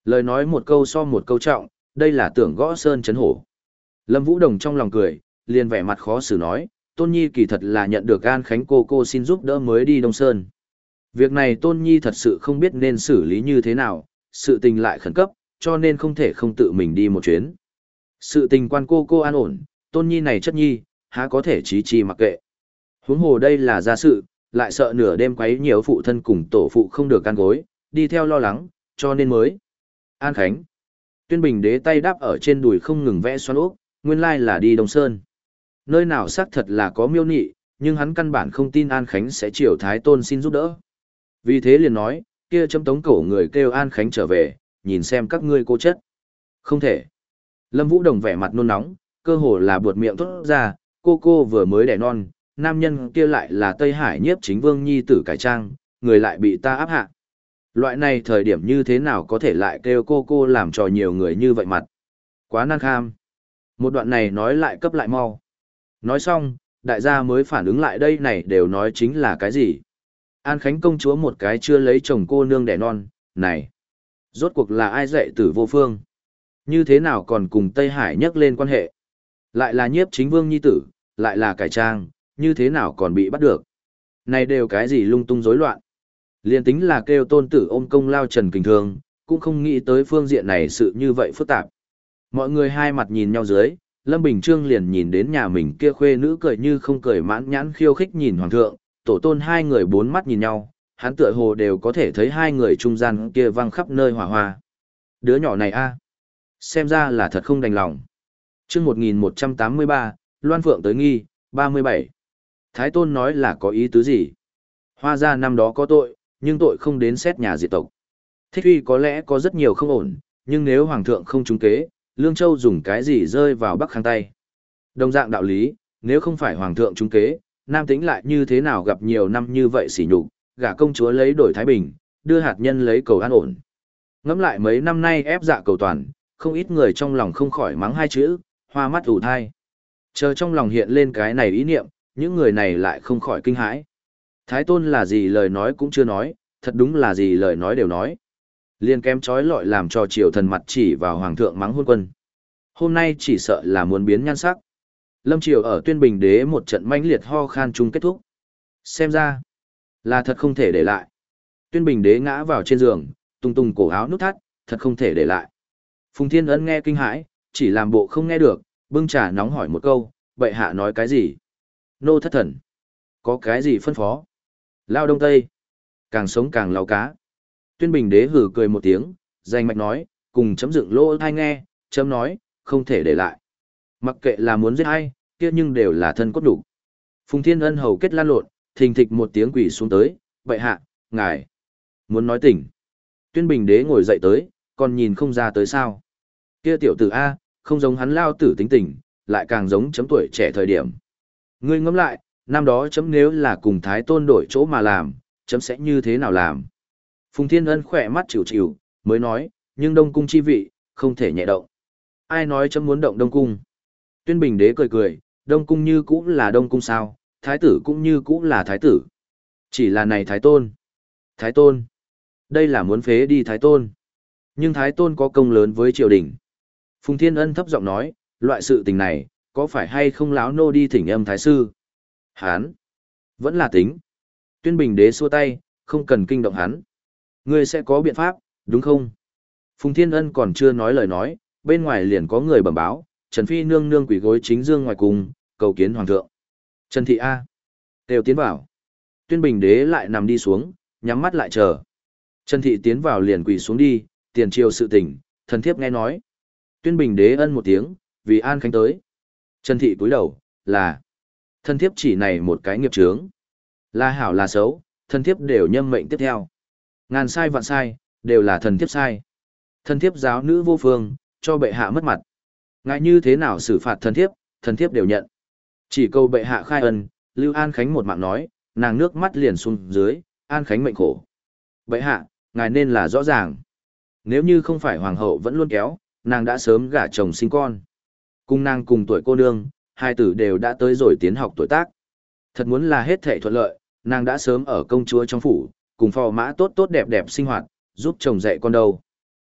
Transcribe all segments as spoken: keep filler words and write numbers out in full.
Lời nói một câu so một câu trọng, đây là tưởng gõ sơn chấn hổ. Lâm Vũ Đồng trong lòng cười, liền vẻ mặt khó xử nói, Tôn Nhi kỳ thật là nhận được An Khánh cô cô xin giúp đỡ mới đi Đông Sơn. Việc này Tôn Nhi thật sự không biết nên xử lý như thế nào, sự tình lại khẩn cấp, cho nên không thể không tự mình đi một chuyến. Sự tình quan cô cô an ổn, Tôn Nhi này chất nhi, há có thể trí chi mặc kệ. Huống hồ đây là gia sự, lại sợ nửa đêm quấy nhiều phụ thân cùng tổ phụ không được can gối, đi theo lo lắng, cho nên mới. An Khánh. Tuyên Bình Đế tay đáp ở trên đùi không ngừng vẽ xoắn ốc, nguyên lai là đi Đông Sơn. Nơi nào xác thật là có miêu nị, nhưng hắn căn bản không tin An Khánh sẽ chiều Thái Tôn xin giúp đỡ. Vì thế liền nói, kia chấm tống cổ người kêu An Khánh trở về, nhìn xem các ngươi cô chất. Không thể. Lâm Vũ Đồng vẻ mặt nôn nóng, cơ hồ là buột miệng thốt ra, cô cô vừa mới đẻ non, nam nhân kia lại là Tây Hải nhiếp chính vương nhi tử cải trang, người lại bị ta áp hạ. Loại này thời điểm như thế nào có thể lại kêu cô cô làm trò nhiều người như vậy mặt. Quá nan kham. Một đoạn này nói lại cấp lại mau. Nói xong, đại gia mới phản ứng lại đây này đều nói chính là cái gì. An Khánh công chúa một cái chưa lấy chồng cô nương đẻ non, này. Rốt cuộc là ai dạy tử vô phương? Như thế nào còn cùng Tây Hải nhắc lên quan hệ? Lại là nhiếp chính vương nhi tử, lại là cải trang, như thế nào còn bị bắt được? Này đều cái gì lung tung rối loạn? Liên tính là kêu tôn tử ôm công lao Trần Kình Thương, cũng không nghĩ tới phương diện này sự như vậy phức tạp. Mọi người hai mặt nhìn nhau dưới, Lâm Bình Trương liền nhìn đến nhà mình kia khuê nữ cười như không cười mãn nhãn khiêu khích nhìn hoàng thượng, tổ tôn hai người bốn mắt nhìn nhau, hắn tựa hồ đều có thể thấy hai người trung gian kia văng khắp nơi hỏa hoa. Đứa nhỏ này a, xem ra là thật không đành lòng. Chương một nghìn một trăm tám mươi ba, Loan Phượng tới nghi, ba mươi bảy. Thái Tôn nói là có ý tứ gì? Hoa gia năm đó có tội, nhưng tội không đến xét nhà diệt tộc. Thích Uy có lẽ có rất nhiều không ổn, nhưng nếu hoàng thượng không trúng kế, Lương Châu dùng cái gì rơi vào Bắc Khang tay? Đồng dạng đạo lý, nếu không phải hoàng thượng trúng kế, Nam Tĩnh lại như thế nào gặp nhiều năm như vậy sỉ nhục, gả công chúa lấy đổi Thái Bình, đưa hạt nhân lấy cầu an ổn. Ngẫm lại mấy năm nay ép dạ cầu toàn, không ít người trong lòng không khỏi mắng hai chữ, hoa mắt ủ thai. Chờ trong lòng hiện lên cái này ý niệm, những người này lại không khỏi kinh hãi. Thái Tôn là gì lời nói cũng chưa nói, thật đúng là gì lời nói đều nói. Liên kém chói lọi làm cho triều thần mặt chỉ vào hoàng thượng mắng hôn quân. Hôm nay chỉ sợ là muốn biến nhan sắc. Lâm Triều ở Tuyên Bình Đế một trận mãnh liệt ho khan chung kết thúc. Xem ra, là thật không thể để lại. Tuyên Bình Đế ngã vào trên giường, tung tung cổ áo nút thắt, thật không thể để lại. Phùng Thiên Ân nghe kinh hãi, chỉ làm bộ không nghe được, bưng trà nóng hỏi một câu, bệ hạ nói cái gì? Nô thất thần. Có cái gì phân phó? Lao Đông Tây. Càng sống càng lao cá. Tuyên Bình Đế hừ cười một tiếng, danh mạch nói, cùng chấm dựng lỗ thai nghe, chấm nói, không thể để lại. Mặc kệ là muốn giết ai, kia nhưng đều là thân cốt đủ. Phùng Thiên Ân hầu kết lan lộn, thình thịch một tiếng quỷ xuống tới, bệ hạ, ngài. Muốn nói tỉnh. Tuyên Bình Đế ngồi dậy tới, còn nhìn không ra tới sao. Kia tiểu tử A, không giống hắn lao tử tính tình, lại càng giống chấm tuổi trẻ thời điểm. Ngươi ngẫm lại, năm đó chấm nếu là cùng Thái Tôn đổi chỗ mà làm, chấm sẽ như thế nào làm? Phùng Thiên Ân khỏe mắt chịu chịu, mới nói, nhưng Đông Cung chi vị, không thể nhẹ động. Ai nói chấm muốn động Đông Cung? Tuyên Bình Đế cười cười, Đông Cung như cũ là Đông Cung sao, Thái tử cũng như cũ là Thái tử. Chỉ là này Thái Tôn. Thái Tôn. Đây là muốn phế đi Thái Tôn. Nhưng Thái Tôn có công lớn với triều đình. Phùng Thiên Ân thấp giọng nói, loại sự tình này, có phải hay không lão nô đi thỉnh âm Thái Sư? Hán. Vẫn là tính. Tuyên Bình Đế xua tay, không cần kinh động hắn. Ngươi sẽ có biện pháp, đúng không? Phùng Thiên Ân còn chưa nói lời nói, bên ngoài liền có người bẩm báo, Trần Phi nương nương quỷ gối chính dương ngoài cùng, cầu kiến hoàng thượng. Trần Thị A. Đều tiến vào. Tuyên Bình Đế lại nằm đi xuống, nhắm mắt lại chờ. Trần Thị tiến vào liền quỳ xuống đi, tiền triều sự tình, thần thiếp nghe nói. Tuyên Bình Đế ân một tiếng, vì An Khánh tới. Trần Thị cúi đầu, là. Thần thiếp chỉ này một cái nghiệp chướng. Là hảo là xấu, thần thiếp đều nhâm mệnh tiếp theo. Ngàn sai vạn sai, đều là thần thiếp sai. Thần thiếp giáo nữ vô phương, cho bệ hạ mất mặt. Ngại như thế nào xử phạt thần thiếp, thần thiếp đều nhận. Chỉ câu bệ hạ khai ân, Lưu An Khánh một mạng nói, nàng nước mắt liền xuống dưới, An Khánh mệnh khổ. Bệ hạ, ngài nên là rõ ràng. Nếu như không phải hoàng hậu vẫn luôn kéo, nàng đã sớm gả chồng sinh con. Cùng nàng cùng tuổi cô nương, hai tử đều đã tới rồi tiến học tuổi tác. Thật muốn là hết thảy thuận lợi, nàng đã sớm ở công chúa trong phủ, cùng phò mã tốt tốt đẹp đẹp sinh hoạt, giúp chồng dạy con đâu.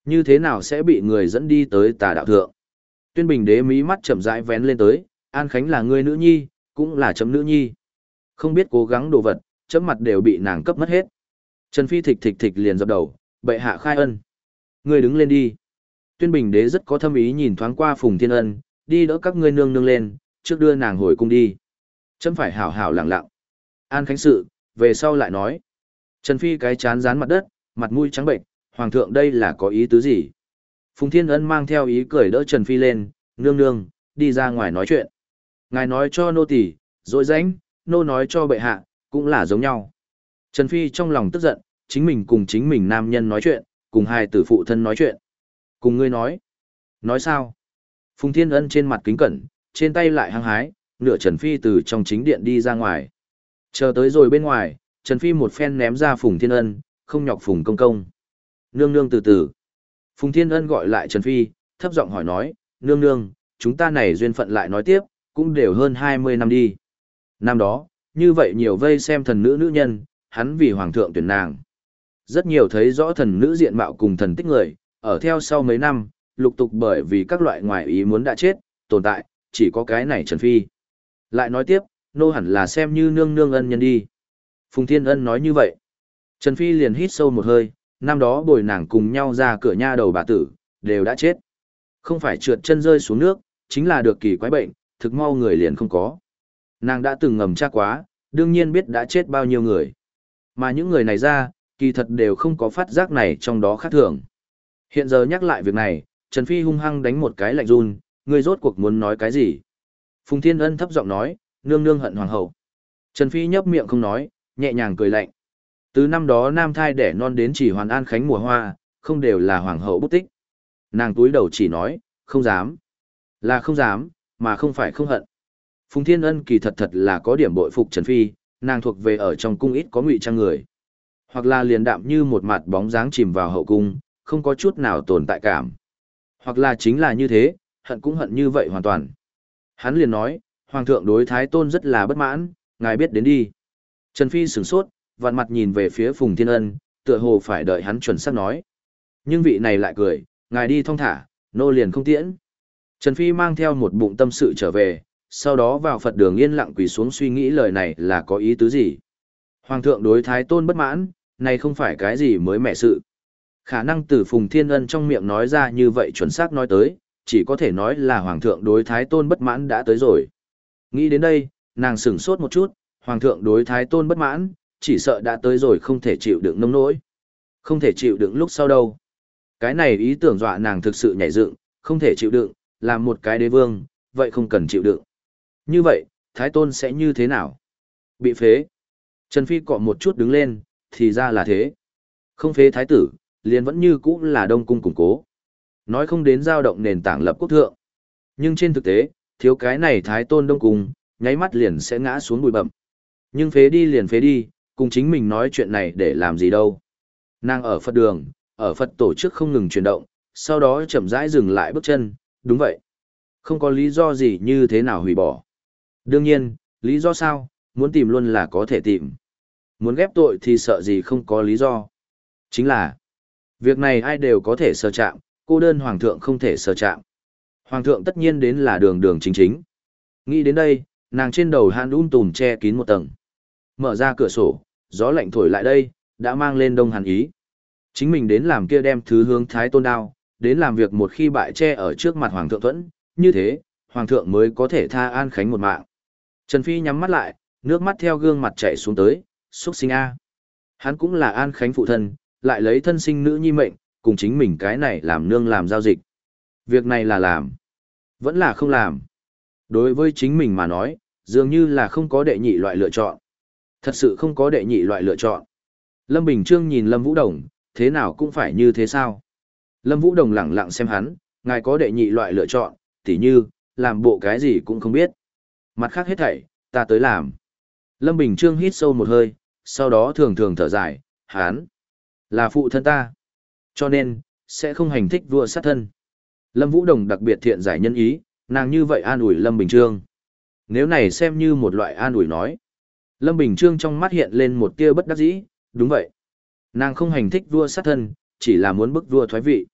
Như thế nào sẽ bị người dẫn đi tới tà đạo thượng? Tuyên Bình đế mí mắt chậm rãi vén lên tới, An Khánh là người nữ nhi, cũng là chấm nữ nhi. Không biết cố gắng đồ vật, chấm mặt đều bị nàng cấp mất hết. Trần Phi thịch thịch thịch liền dập đầu, bệ hạ khai ân. Người đứng lên đi. Tuyên Bình đế rất có thâm ý nhìn thoáng qua Phùng Thiên Ân, đi đỡ các ngươi nương nương lên, trước đưa nàng hồi cung đi. Chấm phải hảo hảo lặng lặng. An Khánh sự, về sau lại nói. Trần Phi cái chán dán mặt đất, mặt mũi trắng bệnh, hoàng thượng đây là có ý tứ gì? Phùng Thiên Ân mang theo ý cười đỡ Trần Phi lên, nương nương, đi ra ngoài nói chuyện. Ngài nói cho nô tỳ, dối rãnh, nô nói cho bệ hạ, cũng là giống nhau. Trần Phi trong lòng tức giận, chính mình cùng chính mình nam nhân nói chuyện, cùng hai tử phụ thân nói chuyện. Cùng ngươi nói. Nói sao? Phùng Thiên Ân trên mặt kính cẩn, trên tay lại hăng hái, nửa Trần Phi từ trong chính điện đi ra ngoài. Chờ tới rồi bên ngoài, Trần Phi một phen ném ra Phùng Thiên Ân, không nhọc Phùng công công. Nương nương từ từ. Phùng Thiên Ân gọi lại Trần Phi, thấp giọng hỏi nói, nương nương, chúng ta này duyên phận lại nói tiếp, cũng đều hơn hai mươi năm đi. Năm đó, như vậy nhiều vây xem thần nữ nữ nhân, hắn vì hoàng thượng tuyển nàng. Rất nhiều thấy rõ thần nữ diện mạo cùng thần tích người, ở theo sau mấy năm, lục tục bởi vì các loại ngoại ý muốn đã chết, tồn tại, chỉ có cái này Trần Phi. Lại nói tiếp, nô hẳn là xem như nương nương ân nhân đi. Phùng Thiên Ân nói như vậy. Trần Phi liền hít sâu một hơi, năm đó bồi nàng cùng nhau ra cửa nha đầu bà tử, đều đã chết. Không phải trượt chân rơi xuống nước, chính là được kỳ quái bệnh, thực mau người liền không có. Nàng đã từng ngầm tra quá, đương nhiên biết đã chết bao nhiêu người. Mà những người này ra, kỳ thật đều không có phát giác này trong đó khác thường. Hiện giờ nhắc lại việc này, Trần Phi hung hăng đánh một cái lạnh run, người rốt cuộc muốn nói cái gì? Phùng Thiên Ân thấp giọng nói, nương nương hận hoàng hậu. Trần Phi nhấp miệng không nói, nhẹ nhàng cười lạnh. Từ năm đó nam thai đẻ non đến chỉ hoàn an khánh mùa hoa, không đều là hoàng hậu bút tích. Nàng túi đầu chỉ nói, không dám. Là không dám, mà không phải không hận. Phùng Thiên Ân kỳ thật thật là có điểm bội phục Trần Phi, nàng thuộc về ở trong cung ít có ngụy trang người. Hoặc là liền đạm như một mặt bóng dáng chìm vào hậu cung, không có chút nào tồn tại cảm. Hoặc là chính là như thế, hận cũng hận như vậy hoàn toàn. Hắn liền nói, hoàng thượng đối thái tôn rất là bất mãn, ngài biết đến đi. Trần Phi sửng sốt, vặn mặt nhìn về phía Phùng Thiên Ân, tựa hồ phải đợi hắn chuẩn xác nói. Nhưng vị này lại cười, ngài đi thong thả, nô liền không tiễn. Trần Phi mang theo một bụng tâm sự trở về, sau đó vào Phật đường yên lặng quỳ xuống suy nghĩ lời này là có ý tứ gì. Hoàng thượng đối thái tôn bất mãn, này không phải cái gì mới mẻ sự. Khả năng từ Phùng Thiên Ân trong miệng nói ra như vậy chuẩn xác nói tới, chỉ có thể nói là Hoàng thượng đối thái tôn bất mãn đã tới rồi. Nghĩ đến đây, nàng sửng sốt một chút, Hoàng thượng đối thái tôn bất mãn, chỉ sợ đã tới rồi không thể chịu đựng nông nỗi. Không thể chịu đựng lúc sau đâu. Cái này ý tưởng dọa nàng thực sự nhảy dựng, không thể chịu đựng, làm một cái đế vương, vậy không cần chịu đựng. Như vậy, thái tôn sẽ như thế nào? Bị phế. Trần Phi cọ một chút đứng lên, thì ra là thế. Không phế thái tử, liền vẫn như cũ là đông cung củng cố. Nói không đến giao động nền tảng lập quốc thượng. Nhưng trên thực tế, thiếu cái này thái tôn đông cung, nháy mắt liền sẽ ngã xuống bụi bậm. Nhưng phế đi liền phế đi, cùng chính mình nói chuyện này để làm gì đâu. Nàng ở Phật đường, ở Phật tổ chức không ngừng chuyển động, sau đó chậm rãi dừng lại bước chân, đúng vậy. Không có lý do gì như thế nào hủy bỏ. Đương nhiên, lý do sao, muốn tìm luôn là có thể tìm. Muốn ghép tội thì sợ gì không có lý do. Chính là, việc này ai đều có thể sơ chạm, cô đơn hoàng thượng không thể sơ chạm. Hoàng thượng tất nhiên đến là đường đường chính chính. Nghĩ đến đây, nàng trên đầu hàn um tùm che kín một tầng. Mở ra cửa sổ, gió lạnh thổi lại đây, đã mang lên đông hàn ý. Chính mình đến làm kia đem thứ hướng thái tôn đao, đến làm việc một khi bại che ở trước mặt hoàng thượng thuẫn, như thế, hoàng thượng mới có thể tha An Khánh một mạng. Trần Phi nhắm mắt lại, nước mắt theo gương mặt chảy xuống tới, xúc sinh A. Hắn cũng là An Khánh phụ thân, lại lấy thân sinh nữ nhi mệnh, cùng chính mình cái này làm nương làm giao dịch. Việc này là làm, vẫn là không làm. Đối với chính mình mà nói, dường như là không có đệ nhị loại lựa chọn. Thật sự không có đệ nhị loại lựa chọn. Lâm Bình Trương nhìn Lâm Vũ Đồng, thế nào cũng phải như thế sao? Lâm Vũ Đồng lẳng lặng xem hắn, ngài có đệ nhị loại lựa chọn, tỉ như, làm bộ cái gì cũng không biết. Mặt khác hết thảy, ta tới làm. Lâm Bình Trương hít sâu một hơi, sau đó thường thường thở dài, hắn là phụ thân ta. Cho nên, sẽ không hành thích vua sát thân. Lâm Vũ Đồng đặc biệt thiện giải nhân ý, nàng như vậy an ủi Lâm Bình Trương. Nếu này xem như một loại an ủi nói. Lâm Bình Trương trong mắt hiện lên một tia bất đắc dĩ, đúng vậy. Nàng không hành thích vua sát thân, chỉ là muốn bức vua thoái vị.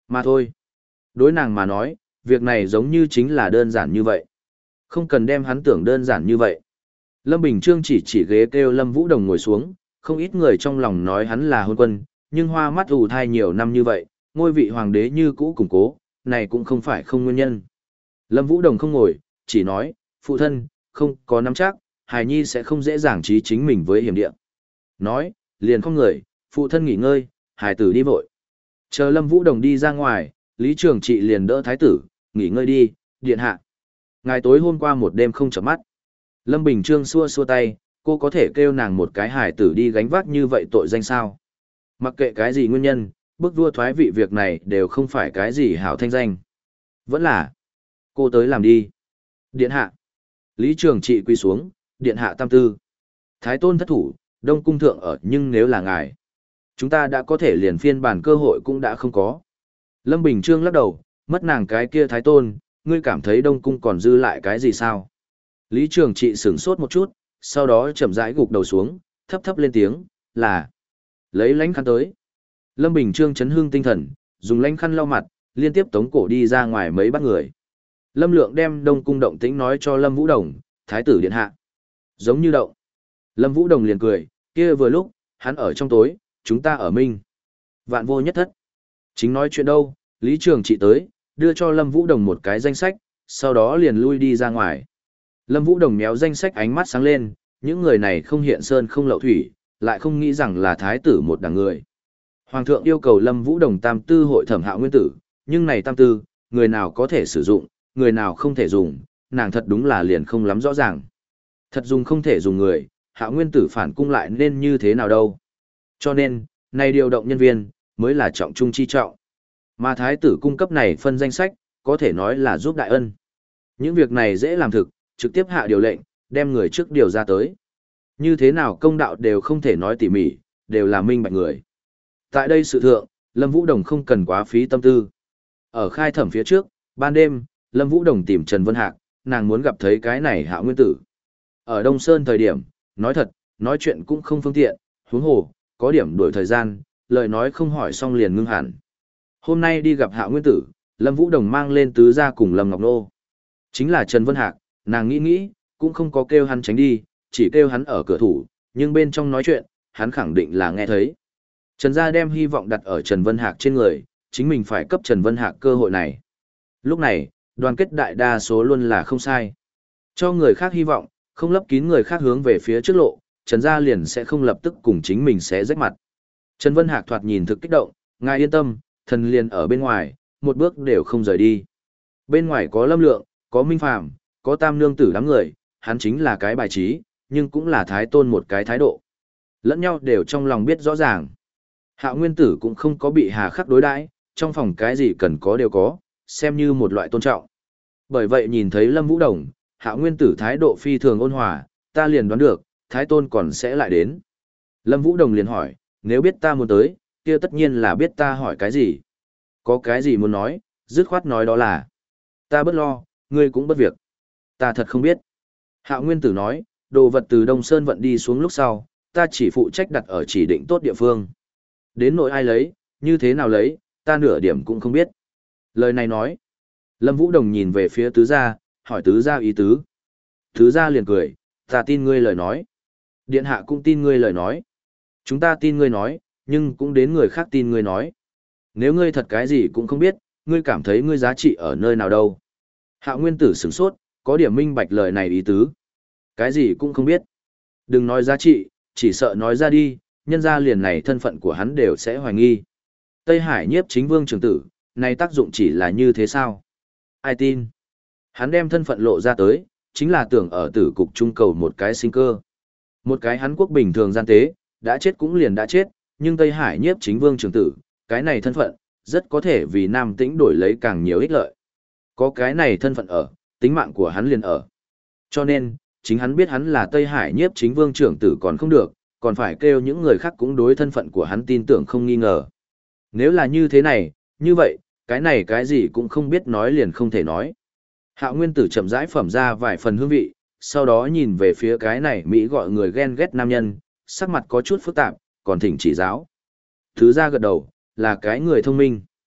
Mà thôi. Đối nàng mà nói, việc này giống như chính là đơn giản như vậy. Không cần đem hắn tưởng đơn giản như vậy. Lâm Bình Trương chỉ chỉ ghế kêu Lâm Vũ Đồng ngồi xuống, không ít người trong lòng nói hắn là hôn quân, nhưng hoa mắt ù thai nhiều năm như vậy, ngôi vị hoàng đế như cũ củng cố, này cũng không phải không nguyên nhân. Lâm Vũ Đồng không ngồi, chỉ nói, phụ thân, không có nắm chắc, hài nhi sẽ không dễ dàng trí chính mình với hiểm địa. Nói, liền không người, phụ thân nghỉ ngơi, hài tử đi vội. Chờ Lâm Vũ Đồng đi ra ngoài, Lý Trường Trị liền đỡ thái tử, nghỉ ngơi đi, điện hạ. Ngài tối hôm qua một đêm không chợp mắt. Lâm Bình Trương xua xua tay, cô có thể kêu nàng một cái hài tử đi gánh vác như vậy tội danh sao. Mặc kệ cái gì nguyên nhân, bức vua thoái vị việc này đều không phải cái gì hảo thanh danh. Vẫn là, cô tới làm đi. Điện hạ. Lý Trường Trị quy xuống, điện hạ tam tư. Thái tôn thất thủ, đông cung thượng ở nhưng nếu là ngài, chúng ta đã có thể liền phiên bản cơ hội cũng đã không có. Lâm Bình Trương lắc đầu, mất nàng cái kia thái tôn, ngươi cảm thấy đông cung còn dư lại cái gì sao? Lý Trường Trị sửng sốt một chút, sau đó chậm rãi gục đầu xuống, thấp thấp lên tiếng, là lấy lánh khăn tới. Lâm Bình Trương chấn hương tinh thần, dùng lánh khăn lau mặt, liên tiếp tống cổ đi ra ngoài mấy bắt người. Lâm Lượng đem đông cung động tĩnh nói cho Lâm Vũ Đồng, thái tử điện hạ. Giống như động. Lâm Vũ Đồng liền cười, kia vừa lúc, hắn ở trong tối, chúng ta ở minh. Vạn vô nhất thất. Chính nói chuyện đâu, Lý Trường Trị tới, đưa cho Lâm Vũ Đồng một cái danh sách, sau đó liền lui đi ra ngoài. Lâm Vũ Đồng méo danh sách ánh mắt sáng lên, những người này không hiện sơn không lậu thủy, lại không nghĩ rằng là thái tử một đảng người. Hoàng thượng yêu cầu Lâm Vũ Đồng tam tư hội thẩm hạo nguyên tử, nhưng này tam tư, người nào có thể sử dụng, người nào không thể dùng, nàng thật đúng là liền không lắm rõ ràng. Thật dùng không thể dùng người, hạo nguyên tử phản cung lại nên như thế nào đâu. Cho nên, này điều động nhân viên, mới là trọng trung chi trọng. Mà thái tử cung cấp này phân danh sách, có thể nói là giúp đại ân. Những việc này dễ làm thực, trực tiếp hạ điều lệnh, đem người trước điều ra tới. Như thế nào công đạo đều không thể nói tỉ mỉ, đều là minh bạch người. Tại đây sự thượng, Lâm Vũ Đồng không cần quá phí tâm tư. Ở khai thẩm phía trước, ban đêm, Lâm Vũ Đồng tìm Trần Vân Hạc, nàng muốn gặp thấy cái này Hạo Nguyên Tử. Ở Đông Sơn thời điểm, nói thật, nói chuyện cũng không phương tiện, huống hồ, có điểm đổi thời gian, lời nói không hỏi xong liền ngưng hẳn. Hôm nay đi gặp Hạo Nguyên Tử, Lâm Vũ Đồng mang lên tứ gia cùng Lâm Ngọc Nô. Chính là Trần Vân Hạc, nàng nghĩ nghĩ, cũng không có kêu hắn tránh đi, chỉ kêu hắn ở cửa thủ, nhưng bên trong nói chuyện, hắn khẳng định là nghe thấy. Trần gia đem hy vọng đặt ở Trần Vân Hạc trên người, chính mình phải cấp Trần Vân Hạc cơ hội này. Lúc này, đoàn kết đại đa số luôn là không sai. Cho người khác hy vọng, không lấp kín người khác hướng về phía trước lộ, Trần gia liền sẽ không lập tức cùng chính mình sẽ rách mặt. Trần Vân Hạc thoạt nhìn thực kích động, ngài yên tâm, thần liền ở bên ngoài, một bước đều không rời đi. Bên ngoài có Lâm Lượng, có Minh Phàm, có Tam Nương Tử đám người, hắn chính là cái bài trí, nhưng cũng là thái tôn một cái thái độ. Lẫn nhau đều trong lòng biết rõ ràng. Hạo Nguyên Tử cũng không có bị hà khắc đối đãi, trong phòng cái gì cần có đều có, xem như một loại tôn trọng. Bởi vậy nhìn thấy Lâm Vũ Đồng, Hạo Nguyên Tử thái độ phi thường ôn hòa, ta liền đoán được, thái tôn còn sẽ lại đến. Lâm Vũ Đồng liền hỏi, nếu biết ta muốn tới, kia tất nhiên là biết ta hỏi cái gì. Có cái gì muốn nói, dứt khoát nói đó là, ta bất lo, ngươi cũng bất việc. Ta thật không biết. Hạo Nguyên Tử nói, đồ vật từ Đông Sơn vận đi xuống lúc sau, ta chỉ phụ trách đặt ở chỉ định tốt địa phương. Đến nỗi ai lấy, như thế nào lấy, ta nửa điểm cũng không biết. Lời này nói, Lâm Vũ Đồng nhìn về phía tứ gia, hỏi tứ gia ý tứ. Tứ gia liền cười, ta tin ngươi lời nói. Điện hạ cũng tin ngươi lời nói. Chúng ta tin ngươi nói, nhưng cũng đến người khác tin ngươi nói. Nếu ngươi thật cái gì cũng không biết, ngươi cảm thấy ngươi giá trị ở nơi nào đâu. Hạo Nguyên Tử sửng sốt, có điểm minh bạch lời này ý tứ. Cái gì cũng không biết. Đừng nói giá trị, chỉ sợ nói ra đi, nhân ra liền này thân phận của hắn đều sẽ hoài nghi. Tây Hải nhiếp chính vương trưởng tử, này tác dụng chỉ là như thế sao? Ai tin? Hắn đem thân phận lộ ra tới, chính là tưởng ở tử cục trung cầu một cái sinh cơ. Một cái hắn quốc bình thường gian tế, đã chết cũng liền đã chết, nhưng Tây Hải nhiếp chính vương trưởng tử, cái này thân phận, rất có thể vì Nam Tĩnh đổi lấy càng nhiều ích lợi. Có cái này thân phận ở, tính mạng của hắn liền ở. Cho nên, chính hắn biết hắn là Tây Hải nhiếp chính vương trưởng tử còn không được, còn phải kêu những người khác cũng đối thân phận của hắn tin tưởng không nghi ngờ. Nếu là như thế này, như vậy, cái này cái gì cũng không biết nói liền không thể nói. Hạo Nguyên Tử chậm rãi phẩm ra vài phần hương vị, sau đó nhìn về phía cái này Mỹ gọi người ghen ghét nam nhân, sắc mặt có chút phức tạp, còn thỉnh chỉ giáo. Thứ ra gật đầu, là cái người thông minh.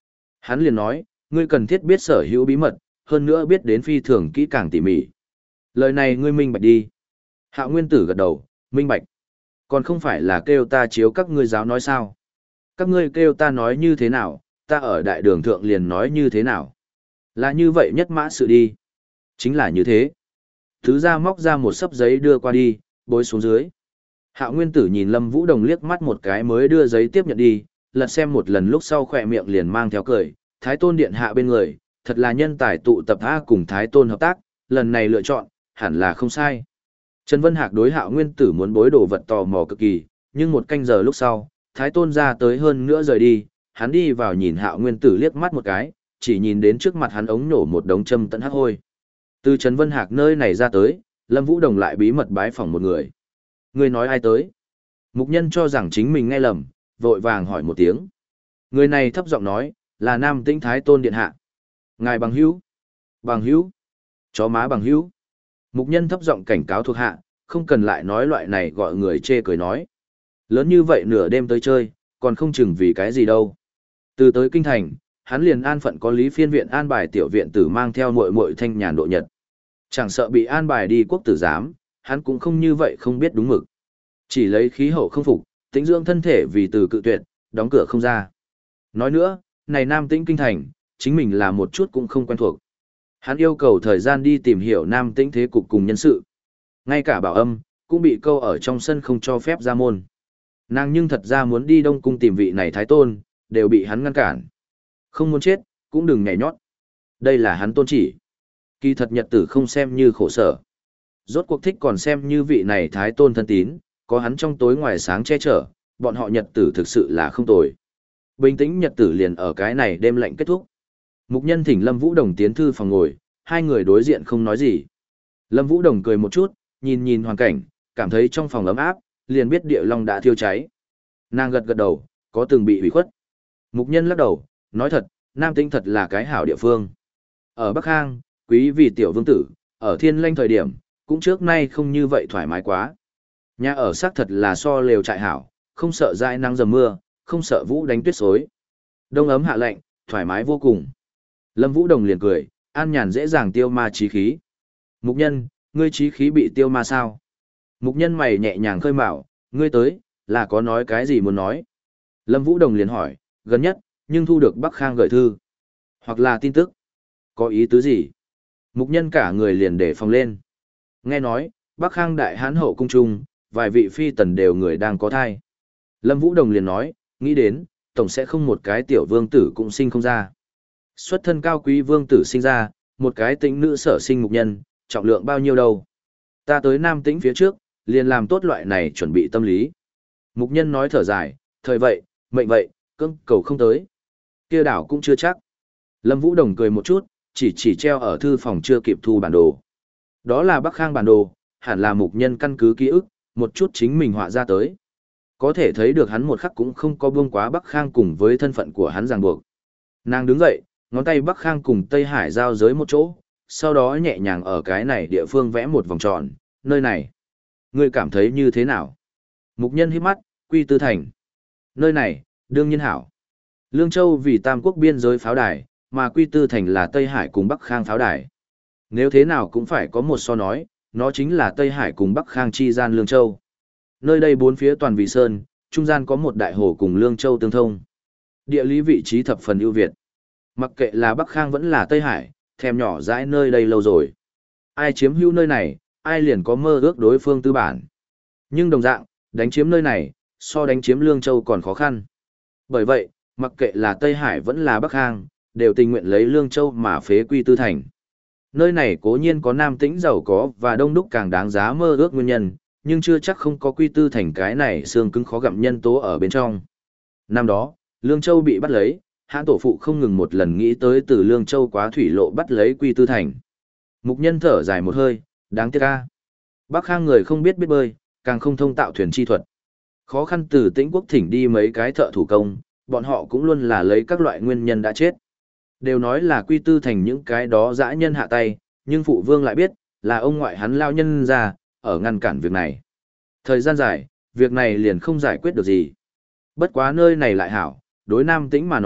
Hắn liền nói, ngươi cần thiết biết sở hữu bí mật, hơn nữa biết đến phi thường kỹ càng tỉ mỉ. Lời này ngươi minh bạch đi. Hạo Nguyên Tử gật đầu, minh bạch. Còn không phải là kêu ta chiếu các ngươi giáo nói sao? Các ngươi kêu ta nói như thế nào, ta ở đại đường thượng liền nói như thế nào. Là như vậy nhất mã sự đi. Chính là như thế. Thứ ra móc ra một sấp giấy đưa qua đi, bối xuống dưới. Hạo Nguyên Tử nhìn Lâm Vũ Đồng liếc mắt một cái mới đưa giấy tiếp nhận đi, lật xem một lần lúc sau khỏe miệng liền mang theo cười. Thái Tôn Điện hạ bên người, thật là nhân tài tụ tập A cùng Thái Tôn hợp tác, lần này lựa chọn, hẳn là không sai. Trần Vân Hạc đối Hạo Nguyên Tử muốn bối đồ vật tò mò cực kỳ, nhưng một canh giờ lúc sau, Thái Tôn ra tới hơn nữa rời đi, hắn đi vào nhìn Hạo Nguyên Tử liếc mắt một cái, chỉ nhìn đến trước mặt hắn ống nổ một đống châm tận hắc hôi. Từ Trần Vân Hạc nơi này ra tới, Lâm Vũ Đồng lại bí mật bái phỏng một người. Người nói ai tới? Mục Nhân cho rằng chính mình nghe lầm, vội vàng hỏi một tiếng. Người này thấp giọng nói, là Nam Tĩnh Thái Tôn Điện hạ. Ngài bằng hữu? Bằng hữu? Chó má bằng hữu? Mục Nhân thấp giọng cảnh cáo thuộc hạ, không cần lại nói loại này gọi người chê cười nói. Lớn như vậy nửa đêm tới chơi, còn không chừng vì cái gì đâu. Từ tới kinh thành, hắn liền an phận có lý phiên viện an bài tiểu viện tử mang theo muội muội thanh nhàn độ nhật. Chẳng sợ bị an bài đi quốc tử giám, hắn cũng không như vậy không biết đúng mực. Chỉ lấy khí hậu không phục, tĩnh dưỡng thân thể vì từ cự tuyệt, đóng cửa không ra. Nói nữa, này Nam Tĩnh kinh thành, chính mình là một chút cũng không quen thuộc. Hắn yêu cầu thời gian đi tìm hiểu Nam Tĩnh thế cục cùng nhân sự. Ngay cả Bảo Âm, cũng bị câu ở trong sân không cho phép ra môn. Nàng nhưng thật ra muốn đi Đông Cung tìm vị này Thái Tôn, đều bị hắn ngăn cản. Không muốn chết, cũng đừng nhảy nhót. Đây là hắn tôn chỉ. Kỳ thật nhật tử không xem như khổ sở. Rốt cuộc thích còn xem như vị này Thái Tôn thân tín, có hắn trong tối ngoài sáng che chở, bọn họ nhật tử thực sự là không tồi. Bình tĩnh nhật tử liền ở cái này đêm lạnh kết thúc. Mục Nhân thỉnh Lâm Vũ Đồng tiến thư phòng ngồi, hai người đối diện không nói gì. Lâm Vũ Đồng cười một chút, nhìn nhìn hoàn cảnh, cảm thấy trong phòng ấm áp, liền biết địa long đã thiêu cháy. Nàng gật gật đầu, có từng bị hủy khuất. Mục Nhân lắc đầu, nói thật, Nam Tĩnh thật là cái hảo địa phương. Ở Bắc Khang, quý vị tiểu vương tử, ở Thiên Lanh thời điểm, cũng trước nay không như vậy thoải mái quá. Nhà ở xác thật là so lều trại hảo, không sợ dãi nắng dầm mưa, không sợ vũ đánh tuyết xối. Đông ấm hạ lạnh, thoải mái vô cùng. Lâm Vũ Đồng liền cười, an nhàn dễ dàng tiêu ma chí khí. Mục Nhân, ngươi chí khí bị tiêu ma sao? Mục Nhân mày nhẹ nhàng khơi mào, ngươi tới, là có nói cái gì muốn nói? Lâm Vũ Đồng liền hỏi, gần nhất, nhưng thu được Bắc Khang gửi thư. Hoặc là tin tức. Có ý tứ gì? Mục Nhân cả người liền để phòng lên. Nghe nói, Bắc Khang đại hán hậu cung trung, vài vị phi tần đều người đang có thai. Lâm Vũ Đồng liền nói, nghĩ đến, tổng sẽ không một cái tiểu vương tử cũng sinh không ra. Xuất thân cao quý vương tử sinh ra, một cái tĩnh nữ sở sinh mục nhân, trọng lượng bao nhiêu đâu. Ta tới Nam Tĩnh phía trước, liền làm tốt loại này chuẩn bị tâm lý. Mục nhân nói thở dài, thời vậy, mệnh vậy, cưỡng cầu không tới. Kia đảo cũng chưa chắc. Lâm Vũ Đồng cười một chút, chỉ chỉ treo ở thư phòng chưa kịp thu bản đồ. Đó là Bắc Khang bản đồ, hẳn là mục nhân căn cứ ký ức, một chút chính mình họa ra tới. Có thể thấy được hắn một khắc cũng không có buông quá Bắc Khang cùng với thân phận của hắn ràng buộc. Nàng đứng dậy, ngón tay Bắc Khang cùng Tây Hải giao giới một chỗ, sau đó nhẹ nhàng ở cái này địa phương vẽ một vòng tròn, nơi này. Ngươi cảm thấy như thế nào? Mục nhân hít mắt, Quy Tư Thành. Nơi này, đương nhiên hảo. Lương Châu vì Tam Quốc biên giới pháo đài, mà Quy Tư Thành là Tây Hải cùng Bắc Khang pháo đài. Nếu thế nào cũng phải có một so nói, nó chính là Tây Hải cùng Bắc Khang chi gian Lương Châu. Nơi đây bốn phía toàn vị sơn, trung gian có một đại hồ cùng Lương Châu tương thông. Địa lý vị trí thập phần ưu việt. Mặc kệ là Bắc Khang vẫn là Tây Hải, thèm nhỏ dãi nơi đây lâu rồi. Ai chiếm hữu nơi này, ai liền có mơ ước đối phương tư bản. Nhưng đồng dạng, đánh chiếm nơi này, so đánh chiếm Lương Châu còn khó khăn. Bởi vậy, mặc kệ là Tây Hải vẫn là Bắc Khang, đều tình nguyện lấy Lương Châu mà phế Quy Tư Thành. Nơi này cố nhiên có Nam Tĩnh giàu có và đông đúc càng đáng giá mơ ước nguyên nhân, nhưng chưa chắc không có Quy Tư Thành cái này xương cứng khó gặm nhân tố ở bên trong. Năm đó, Lương Châu bị bắt lấy, hãn tổ phụ không ngừng một lần nghĩ tới từ Lương Châu quá thủy lộ bắt lấy Quy Tư Thành. Mục nhân thở dài một hơi, đáng tiếc ca. Bắc Khang người không biết biết bơi, càng không thông tạo thuyền chi thuật. Khó khăn từ Tĩnh quốc thỉnh đi mấy cái thợ thủ công, bọn họ cũng luôn là lấy các loại nguyên nhân đã chết. Đều nói là Quy Tư Thành những cái đó dã nhân hạ tay, nhưng phụ vương lại biết, là ông ngoại hắn lao nhân ra, ở ngăn cản việc này. Thời gian dài, việc này liền không giải quyết được gì. Bất quá nơi này lại hảo, đối Nam Tĩnh mà nói,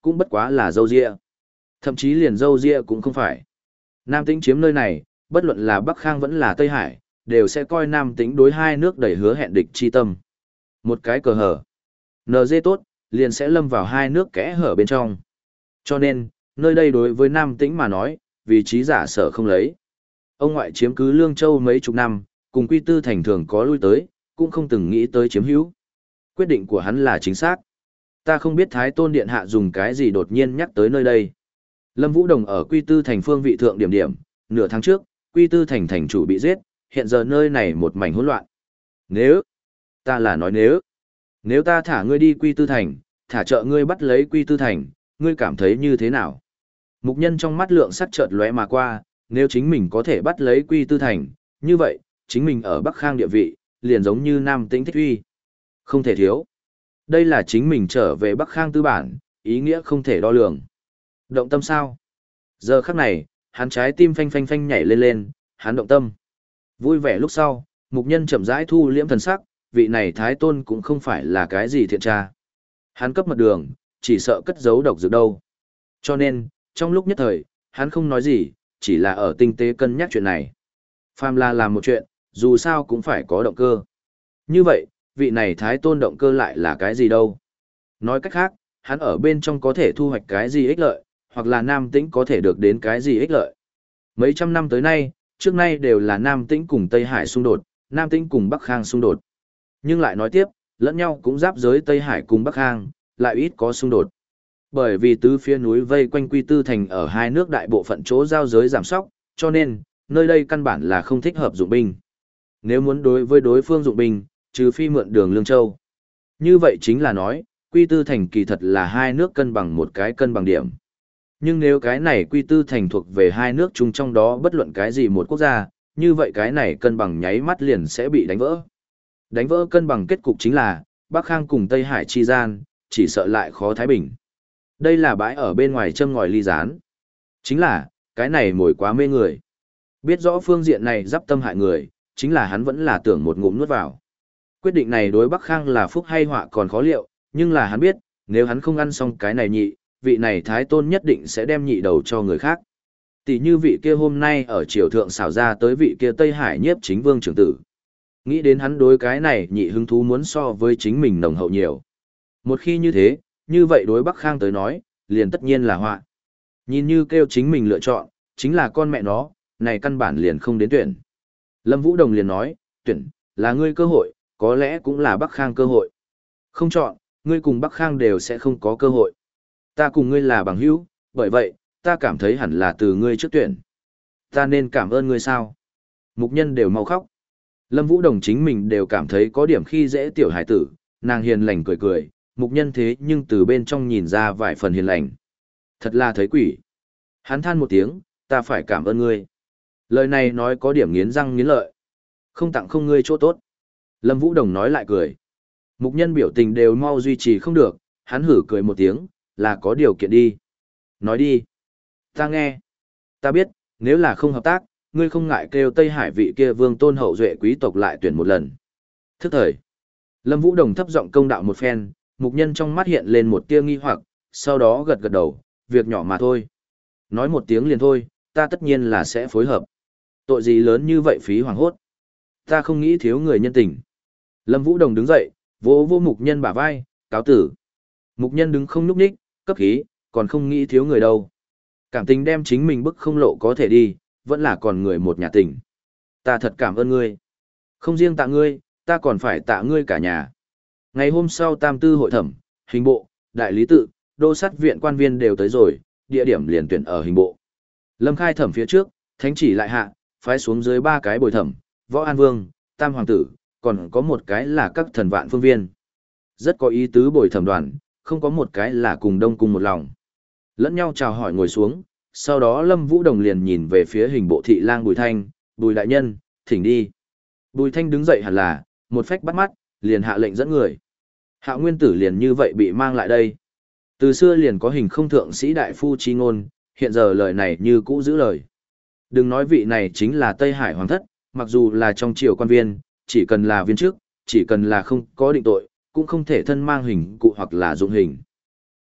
cũng bất quá là dâu ria. Thậm chí liền dâu ria cũng không phải. Nam Tĩnh chiếm nơi này, bất luận là Bắc Khang vẫn là Tây Hải, đều sẽ coi Nam Tĩnh đối hai nước đầy hứa hẹn địch chi tâm. Một cái cờ hở. en giê tốt, liền sẽ lâm vào hai nước kẽ hở bên trong. Cho nên, nơi đây đối với Nam Tĩnh mà nói, vị trí giả sở không lấy. Ông ngoại chiếm cứ Lương Châu mấy chục năm, cùng Quy Tư Thành thường có lui tới, cũng không từng nghĩ tới chiếm hữu. Quyết định của hắn là chính xác. Ta không biết Thái Tôn Điện Hạ dùng cái gì đột nhiên nhắc tới nơi đây. Lâm Vũ Đồng ở Quy Tư Thành phương vị thượng điểm điểm, nửa tháng trước, Quy Tư Thành thành chủ bị giết, hiện giờ nơi này một mảnh hỗn loạn. Nếu, ta là nói nếu, nếu ta thả ngươi đi Quy Tư Thành, thả trợ ngươi bắt lấy Quy Tư Thành, ngươi cảm thấy như thế nào? Mục Nhân trong mắt lượng sắc chợt lóe mà qua, nếu chính mình có thể bắt lấy Quy Tư Thành, như vậy, chính mình ở Bắc Khang địa vị, liền giống như Nam Tĩnh Thích Uy. Không thể thiếu. Đây là chính mình trở về Bắc Khang tư bản, ý nghĩa không thể đo lường. Động tâm sao? Giờ khắc này, hắn trái tim phanh phanh phanh nhảy lên lên, hắn động tâm. Vui vẻ lúc sau, Mục Nhân chậm rãi thu liễm thần sắc, vị này Thái Tôn cũng không phải là cái gì thiện tra. Hắn cấp mật đường, chỉ sợ cất giấu độc dược đâu. Cho nên, trong lúc nhất thời, hắn không nói gì, chỉ là ở tinh tế cân nhắc chuyện này. Phàm là làm một chuyện, dù sao cũng phải có động cơ. Như vậy, vị này Thái Tôn động cơ lại là cái gì đâu? Nói cách khác, hắn ở bên trong có thể thu hoạch cái gì ích lợi, hoặc là Nam Tĩnh có thể được đến cái gì ích lợi. Mấy trăm năm tới nay, trước nay đều là Nam Tĩnh cùng Tây Hải xung đột, Nam Tĩnh cùng Bắc Khang xung đột. Nhưng lại nói tiếp, lẫn nhau cũng giáp giới Tây Hải cùng Bắc Khang, lại ít có xung đột. Bởi vì tứ phía núi vây quanh Quy Tư Thành ở hai nước đại bộ phận chỗ giao giới giảm sóc, cho nên, nơi đây căn bản là không thích hợp dụng binh. Nếu muốn đối với đối phương dụng binh, trừ phi mượn đường Lương Châu. Như vậy chính là nói, Quy Tư Thành kỳ thật là hai nước cân bằng một cái cân bằng điểm. Nhưng nếu cái này Quy Tư Thành thuộc về hai nước chung trong đó bất luận cái gì một quốc gia, như vậy cái này cân bằng nháy mắt liền sẽ bị đánh vỡ. Đánh vỡ cân bằng kết cục chính là, Bắc Khang cùng Tây Hải chi gian, chỉ sợ lại khó thái bình. Đây là bãi ở bên ngoài châm ngòi ly gián. Chính là, cái này mồi quá mê người. Biết rõ phương diện này giáp tâm hại người, chính là hắn vẫn là tưởng một ngụm nuốt vào. Quyết định này đối Bắc Khang là phúc hay họa còn khó liệu, nhưng là hắn biết, nếu hắn không ăn xong cái này nhị, vị này Thái Tôn nhất định sẽ đem nhị đầu cho người khác. Tỷ như vị kia hôm nay ở triều thượng xảo ra tới vị kia Tây Hải nhiếp chính vương trưởng tử. Nghĩ đến hắn đối cái này nhị hứng thú muốn so với chính mình nồng hậu nhiều. Một khi như thế, như vậy đối Bắc Khang tới nói, liền tất nhiên là họa. Nhìn như kêu chính mình lựa chọn, chính là con mẹ nó, này căn bản liền không đến tuyển. Lâm Vũ Đồng liền nói, tuyển, là ngươi cơ hội, có lẽ cũng là Bắc Khang cơ hội. Không chọn, ngươi cùng Bắc Khang đều sẽ không có cơ hội. Ta cùng ngươi là bằng hữu, bởi vậy, ta cảm thấy hẳn là từ ngươi trước tuyển. Ta nên cảm ơn ngươi sao? Mục Nhân đều mau khóc. Lâm Vũ Đồng chính mình đều cảm thấy có điểm khi dễ tiểu hải tử, nàng hiền lành cười cười, Mục Nhân thế nhưng từ bên trong nhìn ra vài phần hiền lành. Thật là thấy quỷ. Hắn than một tiếng, ta phải cảm ơn ngươi. Lời này nói có điểm nghiến răng nghiến lợi. Không tặng không ngươi chỗ tốt. Lâm Vũ Đồng nói lại cười. Mục Nhân biểu tình đều mau duy trì không được, hắn hử cười một tiếng, là có điều kiện đi. Nói đi. Ta nghe. Ta biết, nếu là không hợp tác, ngươi không ngại kêu Tây Hải vị kia vương tôn hậu duệ quý tộc lại tuyển một lần. Thức thời. Lâm Vũ Đồng thấp giọng công đạo một phen, Mục Nhân trong mắt hiện lên một tia nghi hoặc, sau đó gật gật đầu, việc nhỏ mà thôi. Nói một tiếng liền thôi, ta tất nhiên là sẽ phối hợp. Tội gì lớn như vậy phí hoàng hốt. Ta không nghĩ thiếu người nhân tình. Lâm Vũ Đồng đứng dậy, vỗ vỗ Mục Nhân bả vai, cáo tử. Mục Nhân đứng không nhúc nhích, cấp khí, còn không nghĩ thiếu người đâu. Cảm tình đem chính mình bức không lộ có thể đi, vẫn là còn người một nhà tình. Ta thật cảm ơn ngươi. Không riêng tạ ngươi, ta còn phải tạ ngươi cả nhà. Ngày hôm sau tam tư hội thẩm, hình bộ, đại lý tự, đô sát viện quan viên đều tới rồi, địa điểm liền tuyển ở hình bộ. Lâm khai thẩm phía trước, thánh chỉ lại hạ, phái xuống dưới ba cái bồi thẩm, võ an vương, tam hoàng tử, còn có một cái là các thần vạn phương viên. Rất có ý tứ bồi thẩm đoàn, không có một cái là cùng đông cùng một lòng. Lẫn nhau chào hỏi ngồi xuống, sau đó Lâm Vũ Đồng liền nhìn về phía hình bộ thị lang Bùi Thanh, Bùi đại nhân, thỉnh đi. Bùi Thanh đứng dậy hẳn là, một phách bắt mắt, liền hạ lệnh dẫn người. Hạo Nguyên Tử liền như vậy bị mang lại đây. Từ xưa liền có hình không thượng sĩ đại phu chi ngôn, hiện giờ lời này như cũ giữ lời. Đừng nói vị này chính là Tây Hải Hoàng thất, mặc dù là trong triều quan viên, chỉ cần là viên chức, chỉ cần là không có định tội, cũng không thể thân mang hình cụ hoặc là dụng hình.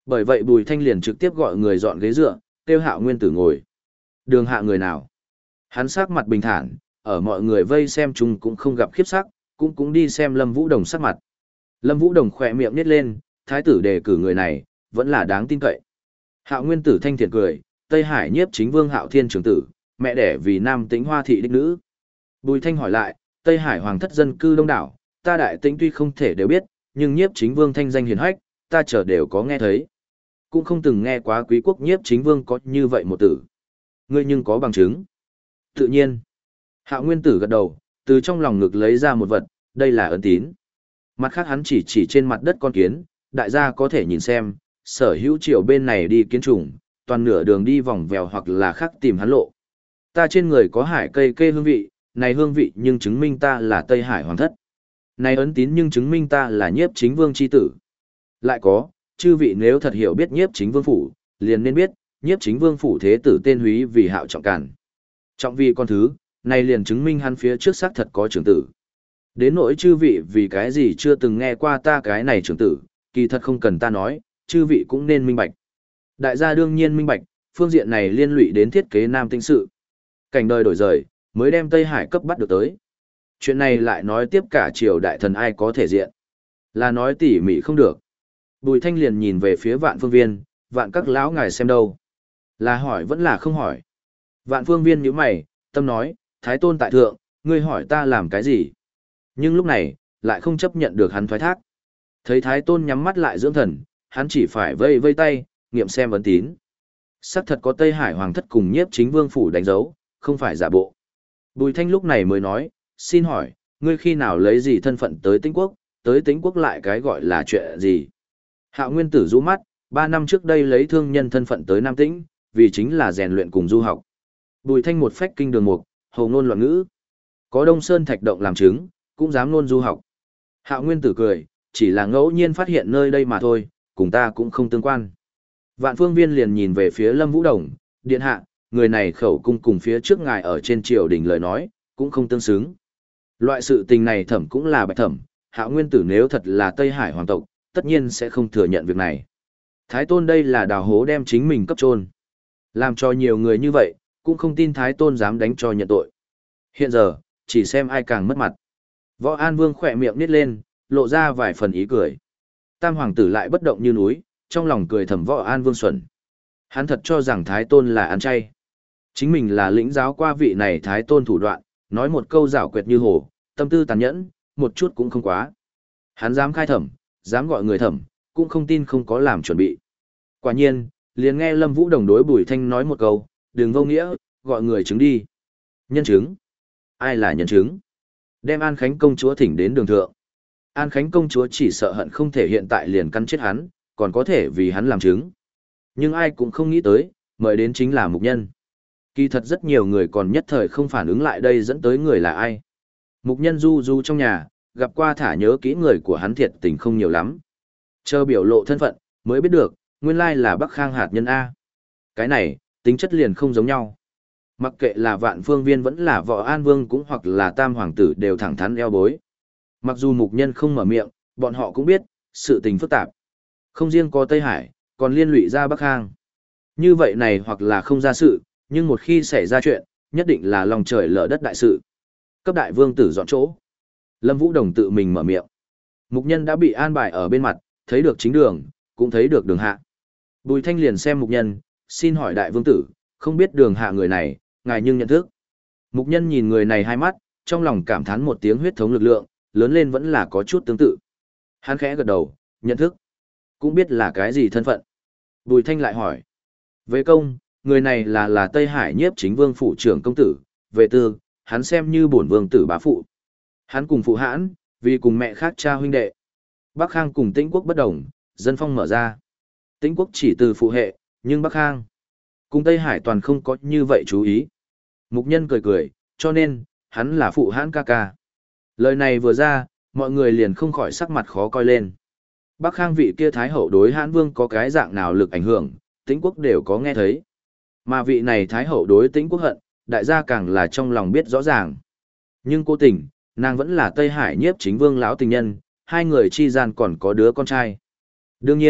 Bởi vậy Bùi Thanh liền trực tiếp gọi người dọn ghế dựa, kêu Hạo Nguyên Tử ngồi. Đường Hạ người nào? Hắn sắc mặt bình thản, ở mọi người vây xem chung cũng không gặp khiếp sắc, cũng cũng đi xem Lâm Vũ Đồng sắc mặt. Lâm Vũ Đồng khỏe miệng nhếch lên, thái tử đề cử người này, vẫn là đáng tin cậy. Hạo Nguyên Tử thanh thiện cười, Tây Hải Nhiếp Chính Vương Hạo Thiên trưởng tử, mẹ đẻ vì Nam Tĩnh Hoa thị đích nữ. Bùi Thanh hỏi lại, Tây Hải hoàng thất dân cư đông đảo, ta Đại Tĩnh tuy không thể đều biết, nhưng Nhiếp Chính Vương thanh danh hiển hách, ta chờ đều có nghe thấy. Cũng không từng nghe quá quý quốc Nhiếp Chính Vương có như vậy một tử. Ngươi nhưng có bằng chứng? Tự nhiên. Hạo Nguyên Tử gật đầu, từ trong lòng ngực lấy ra một vật, đây là ấn tín. Mặt khác hắn chỉ chỉ trên mặt đất con kiến, đại gia có thể nhìn xem, sở hữu triều bên này đi kiến trùng, toàn nửa đường đi vòng vèo hoặc là khác tìm hắn lộ. Ta trên người có hải cây kê hương vị, này hương vị nhưng chứng minh ta là Tây Hải hoàng thất. Này ấn tín nhưng chứng minh ta là Nhiếp Chính Vương chi tử. Lại có, chư vị nếu thật hiểu biết Nhiếp Chính Vương phủ, liền nên biết, Nhiếp Chính Vương phủ thế tử tên Húy vì Hạo trọng cản. Trọng vì con thứ, này liền chứng minh hắn phía trước xác thật có trưởng tử. Đến nỗi chư vị vì cái gì chưa từng nghe qua ta cái này trưởng tử, kỳ thật không cần ta nói, chư vị cũng nên minh bạch. Đại gia đương nhiên minh bạch, phương diện này liên lụy đến thiết kế Nam Tĩnh sự. Cảnh đời đổi rời, mới đem Tây Hải cấp bắt được tới. Chuyện này lại nói tiếp cả triều đại thần ai có thể diện. Là nói tỉ mỉ không được. Bùi Thanh liền nhìn về phía Vạn Phương Viên, Vạn các lão ngài xem đâu. Là hỏi vẫn là không hỏi. Vạn Phương Viên nhíu mày, tâm nói, Thái Tôn tại thượng, ngươi hỏi ta làm cái gì? Nhưng lúc này, lại không chấp nhận được hắn thoái thác. Thấy Thái Tôn nhắm mắt lại dưỡng thần, hắn chỉ phải vây vây tay, nghiệm xem ấn tín. Sắc thật có Tây Hải hoàng thất cùng Nhiếp Chính Vương phủ đánh dấu, không phải giả bộ. Bùi Thanh lúc này mới nói, xin hỏi, ngươi khi nào lấy gì thân phận tới Tĩnh Quốc, tới Tĩnh Quốc lại cái gọi là chuyện gì? Hạo Nguyên Tử rũ mắt, ba năm trước đây lấy thương nhân thân phận tới Nam Tĩnh, vì chính là rèn luyện cùng du học. Bùi Thanh một phách kinh đường mục, hầu ngôn loạn ngữ. Có Đông Sơn thạch động làm chứng, cũng dám luôn du học. Hạo Nguyên Tử cười, chỉ là ngẫu nhiên phát hiện nơi đây mà thôi, cùng ta cũng không tương quan. Vạn Phương Viên liền nhìn về phía Lâm Vũ Đồng, điện hạ, người này khẩu cung cùng phía trước ngài ở trên triều đình lời nói, cũng không tương xứng. Loại sự tình này thẩm cũng là bạch thẩm, Hạo Nguyên Tử nếu thật là Tây Hải hoàng tộc, tất nhiên sẽ không thừa nhận việc này. Thái Tôn đây là đào hố đem chính mình cấp trôn. Làm cho nhiều người như vậy, cũng không tin Thái Tôn dám đánh cho nhận tội. Hiện giờ, chỉ xem ai càng mất mặt. Võ An Vương khỏe miệng nít lên, lộ ra vài phần ý cười. Tam hoàng tử lại bất động như núi, trong lòng cười thầm Võ An Vương xuẩn. Hắn thật cho rằng Thái Tôn là ăn chay. Chính mình là lĩnh giáo qua vị này Thái Tôn thủ đoạn, nói một câu giảo quyệt như hồ, tâm tư tàn nhẫn, một chút cũng không quá. Hắn dám khai thẩm, dám gọi người thẩm, cũng không tin không có làm chuẩn bị. Quả nhiên, liền nghe Lâm Vũ Đồng đối Bùi Thanh nói một câu, đừng vô nghĩa, gọi người chứng đi. Nhân chứng? Ai là nhân chứng? Đem An Khánh công chúa thỉnh đến đường thượng. An Khánh công chúa chỉ sợ hận không thể hiện tại liền cắn chết hắn, còn có thể vì hắn làm chứng. Nhưng ai cũng không nghĩ tới, mời đến chính là mục nhân. Kỳ thật rất nhiều người còn nhất thời không phản ứng lại đây dẫn tới người là ai. Mục nhân du du trong nhà, gặp qua thả nhớ kỹ người của hắn thiệt tình không nhiều lắm. Chờ biểu lộ thân phận, mới biết được, nguyên lai là Bắc Khang hạt nhân A. Cái này, tính chất liền không giống nhau. Mặc kệ là Vạn Phương Viên vẫn là Võ An Vương cũng hoặc là Tam Hoàng tử đều thẳng thắn eo bối. Mặc dù mục nhân không mở miệng, bọn họ cũng biết, sự tình phức tạp. Không riêng có Tây Hải, còn liên lụy ra Bắc Khang. Như vậy này hoặc là không ra sự, nhưng một khi xảy ra chuyện, nhất định là lòng trời lở đất đại sự. Cấp đại vương tử dọn chỗ. Lâm Vũ Đồng tự mình mở miệng. Mục nhân đã bị an bài ở bên mặt, thấy được chính đường, cũng thấy được đường hạ. Bùi Thanh liền xem mục nhân, xin hỏi đại vương tử, không biết đường hạ người này, ngài nhưng nhận thức. Mục nhân nhìn người này hai mắt, trong lòng cảm thán một tiếng huyết thống lực lượng, lớn lên vẫn là có chút tương tự. Hắn khẽ gật đầu, nhận thức. Cũng biết là cái gì thân phận. Bùi Thanh lại hỏi. Về công, người này là là Tây Hải Nhiếp Chính Vương phủ trưởng công tử, về tư, hắn xem như bổn vương tử bá phụ. Hắn cùng phụ hãn, vì cùng mẹ khác cha huynh đệ. Bắc Khang cùng Tĩnh Quốc bất đồng, dân phong mở ra. Tĩnh Quốc chỉ từ phụ hệ, nhưng Bắc Khang cùng Tây Hải toàn không có như vậy chú ý. Mục nhân cười cười, cho nên, hắn là phụ hãn ca ca. Lời này vừa ra, mọi người liền không khỏi sắc mặt khó coi lên. Bắc Khang vị kia Thái Hậu đối hãn vương có cái dạng nào lực ảnh hưởng, Tĩnh Quốc đều có nghe thấy. Mà vị này Thái Hậu đối Tĩnh Quốc hận, đại gia càng là trong lòng biết rõ ràng. Nhưng cố tình, nàng vẫn là Tây Hải Nhiếp Chính Vương lão tình nhân, hai người chi gian còn có đứa con trai. Đương nhiên,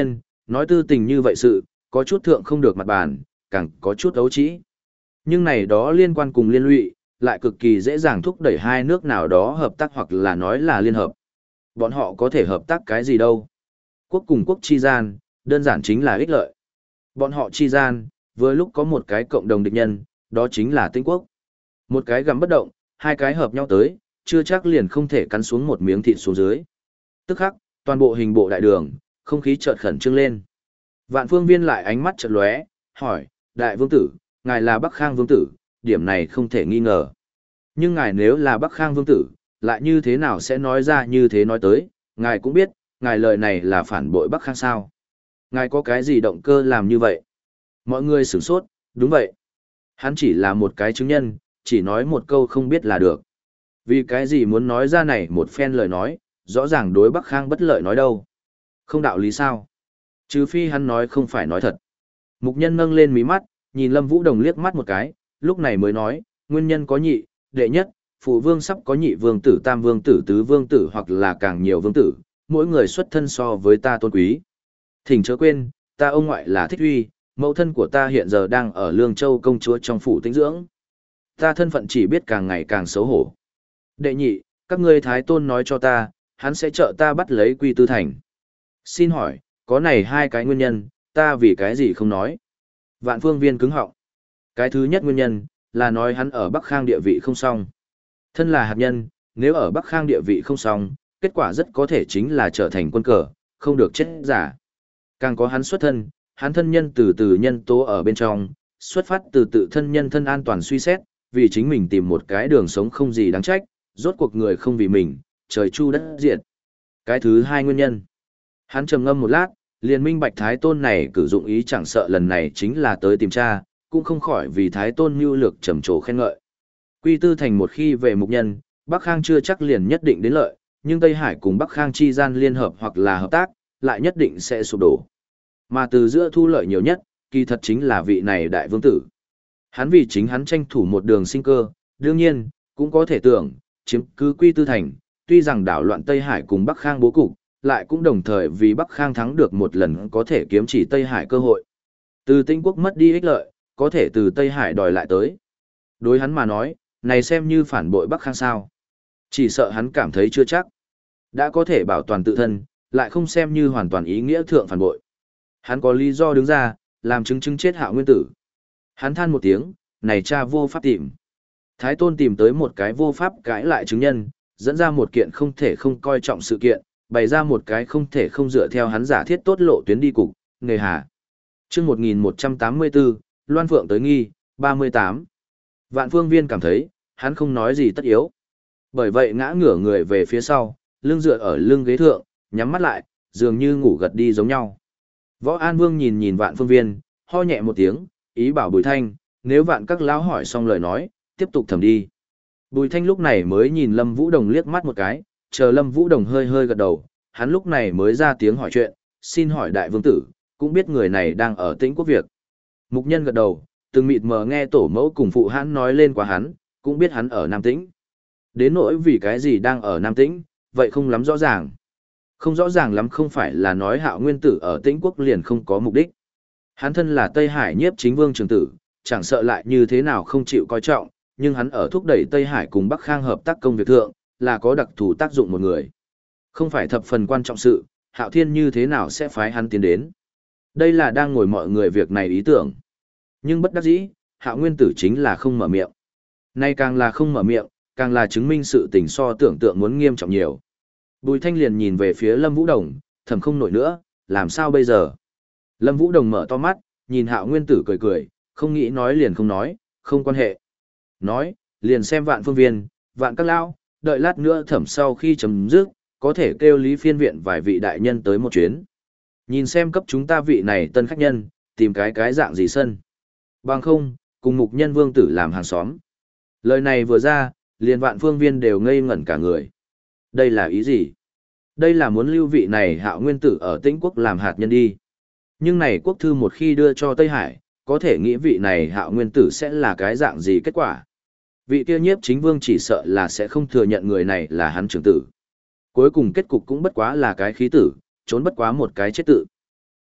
Nói tư tình như vậy sự, có chút thượng không được mặt bàn, càng có chút ấu trĩ. Nhưng này đó liên quan cùng liên lụy, lại cực kỳ dễ dàng thúc đẩy hai nước nào đó hợp tác hoặc là nói là liên hợp. Bọn họ có thể hợp tác cái gì đâu? Quốc cùng quốc chi gian, đơn giản chính là ích lợi. Bọn họ chi gian, vừa lúc có một cái cộng đồng địch nhân, đó chính là Tĩnh quốc. Một cái gặm bất động, hai cái hợp nhau tới, chưa chắc liền không thể cắn xuống một miếng thịt xuống dưới. Tức khắc, toàn bộ hình bộ đại đường, không khí chợt khẩn trương lên. Vạn Phương Viên lại ánh mắt chợt lóe, hỏi, đại vương tử, ngài là Bắc Khang vương tử, điểm này không thể nghi ngờ. Nhưng ngài nếu là Bắc Khang vương tử, lại như thế nào sẽ nói ra như thế nói tới, ngài cũng biết, ngài lời này là phản bội Bắc Khang sao. Ngài có cái gì động cơ làm như vậy? Mọi người sửng sốt, đúng vậy. Hắn chỉ là một cái chứng nhân, chỉ nói một câu không biết là được. Vì cái gì muốn nói ra này một phen lời nói, rõ ràng đối Bắc Khang bất lợi nói đâu. Không đạo lý sao? Trừ phi hắn nói không phải nói thật. Mục nhân nâng lên mí mắt, nhìn Lâm Vũ Đồng liếc mắt một cái, lúc này mới nói, nguyên nhân có nhị, đệ nhất, phụ vương sắp có nhị vương tử, tam vương tử, tứ vương tử hoặc là càng nhiều vương tử, mỗi người xuất thân so với ta tôn quý. Thỉnh chớ quên, ta ông ngoại là Thích Uy, mẫu thân của ta hiện giờ đang ở Lương Châu công chúa trong phủ tĩnh dưỡng. Ta thân phận chỉ biết càng ngày càng xấu hổ. Đệ nhị, các ngươi thái tôn nói cho ta, hắn sẽ trợ ta bắt lấy Quy Tư Thành. Xin hỏi, có này hai cái nguyên nhân, ta vì cái gì không nói? Vạn Phương Viên cứng họng. Cái thứ nhất nguyên nhân, là nói hắn ở Bắc Khang địa vị không xong. Thân là hạt nhân, nếu ở Bắc Khang địa vị không xong, kết quả rất có thể chính là trở thành quân cờ, không được chết giả. Càng có hắn xuất thân, hắn thân nhân từ từ nhân tố ở bên trong, xuất phát từ tự thân nhân thân an toàn suy xét, vì chính mình tìm một cái đường sống không gì đáng trách, rốt cuộc người không vì mình, trời chu đất diệt. Cái thứ hai nguyên nhân, hắn trầm ngâm một lát, liền minh bạch Thái Tôn này cử dụng ý chẳng sợ lần này chính là tới tìm cha, cũng không khỏi vì Thái Tôn mưu lược trầm trồ khen ngợi. Quy Tư Thành một khi về mục nhân, Bắc Khang chưa chắc liền nhất định đến lợi, nhưng Tây Hải cùng Bắc Khang chi gian liên hợp hoặc là hợp tác, lại nhất định sẽ sụp đổ. Mà từ giữa thu lợi nhiều nhất, kỳ thật chính là vị này đại vương tử. Hắn vì chính hắn tranh thủ một đường sinh cơ, đương nhiên, cũng có thể tưởng, chiếm cứ Quy Tư Thành, tuy rằng đảo loạn Tây Hải cùng Bắc Khang bố cục, lại cũng đồng thời vì Bắc Khang thắng được một lần có thể kiếm chỉ Tây Hải cơ hội. Từ Tĩnh quốc mất đi ích lợi, có thể từ Tây Hải đòi lại tới. Đối hắn mà nói, này xem như phản bội Bắc Khang sao. Chỉ sợ hắn cảm thấy chưa chắc. Đã có thể bảo toàn tự thân, lại không xem như hoàn toàn ý nghĩa thượng phản bội. Hắn có lý do đứng ra, làm chứng chứng chết Hạo Nguyên tử. Hắn than một tiếng, này cha vô pháp tìm. Thái Tôn tìm tới một cái vô pháp cãi lại chứng nhân, dẫn ra một kiện không thể không coi trọng sự kiện, bày ra một cái không thể không dựa theo hắn giả thiết tốt lộ tuyến đi cục, nghề hà. Trước một nghìn một trăm tám mươi tư, Loan Phượng tới nghi, ba mươi tám. Vạn Phương Viên cảm thấy, hắn không nói gì tất yếu. Bởi vậy ngã ngửa người về phía sau, lưng dựa ở lưng ghế thượng, nhắm mắt lại, dường như ngủ gật đi giống nhau. Võ An Vương nhìn nhìn Vạn Phương Viên, ho nhẹ một tiếng, ý bảo Bùi Thanh, nếu Vạn các lão hỏi xong lời nói, tiếp tục thầm đi. Bùi Thanh lúc này mới nhìn Lâm Vũ Đồng liếc mắt một cái, chờ Lâm Vũ Đồng hơi hơi gật đầu, hắn lúc này mới ra tiếng hỏi chuyện, xin hỏi đại vương tử, cũng biết người này đang ở Tĩnh quốc việc. Mục nhân gật đầu, từng mịt mờ nghe tổ mẫu cùng phụ hắn nói lên qua hắn, cũng biết hắn ở Nam Tĩnh. Đến nỗi vì cái gì đang ở Nam Tĩnh, vậy không lắm rõ ràng. Không rõ ràng lắm không phải là nói Hạo Nguyên tử ở Tĩnh quốc liền không có mục đích. Hắn thân là Tây Hải nhiếp chính vương trường tử, chẳng sợ lại như thế nào không chịu coi trọng, nhưng hắn ở thúc đẩy Tây Hải cùng Bắc Khang hợp tác công việc thượng, là có đặc thù tác dụng một người. Không phải thập phần quan trọng sự, Hạo Thiên như thế nào sẽ phái hắn tiến đến. Đây là đang ngồi mọi người việc này ý tưởng. Nhưng bất đắc dĩ, Hạo Nguyên tử chính là không mở miệng. Nay càng là không mở miệng, càng là chứng minh sự tình so tưởng tượng muốn nghiêm trọng nhiều. Bùi Thanh liền nhìn về phía Lâm Vũ Đồng, thầm không nổi nữa, làm sao bây giờ? Lâm Vũ Đồng mở to mắt, nhìn Hạo Nguyên tử cười cười, không nghĩ nói liền không nói, không quan hệ. Nói, liền xem Vạn Phương Viên, Vạn các lão, đợi lát nữa thẩm sau khi chấm dứt, có thể kêu Lý Phiên viện vài vị đại nhân tới một chuyến. Nhìn xem cấp chúng ta vị này tân khách nhân, tìm cái cái dạng gì sân. Bằng không, cùng mục nhân vương tử làm hàng xóm. Lời này vừa ra, liền Vạn Phương Viên đều ngây ngẩn cả người. Đây là ý gì? Đây là muốn lưu vị này Hạo Nguyên tử ở Tĩnh quốc làm hạt nhân đi. Nhưng này quốc thư một khi đưa cho Tây Hải, có thể nghĩ vị này Hạo Nguyên tử sẽ là cái dạng gì kết quả. Vị kia nhiếp chính vương chỉ sợ là sẽ không thừa nhận người này là hắn trưởng tử. Cuối cùng kết cục cũng bất quá là cái khí tử, trốn bất quá một cái chết tự.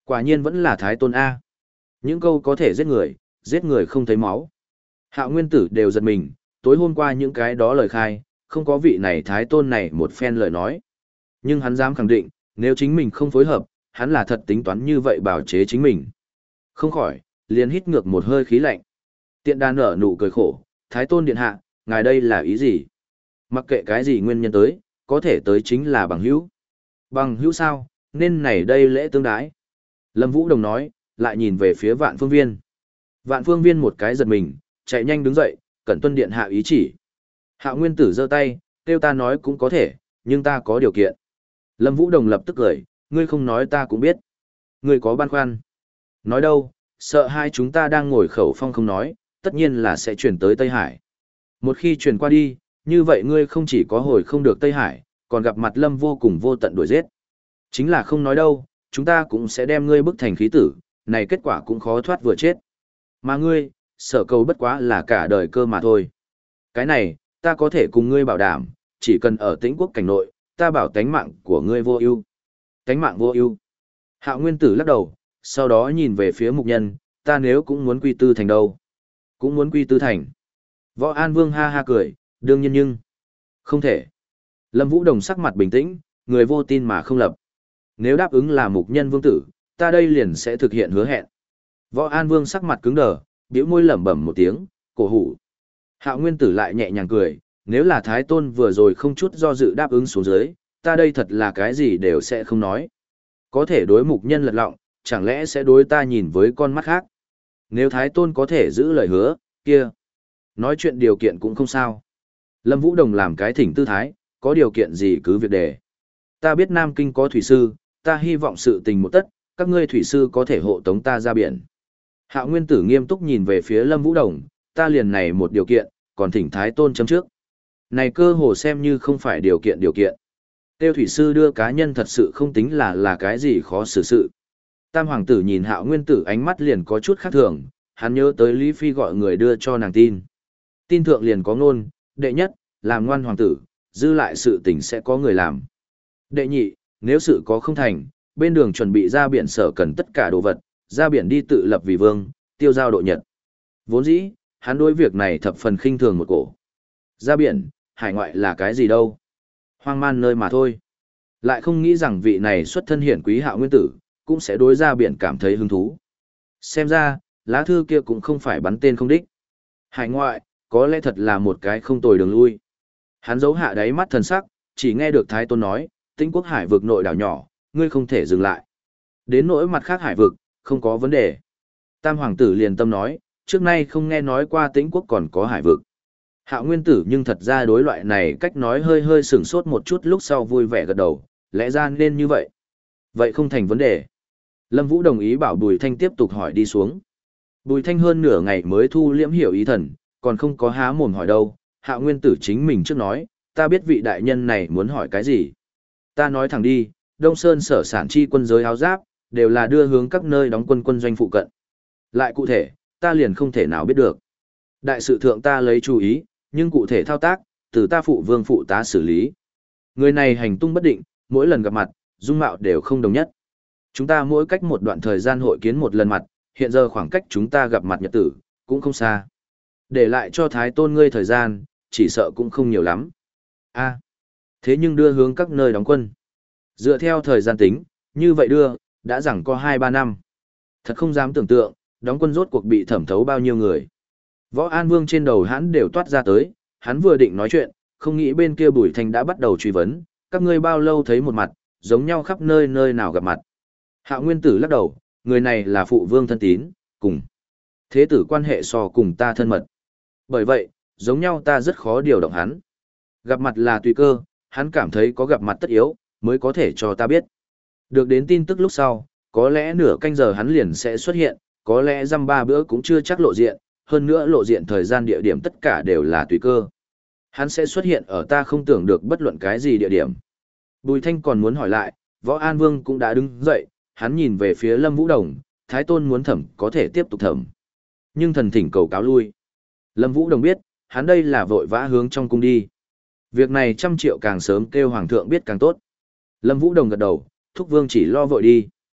Quả nhiên vẫn là Thái Tôn A. Những câu có thể giết người, giết người không thấy máu. Hạo nguyên tử đều giật mình, tối hôm qua những cái đó lời khai, không có vị này Thái Tôn này một phen lời nói. Nhưng hắn dám khẳng định, nếu chính mình không phối hợp, hắn là thật tính toán như vậy bảo chế chính mình. Không khỏi, liền hít ngược một hơi khí lạnh. Tiện đàn nở nụ cười khổ, Thái Tôn điện hạ, ngài đây là ý gì? Mặc kệ cái gì nguyên nhân tới, có thể tới chính là bằng hữu. Bằng hữu sao, nên này đây lễ tương đái. Lâm Vũ Đồng nói, lại nhìn về phía Vạn Phương Viên. Vạn Phương Viên một cái giật mình, chạy nhanh đứng dậy, cẩn tuân điện hạ ý chỉ. Hạo Nguyên Tử giơ tay, kêu ta nói cũng có thể, nhưng ta có điều kiện. Lâm Vũ Đồng lập tức cười, ngươi không nói ta cũng biết. Ngươi có băn khoăn. Nói đâu, sợ hai chúng ta đang ngồi khẩu phong không nói, tất nhiên là sẽ chuyển tới Tây Hải. Một khi chuyển qua đi, như vậy ngươi không chỉ có hồi không được Tây Hải, còn gặp mặt Lâm vô cùng vô tận đuổi giết. Chính là không nói đâu, chúng ta cũng sẽ đem ngươi bức thành khí tử, này kết quả cũng khó thoát vừa chết. Mà ngươi, sở cầu bất quá là cả đời cơ mà thôi. Cái này, ta có thể cùng ngươi bảo đảm, chỉ cần ở Tĩnh quốc cảnh nội, ta bảo tánh mạng của ngươi vô ưu. Tánh mạng vô ưu. Hạo Nguyên Tử lắc đầu, sau đó nhìn về phía mục nhân, ta nếu cũng muốn quy tư thành đâu. Cũng muốn quy tư thành. Võ An Vương ha ha cười, đương nhiên nhưng. Không thể. Lâm Vũ Đồng sắc mặt bình tĩnh, người vô tin mà không lập. Nếu đáp ứng là mục nhân vương tử, ta đây liền sẽ thực hiện hứa hẹn. Võ An Vương sắc mặt cứng đờ, bĩu môi lẩm bẩm một tiếng, cổ hủ. Hạo Nguyên Tử lại nhẹ nhàng cười, nếu là Thái Tôn vừa rồi không chút do dự đáp ứng xuống dưới, ta đây thật là cái gì đều sẽ không nói. Có thể đối mục nhân lật lọng, chẳng lẽ sẽ đối ta nhìn với con mắt khác. Nếu Thái Tôn có thể giữ lời hứa, kia. Nói chuyện điều kiện cũng không sao. Lâm Vũ Đồng làm cái thỉnh tư thái, có điều kiện gì cứ việc đề. Ta biết Nam Kinh có thủy sư, ta hy vọng sự tình một tất, các ngươi thủy sư có thể hộ tống ta ra biển. Hạo Nguyên Tử nghiêm túc nhìn về phía Lâm Vũ Đồng, ta liền này một điều kiện, còn thỉnh Thái Tôn chấm trước. Này cơ hồ xem như không phải điều kiện điều kiện. Tiêu thủy sư đưa cá nhân thật sự không tính là là cái gì khó xử sự. Tam Hoàng Tử nhìn Hạo Nguyên Tử ánh mắt liền có chút khác thường, hắn nhớ tới Lý Phi gọi người đưa cho nàng tin. Tin thượng liền có ngôn, đệ nhất, làm ngoan hoàng tử, dư lại sự tình sẽ có người làm. Đệ nhị, nếu sự có không thành, bên đường chuẩn bị ra biển sở cần tất cả đồ vật, ra biển đi tự lập vì vương, tiêu giao độ nhật. Vốn dĩ, hắn đối việc này thập phần khinh thường một cổ. Ra biển, hải ngoại là cái gì đâu? Hoang man nơi mà thôi. Lại không nghĩ rằng vị này xuất thân hiển quý Hạo Nguyên Tử, cũng sẽ đối ra biển cảm thấy hứng thú. Xem ra, lá thư kia cũng không phải bắn tên không đích. Hải ngoại, có lẽ thật là một cái không tồi đường lui. Hắn giấu hạ đáy mắt thần sắc, chỉ nghe được Thái Tôn nói, Tĩnh quốc hải vực nội đảo nhỏ, ngươi không thể dừng lại. Đến nỗi mặt khác hải vực, không có vấn đề. Tam Hoàng Tử liền tâm nói, trước nay không nghe nói qua Tĩnh quốc còn có hải vực. Hạo Nguyên Tử nhưng thật ra đối loại này cách nói hơi hơi sửng sốt một chút lúc sau vui vẻ gật đầu, lẽ ra nên như vậy. Vậy không thành vấn đề. Lâm Vũ đồng ý bảo Bùi Thanh tiếp tục hỏi đi xuống. Bùi Thanh hơn nửa ngày mới thu liễm hiểu ý thần, còn không có há mồm hỏi đâu. Hạo Nguyên Tử chính mình trước nói, ta biết vị đại nhân này muốn hỏi cái gì. Ta nói thẳng đi, Đông Sơn sở sản chi quân giới áo giáp, đều là đưa hướng các nơi đóng quân quân doanh phụ cận. Lại cụ thể, ta liền không thể nào biết được. Đại sự thượng ta lấy chú ý, nhưng cụ thể thao tác, từ ta phụ vương phụ tá xử lý. Người này hành tung bất định, mỗi lần gặp mặt, dung mạo đều không đồng nhất. Chúng ta mỗi cách một đoạn thời gian hội kiến một lần mặt, hiện giờ khoảng cách chúng ta gặp mặt nhật tử, cũng không xa. Để lại cho Thái Tôn ngươi thời gian, chỉ sợ cũng không nhiều lắm. A, thế nhưng đưa hướng các nơi đóng quân. Dựa theo thời gian tính, như vậy đưa, đã rằng có hai ba năm. Thật không dám tưởng tượng, đóng quân rốt cuộc bị thẩm thấu bao nhiêu người. Võ An Vương trên đầu hắn đều toát ra tới, hắn vừa định nói chuyện, không nghĩ bên kia Bùi Thanh đã bắt đầu truy vấn, các ngươi bao lâu thấy một mặt, giống nhau khắp nơi nơi nào gặp mặt. Hạo Nguyên Tử lắc đầu, người này là phụ vương thân tín, cùng thế tử quan hệ so cùng ta thân mật. Bởi vậy, giống nhau ta rất khó điều động hắn. Gặp mặt là tùy cơ, hắn cảm thấy có gặp mặt tất yếu, mới có thể cho ta biết. Được đến tin tức lúc sau, có lẽ nửa canh giờ hắn liền sẽ xuất hiện, có lẽ dăm ba bữa cũng chưa chắc lộ diện, hơn nữa lộ diện thời gian địa điểm tất cả đều là tùy cơ. Hắn sẽ xuất hiện ở ta không tưởng được bất luận cái gì địa điểm. Bùi Thanh còn muốn hỏi lại, Võ An Vương cũng đã đứng dậy, hắn nhìn về phía Lâm Vũ Đồng, Thái Tôn muốn thẩm có thể tiếp tục thẩm. Nhưng thần thỉnh cầu cáo lui. Lâm Vũ Đồng biết, hắn đây là vội vã hướng trong cung đi. Việc này trăm triệu càng sớm kêu Hoàng thượng biết càng tốt. Lâm Vũ Đồng gật đầu, thúc vương chỉ lo vội đi.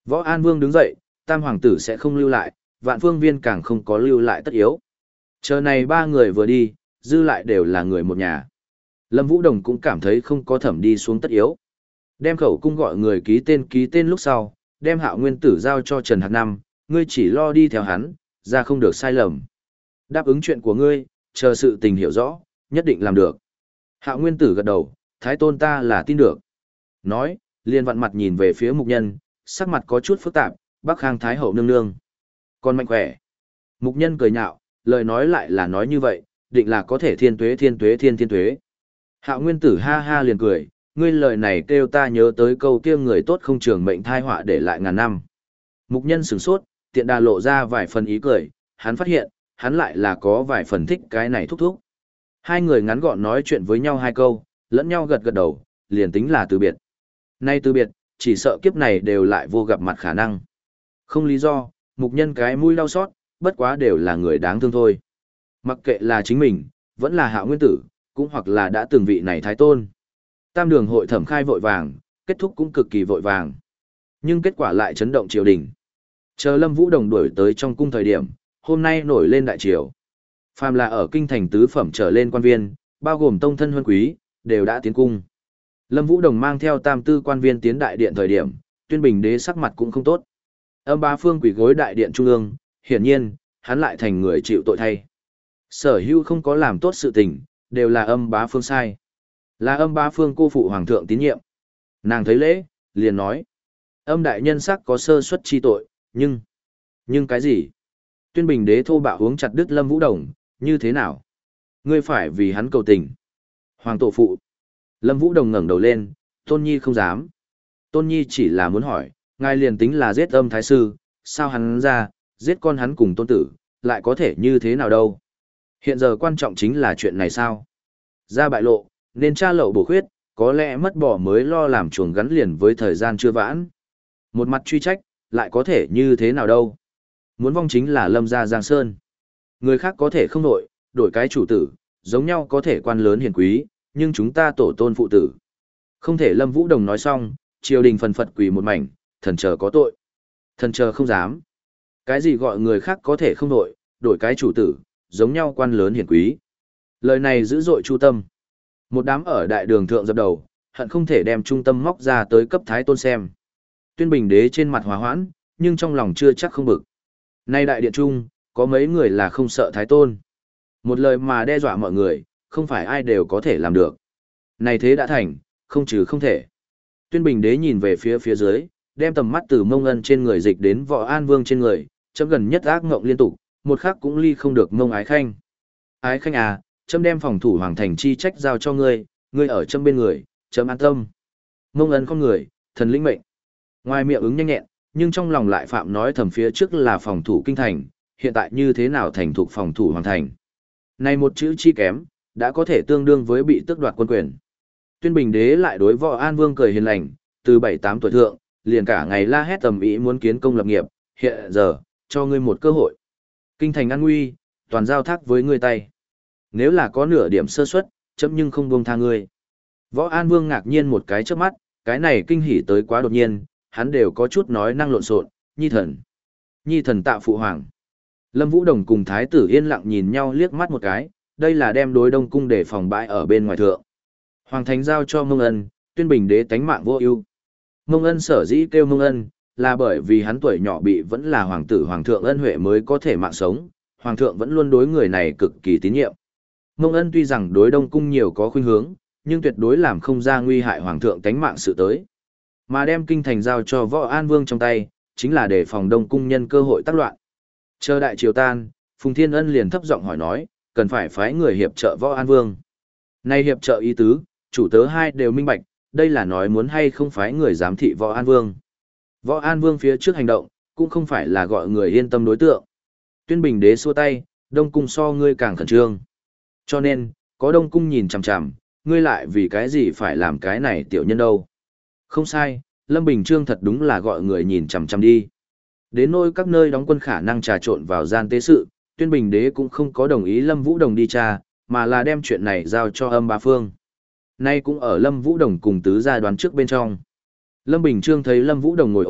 Võ An Vương đứng dậy, tam hoàng tử sẽ không lưu lại, vạn phương viên càng không có lưu lại tất yếu. Chờ này ba người vừa đi, dư lại đều là người một nhà. Lâm Vũ Đồng cũng cảm thấy không có thẩm đi xuống tất yếu. Đem khẩu cung gọi người ký tên ký tên lúc sau, đem Hạo Nguyên Tử giao cho Trần Hạc Năm, ngươi chỉ lo đi theo hắn, ra không được sai lầm. Đáp ứng chuyện của ngươi, chờ sự tình hiểu rõ, nhất định làm được. Hạo Nguyên Tử gật đầu, Thái Tôn ta là tin được. Nói, liền vặn mặt nhìn về phía mục nhân, sắc mặt có chút phức tạp, Bắc Khang Thái Hậu nương nương. Còn mạnh khỏe. Mục nhân cười nhạo, lời nói lại là nói như vậy, định là có thể thiên tuế thiên tuế thiên thiên tuế. Hạo Nguyên Tử ha ha liền cười, ngươi lời này kêu ta nhớ tới câu kia người tốt không trường mệnh thai họa để lại ngàn năm. Mục nhân sửng sốt, tiện đà lộ ra vài phần ý cười, hắn phát hiện, hắn lại là có vài phần thích cái này thúc thúc. Hai người ngắn gọn nói chuyện với nhau hai câu, lẫn nhau gật gật đầu, liền tính là từ biệt. Nay từ biệt, chỉ sợ kiếp này đều lại vô gặp mặt khả năng. Không lý do, mục nhân cái mũi đau xót, bất quá đều là người đáng thương thôi. Mặc kệ là chính mình, vẫn là Hạo Nguyên Tử, cũng hoặc là đã từng vị này Thái Tôn. Tam đường hội thẩm khai vội vàng, kết thúc cũng cực kỳ vội vàng. Nhưng kết quả lại chấn động triều đình. Chờ Lâm Vũ Đồng đuổi tới trong cung thời điểm, hôm nay nổi lên đại triều. Phàm là ở kinh thành tứ phẩm trở lên quan viên, bao gồm tông thân huân quý, đều đã tiến cung. Lâm Vũ Đồng mang theo tam tư quan viên tiến đại điện thời điểm, Tuyên Bình Đế sắc mặt cũng không tốt. Âm Bá Phương quỳ gối đại điện trung ương, hiển nhiên, hắn lại thành người chịu tội thay. Sở Hữu không có làm tốt sự tình, đều là Âm Bá Phương sai. Là Âm Bá Phương cô phụ hoàng thượng tín nhiệm. Nàng thấy lễ, liền nói: "Âm đại nhân sắc có sơ suất chi tội, nhưng nhưng cái gì?" Tuyên Bình Đế thô bạo uống chặt đứt Lâm Vũ Đồng, "Như thế nào? Ngươi phải vì hắn cầu tình?" Hoàng tổ phụ. Lâm Vũ Đồng ngẩng đầu lên, "Tôn Nhi không dám. Tôn Nhi chỉ là muốn hỏi, ngài liền tính là giết Âm thái sư, sao hắn ra, giết con hắn cùng tôn tử, lại có thể như thế nào đâu? Hiện giờ quan trọng chính là chuyện này sao? Ra bại lộ, nên tra lậu bổ khuyết, có lẽ mất bỏ mới lo làm chuồng gắn liền với thời gian chưa vãn. Một mặt truy trách, lại có thể như thế nào đâu? Muốn vong chính là Lâm gia Giang Sơn. Người khác có thể không đổi, đổi cái chủ tử, giống nhau có thể quan lớn hiền quý, nhưng chúng ta tổ tôn phụ tử. Không thể." Lâm Vũ Đồng nói xong, triều đình phần phật quỳ một mảnh, thần chờ có tội. Thần chờ không dám. Cái gì gọi người khác có thể không đổi, đổi cái chủ tử, giống nhau quan lớn hiền quý. Lời này dữ dội chu tâm. Một đám ở đại đường thượng dập đầu, hận không thể đem trung tâm móc ra tới cấp Thái Tôn xem. Tuyên Bình Đế trên mặt hòa hoãn, nhưng trong lòng chưa chắc không bực. Nay đại điện trung, có mấy người là không sợ Thái Tôn. Một lời mà đe dọa mọi người, không phải ai đều có thể làm được. Này thế đã thành, không trừ không thể. Tuyên Bình Đế nhìn về phía phía dưới, đem tầm mắt từ Mông Ân trên người dịch đến Võ An Vương trên người, chấm gần nhất ác ngộng liên tục, một khắc cũng ly không được Mông Ái Khanh. Ái Khanh à, chấm đem phòng thủ hoàng thành chi trách giao cho ngươi, ngươi ở chấm bên người, chấm an tâm. Mông Ân không người, thần lĩnh mệnh. Ngoài miệng ứng nhanh nhẹn, nhưng trong lòng lại phạm nói thầm phía trước là phòng thủ kinh thành, hiện tại như thế nào thành thuộc phòng thủ hoàng thành. Này một chữ chi kém, đã có thể tương đương với bị tước đoạt quân quyền. Tuyên Bình Đế lại đối Võ An Vương cười hiền lành, từ bảy tám tuổi thượng, liền cả ngày la hét tầm ý muốn kiến công lập nghiệp, hiện giờ, cho ngươi một cơ hội. Kinh thành an nguy, toàn giao thác với ngươi tay. Nếu là có nửa điểm sơ suất, chấm nhưng không buông tha ngươi. Võ An Vương ngạc nhiên một cái trước mắt, cái này kinh hỉ tới quá đột nhiên, hắn đều có chút nói năng lộn xộn, nhi thần. Nhi thần tạ phụ hoàng. Lâm Vũ Đồng cùng Thái tử yên lặng nhìn nhau liếc mắt một cái, đây là đem đối Đông cung để phòng bãi ở bên ngoài thượng. Hoàng thánh giao cho Mông Ân, Tuyên Bình Đế tánh mạng vô ưu. Mông Ân sở dĩ kêu Mông Ân, là bởi vì hắn tuổi nhỏ bị vẫn là hoàng tử hoàng thượng ân huệ mới có thể mạng sống, hoàng thượng vẫn luôn đối người này cực kỳ tín nhiệm. Mông Ân tuy rằng đối Đông cung nhiều có khuynh hướng, nhưng tuyệt đối làm không ra nguy hại hoàng thượng tánh mạng sự tới. Mà đem kinh thành giao cho Võ An Vương trong tay, chính là để phòng Đông cung nhân cơ hội tác loạn. Chờ đại triều tan, Phùng Thiên Ân liền thấp giọng hỏi nói, cần phải phái người hiệp trợ Võ An Vương. Nay hiệp trợ ý tứ, chủ tớ hai đều minh bạch, đây là nói muốn hay không phái người giám thị Võ An Vương. Võ An Vương phía trước hành động, cũng không phải là gọi người yên tâm đối tượng. Tuyên Bình Đế xua tay, Đông cung so ngươi càng khẩn trương. Cho nên, có Đông cung nhìn chằm chằm, ngươi lại vì cái gì phải làm cái này tiểu nhân đâu. Không sai, Lâm Bình Trương thật đúng là gọi người nhìn chằm chằm đi. Đến nỗi các nơi đóng quân khả năng trà trộn vào gian tế sự, Tuyên Bình Đế cũng không có đồng ý Lâm Vũ Đồng đi tra, mà là đem chuyện này giao cho Âm Bá Phương. Nay cũng ở Lâm Vũ Đồng cùng tứ gia đoán trước bên trong. Lâm Bình Trương thấy Lâm Vũ Đồng ngồi ổn,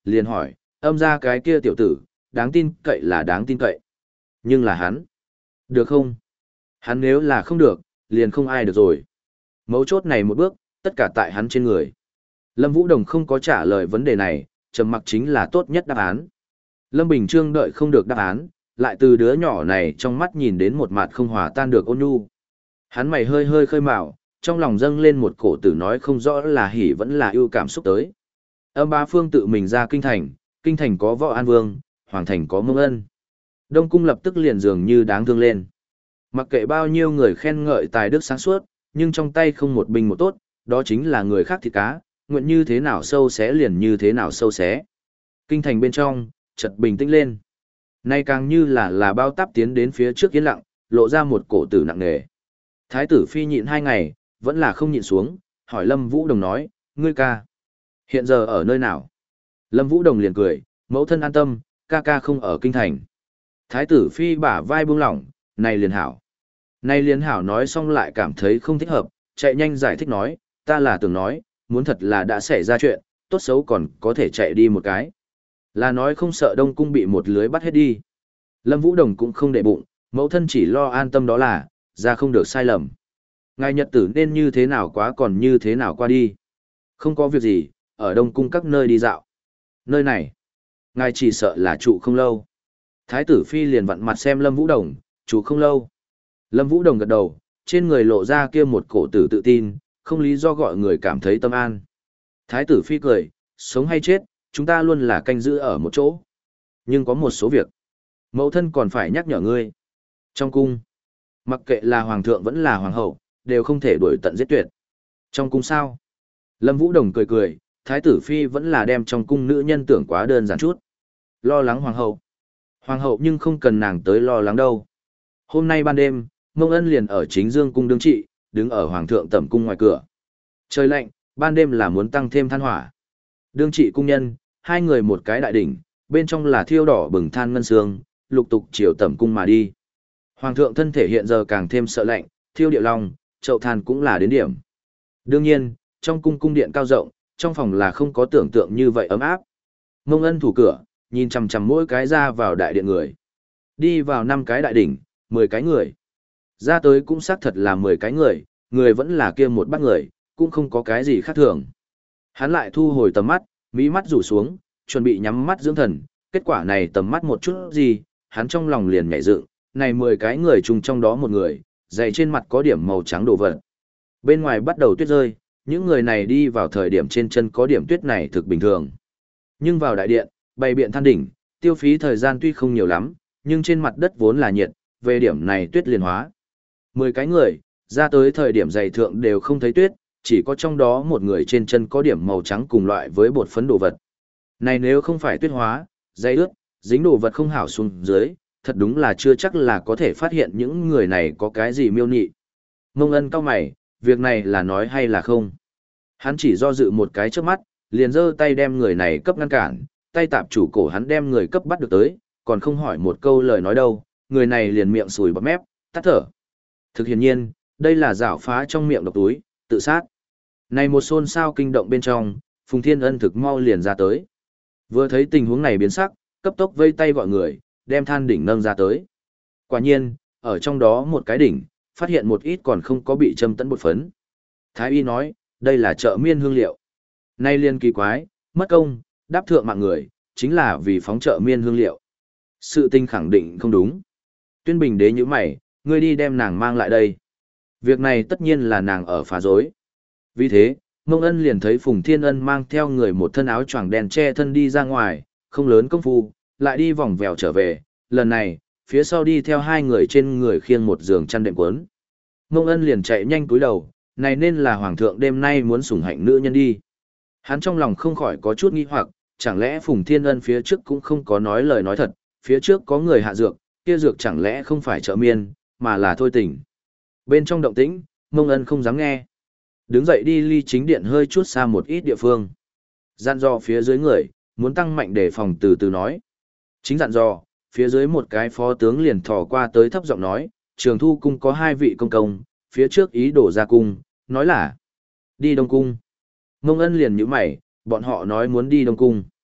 liền hỏi, âm ra cái kia tiểu tử, đáng tin cậy là đáng tin cậy. Nhưng là hắn. Được không? Hắn nếu là không được, liền không ai được rồi. Mấu chốt này một bước, tất cả tại hắn trên người. Lâm Vũ Đồng không có trả lời vấn đề này, trầm mặc chính là tốt nhất đáp án. Lâm Bình Trương đợi không được đáp án, lại từ đứa nhỏ này trong mắt nhìn đến một mặt không hòa tan được ôn nhu. Hắn mày hơi hơi khơi mào, trong lòng dâng lên một cổ tử nói không rõ là hỉ vẫn là ưu cảm xúc tới. Âm Bá Phương tự mình ra kinh thành, kinh thành có Võ An Vương, hoàng thành có Mông Ân. Đông cung lập tức liền dường như đáng thương lên. Mặc kệ bao nhiêu người khen ngợi tài đức sáng suốt, nhưng trong tay không một binh một tốt, đó chính là người khác thịt cá, nguyện như thế nào sâu xé liền như thế nào sâu xé. Kinh thành bên trong, chợt bình tĩnh lên. Nay càng như là là bao táp tiến đến phía trước yên lặng, lộ ra một cổ tử nặng nề. Thái tử phi nhịn hai ngày, vẫn là không nhịn xuống, hỏi Lâm Vũ Đồng nói, ngươi ca, hiện giờ ở nơi nào? Lâm Vũ Đồng liền cười, mẫu thân an tâm, ca ca không ở kinh thành. Thái tử phi bả vai buông lỏng, này liền hảo. Này liền hảo nói xong lại cảm thấy không thích hợp, chạy nhanh giải thích nói, ta là tưởng nói, muốn thật là đã xảy ra chuyện, tốt xấu còn có thể chạy đi một cái. Là nói không sợ Đông Cung bị một lưới bắt hết đi. Lâm Vũ Đồng cũng không để bụng, mẫu thân chỉ lo an tâm đó là, ra không được sai lầm. Ngài nhật tử nên như thế nào quá còn như thế nào qua đi. Không có việc gì, ở Đông Cung các nơi đi dạo. Nơi này, ngài chỉ sợ là trụ không lâu. Thái tử phi liền vặn mặt xem Lâm Vũ Đồng, trụ không lâu. Lâm Vũ Đồng gật đầu, trên người lộ ra kia một cổ tử tự tin, không lý do gọi người cảm thấy tâm an. Thái tử phi cười, sống hay chết, chúng ta luôn là canh giữ ở một chỗ. Nhưng có một số việc, mẫu thân còn phải nhắc nhở ngươi. Trong cung, mặc kệ là hoàng thượng vẫn là hoàng hậu, đều không thể đuổi tận giết tuyệt. Trong cung sao? Lâm Vũ Đồng cười cười, thái tử phi vẫn là đem trong cung nữ nhân tưởng quá đơn giản chút. Lo lắng hoàng hậu. Hoàng hậu nhưng không cần nàng tới lo lắng đâu. Hôm nay ban đêm, Mông Ân liền ở chính dương cung đương trị, đứng ở hoàng thượng tẩm cung ngoài cửa. Trời lạnh, ban đêm là muốn tăng thêm than hỏa. Đương trị cung nhân, hai người một cái đại đỉnh, bên trong là thiêu đỏ bừng than ngân sương, lục tục chiều tẩm cung mà đi. Hoàng thượng thân thể hiện giờ càng thêm sợ lạnh, thiêu địa long, chậu than cũng là đến điểm. Đương nhiên, trong cung cung điện cao rộng, trong phòng là không có tưởng tượng như vậy ấm áp. Mông Ân thủ cửa, nhìn chằm chằm mỗi cái ra vào đại điện người. Đi vào năm cái đại đỉnh, mười cái người. Ra tới cũng xác thật là mười cái người, người vẫn là kia một bát người, cũng không có cái gì khác thường. Hắn lại thu hồi tầm mắt, mí mắt rủ xuống, chuẩn bị nhắm mắt dưỡng thần, kết quả này tầm mắt một chút gì, hắn trong lòng liền nhảy dựng, này mười cái người chung trong đó một người, dày trên mặt có điểm màu trắng đổ vật. Bên ngoài bắt đầu tuyết rơi, những người này đi vào thời điểm trên chân có điểm tuyết này thực bình thường. Nhưng vào đại điện, bày biện than đỉnh, tiêu phí thời gian tuy không nhiều lắm, nhưng trên mặt đất vốn là nhiệt, về điểm này tuyết liền hóa. Mười cái người, ra tới thời điểm giày thượng đều không thấy tuyết, chỉ có trong đó một người trên chân có điểm màu trắng cùng loại với bột phấn đồ vật. Này nếu không phải tuyết hóa, giày ướt, dính đồ vật không hảo xuống dưới, thật đúng là chưa chắc là có thể phát hiện những người này có cái gì miêu nị. Mông Ân cau mày, việc này là nói hay là không? Hắn chỉ do dự một cái trước mắt, liền giơ tay đem người này cấp ngăn cản, tay tạp chủ cổ hắn đem người cấp bắt được tới, còn không hỏi một câu lời nói đâu, người này liền miệng sùi bọt mép, tắt thở. Thực hiển nhiên, đây là giảo phá trong miệng độc túi, tự sát. Này một xôn xao kinh động bên trong, Phùng Thiên Ân thực mau liền ra tới. Vừa thấy tình huống này biến sắc, cấp tốc vây tay gọi người, đem than đỉnh nâng ra tới. Quả nhiên, ở trong đó một cái đỉnh, phát hiện một ít còn không có bị châm tẫn bột phấn. Thái y nói, đây là trợ miên hương liệu. Nay liên kỳ quái, mất công, đáp thượng mạng người, chính là vì phóng trợ miên hương liệu. Sự tình khẳng định không đúng. Tuyên Bình đế như mày, ngươi đi đem nàng mang lại đây. Việc này tất nhiên là nàng ở phá rối. Vì thế, Mông Ân liền thấy Phùng Thiên Ân mang theo người một thân áo choàng đen che thân đi ra ngoài, không lớn công phu, lại đi vòng vèo trở về, lần này, phía sau đi theo hai người trên người khiêng một giường chăn đệm quấn. Mông Ân liền chạy nhanh cúi đầu, này nên là hoàng thượng đêm nay muốn sủng hạnh nữ nhân đi. Hắn trong lòng không khỏi có chút nghi hoặc, chẳng lẽ Phùng Thiên Ân phía trước cũng không có nói lời nói thật, phía trước có người hạ dược, kia dược chẳng lẽ không phải trợ miên, mà là thôi tình. Bên trong động tĩnh, Mông Ân không dám nghe. Đứng dậy đi ly chính điện hơi chút xa một ít địa phương. Dặn dò phía dưới người, muốn tăng mạnh đề phòng từ từ nói. Chính dặn dò, phía dưới một cái phó tướng liền thò qua tới thấp giọng nói, Trường Thu cung có hai vị công công, phía trước ý đổ ra cung, nói là đi Đông cung. Mông Ân liền nhíu mày, bọn họ nói muốn đi Đông cung.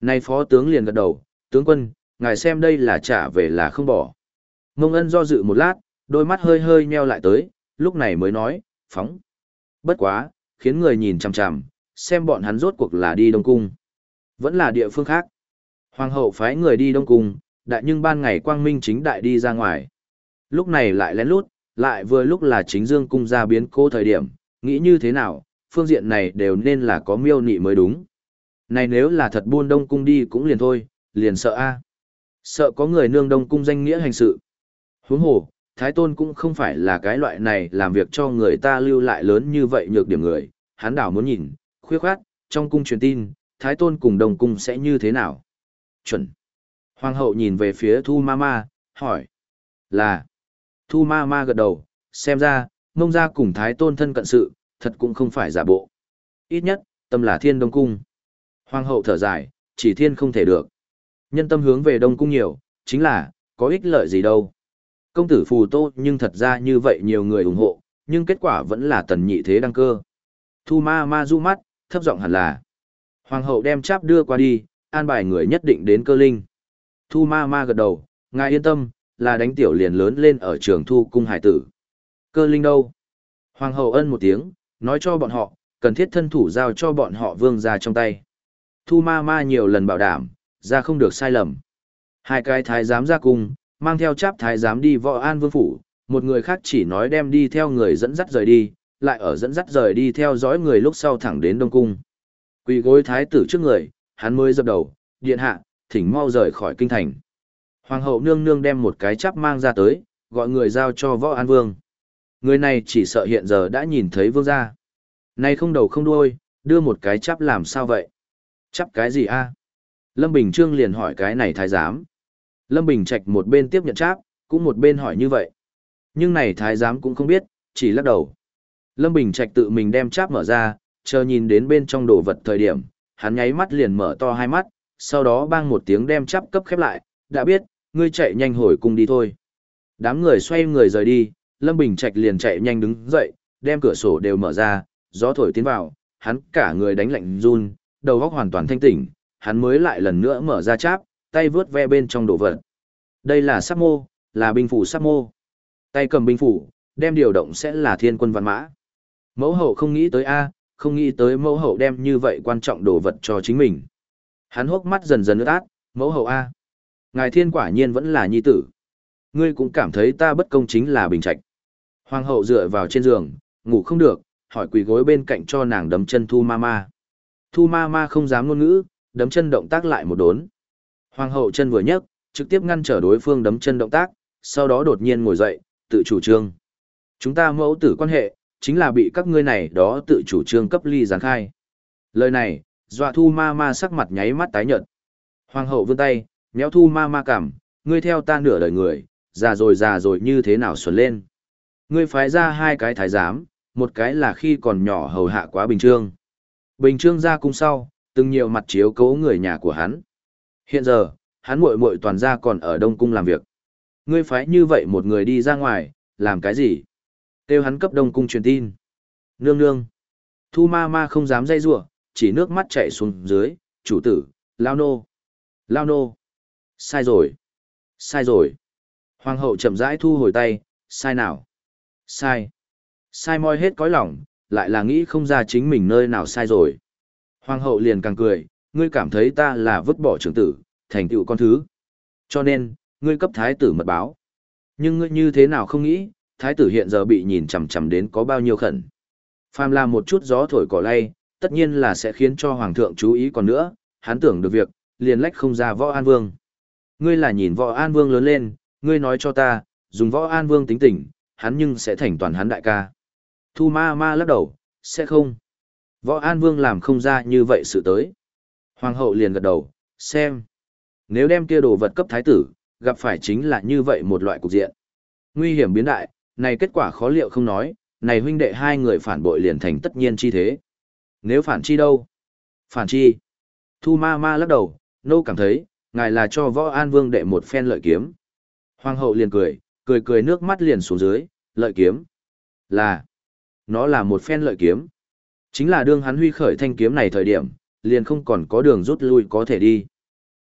Nay phó tướng liền gật đầu, tướng quân, ngài xem đây là trả về là không bỏ. Mông Ân do dự một lát, đôi mắt hơi hơi nheo lại tới, lúc này mới nói, phóng. Bất quá, khiến người nhìn chằm chằm, xem bọn hắn rốt cuộc là đi Đông Cung. Vẫn là địa phương khác. Hoàng hậu phái người đi Đông Cung, đại nhưng ban ngày quang minh chính đại đi ra ngoài. Lúc này lại lén lút, lại vừa lúc là chính Dương Cung ra biến cố thời điểm, nghĩ như thế nào, phương diện này đều nên là có miêu nị mới đúng. Này nếu là thật buôn Đông Cung đi cũng liền thôi, liền sợ a Sợ có người nương Đông Cung danh nghĩa hành sự. Huống hồ, Thái Tôn cũng không phải là cái loại này làm việc cho người ta lưu lại lớn như vậy nhược điểm người, hắn đảo muốn nhìn, khuya khoát, trong cung truyền tin, Thái Tôn cùng Đông Cung sẽ như thế nào? Chuẩn. Hoàng hậu nhìn về phía Thu Ma Ma, hỏi. Là. Thu Ma Ma gật đầu, xem ra, Mông gia cùng Thái Tôn thân cận sự, thật cũng không phải giả bộ. Ít nhất, tâm là thiên Đông Cung. Hoàng hậu thở dài, chỉ thiên không thể được. Nhân tâm hướng về Đông Cung nhiều, chính là, có ích lợi gì đâu. Công tử Phù Tô nhưng thật ra như vậy nhiều người ủng hộ, nhưng kết quả vẫn là tần nhị thế đăng cơ. Thu Ma Ma du mắt, thấp giọng hẳn là. Hoàng hậu đem cháp đưa qua đi, an bài người nhất định đến Cơ Linh. Thu Ma Ma gật đầu, ngài yên tâm, là đánh tiểu liền lớn lên ở trường Thu Cung hải tử. Cơ Linh đâu? Hoàng hậu ân một tiếng, nói cho bọn họ, cần thiết thân thủ giao cho bọn họ vương ra trong tay. Thu Ma Ma nhiều lần bảo đảm, ra không được sai lầm. Hai cái thái giám ra cung, mang theo cháp thái giám đi Võ An Vương phủ, một người khác chỉ nói đem đi theo người dẫn dắt rời đi, lại ở dẫn dắt rời đi theo dõi người lúc sau thẳng đến Đông Cung. Quỳ gối thái tử trước người, hắn mới dập đầu, điện hạ, thỉnh mau rời khỏi kinh thành. Hoàng hậu nương nương đem một cái cháp mang ra tới, gọi người giao cho Võ An Vương. Người này chỉ sợ hiện giờ đã nhìn thấy vương gia. Nay không đầu không đuôi, đưa một cái cháp làm sao vậy? Chắp cái gì a? Lâm Bình Trương liền hỏi cái này thái giám. Lâm Bình Trạch một bên tiếp nhận cháp, cũng một bên hỏi như vậy. Nhưng này thái giám cũng không biết, chỉ lắc đầu. Lâm Bình Trạch tự mình đem cháp mở ra, chờ nhìn đến bên trong đồ vật thời điểm, hắn nháy mắt liền mở to hai mắt, sau đó bang một tiếng đem cháp cấp khép lại, đã biết, ngươi chạy nhanh hồi cung đi thôi. Đám người xoay người rời đi, Lâm Bình Trạch liền chạy nhanh đứng dậy, đem cửa sổ đều mở ra, gió thổi tiến vào, hắn cả người đánh lạnh run, đầu óc hoàn toàn thanh tỉnh, hắn mới lại lần nữa mở ra cháp, tay vướt ve bên trong đồ vật. Đây là sắp mô, là binh phủ sắp mô. Tay cầm binh phủ, đem điều động sẽ là thiên quân văn mã. Mẫu hậu không nghĩ tới A, không nghĩ tới mẫu hậu đem như vậy quan trọng đồ vật cho chính mình. Hắn hốc mắt dần dần ướt át, mẫu hậu A. Ngài thiên quả nhiên vẫn là nhi tử. Ngươi cũng cảm thấy ta bất công chính là Bình Trạch. Hoàng hậu dựa vào trên giường, ngủ không được, hỏi quỳ gối bên cạnh cho nàng đấm chân Thu Ma Ma. Thu Ma Ma không dám ngôn ngữ, đấm chân động tác lại một đốn. Hoàng hậu chân vừa nhấc, trực tiếp ngăn trở đối phương đấm chân động tác, sau đó đột nhiên ngồi dậy, tự chủ trương. Chúng ta mẫu tử quan hệ, chính là bị các ngươi này đó tự chủ trương cấp ly gián khai. Lời này, dọa Thu Ma Ma sắc mặt nháy mắt tái nhợt. Hoàng hậu vươn tay, méo Thu Ma Ma cằm, ngươi theo ta nửa đời người, già rồi già rồi như thế nào xuẩn lên. Ngươi phái ra hai cái thái giám, một cái là khi còn nhỏ hầu hạ quá Bình Trương. Bình Trương ra cung sau, từng nhiều mặt chiếu cố người nhà của hắn. Hiện giờ, hắn muội muội toàn gia còn ở Đông Cung làm việc. Ngươi phái như vậy một người đi ra ngoài, làm cái gì? Kêu hắn cấp Đông Cung truyền tin. Nương nương. Thu Ma Ma không dám dây rủa, chỉ nước mắt chảy xuống dưới, chủ tử, lao nô. Lao nô. Sai rồi. Sai rồi. Hoàng hậu chậm rãi thu hồi tay, sai nào? Sai. Sai moi hết cõi lòng, lại là nghĩ không ra chính mình nơi nào sai rồi. Hoàng hậu liền càng cười, ngươi cảm thấy ta là vứt bỏ trưởng tử, thành tựu con thứ. Cho nên, ngươi cấp thái tử mật báo. Nhưng ngươi như thế nào không nghĩ, thái tử hiện giờ bị nhìn chằm chằm đến có bao nhiêu khẩn. Phàm làm một chút gió thổi cỏ lay, tất nhiên là sẽ khiến cho hoàng thượng chú ý còn nữa, hắn tưởng được việc, liền lách không ra Võ An Vương. Ngươi là nhìn Võ An Vương lớn lên, ngươi nói cho ta, dùng Võ An Vương tính tình, hắn nhưng sẽ thành toàn hắn đại ca. Thu Ma Ma lắc đầu, sẽ không. Võ An Vương làm không ra như vậy sự tới. Hoàng hậu liền gật đầu, xem. Nếu đem kia đồ vật cấp thái tử, gặp phải chính là như vậy một loại cục diện. Nguy hiểm biến đại, này kết quả khó liệu không nói, này huynh đệ hai người phản bội liền thành tất nhiên chi thế. Nếu phản chi đâu? Phản chi? Thu Ma Ma lắc đầu, nô cảm thấy, ngài là cho Võ An Vương đệ một phen lợi kiếm. Hoàng hậu liền cười, cười cười nước mắt liền xuống dưới, lợi kiếm. Là, nó là một phen lợi kiếm. Chính là đương hắn huy khởi thanh kiếm này thời điểm, liền không còn có đường rút lui có thể đi.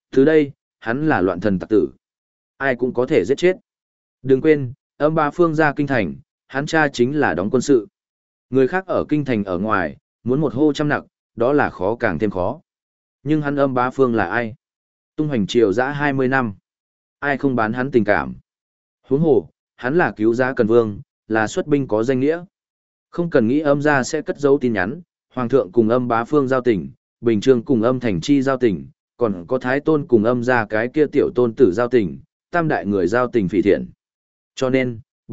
Từ đây, hắn là loạn thần tặc tử. Ai cũng có thể giết chết. Đừng quên, âm bá phương ra kinh thành, hắn cha chính là đóng quân sự. Người khác ở kinh thành ở ngoài, muốn một hô trăm nặng, đó là khó càng thêm khó. Nhưng hắn âm bá phương là ai? Tung hoành triều dã hai mươi năm. Ai không bán hắn tình cảm? Huống hồ, hắn là cứu giá cần vương, là xuất binh có danh nghĩa. Không cần nghĩ âm gia sẽ cất giấu tin nhắn, hoàng thượng cùng âm bá phương giao tình, bình trương cùng âm thành chi giao tình, còn có thái tôn cùng âm gia cái kia tiểu tôn tử giao tình, tam đại người giao tình phỉ thiện. Cho nên, B.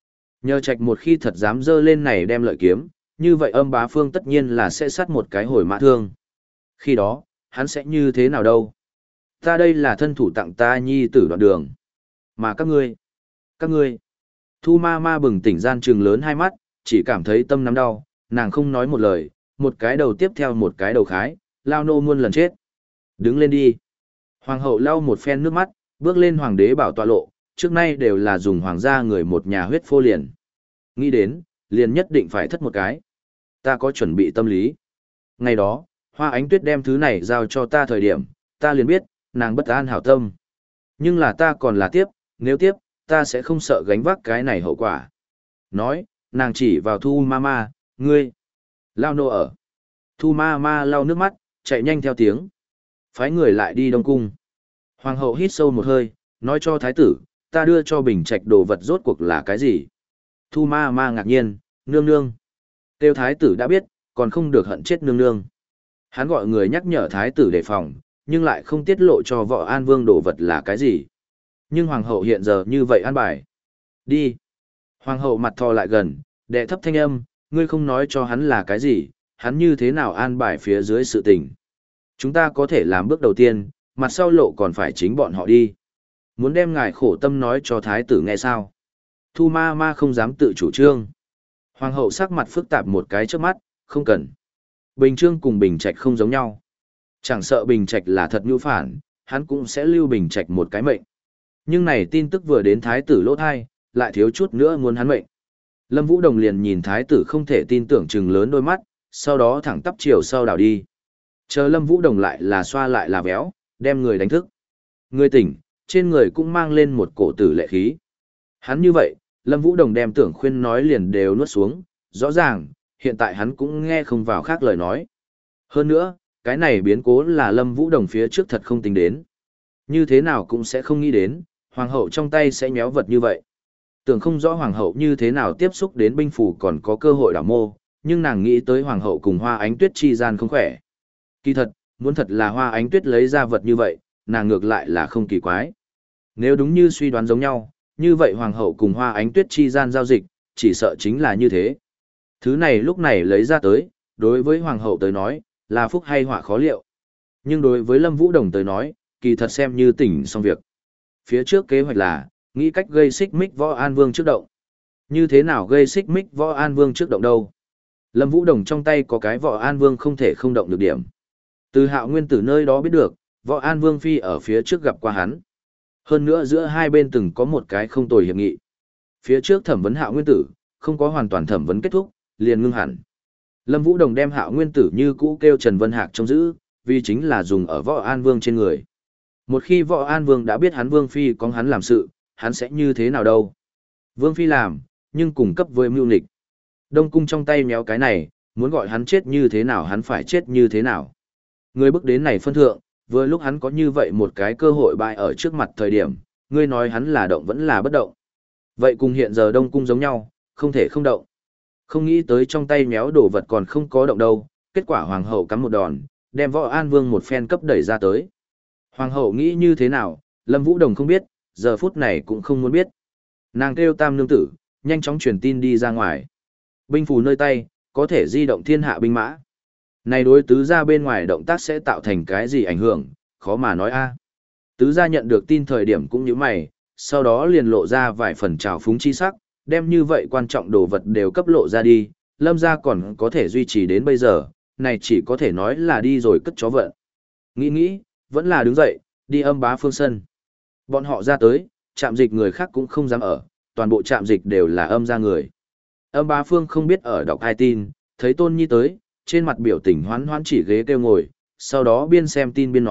Nhờ trạch một khi thật dám dơ lên này đem lợi kiếm, như vậy âm bá phương tất nhiên là sẽ sát một cái hồi mã thương. Khi đó, hắn sẽ như thế nào đâu? Ta đây là thân thủ tặng ta nhi tử đoạn đường. Mà các ngươi, các ngươi. Thu ma ma bừng tỉnh gian trừng lớn hai mắt, chỉ cảm thấy tâm nắm đau, nàng không nói một lời, một cái đầu tiếp theo một cái đầu khái, lao nô muôn lần chết. Đứng lên đi. Hoàng hậu lau một phen nước mắt, bước lên hoàng đế bảo tọa lộ, trước nay đều là dùng hoàng gia người một nhà huyết phô liền. Nghĩ đến, liền nhất định phải thất một cái. Ta có chuẩn bị tâm lý. Ngày đó, Hoa Ánh Tuyết đem thứ này giao cho ta thời điểm, ta liền biết, nàng bất an hảo tâm. Nhưng là ta còn là tiếp, nếu tiếp, ta sẽ không sợ gánh vác cái này hậu quả. Nói, nàng chỉ vào Thu ma ma, ngươi. Lao nô ở. Thu ma ma lau nước mắt, chạy nhanh theo tiếng. Phái người lại đi Đông Cung. Hoàng hậu hít sâu một hơi, nói cho thái tử, ta đưa cho Bình Trạch đồ vật rốt cuộc là cái gì. Thu ma ma ngạc nhiên, nương nương. Tiêu thái tử đã biết, còn không được hận chết nương nương. Hắn gọi người nhắc nhở thái tử đề phòng, nhưng lại không tiết lộ cho võ An Vương đồ vật là cái gì. Nhưng hoàng hậu hiện giờ như vậy an bài. Đi. Hoàng hậu mặt thò lại gần, đệ thấp thanh âm, ngươi không nói cho hắn là cái gì, hắn như thế nào an bài phía dưới sự tình. Chúng ta có thể làm bước đầu tiên, mặt sau lộ còn phải chính bọn họ đi. Muốn đem ngài khổ tâm nói cho thái tử nghe sao. Thu ma ma không dám tự chủ trương. Hoàng hậu sắc mặt phức tạp một cái trước mắt, không cần. Bình Trương cùng Bình Trạch không giống nhau. Chẳng sợ Bình Trạch là thật nhu phản, hắn cũng sẽ lưu Bình Trạch một cái mệnh. Nhưng này tin tức vừa đến thái tử lỗ thai, lại thiếu chút nữa muốn hắn mệnh. Lâm Vũ Đồng liền nhìn thái tử không thể tin tưởng chừng lớn đôi mắt, sau đó thẳng tắp chiều sau đảo đi. Chờ Lâm Vũ Đồng lại là xoa lại là véo, đem người đánh thức. Người tỉnh, trên người cũng mang lên một cổ tử lệ khí. Hắn như vậy, Lâm Vũ Đồng đem tưởng khuyên nói liền đều nuốt xuống, rõ ràng, hiện tại hắn cũng nghe không vào khác lời nói. Hơn nữa, cái này biến cố là Lâm Vũ Đồng phía trước thật không tính đến. Như thế nào cũng sẽ không nghĩ đến, hoàng hậu trong tay sẽ nhéo vật như vậy. Tưởng không rõ hoàng hậu như thế nào tiếp xúc đến binh phủ còn có cơ hội đảo mô, nhưng nàng nghĩ tới hoàng hậu cùng Hoa Ánh Tuyết chi gian không khỏe. Kỳ thật, muốn thật là Hoa Ánh Tuyết lấy ra vật như vậy, nàng ngược lại là không kỳ quái. Nếu đúng như suy đoán giống nhau, như vậy hoàng hậu cùng Hoa Ánh Tuyết chi gian giao dịch, chỉ sợ chính là như thế. Thứ này lúc này lấy ra tới, đối với hoàng hậu tới nói, là phúc hay họa khó liệu. Nhưng đối với Lâm Vũ Đồng tới nói, kỳ thật xem như tỉnh xong việc. Phía trước kế hoạch là, nghĩ cách gây xích mích Võ An Vương trước động. Như thế nào gây xích mích Võ An Vương trước động đâu? Lâm Vũ Đồng trong tay có cái Võ An Vương không thể không động được điểm. Từ Hạo Nguyên Tử nơi đó biết được, Võ An Vương phi ở phía trước gặp qua hắn. Hơn nữa giữa hai bên từng có một cái không tồi hiệp nghị. Phía trước thẩm vấn Hạo Nguyên Tử, không có hoàn toàn thẩm vấn kết thúc, liền ngưng hẳn. Lâm Vũ Đồng đem Hạo Nguyên Tử như cũ kêu Trần Vân Hạc trông giữ, vì chính là dùng ở Võ An Vương trên người. Một khi Võ An Vương đã biết hắn Vương phi có hắn làm sự, hắn sẽ như thế nào đâu? Vương phi làm, nhưng cùng cấp với mưu nghịch. Đông cung trong tay méo cái này, muốn gọi hắn chết như thế nào hắn phải chết như thế nào. Người bước đến này phân thượng, vừa lúc hắn có như vậy một cái cơ hội bại ở trước mặt thời điểm, ngươi nói hắn là động vẫn là bất động. Vậy cùng hiện giờ Đông cung giống nhau, không thể không động. Không nghĩ tới trong tay méo đồ vật còn không có động đâu, kết quả hoàng hậu cắm một đòn, đem Võ An Vương một phen cấp đẩy ra tới. Hoàng hậu nghĩ như thế nào, Lâm Vũ Đồng không biết, giờ phút này cũng không muốn biết. Nàng kêu tam nương tử, nhanh chóng truyền tin đi ra ngoài. Binh phù nơi tay, có thể di động thiên hạ binh mã. Này đối tứ gia bên ngoài động tác sẽ tạo thành cái gì ảnh hưởng, khó mà nói a. Tứ gia nhận được tin thời điểm cũng như mày, sau đó liền lộ ra vài phần trào phúng chi sắc, đem như vậy quan trọng đồ vật đều cấp lộ ra đi, Lâm gia còn có thể duy trì đến bây giờ, này chỉ có thể nói là đi rồi cất chó vận. Nghĩ nghĩ, vẫn là đứng dậy, đi âm bá phương sân. Bọn họ ra tới, trạm dịch người khác cũng không dám ở, toàn bộ trạm dịch đều là âm gia người. Âm bá phương không biết ở đọc ai tin, thấy Tôn Nhi tới, trên mặt biểu tình hoán hoán chỉ ghế kêu ngồi, sau đó biên xem tin biên nói,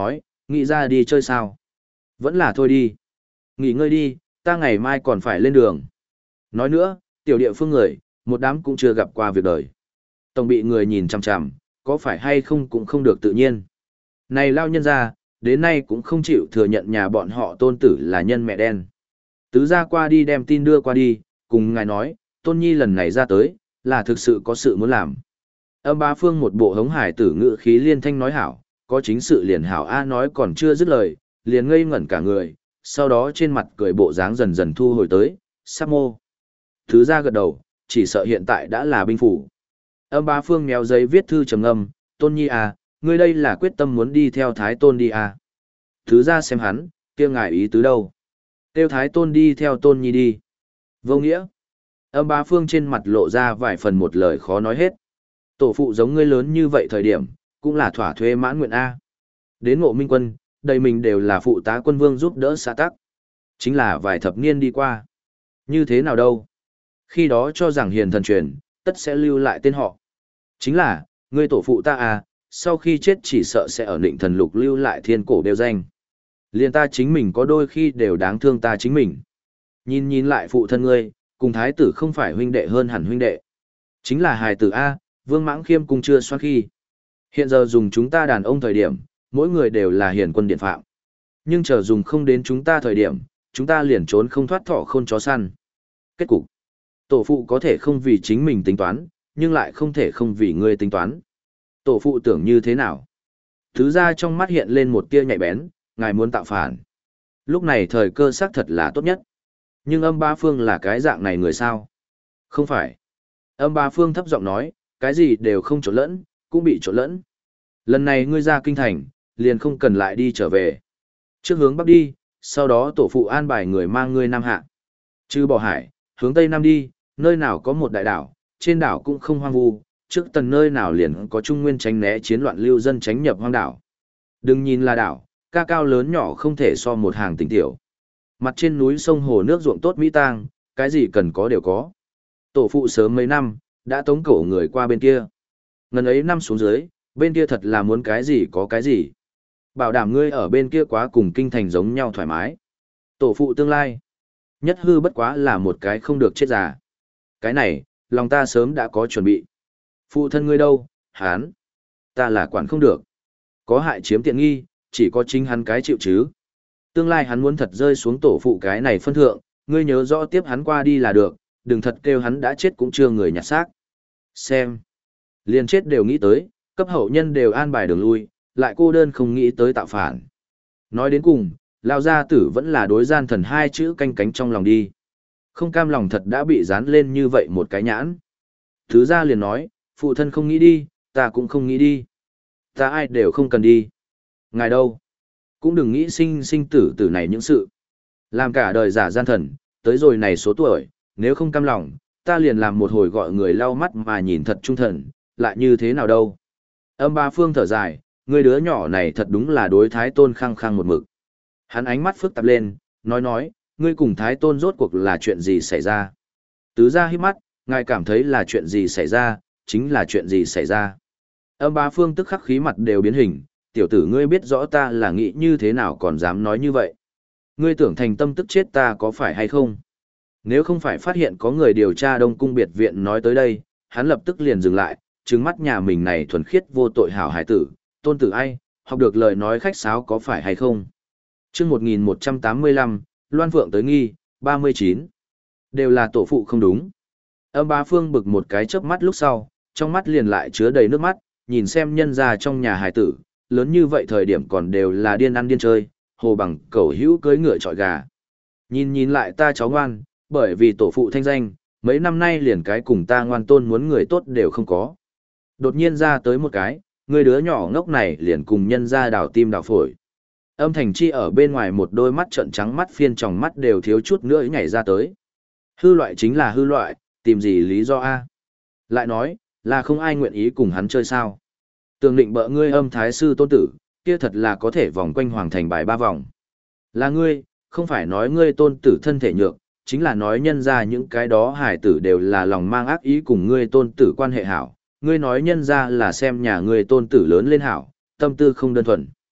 Nghĩ ra đi chơi sao? Vẫn là thôi đi. Nghỉ ngơi đi, ta ngày mai còn phải lên đường. Nói nữa, tiểu địa phương người, một đám cũng chưa gặp qua việc đời. Tổng bị người nhìn chằm chằm, có phải hay không cũng không được tự nhiên. Này lao nhân ra, đến nay cũng không chịu thừa nhận nhà bọn họ tôn tử là nhân mẹ đen. Tứ ra qua đi đem tin đưa qua đi, cùng ngài nói, tôn nhi lần này ra tới, là thực sự có sự muốn làm. Âm bá phương một bộ hống hải tử ngữ khí liên thanh nói hảo, có chính sự liền hảo A nói còn chưa dứt lời, liền ngây ngẩn cả người, sau đó trên mặt cười bộ dáng dần dần thu hồi tới, sắp mô. Thứ ra gật đầu, chỉ sợ hiện tại đã là binh phủ. Âm bá phương méo giấy viết thư trầm ngâm, tôn nhi à, ngươi đây là quyết tâm muốn đi theo thái tôn đi à. Thứ ra xem hắn, kia ngài ý tứ đâu. Tiêu thái tôn đi theo tôn nhi đi. Vô nghĩa. Âm bá phương trên mặt lộ ra vài phần một lời khó nói hết. Tổ phụ giống ngươi lớn như vậy thời điểm, cũng là thỏa thuê mãn nguyện A. Đến ngộ minh quân, đây mình đều là phụ tá quân vương giúp đỡ xã tắc. Chính là vài thập niên đi qua. Như thế nào đâu? Khi đó cho rằng hiền thần truyền, tất sẽ lưu lại tên họ. Chính là, ngươi tổ phụ ta à, sau khi chết chỉ sợ sẽ ở định thần lục lưu lại thiên cổ đều danh. Liên ta chính mình có đôi khi đều đáng thương ta chính mình. Nhìn nhìn lại phụ thân ngươi, cùng thái tử không phải huynh đệ hơn hẳn huynh đệ. Chính là hài tử A, vương mãng khiêm cùng chưa xoan khi. Hiện giờ dùng chúng ta đàn ông thời điểm, mỗi người đều là hiền quân điện phạm. Nhưng chờ dùng không đến chúng ta thời điểm, chúng ta liền trốn không thoát thọ khôn chó săn. Kết cục, tổ phụ có thể không vì chính mình tính toán, nhưng lại không thể không vì ngươi tính toán. Tổ phụ tưởng như thế nào? Thứ ra trong mắt hiện lên một tia nhạy bén, ngài muốn tạo phản. Lúc này thời cơ xác thật là tốt nhất. Nhưng âm ba phương là cái dạng này người sao? Không phải. Âm ba phương thấp giọng nói, cái gì đều không trộn lẫn, cũng bị trộn lẫn. Lần này ngươi ra kinh thành, liền không cần lại đi trở về. Trước hướng bắc đi, sau đó tổ phụ an bài người mang ngươi nam hạ. Trừ bỏ hải, hướng tây nam đi, nơi nào có một đại đảo, trên đảo cũng không hoang vu, trước tần nơi nào liền có trung nguyên tránh né chiến loạn lưu dân tránh nhập hoang đảo. Đừng nhìn là đảo, ca cao lớn nhỏ không thể so một hàng tỉnh tiểu. Mặt trên núi sông hồ nước ruộng tốt mỹ tang, cái gì cần có đều có. Tổ phụ sớm mấy năm, đã tống cổ người qua bên kia. Ngần ấy năm xuống dưới, bên kia thật là muốn cái gì có cái gì. Bảo đảm ngươi ở bên kia quá cùng kinh thành giống nhau thoải mái. Tổ phụ tương lai. Nhất hư bất quá là một cái không được chết già. Cái này, lòng ta sớm đã có chuẩn bị. Phụ thân ngươi đâu, hán. Ta là quản không được. Có hại chiếm tiện nghi, chỉ có chính hắn cái chịu chứ. Tương lai hắn muốn thật rơi xuống tổ phụ cái này phân thượng, ngươi nhớ rõ tiếp hắn qua đi là được, đừng thật kêu hắn đã chết cũng chưa người nhặt xác. Xem. Liền chết đều nghĩ tới, cấp hậu nhân đều an bài đường lui, lại cô đơn không nghĩ tới tạo phản. Nói đến cùng, Lao gia tử vẫn là đối gian thần hai chữ canh cánh trong lòng đi. Không cam lòng thật đã bị dán lên như vậy một cái nhãn. Thứ ra liền nói, phụ thân không nghĩ đi, ta cũng không nghĩ đi. Ta ai đều không cần đi. Ngài đâu? Cũng đừng nghĩ sinh sinh tử tử này những sự. Làm cả đời giả gian thần, tới rồi này số tuổi, nếu không cam lòng, ta liền làm một hồi gọi người lau mắt mà nhìn thật trung thần, lại như thế nào đâu. Âm ba phương thở dài, người đứa nhỏ này thật đúng là đối thái tôn khăng khăng một mực. Hắn ánh mắt phức tạp lên, nói nói, ngươi cùng thái tôn rốt cuộc là chuyện gì xảy ra. Tứ ra hít mắt, ngài cảm thấy là chuyện gì xảy ra, chính là chuyện gì xảy ra. Âm ba phương tức khắc khí mặt đều biến hình, tiểu tử ngươi biết rõ ta là nghĩ như thế nào còn dám nói như vậy. Ngươi tưởng thành tâm tức chết ta có phải hay không? Nếu không phải phát hiện có người điều tra Đông Cung biệt viện nói tới đây, hắn lập tức liền dừng lại, trừng mắt nhà mình này thuần khiết vô tội hảo hải tử, tôn tử ai, học được lời nói khách sáo có phải hay không? Chương một nghìn một trăm tám mươi lăm, Loan Phượng tới nghi, ba mươi chín. Đều là tổ phụ không đúng. Âm bá phương bực một cái chớp mắt lúc sau, trong mắt liền lại chứa đầy nước mắt, nhìn xem nhân ra trong nhà hải tử, lớn như vậy thời điểm còn đều là điên ăn điên chơi, hồ bằng cẩu hữu cưới ngựa trọi gà. Nhìn nhìn lại ta cháu ngoan, bởi vì tổ phụ thanh danh, mấy năm nay liền cái cùng ta ngoan tôn muốn người tốt đều không có. Đột nhiên ra tới một cái, người đứa nhỏ ngốc này liền cùng nhân ra đào tim đào phổi. Âm Thành Chi ở bên ngoài một đôi mắt trợn trắng mắt phiên tròng mắt đều thiếu chút nữa nhảy ra tới. Hư loại chính là hư loại, tìm gì lý do a? Lại nói, là không ai nguyện ý cùng hắn chơi sao? Tường định bợ ngươi Âm Thái sư tôn tử, kia thật là có thể vòng quanh hoàng thành bài ba vòng. Là ngươi, không phải nói ngươi tôn tử thân thể nhược, chính là nói nhân ra những cái đó hải tử đều là lòng mang ác ý cùng ngươi tôn tử quan hệ hảo. Ngươi nói nhân ra là xem nhà ngươi tôn tử lớn lên hảo, tâm tư không đơn thuần.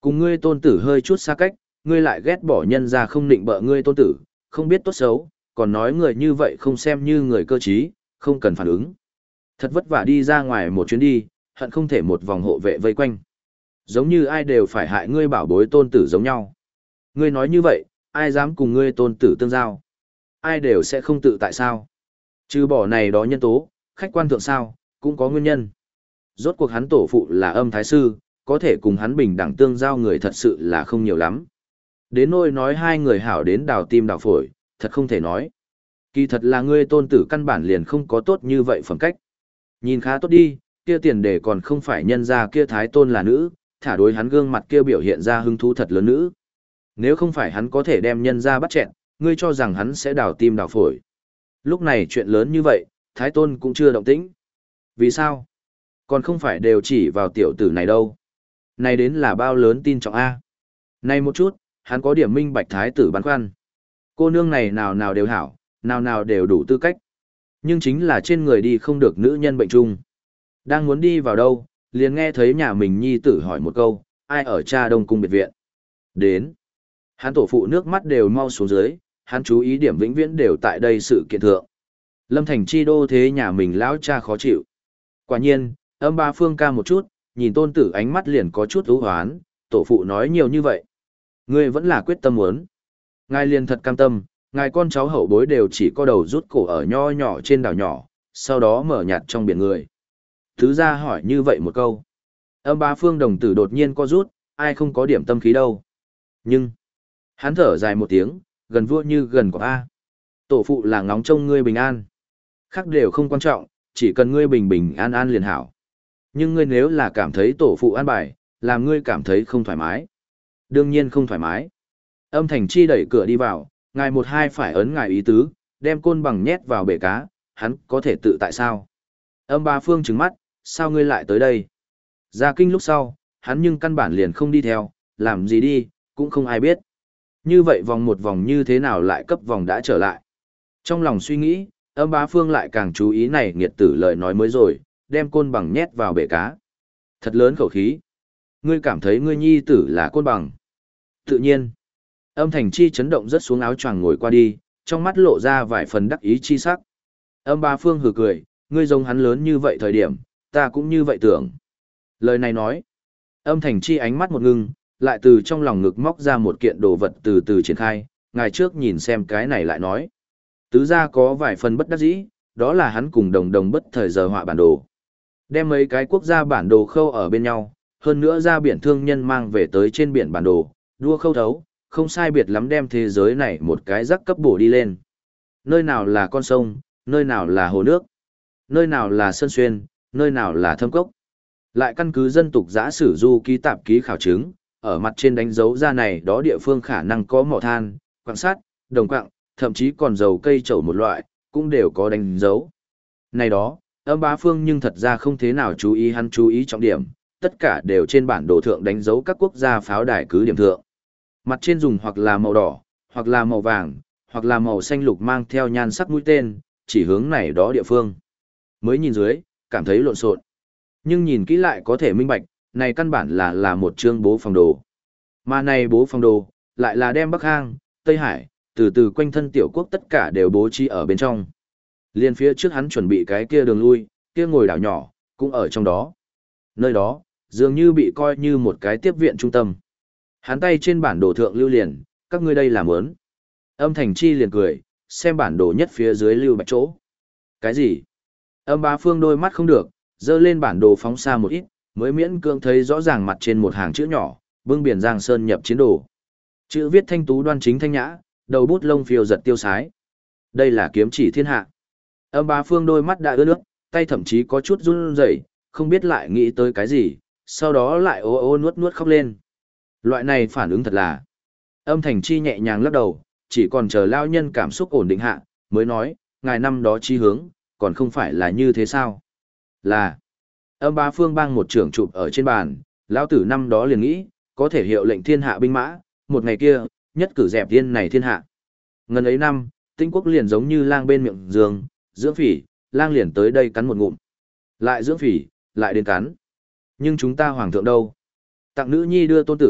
Cùng ngươi tôn tử hơi chút xa cách, ngươi lại ghét bỏ nhân ra không định bợ ngươi tôn tử, không biết tốt xấu, còn nói người như vậy không xem như người cơ trí, không cần phản ứng. Thật vất vả đi ra ngoài một chuyến đi, hận không thể một vòng hộ vệ vây quanh. Giống như ai đều phải hại ngươi bảo bối tôn tử giống nhau. Ngươi nói như vậy, ai dám cùng ngươi tôn tử tương giao? Ai đều sẽ không tự tại sao? Trừ bỏ này đó nhân tố, khách quan thượng sao, cũng có nguyên nhân. Rốt cuộc hắn tổ phụ là âm thái sư, có thể cùng hắn bình đẳng tương giao người thật sự là không nhiều lắm. Đến nỗi nói hai người hảo đến đào tim đào phổi, thật không thể nói. Kỳ thật là ngươi tôn tử căn bản liền không có tốt như vậy phẩm cách. Nhìn khá tốt đi, kia tiền đề còn không phải nhân ra kia thái tôn là nữ, thả đối hắn gương mặt kia biểu hiện ra hứng thú thật lớn nữ. Nếu không phải hắn có thể đem nhân ra bắt chẹn, ngươi cho rằng hắn sẽ đào tim đào phổi. Lúc này chuyện lớn như vậy, thái tôn cũng chưa động tĩnh. Vì sao? Còn không phải đều chỉ vào tiểu tử này đâu. Này đến là bao lớn tin trọng A. Này một chút, hắn có điểm minh bạch thái tử băn khoăn. Cô nương này nào nào đều hảo, nào nào đều đủ tư cách. Nhưng chính là trên người đi không được nữ nhân bệnh chung. Đang muốn đi vào đâu, liền nghe thấy nhà mình nhi tử hỏi một câu, ai ở cha đông cung biệt viện. Đến. Hắn tổ phụ nước mắt đều mau xuống dưới, hắn chú ý điểm vĩnh viễn đều tại đây sự kiện thượng. Lâm Thành chi đô thế nhà mình lão cha khó chịu. Quả nhiên, âm ba phương ca một chút, nhìn tôn tử ánh mắt liền có chút ưu hoán, tổ phụ nói nhiều như vậy. Ngươi vẫn là quyết tâm muốn. Ngài liền thật cam tâm, ngài con cháu hậu bối đều chỉ có đầu rút cổ ở nho nhỏ trên đảo nhỏ, sau đó mở nhạt trong biển người. Thứ ra hỏi như vậy một câu. Âm ba phương đồng tử đột nhiên co rút, ai không có điểm tâm khí đâu. Nhưng, hắn thở dài một tiếng, gần vua như gần của A. Tổ phụ là ngóng trông ngươi bình an. Khác đều không quan trọng, chỉ cần ngươi bình bình an an liền hảo. Nhưng ngươi nếu là cảm thấy tổ phụ an bài, làm ngươi cảm thấy không thoải mái. Đương nhiên không thoải mái. Âm Thành Chi đẩy cửa đi vào, ngài một hai phải ấn ngài ý tứ, đem côn bằng nhét vào bể cá, hắn có thể tự tại sao? Âm Ba Phương trừng mắt, sao ngươi lại tới đây? Ra kinh lúc sau, hắn nhưng căn bản liền không đi theo, làm gì đi, cũng không ai biết. Như vậy vòng một vòng như thế nào lại cấp vòng đã trở lại? Trong lòng suy nghĩ, Âm Bá Phương lại càng chú ý này nghiệt tử lời nói mới rồi, đem côn bằng nhét vào bể cá. Thật lớn khẩu khí. Ngươi cảm thấy ngươi nhi tử là côn bằng. Tự nhiên. Âm Thành Chi chấn động rất xuống áo choàng ngồi qua đi, trong mắt lộ ra vài phần đắc ý chi sắc. Âm Bá Phương hừ cười, ngươi giống hắn lớn như vậy thời điểm, ta cũng như vậy tưởng. Lời này nói. Âm Thành Chi ánh mắt một ngưng, lại từ trong lòng ngực móc ra một kiện đồ vật từ từ triển khai, ngài trước nhìn xem cái này lại nói. Tứ gia có vài phần bất đắc dĩ, đó là hắn cùng đồng đồng bất thời giờ họa bản đồ. Đem mấy cái quốc gia bản đồ khâu ở bên nhau, hơn nữa ra biển thương nhân mang về tới trên biển bản đồ, đua khâu thấu, không sai biệt lắm đem thế giới này một cái rắc cấp bổ đi lên. Nơi nào là con sông, nơi nào là hồ nước, nơi nào là sơn xuyên, nơi nào là thâm cốc. Lại căn cứ dân tục giã sử du ký tạp ký khảo chứng, ở mặt trên đánh dấu ra này đó địa phương khả năng có mỏ than, quặng sắt, đồng quặng, thậm chí còn dầu cây trầu một loại, cũng đều có đánh dấu. Này đó, Âm Bá Phương nhưng thật ra không thế nào chú ý hắn chú ý trọng điểm, tất cả đều trên bản đồ thượng đánh dấu các quốc gia pháo đài cứ điểm thượng. Mặt trên dùng hoặc là màu đỏ, hoặc là màu vàng, hoặc là màu xanh lục mang theo nhan sắc mũi tên, chỉ hướng này đó địa phương. Mới nhìn dưới, cảm thấy lộn xộn. Nhưng nhìn kỹ lại có thể minh bạch, này căn bản là là một chương bố phòng đồ. Mà này bố phòng đồ, lại là đem Bắc Hang, Tây Hải, từ từ quanh thân tiểu quốc tất cả đều bố trí ở bên trong. Liên phía trước hắn chuẩn bị cái kia đường lui, kia ngồi đảo nhỏ, cũng ở trong đó. Nơi đó, dường như bị coi như một cái tiếp viện trung tâm. Hắn tay trên bản đồ thượng lưu liền, các ngươi đây làm ớn. Âm Thành Chi liền cười, xem bản đồ nhất phía dưới lưu bạch chỗ. Cái gì? Âm Bá Phương đôi mắt không được, dơ lên bản đồ phóng xa một ít, mới miễn cưỡng thấy rõ ràng mặt trên một hàng chữ nhỏ, bưng biển Giang Sơn nhập chiến đồ. Chữ viết thanh tú đoan chính thanh nhã, đầu bút lông phiêu giật tiêu sái. Đây là kiếm chỉ thiên hạ. Âm Bá Phương đôi mắt đã ướt nước, tay thậm chí có chút run rẩy, không biết lại nghĩ tới cái gì, sau đó lại ô ô nuốt nuốt khóc lên. Loại này phản ứng thật là. Âm Thành Chi nhẹ nhàng lắc đầu, chỉ còn chờ lao nhân cảm xúc ổn định hạ, mới nói, ngài năm đó chi hướng, còn không phải là như thế sao? Là. Âm Bá Phương bang một trưởng chụp ở trên bàn, lão tử năm đó liền nghĩ, có thể hiệu lệnh thiên hạ binh mã, một ngày kia, nhất cử dẹp tiên này thiên hạ. Ngần ấy năm, Tinh quốc liền giống như lang bên miệng giường, dưỡng phỉ, lang liền tới đây cắn một ngụm. Lại dưỡng phỉ, lại đến cắn. Nhưng chúng ta hoàng thượng đâu? Tặng nữ nhi đưa tôn tử,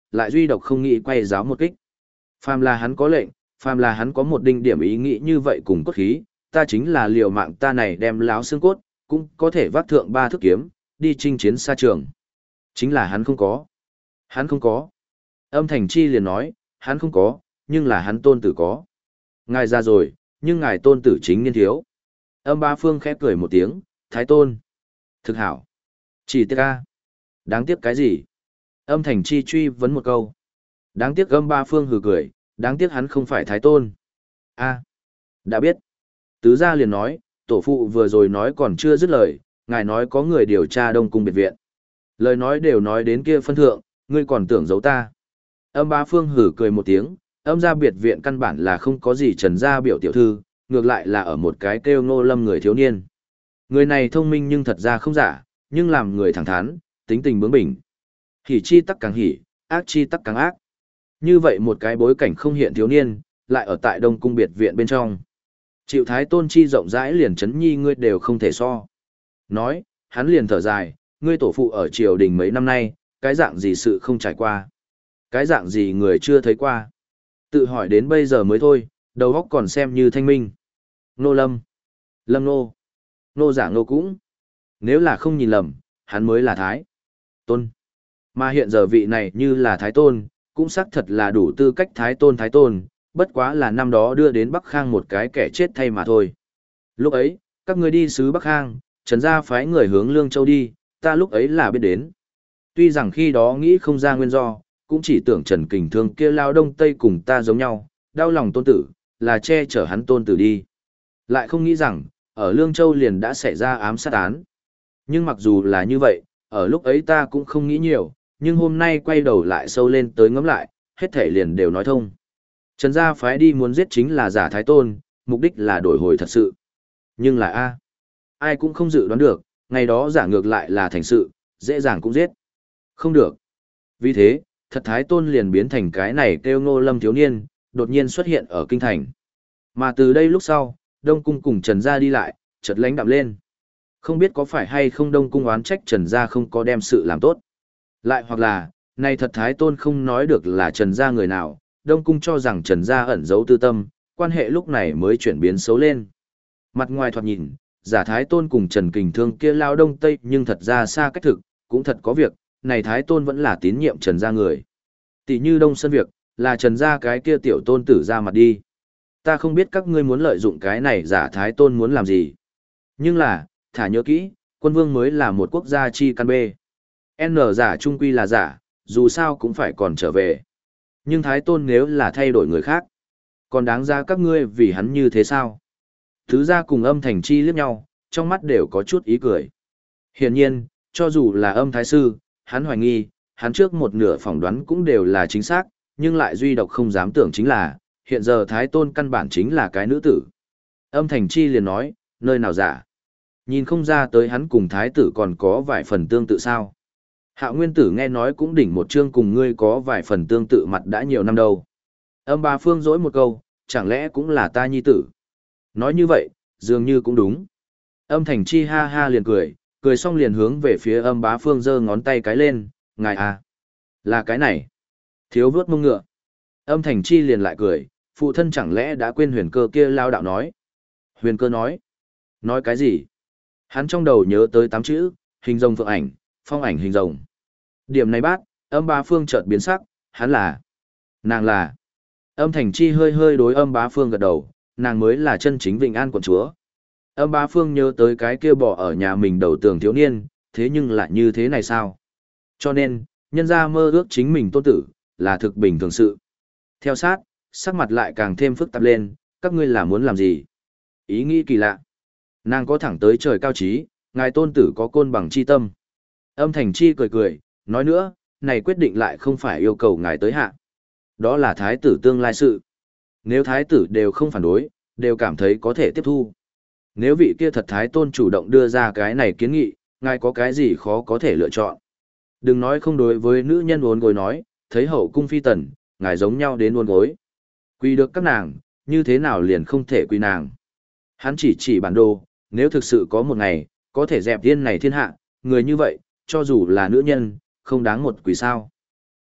lại duy độc không nghĩ quay giáo một kích. Phàm là hắn có lệnh, phàm là hắn có một đinh điểm ý nghĩ như vậy cùng cốt khí, ta chính là liều mạng ta này đem láo xương cốt, cũng có thể vác thượng ba thước kiếm, đi chinh chiến xa trường. Chính là hắn không có. Hắn không có. Âm Thành Chi liền nói, hắn không có, nhưng là hắn tôn tử có. Ngài ra rồi, nhưng ngài tôn tử chính niên thiếu. Âm Bá Phương khẽ cười một tiếng, Thái Tôn. Thực hảo. Chỉ tiếc a. Đáng tiếc cái gì? Âm Thành Chi truy vấn một câu. Đáng tiếc Âm Bá Phương hừ cười, đáng tiếc hắn không phải Thái Tôn. A. Đã biết. Tứ gia liền nói, tổ phụ vừa rồi nói còn chưa dứt lời, ngài nói có người điều tra Đông Cung biệt viện. Lời nói đều nói đến kia phân thượng, ngươi còn tưởng giấu ta. Âm Bá Phương hử cười một tiếng, âm gia biệt viện căn bản là không có gì Trần gia biểu tiểu thư, ngược lại là ở một cái kêu Ngô Lâm người thiếu niên. Người này thông minh nhưng thật ra không giả, nhưng làm người thẳng thắn, tính tình bướng bỉnh. Hỉ chi tắc càng hỉ, ác chi tắc càng ác. Như vậy một cái bối cảnh không hiện thiếu niên, lại ở tại Đông Cung biệt viện bên trong. Chịu Thái Tôn chi rộng rãi liền chấn nhi ngươi đều không thể so. Nói, hắn liền thở dài, ngươi tổ phụ ở triều đình mấy năm nay, cái dạng gì sự không trải qua. Cái dạng gì người chưa thấy qua. Tự hỏi đến bây giờ mới thôi, đầu óc còn xem như thanh minh. Nô Lâm. Lâm Nô. Nô giả Nô cũng. Nếu là không nhìn lầm, hắn mới là Thái Tôn. Mà hiện giờ vị này như là Thái Tôn, cũng xác thật là đủ tư cách Thái Tôn Thái Tôn, bất quá là năm đó đưa đến Bắc Khang một cái kẻ chết thay mà thôi. Lúc ấy, các ngươi đi sứ Bắc Khang, Trần gia phái người hướng Lương Châu đi, ta lúc ấy là biết đến. Tuy rằng khi đó nghĩ không ra nguyên do, cũng chỉ tưởng Trần Kình Thương kia lao đông tây cùng ta giống nhau, đau lòng tôn tử, là che chở hắn tôn tử đi. Lại không nghĩ rằng, ở Lương Châu liền đã xảy ra ám sát án. Nhưng mặc dù là như vậy, ở lúc ấy ta cũng không nghĩ nhiều, nhưng hôm nay quay đầu lại sâu lên tới ngẫm lại, hết thể liền đều nói thông. Trần gia phái đi muốn giết chính là giả Thái Tôn, mục đích là đổi hồi thật sự. Nhưng là A. Ai cũng không dự đoán được, ngày đó giả ngược lại là thành sự, dễ dàng cũng giết. Không được. Vì thế, thật Thái Tôn liền biến thành cái này kêu Ngô Lâm thiếu niên, đột nhiên xuất hiện ở kinh thành. Mà từ đây lúc sau, Đông Cung cùng Trần gia đi lại, chợt lánh đạm lên. Không biết có phải hay không Đông Cung oán trách Trần gia không có đem sự làm tốt. Lại hoặc là, này thật Thái Tôn không nói được là Trần gia người nào, Đông Cung cho rằng Trần gia ẩn giấu tư tâm, quan hệ lúc này mới chuyển biến xấu lên. Mặt ngoài thoạt nhìn, giả Thái Tôn cùng Trần Kình Thương kia lao đông tây nhưng thật ra xa cách thực, cũng thật có việc, này Thái Tôn vẫn là tín nhiệm Trần gia người. Tỷ như Đông Sơn việc, là Trần gia cái kia tiểu tôn tử ra mặt đi. Ta không biết các ngươi muốn lợi dụng cái này giả Thái Tôn muốn làm gì. Nhưng là, thả nhớ kỹ, quân vương mới là một quốc gia chi căn bê. N giả trung quy là giả, dù sao cũng phải còn trở về. Nhưng Thái Tôn nếu là thay đổi người khác, còn đáng ra các ngươi vì hắn như thế sao? Thứ gia cùng Âm Thành Chi liếc nhau, trong mắt đều có chút ý cười. Hiển nhiên, cho dù là Âm Thái Sư, hắn hoài nghi, hắn trước một nửa phỏng đoán cũng đều là chính xác, nhưng lại duy độc không dám tưởng chính là, hiện giờ Thái Tôn căn bản chính là cái nữ tử. Âm Thành Chi liền nói, nơi nào giả? Nhìn không ra tới hắn cùng Thái tử còn có vài phần tương tự sao? Hạo Nguyên Tử nghe nói cũng đỉnh một chương cùng ngươi có vài phần tương tự mặt đã nhiều năm đâu. Âm Bá Phương dỗi một câu, chẳng lẽ cũng là ta nhi tử? Nói như vậy, dường như cũng đúng. Âm Thành Chi ha ha liền cười, cười xong liền hướng về phía Âm Bá Phương giơ ngón tay cái lên, ngài à, là cái này. Thiếu vớt mông ngựa. Âm Thành Chi liền lại cười, phụ thân chẳng lẽ đã quên huyền cơ kia lao đạo nói. Huyền cơ nói. Nói cái gì? Hắn trong đầu nhớ tới tám chữ, hình rồng phượng ảnh, phong ảnh hình rồng. Điểm này bác, Âm Bá Phương chợt biến sắc, hắn là. Nàng là. Âm Thành Chi hơi hơi đối Âm Bá Phương gật đầu, nàng mới là chân chính Vịnh An quận chúa. Âm Bá Phương nhớ tới cái kia bỏ ở nhà mình đầu tường thiếu niên, thế nhưng lại như thế này sao? Cho nên, nhân ra mơ ước chính mình tôn tử, là thực bình thường sự. Theo sát, sắc mặt lại càng thêm phức tạp lên, các ngươi là muốn làm gì? Ý nghĩ kỳ lạ. Nàng có thẳng tới trời cao trí, ngài tôn tử có côn bằng chi tâm. Âm Thành Chi cười cười, nói nữa, này quyết định lại không phải yêu cầu ngài tới hạ. Đó là thái tử tương lai sự. Nếu thái tử đều không phản đối, đều cảm thấy có thể tiếp thu. Nếu vị kia thật thái tôn chủ động đưa ra cái này kiến nghị, ngài có cái gì khó có thể lựa chọn. Đừng nói không đối với nữ nhân uốn gối nói, thấy hậu cung phi tần, ngài giống nhau đến uốn gối. Quy được các nàng, như thế nào liền không thể quy nàng. Hắn chỉ chỉ bản đồ, nếu thực sự có một ngày, có thể dẹp tiên này thiên hạ, người như vậy, cho dù là nữ nhân, không đáng một quỷ sao.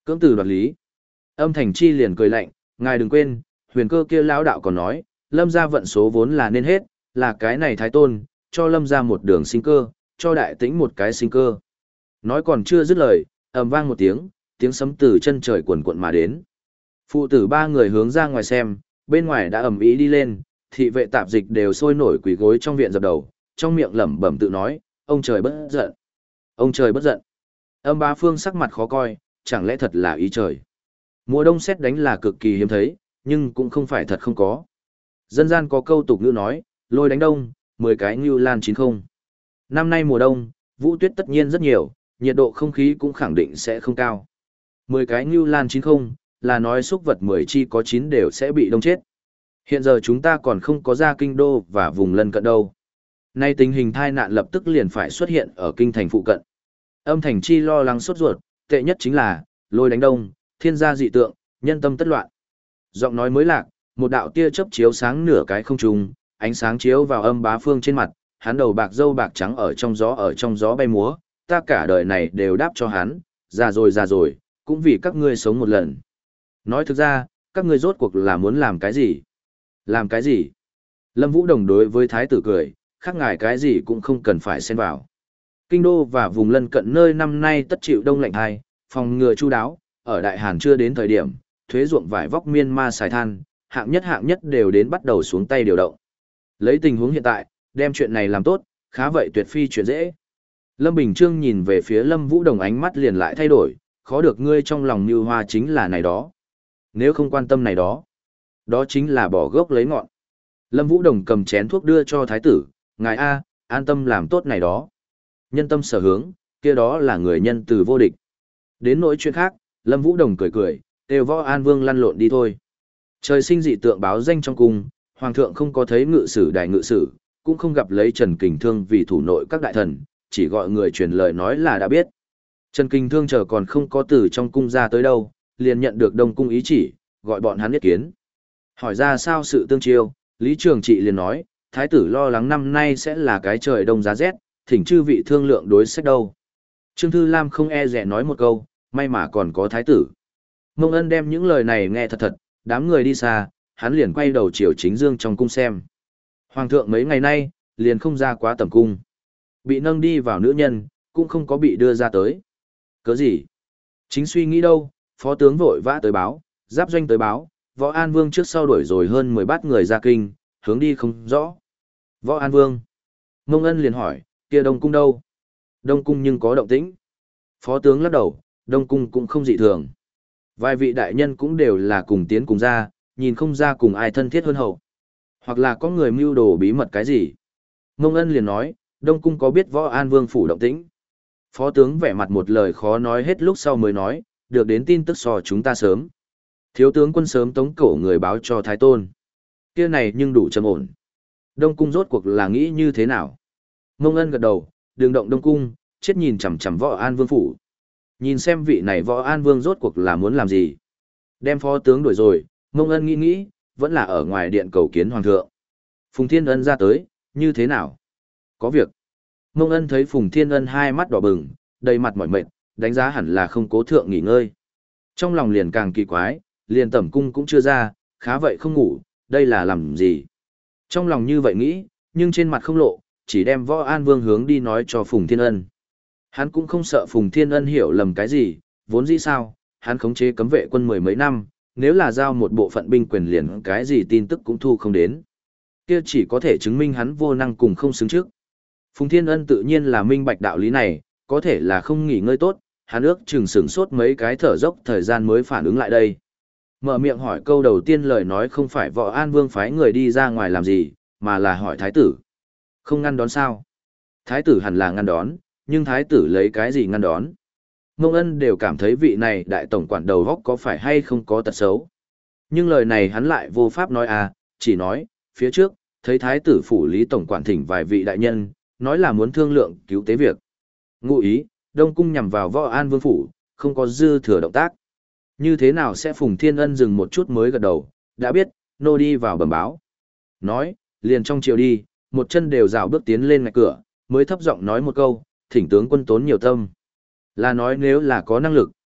Cưỡng từ đoạt lý. Âm Thành Chi liền cười lạnh, ngài đừng quên, huyền cơ kia lão đạo còn nói, lâm gia vận số vốn là nên hết, là cái này thái tôn, cho lâm gia một đường sinh cơ, cho đại tĩnh một cái sinh cơ. Nói còn chưa dứt lời, ầm vang một tiếng, tiếng sấm từ chân trời cuồn cuộn mà đến. Phụ tử ba người hướng ra ngoài xem, bên ngoài đã ầm ĩ đi lên, thị vệ tạp dịch đều sôi nổi quỳ gối trong viện dập đầu, trong miệng lẩm bẩm tự nói, ông trời bất giận. Ông trời bất giận. Âm Bá Phương sắc mặt khó coi, chẳng lẽ thật là ý trời. Mùa đông sét đánh là cực kỳ hiếm thấy, nhưng cũng không phải thật không có. Dân gian có câu tục ngữ nói, lôi đánh đông, mười cái ngưu lan chín không. Năm nay mùa đông, vũ tuyết tất nhiên rất nhiều, nhiệt độ không khí cũng khẳng định sẽ không cao. mười cái ngưu lan chín không, là nói xúc vật mười chi có chín đều sẽ bị đông chết. Hiện giờ chúng ta còn không có ra kinh đô và vùng lân cận đâu. Nay tình hình tai nạn lập tức liền phải xuất hiện ở kinh thành phụ cận. Âm Thành Chi lo lắng sốt ruột, tệ nhất chính là, lôi đánh đông, thiên gia dị tượng, nhân tâm tất loạn. Giọng nói mới lạc, một đạo tia chớp chiếu sáng nửa cái không trung, ánh sáng chiếu vào Âm Bá Phương trên mặt, hắn đầu bạc râu bạc trắng ở trong gió ở trong gió bay múa, ta cả đời này đều đáp cho hắn, già rồi già rồi, cũng vì các ngươi sống một lần. Nói thực ra, các ngươi rốt cuộc là muốn làm cái gì? Làm cái gì? Lâm Vũ Đồng đối với thái tử cười, khác ngài cái gì cũng không cần phải xen vào. Kinh đô và vùng lân cận nơi năm nay tất chịu đông lạnh hai, phòng ngừa chu đáo, ở Đại Hàn chưa đến thời điểm, thuế ruộng vải vóc miên ma xài than, hạng nhất hạng nhất đều đến bắt đầu xuống tay điều động. Lấy tình huống hiện tại, đem chuyện này làm tốt, khá vậy tuyệt phi chuyện dễ. Lâm Bình Trương nhìn về phía Lâm Vũ Đồng ánh mắt liền lại thay đổi, khó được ngươi trong lòng như hoa chính là này đó. Nếu không quan tâm này đó, đó chính là bỏ gốc lấy ngọn. Lâm Vũ Đồng cầm chén thuốc đưa cho thái tử, ngài A, an tâm làm tốt này đó. Nhân tâm sở hướng, kia đó là người nhân từ vô địch. Đến nỗi chuyện khác, Lâm Vũ Đồng cười cười, đều võ an vương lăn lộn đi thôi. Trời sinh dị tượng báo danh trong cung, hoàng thượng không có thấy ngự sử đại ngự sử, cũng không gặp lấy Trần Kình Thương vì thủ nội các đại thần, chỉ gọi người truyền lời nói là đã biết. Trần Kình Thương chờ còn không có từ trong cung ra tới đâu, liền nhận được Đông cung ý chỉ, gọi bọn hắn nhất kiến. Hỏi ra sao sự tương chiêu, Lý Trường Trị liền nói, thái tử lo lắng năm nay sẽ là cái trời đông giá rét, thỉnh chư vị thương lượng đối sách đâu. Trương Thư Lam không e dè nói một câu, may mà còn có thái tử. Mông Ân đem những lời này nghe thật thật, đám người đi xa, hắn liền quay đầu chiều chính dương trong cung xem. Hoàng thượng mấy ngày nay, liền không ra quá tầm cung. Bị nâng đi vào nữ nhân, cũng không có bị đưa ra tới. Cớ gì? Chính suy nghĩ đâu, phó tướng vội vã tới báo, giáp doanh tới báo, Võ An Vương trước sau đuổi rồi hơn mười bát người ra kinh, hướng đi không rõ. Võ An Vương. Mông Ân liền hỏi, kia Đông Cung đâu? Đông Cung nhưng có động tĩnh. Phó tướng lắc đầu, Đông Cung cũng không dị thường. Vài vị đại nhân cũng đều là cùng tiến cùng ra, nhìn không ra cùng ai thân thiết hơn hậu. Hoặc là có người mưu đồ bí mật cái gì. Mông Ân liền nói, Đông Cung có biết Võ An Vương phủ động tĩnh. Phó tướng vẻ mặt một lời khó nói hết lúc sau mới nói, được đến tin tức so chúng ta sớm. Thiếu tướng quân sớm tống cổ người báo cho Thái Tôn. Kia này nhưng đủ trầm ổn. Đông Cung rốt cuộc là nghĩ như thế nào? Mông Ân gật đầu, đường động Đông Cung, chết nhìn chằm chằm Võ An Vương phủ. Nhìn xem vị này Võ An Vương rốt cuộc là muốn làm gì. Đem phó tướng đuổi rồi, Mông Ân nghĩ nghĩ, vẫn là ở ngoài điện cầu kiến Hoàng thượng. Phùng Thiên Ân ra tới, như thế nào? Có việc. Mông Ân thấy Phùng Thiên Ân hai mắt đỏ bừng, đầy mặt mỏi mệt, đánh giá hẳn là không cố thượng nghỉ ngơi. Trong lòng liền càng kỳ quái, liền tẩm cung cũng chưa ra, khá vậy không ngủ, đây là làm gì? Trong lòng như vậy nghĩ, nhưng trên mặt không lộ, chỉ đem Võ An Vương hướng đi nói cho Phùng Thiên Ân. Hắn cũng không sợ Phùng Thiên Ân hiểu lầm cái gì, vốn dĩ sao, hắn khống chế cấm vệ quân mười mấy năm, nếu là giao một bộ phận binh quyền liền cái gì tin tức cũng thu không đến. Kia chỉ có thể chứng minh hắn vô năng cùng không xứng trước. Phùng Thiên Ân tự nhiên là minh bạch đạo lý này, có thể là không nghỉ ngơi tốt, hắn ước chừng sửng sốt mấy cái thở dốc thời gian mới phản ứng lại đây. Mở miệng hỏi câu đầu tiên lời nói không phải Võ An Vương phái người đi ra ngoài làm gì, mà là hỏi thái tử. Không ngăn đón sao? Thái tử hẳn là ngăn đón, nhưng thái tử lấy cái gì ngăn đón? Mông Ân đều cảm thấy vị này đại tổng quản đầu góc có phải hay không có tật xấu. Nhưng lời này hắn lại vô pháp nói à, chỉ nói, phía trước, thấy thái tử phủ lý tổng quản thỉnh vài vị đại nhân, nói là muốn thương lượng cứu tế việc. Ngụ ý, Đông Cung nhằm vào Võ An Vương phủ, không có dư thừa động tác. Như thế nào sẽ Phùng Thiên Ân dừng một chút mới gật đầu, đã biết, nô đi vào bẩm báo. Nói, liền trong chiều đi, một chân đều rào bước tiến lên ngạch cửa, mới thấp giọng nói một câu, thỉnh tướng quân tốn nhiều tâm. Là nói nếu là có năng lực,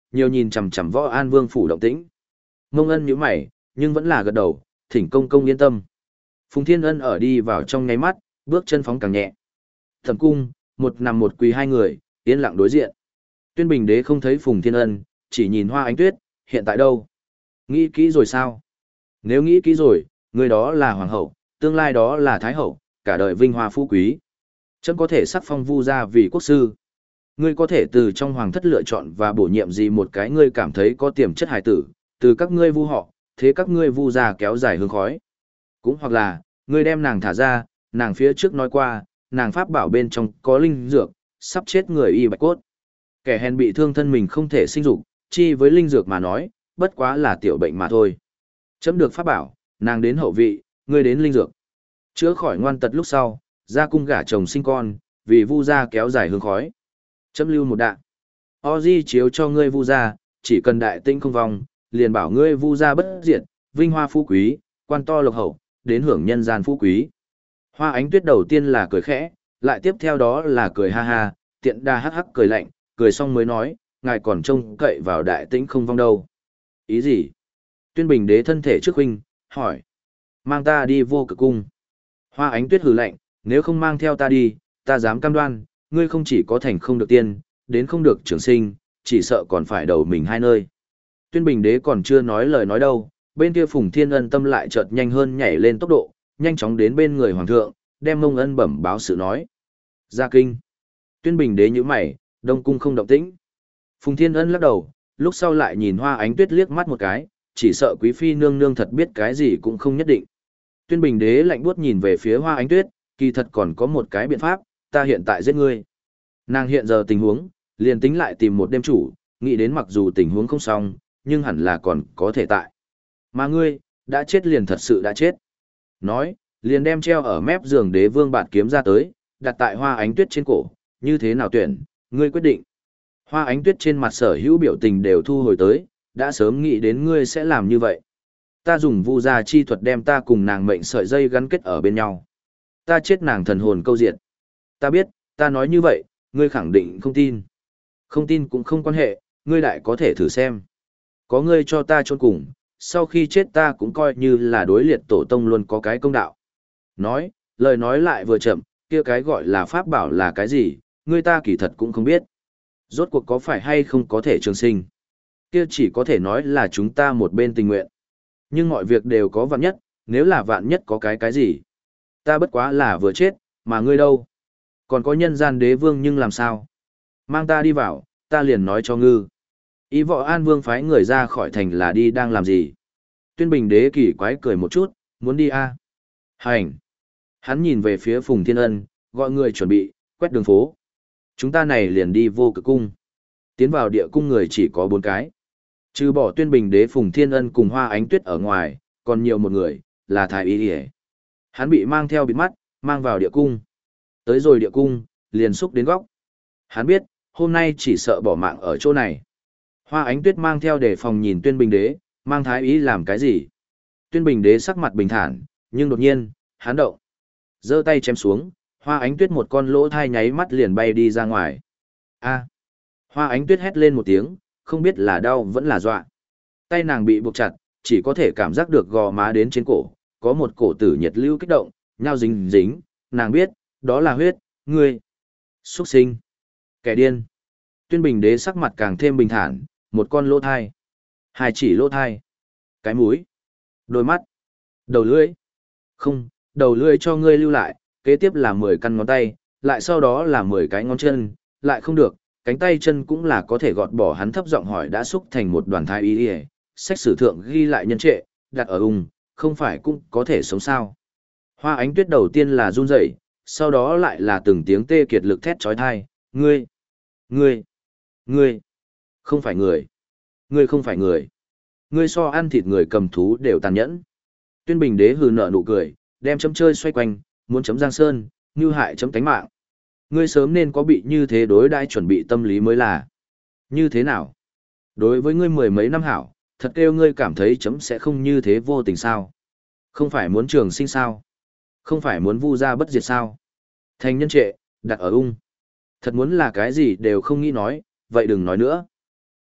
nhiều nhìn chằm chằm Võ An Vương phủ động tĩnh. Mông Ân nhíu mày, nhưng vẫn là gật đầu, thỉnh công công yên tâm. Phùng Thiên Ân ở đi vào trong nháy mắt, bước chân phóng càng nhẹ. Thẩm cung, một nằm một quỳ hai người, yên lặng đối diện. Tuyên Bình Đế không thấy Phùng Thiên Ân, chỉ nhìn Hoa Ánh Tuyết, hiện tại đâu? Nghĩ kỹ rồi sao? Nếu nghĩ kỹ rồi, người đó là hoàng hậu, tương lai đó là thái hậu, cả đời vinh hoa phú quý. Chấm có thể sắc phong Vu gia vì quốc sư. Ngươi có thể từ trong hoàng thất lựa chọn và bổ nhiệm gì một cái ngươi cảm thấy có tiềm chất hài tử, từ các ngươi Vu họ, thế các ngươi Vu gia kéo dài hương khói. Cũng hoặc là, ngươi đem nàng thả ra, nàng phía trước nói qua, nàng pháp bảo bên trong có linh dược, sắp chết người y bạch cốt. Kẻ hèn bị thương thân mình không thể sinh dục, chi với linh dược mà nói, bất quá là tiểu bệnh mà thôi. Chấm được pháp bảo, nàng đến hậu vị, ngươi đến linh dược. Chữa khỏi ngoan tật lúc sau, ra cung gả chồng sinh con, vì Vu gia kéo dài hương khói. Chấm lưu một đạn. Oji chiếu cho ngươi Vu gia, chỉ cần đại tinh không vong, liền bảo ngươi Vu gia bất diệt, vinh hoa phú quý, quan to lộc hậu, đến hưởng nhân gian phú quý. Hoa Ánh Tuyết đầu tiên là cười khẽ, lại tiếp theo đó là cười ha ha, tiện đa hắc hắc cười lạnh, cười xong mới nói, ngài còn trông cậy vào đại tĩnh không vong đâu. Ý gì? Tuyên Bình Đế thân thể trước huynh, hỏi. Mang ta đi vô cực cung. Hoa Ánh Tuyết hừ lạnh, nếu không mang theo ta đi, ta dám cam đoan, ngươi không chỉ có thành không được tiên, đến không được trường sinh, chỉ sợ còn phải đầu mình hai nơi. Tuyên Bình Đế còn chưa nói lời nói đâu, bên kia Phùng Thiên Ân tâm lại chợt nhanh hơn nhảy lên tốc độ, nhanh chóng đến bên người hoàng thượng, đem Mông Ân bẩm báo sự nói. Ra kinh. Tuyên Bình Đế nhíu mày, Đông cung không động tĩnh. Phùng Thiên Ân lắc đầu, lúc sau lại nhìn Hoa Ánh Tuyết liếc mắt một cái, chỉ sợ quý phi nương nương thật biết cái gì cũng không nhất định. Tuyên Bình Đế lạnh buốt nhìn về phía Hoa Ánh Tuyết, kỳ thật còn có một cái biện pháp, ta hiện tại giết ngươi. Nàng hiện giờ tình huống, liền tính lại tìm một đêm chủ, nghĩ đến mặc dù tình huống không xong, nhưng hẳn là còn có thể tại. Mà ngươi, đã chết liền thật sự đã chết. Nói, liền đem treo ở mép giường Đế Vương bạt kiếm ra tới, đặt tại Hoa Ánh Tuyết trên cổ, như thế nào tuyển, ngươi quyết định. Hoa Ánh Tuyết trên mặt sở hữu biểu tình đều thu hồi tới, đã sớm nghĩ đến ngươi sẽ làm như vậy. Ta dùng Vu gia chi thuật đem ta cùng nàng mệnh sợi dây gắn kết ở bên nhau. Ta chết nàng thần hồn câu diệt. Ta biết, ta nói như vậy, ngươi khẳng định không tin. Không tin cũng không quan hệ, ngươi lại có thể thử xem. Có ngươi cho ta chôn cùng, sau khi chết ta cũng coi như là đối liệt tổ tông luôn có cái công đạo. Nói, lời nói lại vừa chậm, kia cái gọi là pháp bảo là cái gì, ngươi ta kỳ thật cũng không biết. Rốt cuộc có phải hay không có thể trường sinh. Kia chỉ có thể nói là chúng ta một bên tình nguyện. Nhưng mọi việc đều có vạn nhất, nếu là vạn nhất có cái cái gì. Ta bất quá là vừa chết, mà ngươi đâu. Còn có nhân gian đế vương nhưng làm sao? Mang ta đi vào, ta liền nói cho ngư. Ý võ An Vương phái người ra khỏi thành là đi đang làm gì? Tuyên Bình Đế kỳ quái cười một chút, muốn đi a à? Hành. Hắn nhìn về phía Phùng Thiên Ân, gọi người chuẩn bị, quét đường phố. Chúng ta này liền đi vô cực cung. Tiến vào địa cung người chỉ có bốn cái. Trừ bỏ Tuyên Bình Đế Phùng Thiên Ân cùng Hoa Ánh Tuyết ở ngoài, còn nhiều một người, là Thái Y Điề. Hắn bị mang theo bịt mắt, mang vào địa cung. Tới rồi địa cung, liền xúc đến góc. Hắn biết, hôm nay chỉ sợ bỏ mạng ở chỗ này. Hoa Ánh Tuyết mang theo để phòng nhìn Tuyên Bình Đế, mang Thái Y làm cái gì? Tuyên Bình Đế sắc mặt bình thản, nhưng đột nhiên, hắn động. Giơ tay chém xuống, Hoa Ánh Tuyết một con lỗ thai nháy mắt liền bay đi ra ngoài. A! Hoa Ánh Tuyết hét lên một tiếng, không biết là đau vẫn là dọa. Tay nàng bị buộc chặt, chỉ có thể cảm giác được gò má đến trên cổ, có một cổ tử nhiệt lưu kích động, nhau dính dính, nàng biết, đó là huyết, ngươi. Xuất sinh. Kẻ điên. Tuyên Bình Đế sắc mặt càng thêm bình thản, một con lỗ thai. Hai chỉ lỗ thai. Cái mũi. Đôi mắt. Đầu lưỡi. Không, đầu lưỡi cho ngươi lưu lại, kế tiếp là mười căn ngón tay, lại sau đó là mười cái ngón chân, lại không được, cánh tay chân cũng là có thể gọt bỏ. Hắn thấp giọng hỏi đã xúc thành một đoàn thai y y, sách sử thượng ghi lại nhân trệ, đặt ở ung, không phải cũng có thể sống sao. Hoa Ánh Tuyết đầu tiên là run rẩy, sau đó lại là từng tiếng tê kiệt lực thét chói tai, ngươi, ngươi, ngươi, không phải người, ngươi không phải người, ngươi so ăn thịt người cầm thú đều tàn nhẫn. Tuyên Bình Đế hừ nở nụ cười, đem chấm chơi xoay quanh, muốn chấm Giang Sơn, như hại chấm tánh mạng. Ngươi sớm nên có bị như thế đối đãi chuẩn bị tâm lý mới là. Như thế nào? Đối với ngươi mười mấy năm hảo, thật kêu ngươi cảm thấy chấm sẽ không như thế vô tình sao? Không phải muốn trường sinh sao? Không phải muốn vu gia bất diệt sao? Thành nhân trệ, đặt ở ung. Thật muốn là cái gì đều không nghĩ nói, vậy đừng nói nữa.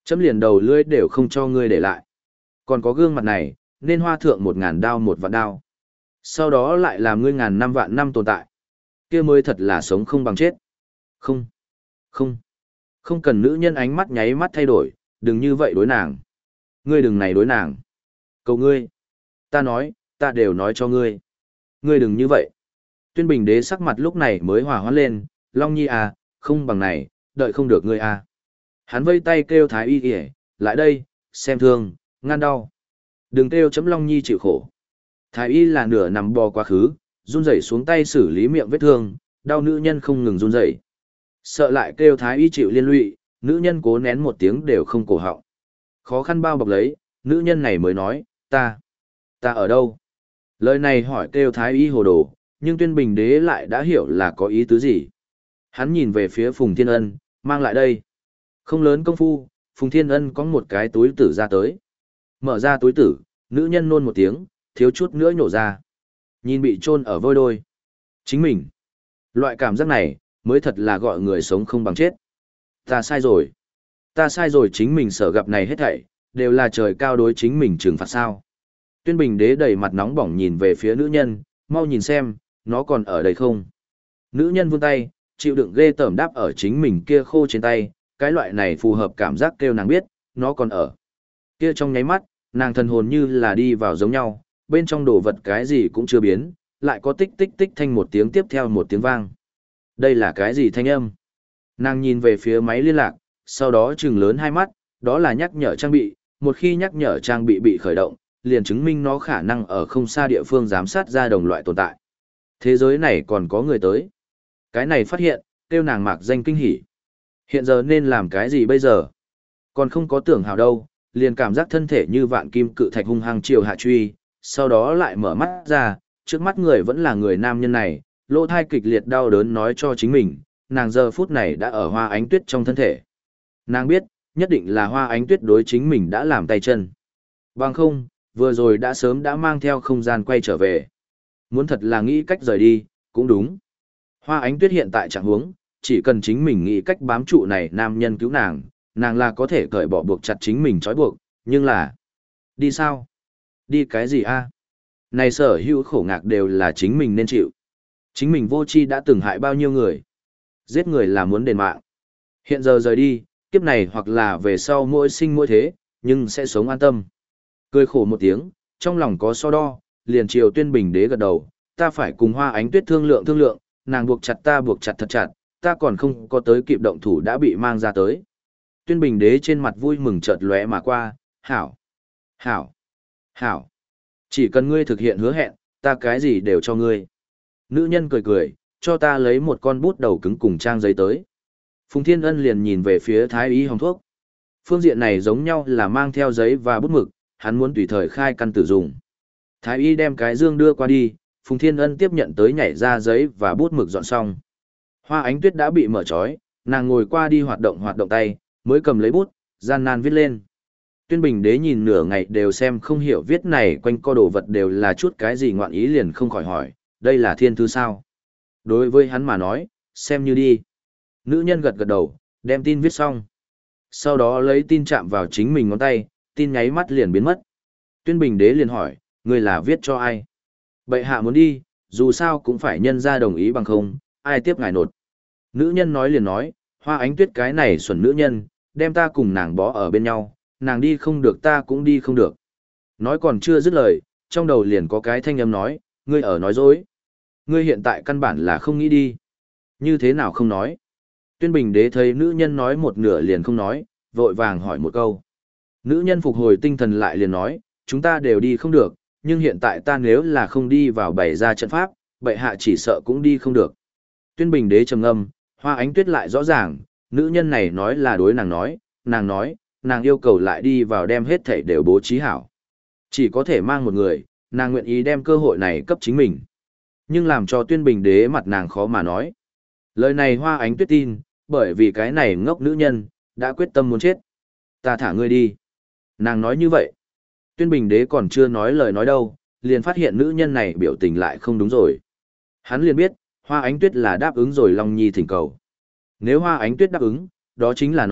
Chấm liền đầu lưỡi đều không cho ngươi để lại. Còn có gương mặt này, nên hoa thượng một ngàn đao một vạn đao. Sau đó lại làm ngươi ngàn năm vạn năm tồn tại. Kia mới thật là sống không bằng chết. Không, không, không cần nữ nhân ánh mắt nháy mắt thay đổi, đừng như vậy đối nàng. Ngươi đừng này đối nàng. Cầu ngươi. Ta nói, ta đều nói cho ngươi. Ngươi đừng như vậy. Tuyên Bình Đế sắc mặt lúc này mới hòa hoãn lên, Long Nhi à, không bằng này, đợi không được ngươi à. Hắn vây tay kêu Thái Y kìa, lại đây, xem thương, ngăn đau. Đừng kêu chấm Long Nhi chịu khổ. Thái Y là nửa nằm bò quá khứ, run rẩy xuống tay xử lý miệng vết thương, đau nữ nhân không ngừng run rẩy. Sợ lại kêu Thái Y chịu liên lụy, nữ nhân cố nén một tiếng đều không cổ họng. Khó khăn bao bọc lấy, nữ nhân này mới nói, ta, ta ở đâu? Lời này hỏi kêu Thái Y hồ đồ, nhưng Tuyên Bình Đế lại đã hiểu là có ý tứ gì. Hắn nhìn về phía Phùng Thiên Ân, mang lại đây. Không lớn công phu, Phùng Thiên Ân có một cái túi tử ra tới. Mở ra túi tử, nữ nhân nôn một tiếng, thiếu chút nữa nhổ ra. Nhìn bị chôn ở vôi đôi. Chính mình. Loại cảm giác này, mới thật là gọi người sống không bằng chết. Ta sai rồi. Ta sai rồi, chính mình sợ gặp này hết thảy, đều là trời cao đối chính mình trừng phạt sao. Tuyên Bình Đế đầy mặt nóng bỏng nhìn về phía nữ nhân, mau nhìn xem, nó còn ở đây không? Nữ nhân vươn tay, chịu đựng ghê tởm đáp ở chính mình kia khô trên tay, cái loại này phù hợp cảm giác kêu nàng biết, nó còn ở. Kia trong nháy mắt, nàng thần hồn như là đi vào giống nhau, bên trong đồ vật cái gì cũng chưa biến, lại có tích tích tích thanh một tiếng tiếp theo một tiếng vang. Đây là cái gì thanh âm? Nàng nhìn về phía máy liên lạc, sau đó trừng lớn hai mắt, đó là nhắc nhở trang bị, một khi nhắc nhở trang bị bị khởi động, liền chứng minh nó khả năng ở không xa địa phương giám sát ra đồng loại tồn tại. Thế giới này còn có người tới. Cái này phát hiện, tiêu nàng mạc danh kinh hỉ. Hiện giờ nên làm cái gì bây giờ? Còn không có tưởng hào đâu, liền cảm giác thân thể như vạn kim cự thạch hung hăng chiều hạ truy, sau đó lại mở mắt ra, trước mắt người vẫn là người nam nhân này, lỗ thai kịch liệt đau đớn nói cho chính mình, nàng giờ phút này đã ở Hoa Ánh Tuyết trong thân thể. Nàng biết, nhất định là Hoa Ánh Tuyết đối chính mình đã làm tay chân. Bằng không, vừa rồi đã sớm đã mang theo không gian quay trở về. Muốn thật là nghĩ cách rời đi, cũng đúng. Hoa Ánh Tuyết hiện tại trạng huống, chỉ cần chính mình nghĩ cách bám trụ này nam nhân cứu nàng, nàng là có thể cởi bỏ buộc chặt chính mình trói buộc, nhưng là... Đi sao? Đi cái gì a? Này sở hữu khổ ngạc đều là chính mình nên chịu. Chính mình vô tri đã từng hại bao nhiêu người. Giết người là muốn đền mạng. Hiện giờ rời đi, kiếp này hoặc là về sau mỗi sinh mỗi thế, nhưng sẽ sống an tâm. Cười khổ một tiếng, trong lòng có so đo, liền chiều Tuyên Bình Đế gật đầu, ta phải cùng Hoa Ánh Tuyết thương lượng thương lượng, nàng buộc chặt ta buộc chặt thật chặt, ta còn không có tới kịp động thủ đã bị mang ra tới. Tuyên Bình Đế trên mặt vui mừng chợt lóe mà qua, hảo, hảo, hảo. Chỉ cần ngươi thực hiện hứa hẹn, ta cái gì đều cho ngươi. Nữ nhân cười cười, cho ta lấy một con bút đầu cứng cùng trang giấy tới. Phùng Thiên Ân liền nhìn về phía Thái Y hồng thuốc. Phương diện này giống nhau là mang theo giấy và bút mực, hắn muốn tùy thời khai căn tử dùng. Thái Y đem cái dương đưa qua đi, Phùng Thiên Ân tiếp nhận tới nhảy ra giấy và bút mực dọn xong. Hoa Ánh Tuyết đã bị mở trói, nàng ngồi qua đi hoạt động hoạt động tay, mới cầm lấy bút, gian nan viết lên. Tuyên Bình Đế nhìn nửa ngày đều xem không hiểu viết này quanh co đồ vật đều là chút cái gì ngoạn ý, liền không khỏi hỏi, đây là thiên thư sao? Đối với hắn mà nói, xem như đi. Nữ nhân gật gật đầu, đem tin viết xong. Sau đó lấy tin chạm vào chính mình ngón tay, tin nháy mắt liền biến mất. Tuyên Bình Đế liền hỏi, người là viết cho ai? Bệ hạ muốn đi, dù sao cũng phải nhân ra đồng ý bằng không, ai tiếp ngài nột. Nữ nhân nói liền nói, Hoa Ánh Tuyết cái này xuẩn nữ nhân, đem ta cùng nàng bó ở bên nhau, nàng đi không được ta cũng đi không được. Nói còn chưa dứt lời, trong đầu liền có cái thanh âm nói, ngươi ở nói dối. Ngươi hiện tại căn bản là không nghĩ đi. Như thế nào không nói? Tuyên Bình Đế thấy nữ nhân nói một nửa liền không nói, vội vàng hỏi một câu. Nữ nhân phục hồi tinh thần lại liền nói, chúng ta đều đi không được, nhưng hiện tại ta nếu là không đi vào bày ra trận pháp, bệ hạ chỉ sợ cũng đi không được. Tuyên Bình Đế trầm ngâm, Hoa Ánh Tuyết lại rõ ràng, nữ nhân này nói là đối nàng nói, nàng nói, nàng yêu cầu lại đi vào đem hết thảy đều bố trí hảo. Chỉ có thể mang một người, nàng nguyện ý đem cơ hội này cấp chính mình. Nhưng làm cho Tuyên Bình Đế mặt nàng khó mà nói. Lời này Hoa Ánh Tuyết tin, bởi vì cái này ngốc nữ nhân, đã quyết tâm muốn chết. Ta thả ngươi đi. Nàng nói như vậy. Tuyên Bình Đế còn chưa nói lời nói đâu, liền phát hiện nữ nhân này biểu tình lại không đúng rồi. Hắn liền biết, Hoa Ánh Tuyết là đáp ứng rồi Long Nhi thỉnh cầu. Nếu Hoa Ánh Tuyết đáp ứng, đó chính là nói,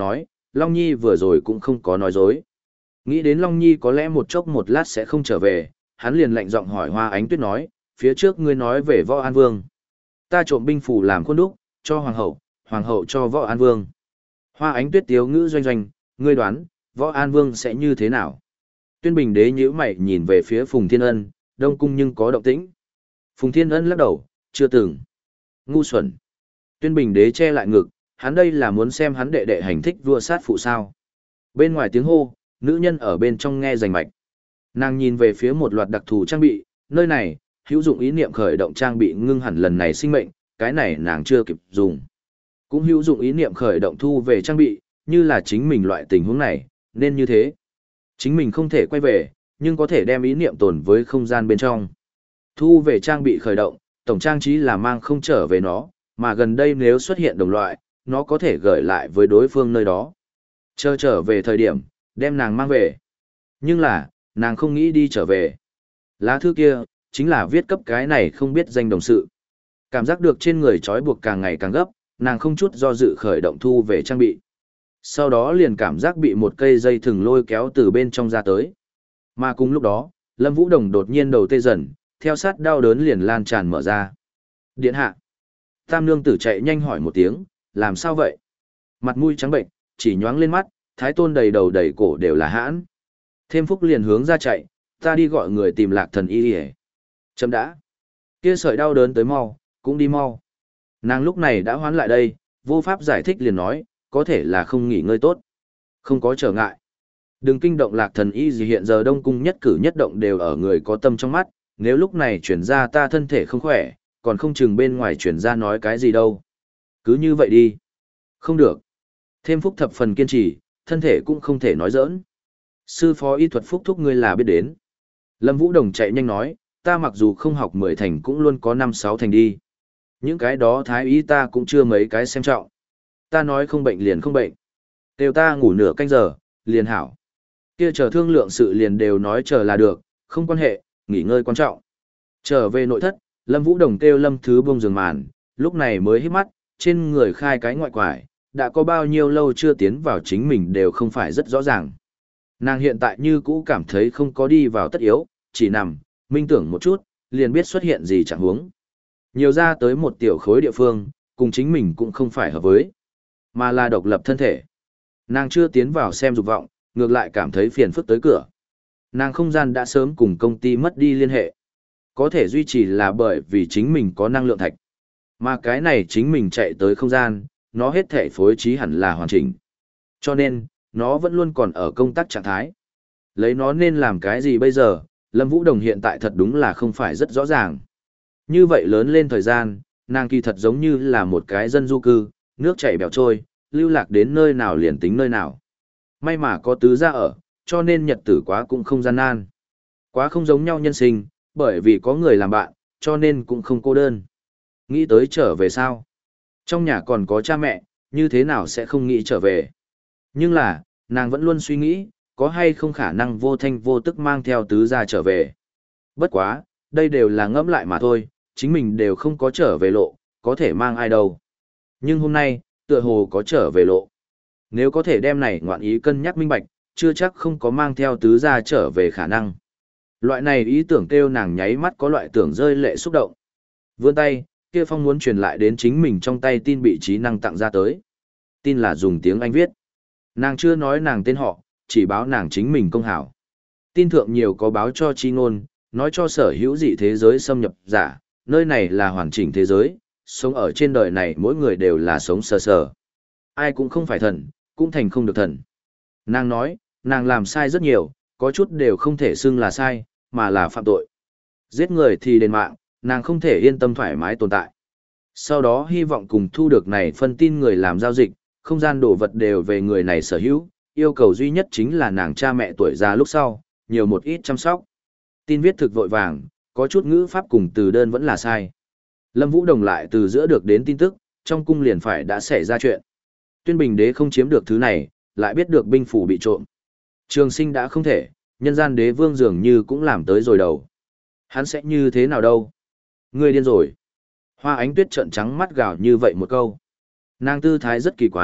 Long Nhi vừa rồi cũng không có nói dối. Nghĩ đến Long Nhi có lẽ một chốc một lát sẽ không trở về, hắn liền lạnh giọng hỏi Hoa Ánh Tuyết nói, phía trước ngươi nói về Võ An Vương. Ta trộm binh phủ làm khuôn đúc, cho hoàng hậu, hoàng hậu cho Võ An Vương. Hoa Ánh Tuyết tiếu ngữ doanh doanh, ngươi đoán, Võ An Vương sẽ như thế nào? Tuyên Bình Đế nhíu mày nhìn về phía Phùng Thiên Ân, Đông Cung nhưng có động tĩnh. Phùng Thiên Ân lắc đầu, chưa từng. Ngu xuẩn. Tuyên Bình Đế che lại ngực, hắn đây là muốn xem hắn đệ đệ hành thích vua sát phụ sao. Bên ngoài tiếng hô, nữ nhân ở bên trong nghe rành mạch. Nàng nhìn về phía một loạt đặc thù trang bị, nơi này, hữu dụng ý niệm khởi động trang bị ngưng hẳn lần này sinh mệnh, cái này nàng chưa kịp dùng. Cũng hữu dụng ý niệm khởi động thu về trang bị, như là chính mình loại tình huống này, nên như thế. Chính mình không thể quay về, nhưng có thể đem ý niệm tồn với không gian bên trong. Thu về trang bị khởi động, tổng trang trí là mang không trở về nó, mà gần đây nếu xuất hiện đồng loại, nó có thể gửi lại với đối phương nơi đó. Chờ trở về thời điểm, đem nàng mang về. Nhưng là, nàng không nghĩ đi trở về. Lá thư kia, chính là viết cấp cái này không biết danh đồng sự. Cảm giác được trên người trói buộc càng ngày càng gấp, nàng không chút do dự khởi động thu về trang bị. Sau đó liền cảm giác bị một cây dây thừng lôi kéo từ bên trong ra tới. Mà cùng lúc đó, Lâm Vũ Đồng đột nhiên đầu tê dần, theo sát đau đớn liền lan tràn mở ra. Điện hạ. Tam nương tử chạy nhanh hỏi một tiếng, làm sao vậy? Mặt mũi trắng bệnh, chỉ nhoáng lên mắt, thái tôn đầy đầu đầy cổ đều là hãn. Thêm phúc liền hướng ra chạy, ta đi gọi người tìm lạc thần y đi. Chấm đã. Kia sợi đau đớn tới mau, cũng đi mau. Nàng lúc này đã hoán lại đây, vô pháp giải thích liền nói, có thể là không nghỉ ngơi tốt. Không có trở ngại. Đừng kinh động lạc thần y gì, hiện giờ Đông Cung nhất cử nhất động đều ở người có tâm trong mắt, nếu lúc này chuyển ra ta thân thể không khỏe, còn không chừng bên ngoài chuyển ra nói cái gì đâu. Cứ như vậy đi. Không được. Thêm phúc thập phần kiên trì, thân thể cũng không thể nói giỡn. Sư phó y thuật phúc thúc ngươi là biết đến. Lâm Vũ Đồng chạy nhanh nói, ta mặc dù không học mười thành cũng luôn có năm sáu thành đi. Những cái đó thái y ta cũng chưa mấy cái xem trọng. Ta nói không bệnh liền không bệnh. Đều ta ngủ nửa canh giờ, liền hảo. Kia chờ thương lượng sự liền đều nói chờ là được, không quan hệ, nghỉ ngơi quan trọng. Trở về nội thất, Lâm Vũ Đồng kêu Lâm Thứ buông giường màn, lúc này mới hít mắt, trên người khai cái ngoại quải, đã có bao nhiêu lâu chưa tiến vào chính mình đều không phải rất rõ ràng. Nàng hiện tại như cũ cảm thấy không có đi vào tất yếu, chỉ nằm, minh tưởng một chút, liền biết xuất hiện gì chẳng huống. Nhiều ra tới một tiểu khối địa phương, cùng chính mình cũng không phải hợp với, mà là độc lập thân thể. Nàng chưa tiến vào xem dục vọng, ngược lại cảm thấy phiền phức tới cửa. Nàng không gian đã sớm cùng công ty mất đi liên hệ. Có thể duy trì là bởi vì chính mình có năng lượng thạch. Mà cái này chính mình chạy tới không gian, nó hết thể phối trí hẳn là hoàn chỉnh. Cho nên, nó vẫn luôn còn ở công tác trạng thái. Lấy nó nên làm cái gì bây giờ, Lâm Vũ Đồng hiện tại thật đúng là không phải rất rõ ràng. Như vậy lớn lên thời gian, nàng kỳ thật giống như là một cái dân du cư, nước chảy bèo trôi, lưu lạc đến nơi nào liền tính nơi nào. May mà có tứ gia ở, cho nên nhật tử quá cũng không gian nan. Quá không giống nhau nhân sinh, bởi vì có người làm bạn, cho nên cũng không cô đơn. Nghĩ tới trở về sao? Trong nhà còn có cha mẹ, như thế nào sẽ không nghĩ trở về? Nhưng là, nàng vẫn luôn suy nghĩ, có hay không khả năng vô thanh vô tức mang theo tứ gia trở về. Bất quá, đây đều là ngẫm lại mà thôi, chính mình đều không có trở về lộ, có thể mang ai đâu. Nhưng hôm nay, tựa hồ có trở về lộ. Nếu có thể đem này ngoạn ý cân nhắc minh bạch, chưa chắc không có mang theo tứ gia trở về khả năng. Loại này ý tưởng kêu nàng nháy mắt có loại tưởng rơi lệ xúc động. Vươn tay, kia phong muốn truyền lại đến chính mình trong tay tin bị trí năng tặng ra tới. Tin là dùng tiếng Anh viết. Nàng chưa nói nàng tên họ, chỉ báo nàng chính mình công hảo. Tin thượng nhiều có báo cho chi ngôn, nói cho sở hữu dị thế giới xâm nhập giả, nơi này là hoàn chỉnh thế giới, sống ở trên đời này mỗi người đều là sống sờ sờ. Ai cũng không phải thần, cũng thành không được thần. Nàng nói, nàng làm sai rất nhiều, có chút đều không thể xưng là sai, mà là phạm tội. Giết người thì đền mạng, nàng không thể yên tâm thoải mái tồn tại. Sau đó hy vọng cùng thu được này phân tin người làm giao dịch, không gian đồ vật đều về người này sở hữu, yêu cầu duy nhất chính là nàng cha mẹ tuổi già lúc sau, nhiều một ít chăm sóc. Tin viết thực vội vàng, có chút ngữ pháp cùng từ đơn vẫn là sai. Lâm Vũ Đồng lại từ giữa được đến tin tức, trong cung liền phải đã xảy ra chuyện. Tuyên Bình Đế không chiếm được thứ này, lại biết được binh phủ bị trộm. Trường Sinh đã không thể, nhân gian đế vương dường như cũng làm tới rồi đầu. Hắn sẽ như thế nào đâu? Ngươi điên rồi. Hoa Ánh Tuyết trợn trắng mắt gào như vậy một câu. Nàng tư thái rất kỳ quái,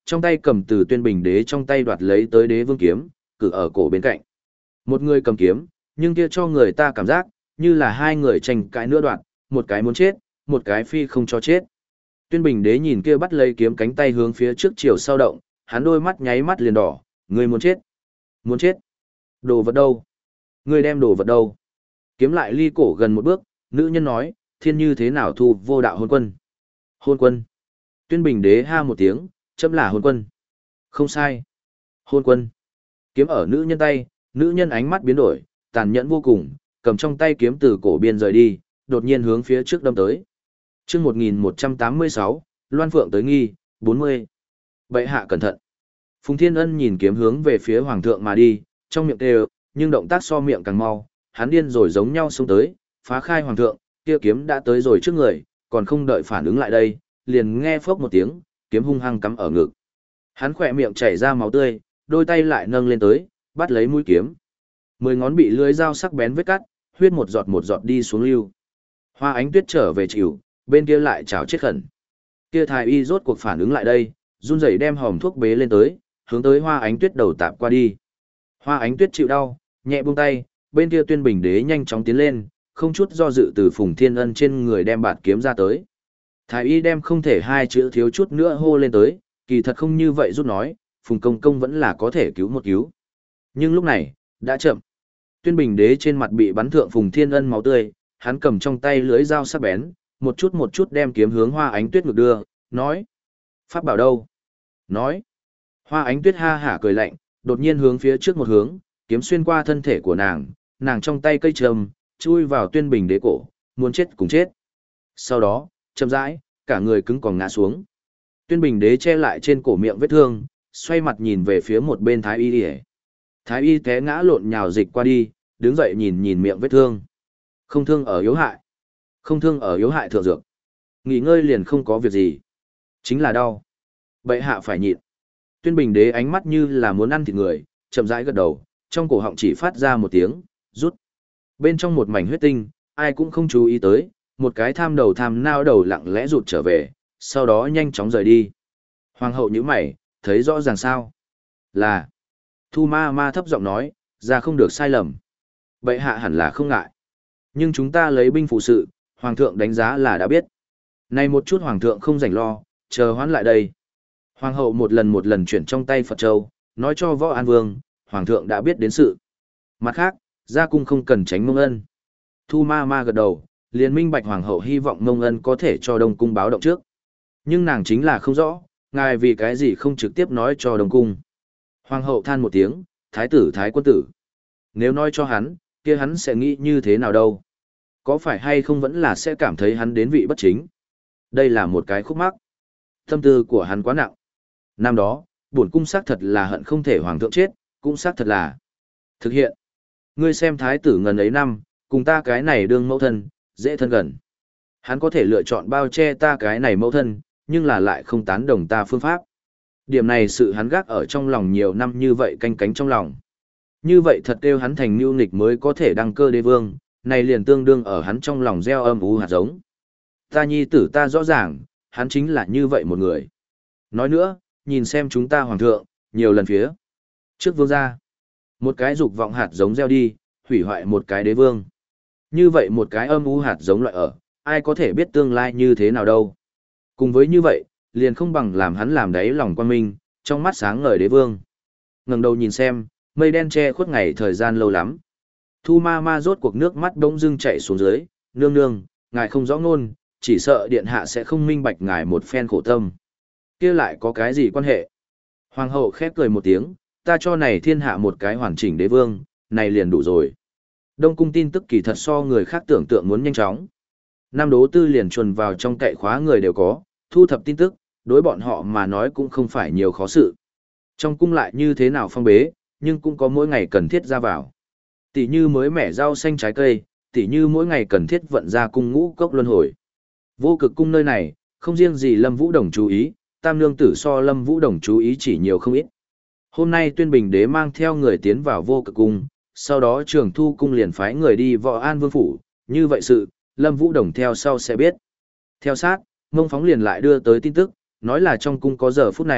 trong tay cầm từ Tuyên Bình Đế trong tay đoạt lấy tới Đế Vương kiếm, cử ở cổ bên cạnh. Một người cầm kiếm, nhưng kia cho người ta cảm giác như là hai người tranh cãi nữa đoạn, một cái muốn chết, một cái phi không cho chết. Tuyên Bình Đế nhìn kia bắt lấy kiếm cánh tay hướng phía trước chiều sau động, hắn đôi mắt nháy mắt liền đỏ, người muốn chết. Muốn chết. Đồ vật đâu? Người đem đồ vật đâu? Kiếm lại ly cổ gần một bước, nữ nhân nói, thiên như thế nào thu vô đạo hôn quân? Hôn quân. Tuyên Bình Đế ha một tiếng, chấm là hôn quân. Không sai. Hôn quân. Kiếm ở nữ nhân tay, nữ nhân ánh mắt biến đổi, tàn nhẫn vô cùng, cầm trong tay kiếm từ cổ biên rời đi, đột nhiên hướng phía trước đâm tới. Chương một nghìn một trăm tám mươi sáu, Loan Phượng tới nghi, bốn mươi. Bệ hạ cẩn thận. Phùng Thiên Ân nhìn kiếm hướng về phía hoàng thượng mà đi, trong miệng kêu, nhưng động tác so miệng càng mau, hắn điên rồi giống nhau xông tới, phá khai hoàng thượng, kia kiếm đã tới rồi trước người, còn không đợi phản ứng lại đây, liền nghe phốc một tiếng, kiếm hung hăng cắm ở ngực. Hắn khỏe miệng chảy ra máu tươi, đôi tay lại nâng lên tới, bắt lấy mũi kiếm. Mười ngón bị lưỡi dao sắc bén vết cắt, huyết một giọt một giọt đi xuống lưu. Hoa Ánh Tuyết trở về chịu, bên kia lại chảo chết khẩn. Kia thái y rốt cuộc phản ứng lại đây, run rẩy đem hòm thuốc bế lên tới, hướng tới Hoa Ánh Tuyết đầu tạp qua đi. Hoa Ánh Tuyết chịu đau, nhẹ buông tay, bên kia Tuyên Bình Đế nhanh chóng tiến lên, không chút do dự từ Phùng Thiên Ân trên người đem bạt kiếm ra tới. Thái y đem không thể hai chữ thiếu chút nữa hô lên tới, kỳ thật không như vậy rút nói, Phùng Công Công vẫn là có thể cứu một cứu. Nhưng lúc này, đã chậm. Tuyên Bình Đế trên mặt bị bắn thượng Phùng Thiên Ân máu tươi, hắn cầm trong tay lưỡi dao sắc bén, một chút một chút đem kiếm hướng Hoa Ánh Tuyết ngược đưa, nói: "Pháp bảo đâu?" Nói. Hoa Ánh Tuyết ha hả cười lạnh, đột nhiên hướng phía trước một hướng, kiếm xuyên qua thân thể của nàng, nàng trong tay cây trầm, chui vào Tuyên Bình Đế cổ, muốn chết cùng chết. Sau đó, chậm rãi, cả người cứng còn ngã xuống. Tuyên Bình Đế che lại trên cổ miệng vết thương, xoay mặt nhìn về phía một bên Thái y. Thái y té ngã lộn nhào dịch qua đi, đứng dậy nhìn nhìn miệng vết thương. Không thương ở yếu hại. Không thương ở yếu hại thượng dược. Nghỉ ngơi liền không có việc gì. Chính là đau. Bệ hạ phải nhịn. Tuyên Bình Đế ánh mắt như là muốn ăn thịt người, chậm rãi gật đầu, trong cổ họng chỉ phát ra một tiếng, rút. Bên trong một mảnh huyết tinh, ai cũng không chú ý tới, một cái tham đầu tham nao đầu lặng lẽ rụt trở về, sau đó nhanh chóng rời đi. Hoàng hậu nhíu mày, thấy rõ ràng sao? Là. Thu ma ma thấp giọng nói, ra không được sai lầm. Bệ hạ hẳn là không ngại. Nhưng chúng ta lấy binh phụ sự, hoàng thượng đánh giá là đã biết. Này một chút hoàng thượng không rảnh lo, chờ hoãn lại đây. Hoàng hậu một lần một lần chuyển trong tay Phật Châu, nói cho Võ An Vương, hoàng thượng đã biết đến sự. Mặt khác, gia cung không cần tránh Mông Ân. Thu ma ma gật đầu, liền minh bạch hoàng hậu hy vọng Mông Ân có thể cho Đông cung báo động trước. Nhưng nàng chính là không rõ, ngài vì cái gì không trực tiếp nói cho Đông cung. Hoàng hậu than một tiếng, thái tử thái quân tử. Nếu nói cho hắn, kia hắn sẽ nghĩ như thế nào đâu? Có phải hay không vẫn là sẽ cảm thấy hắn đến vị bất chính? Đây là một cái khúc mắc. Tâm tư của hắn quá nặng. Năm đó, bổn cung xác thật là hận không thể hoàng thượng chết, cũng xác thật là thực hiện. Ngươi xem thái tử ngần ấy năm, cùng ta cái này đương mẫu thân, dễ thân gần. Hắn có thể lựa chọn bao che ta cái này mẫu thân, nhưng là lại không tán đồng ta phương pháp. Điểm này sự hắn gác ở trong lòng nhiều năm như vậy canh cánh trong lòng. Như vậy thật kêu hắn thành nhu nghịch mới có thể đăng cơ đế vương, này liền tương đương ở hắn trong lòng gieo âm u hạt giống. Ta nhi tử ta rõ ràng, hắn chính là như vậy một người. Nói nữa, nhìn xem chúng ta hoàng thượng, nhiều lần phía. Trước vương gia, một cái dục vọng hạt giống gieo đi, hủy hoại một cái đế vương. Như vậy một cái âm u hạt giống loại ở, ai có thể biết tương lai như thế nào đâu. Cùng với như vậy, liền không bằng làm hắn làm đáy lòng quan minh, trong mắt sáng ngời đế vương. Ngẩng đầu nhìn xem, mây đen che khuất ngày thời gian lâu lắm. Thu ma ma rốt cuộc nước mắt bỗng dưng chảy xuống dưới, nương nương, ngài không rõ ngôn, chỉ sợ điện hạ sẽ không minh bạch ngài một phen khổ tâm. Kia lại có cái gì quan hệ? Hoàng hậu khép cười một tiếng, ta cho này thiên hạ một cái hoàn chỉnh đế vương, này liền đủ rồi. Đông cung tin tức kỳ thật so người khác tưởng tượng muốn nhanh chóng. Nam đố tư liền chuồn vào trong cậy khóa người đều có, thu thập tin tức, đối bọn họ mà nói cũng không phải nhiều khó sự. Trong cung lại như thế nào phong bế, nhưng cũng có mỗi ngày cần thiết ra vào. Tỷ như mới mẻ rau xanh trái cây, tỷ như mỗi ngày cần thiết vận ra cung ngũ cốc luân hồi. Vô cực cung nơi này, không riêng gì Lâm Vũ Đồng chú ý, tam nương tử so Lâm Vũ Đồng chú ý chỉ nhiều không ít. Hôm nay Tuyên Bình Đế mang theo người tiến vào vô cực cung, sau đó Trường Thu cung liền phái người đi Võ An Vương phủ, như vậy sự, Lâm Vũ Đồng theo sau sẽ biết. Theo sát, Mông Phóng liền lại đưa tới tin tức, nói là trong cung có giờ phút này,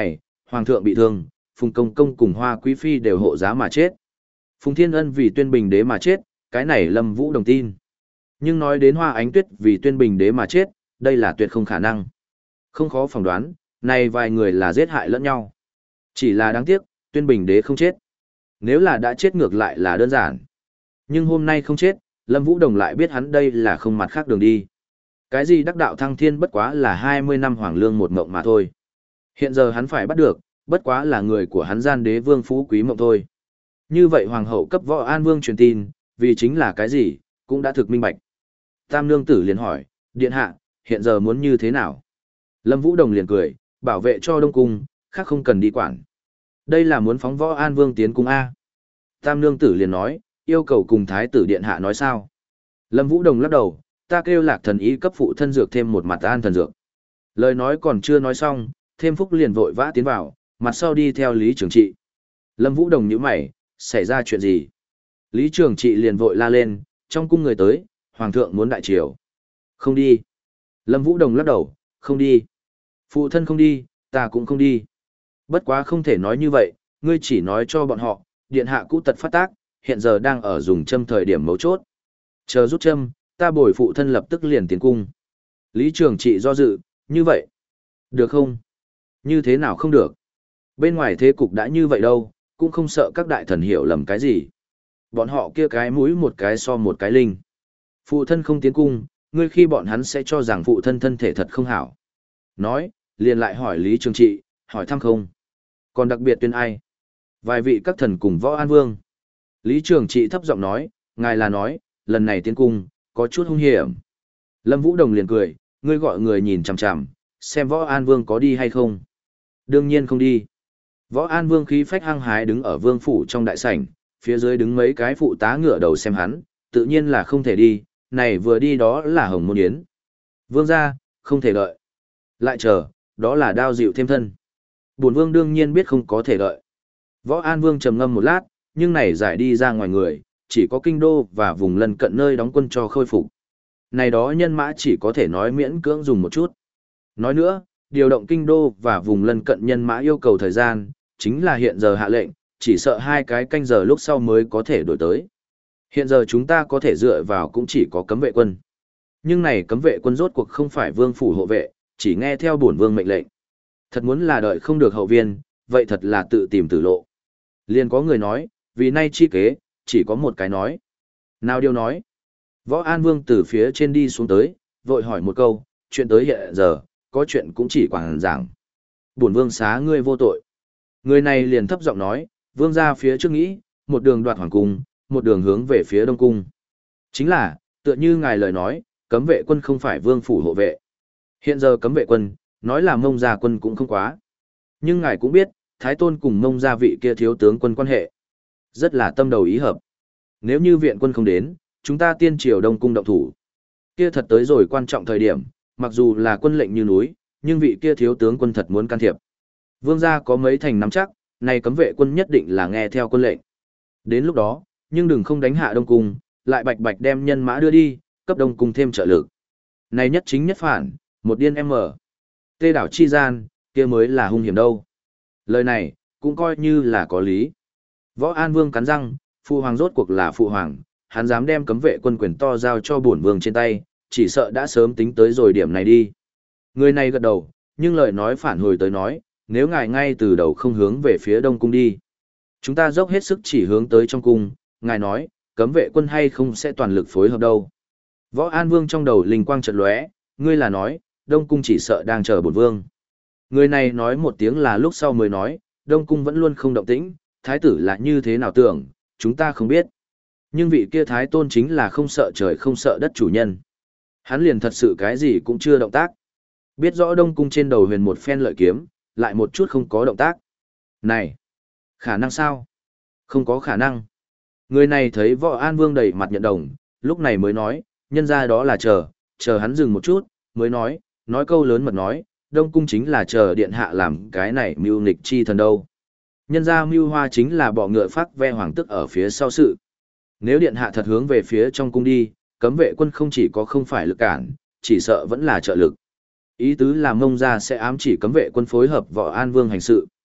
hoàng thượng bị thương, Phùng Công Công cùng Hoa Quý Phi đều hộ giá mà chết. Phùng Thiên Ân vì tuyên bình đế mà chết, cái này Lâm Vũ đồng tin. Nhưng nói đến Hoa Ánh Tuyết vì tuyên bình đế mà chết, đây là tuyệt không khả năng. Không khó phỏng đoán, này vài người là giết hại lẫn nhau. Chỉ là đáng tiếc, tuyên bình đế không chết. Nếu là đã chết ngược lại là đơn giản. Nhưng hôm nay không chết, Lâm Vũ Đồng lại biết hắn đây là không mặt khác đường đi. Cái gì đắc đạo thăng thiên bất quá là hai mươi năm hoàng lương một mộng mà thôi. Hiện giờ hắn phải bắt được, bất quá là người của hắn gian đế vương phú quý mộng thôi. Như vậy hoàng hậu cấp Võ An Vương truyền tin, vì chính là cái gì, cũng đã thực minh bạch. Tam nương tử liền hỏi, điện hạ, hiện giờ muốn như thế nào? Lâm Vũ Đồng liền cười, bảo vệ cho Đông Cung, khác không cần đi quản. Đây là muốn phóng Võ An Vương tiến cung A. Tam nương tử liền nói, yêu cầu cùng thái tử điện hạ nói sao? Lâm Vũ Đồng lắc đầu, ta kêu Lạc thần y cấp phụ thân dược thêm một mặt an thần dược. Lời nói còn chưa nói xong, thêm phúc liền vội vã tiến vào, mặt sau đi theo Lý Trường Trị. Lâm Vũ Đồng nhíu mày, xảy ra chuyện gì? Lý Trường Trị liền vội la lên, trong cung người tới, hoàng thượng muốn đại triều. Không đi. Lâm Vũ Đồng lắc đầu, không đi. Phụ thân không đi, ta cũng không đi. Bất quá không thể nói như vậy, ngươi chỉ nói cho bọn họ, điện hạ cũ tật phát tác, hiện giờ đang ở dùng châm thời điểm mấu chốt. Chờ rút châm, ta bồi phụ thân lập tức liền tiến cung. Lý Trường Trị do dự, như vậy. Được không? Như thế nào không được? Bên ngoài thế cục đã như vậy đâu, cũng không sợ các đại thần hiểu lầm cái gì. Bọn họ kia cái mũi một cái so một cái linh. Phụ thân không tiến cung, ngươi khi bọn hắn sẽ cho rằng phụ thân thân thể thật không hảo. Nói, liền lại hỏi Lý Trường Trị, hỏi thăm không? Còn đặc biệt tuyên ai? Vài vị các thần cùng Võ An Vương. Lý Trường Trị thấp giọng nói, ngài là nói, lần này tiến cung, có chút hung hiểm. Lâm Vũ Đồng liền cười, ngươi gọi người nhìn chằm chằm, xem Võ An Vương có đi hay không. Đương nhiên không đi. Võ An Vương khí phách hăng hái đứng ở vương phủ trong đại sảnh, phía dưới đứng mấy cái phụ tá ngựa đầu xem hắn, tự nhiên là không thể đi, này vừa đi đó là Hồng Môn Yến. Vương gia, không thể đợi. Lại chờ, đó là đao dịu thêm thân. Bổn vương đương nhiên biết không có thể đợi. Võ An Vương trầm ngâm một lát, nhưng này giải đi ra ngoài người, chỉ có kinh đô và vùng lân cận nơi đóng quân cho khôi phục. Này đó nhân mã chỉ có thể nói miễn cưỡng dùng một chút. Nói nữa, điều động kinh đô và vùng lân cận nhân mã yêu cầu thời gian, chính là hiện giờ hạ lệnh, chỉ sợ hai cái canh giờ lúc sau mới có thể đổi tới. Hiện giờ chúng ta có thể dựa vào cũng chỉ có cấm vệ quân. Nhưng này cấm vệ quân rốt cuộc không phải vương phủ hộ vệ, chỉ nghe theo bổn vương mệnh lệnh. Thật muốn là đợi không được hậu viên, vậy thật là tự tìm tử lộ. Liền có người nói, vì nay chi kế, chỉ có một cái nói. Nào điều nói. Võ An Vương từ phía trên đi xuống tới, vội hỏi một câu, chuyện tới hiện giờ, có chuyện cũng chỉ quảng giảng. Bổn vương xá ngươi vô tội. Người này liền thấp giọng nói, vương ra phía trước nghĩ, một đường đoạt hoàng cung, một đường hướng về phía đông cung. Chính là, tựa như ngài lời nói, cấm vệ quân không phải vương phủ hộ vệ. Hiện giờ cấm vệ quân, nói là mông gia quân cũng không quá. Nhưng ngài cũng biết, Thái Tôn cùng mông gia vị kia thiếu tướng quân quan hệ. Rất là tâm đầu ý hợp. Nếu như viện quân không đến, chúng ta tiên triều đông cung động thủ. Kia thật tới rồi quan trọng thời điểm, mặc dù là quân lệnh như núi, nhưng vị kia thiếu tướng quân thật muốn can thiệp. Vương gia có mấy thành nắm chắc, này cấm vệ quân nhất định là nghe theo quân lệnh. Đến lúc đó, nhưng đừng không đánh hạ đông cung, lại bạch bạch đem nhân mã đưa đi, cấp đông cung thêm trợ lực. Này nhất chính nhất phản, một điên em mở. Tê đảo chi gian, kia mới là hung hiểm đâu. Lời này, cũng coi như là có lý. Võ An Vương cắn răng, phụ hoàng rốt cuộc là phụ hoàng, hắn dám đem cấm vệ quân quyền to giao cho bổn vương trên tay, chỉ sợ đã sớm tính tới rồi điểm này đi. Người này gật đầu, nhưng lời nói phản hồi tới nói, nếu ngài ngay từ đầu không hướng về phía đông cung đi. Chúng ta dốc hết sức chỉ hướng tới trong cung, ngài nói, cấm vệ quân hay không sẽ toàn lực phối hợp đâu. Võ An Vương trong đầu linh quang chợt lóe, ngươi là nói, đông cung chỉ sợ đang chờ bổn vương. Người này nói một tiếng là lúc sau mới nói, đông cung vẫn luôn không động tĩnh, thái tử là như thế nào tưởng, chúng ta không biết. Nhưng vị kia thái tôn chính là không sợ trời không sợ đất chủ nhân. Hắn liền thật sự cái gì cũng chưa động tác. Biết rõ đông cung trên đầu huyền một phen lợi kiếm, lại một chút không có động tác. Này, khả năng sao? Không có khả năng. Người này thấy Võ An Vương đầy mặt nhận đồng, lúc này mới nói, nhân ra đó là chờ, chờ hắn dừng một chút, mới nói, nói câu lớn mật nói, đông cung chính là chờ điện hạ làm cái này mưu nghịch chi thần đâu. Nhân ra mưu hoa chính là bọ ngựa phát ve hoàng tức ở phía sau sự. Nếu điện hạ thật hướng về phía trong cung đi, cấm vệ quân không chỉ có không phải lực cản, chỉ sợ vẫn là trợ lực. Ý tứ là mông ra sẽ ám chỉ cấm vệ quân phối hợp Võ An Vương hành sự.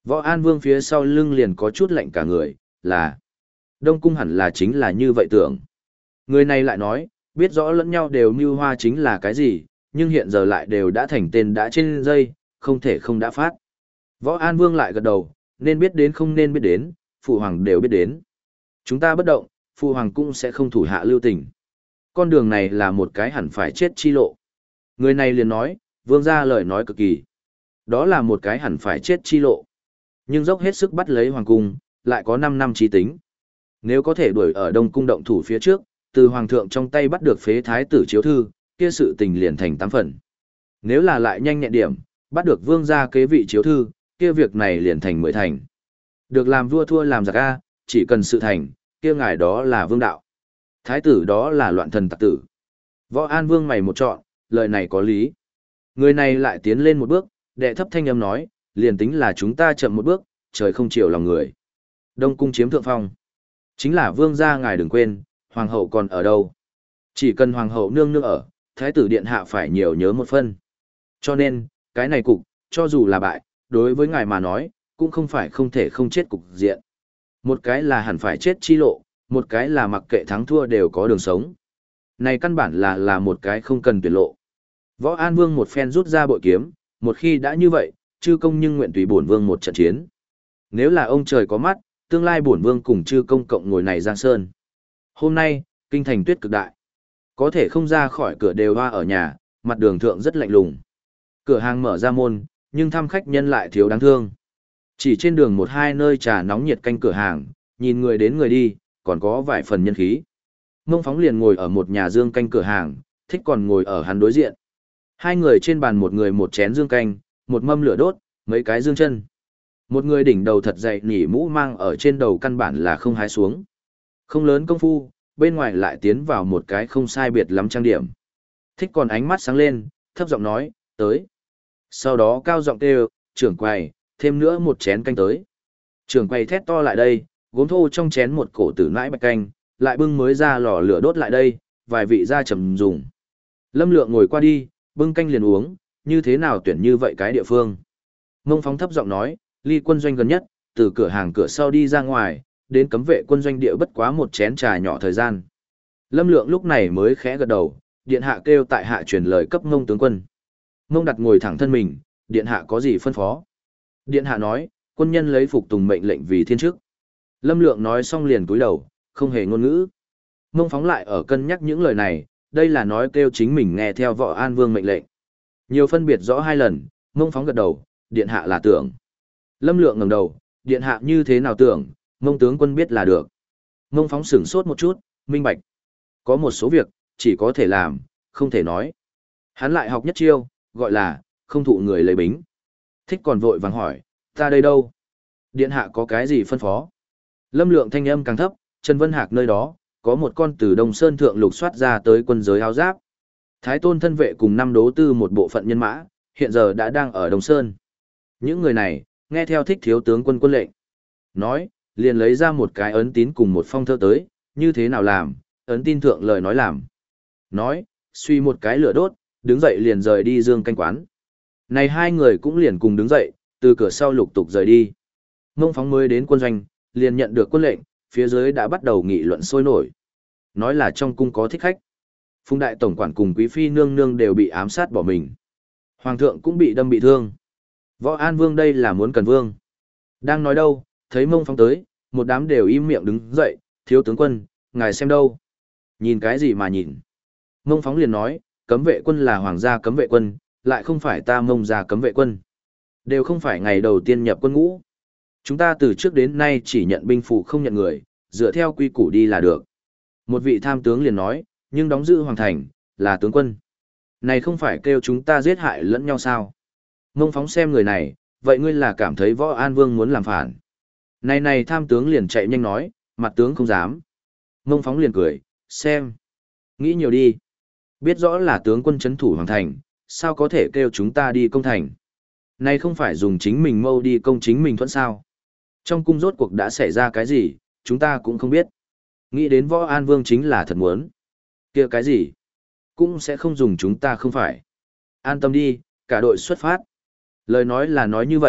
Võ An Vương phía sau lưng liền có chút lạnh cả người, là Đông Cung hẳn là chính là như vậy tưởng. Người này lại nói, biết rõ lẫn nhau đều mưu hoa chính là cái gì, nhưng hiện giờ lại đều đã thành tên đã trên dây, không thể không đã phát. Võ An Vương lại gật đầu, nên biết đến không nên biết đến, Phụ Hoàng đều biết đến. Chúng ta bất động, Phụ Hoàng cũng sẽ không thủ hạ lưu tình. Con đường này là một cái hẳn phải chết chi lộ. Người này liền nói, Vương gia lời nói cực kỳ. Đó là một cái hẳn phải chết chi lộ. Nhưng dốc hết sức bắt lấy Hoàng cung, lại có năm năm trí tính. Nếu có thể đuổi ở Đông Cung động thủ phía trước, từ Hoàng thượng trong tay bắt được phế thái tử chiếu thư, kia sự tình liền thành tám phần. Nếu là lại nhanh nhẹn điểm, bắt được Vương gia kế vị chiếu thư, kia việc này liền thành mười thành. Được làm vua thua làm giặc A, chỉ cần sự thành, kia ngài đó là vương đạo. Thái tử đó là loạn thần tặc tử. Võ An Vương mày một chọn, lời này có lý. Người này lại tiến lên một bước, đệ thấp thanh âm nói, liền tính là chúng ta chậm một bước, trời không chiều lòng người. Đông Cung chiếm thượng phong. Chính là vương gia ngài đừng quên, hoàng hậu còn ở đâu. Chỉ cần hoàng hậu nương nương ở, thái tử điện hạ phải nhiều nhớ một phân. Cho nên, cái này cục, cho dù là bại, đối với ngài mà nói, cũng không phải không thể không chết cục diện. Một cái là hẳn phải chết chi lộ, một cái là mặc kệ thắng thua đều có đường sống. Này căn bản là là một cái không cần tuyệt lộ. Võ An Vương một phen rút ra bội kiếm, một khi đã như vậy, chư công nhưng nguyện tùy bổn vương một trận chiến. Nếu là ông trời có mắt, tương lai bổn vương cùng chư công cộng ngồi này giang sơn. Hôm nay, kinh thành tuyết cực đại. Có thể không ra khỏi cửa đều hoa ở nhà, mặt đường thượng rất lạnh lùng. Cửa hàng mở ra môn, nhưng thăm khách nhân lại thiếu đáng thương. Chỉ trên đường một hai nơi trà nóng nhiệt canh cửa hàng, nhìn người đến người đi, còn có vài phần nhân khí. Mông Phóng liền ngồi ở một nhà dương canh cửa hàng, Thích còn ngồi ở hắn đối diện. Hai người trên bàn một người một chén dương canh, một mâm lửa đốt, mấy cái dương chân. Một người đỉnh đầu thật dày nỉ mũ mang ở trên đầu căn bản là không hái xuống. Không lớn công phu, bên ngoài lại tiến vào một cái không sai biệt lắm trang điểm. Thích còn ánh mắt sáng lên, thấp giọng nói, tới. Sau đó cao giọng kêu, trưởng quầy, thêm nữa một chén canh tới. Trưởng quầy thét to lại đây, gốm thô trong chén một cổ tử nãi bạch canh, lại bưng mới ra lò lửa đốt lại đây, vài vị ra trầm dùng. Lâm Lượng ngồi qua đi, bưng canh liền uống, như thế nào tuyển như vậy cái địa phương. Mông Phóng thấp giọng nói, ly quân doanh gần nhất, từ cửa hàng cửa sau đi ra ngoài, đến cấm vệ quân doanh địa bất quá một chén trà nhỏ thời gian. Lâm Lượng lúc này mới khẽ gật đầu, điện hạ kêu tại hạ truyền lời cấp Mông tướng quân. Mông Đặt ngồi thẳng thân mình, điện hạ có gì phân phó? Điện hạ nói, quân nhân lấy phục tùng mệnh lệnh vì thiên chức. Lâm Lượng nói xong liền cúi đầu, không hề ngôn ngữ. Mông Phóng lại ở cân nhắc những lời này, đây là nói kêu chính mình nghe theo Võ An Vương mệnh lệnh. Nhiều phân biệt rõ hai lần, Mông Phóng gật đầu, điện hạ là tưởng. Lâm Lượng ngẩng đầu, điện hạ như thế nào tưởng, Mông tướng quân biết là được. Mông Phóng sửng sốt một chút, minh bạch. Có một số việc, chỉ có thể làm, không thể nói. Hắn lại học nhất chiêu, gọi là, không thụ người lấy bính. Thích còn vội vàng hỏi, ta đây đâu? Điện hạ có cái gì phân phó? Lâm Lượng thanh âm càng thấp, Trần Vân Hạc nơi đó, có một con từ Đông Sơn thượng lục soát ra tới quân giới áo giáp. Thái Tôn thân vệ cùng năm đố tư một bộ phận nhân mã, hiện giờ đã đang ở Đông Sơn. Những người này, nghe theo Thích thiếu tướng quân quân lệnh. Nói, liền lấy ra một cái ấn tín cùng một phong thơ tới, như thế nào làm, ấn tin thượng lời nói làm. Nói, suy một cái lửa đốt, đứng dậy liền rời đi dương canh quán. Này hai người cũng liền cùng đứng dậy, từ cửa sau lục tục rời đi. Mông Phóng mới đến quân doanh, liền nhận được quân lệnh, phía dưới đã bắt đầu nghị luận sôi nổi. Nói là trong cung có thích khách. Phùng đại tổng quản cùng quý phi nương nương đều bị ám sát bỏ mình. Hoàng thượng cũng bị đâm bị thương. Võ An Vương đây là muốn cần vương. Đang nói đâu, thấy Mông Phóng tới, một đám đều im miệng đứng dậy, thiếu tướng quân, ngài xem đâu. Nhìn cái gì mà nhìn. Mông Phóng liền nói, cấm vệ quân là hoàng gia cấm vệ quân, lại không phải ta Mông gia cấm vệ quân. Đều không phải ngày đầu tiên nhập quân ngũ. Chúng ta từ trước đến nay chỉ nhận binh phụ không nhận người, dựa theo quy củ đi là được. Một vị tham tướng liền nói, nhưng đóng giữ hoàng thành, là tướng quân. Này không phải kêu chúng ta giết hại lẫn nhau sao? Mông Phóng xem người này, vậy ngươi là cảm thấy Võ An Vương muốn làm phản. Này này tham tướng liền chạy nhanh nói, mặt tướng không dám. Mông Phóng liền cười, xem. Nghĩ nhiều đi. Biết rõ là tướng quân trấn thủ hoàng thành, sao có thể kêu chúng ta đi công thành. Này không phải dùng chính mình mâu đi công chính mình thuận sao. Trong cung rốt cuộc đã xảy ra cái gì, chúng ta cũng không biết. Nghĩ đến Võ An Vương chính là thật muốn. Kia cái gì? Cũng sẽ không dùng chúng ta không phải. An tâm đi, cả đội xuất phát. Lời nói là nói như vậy,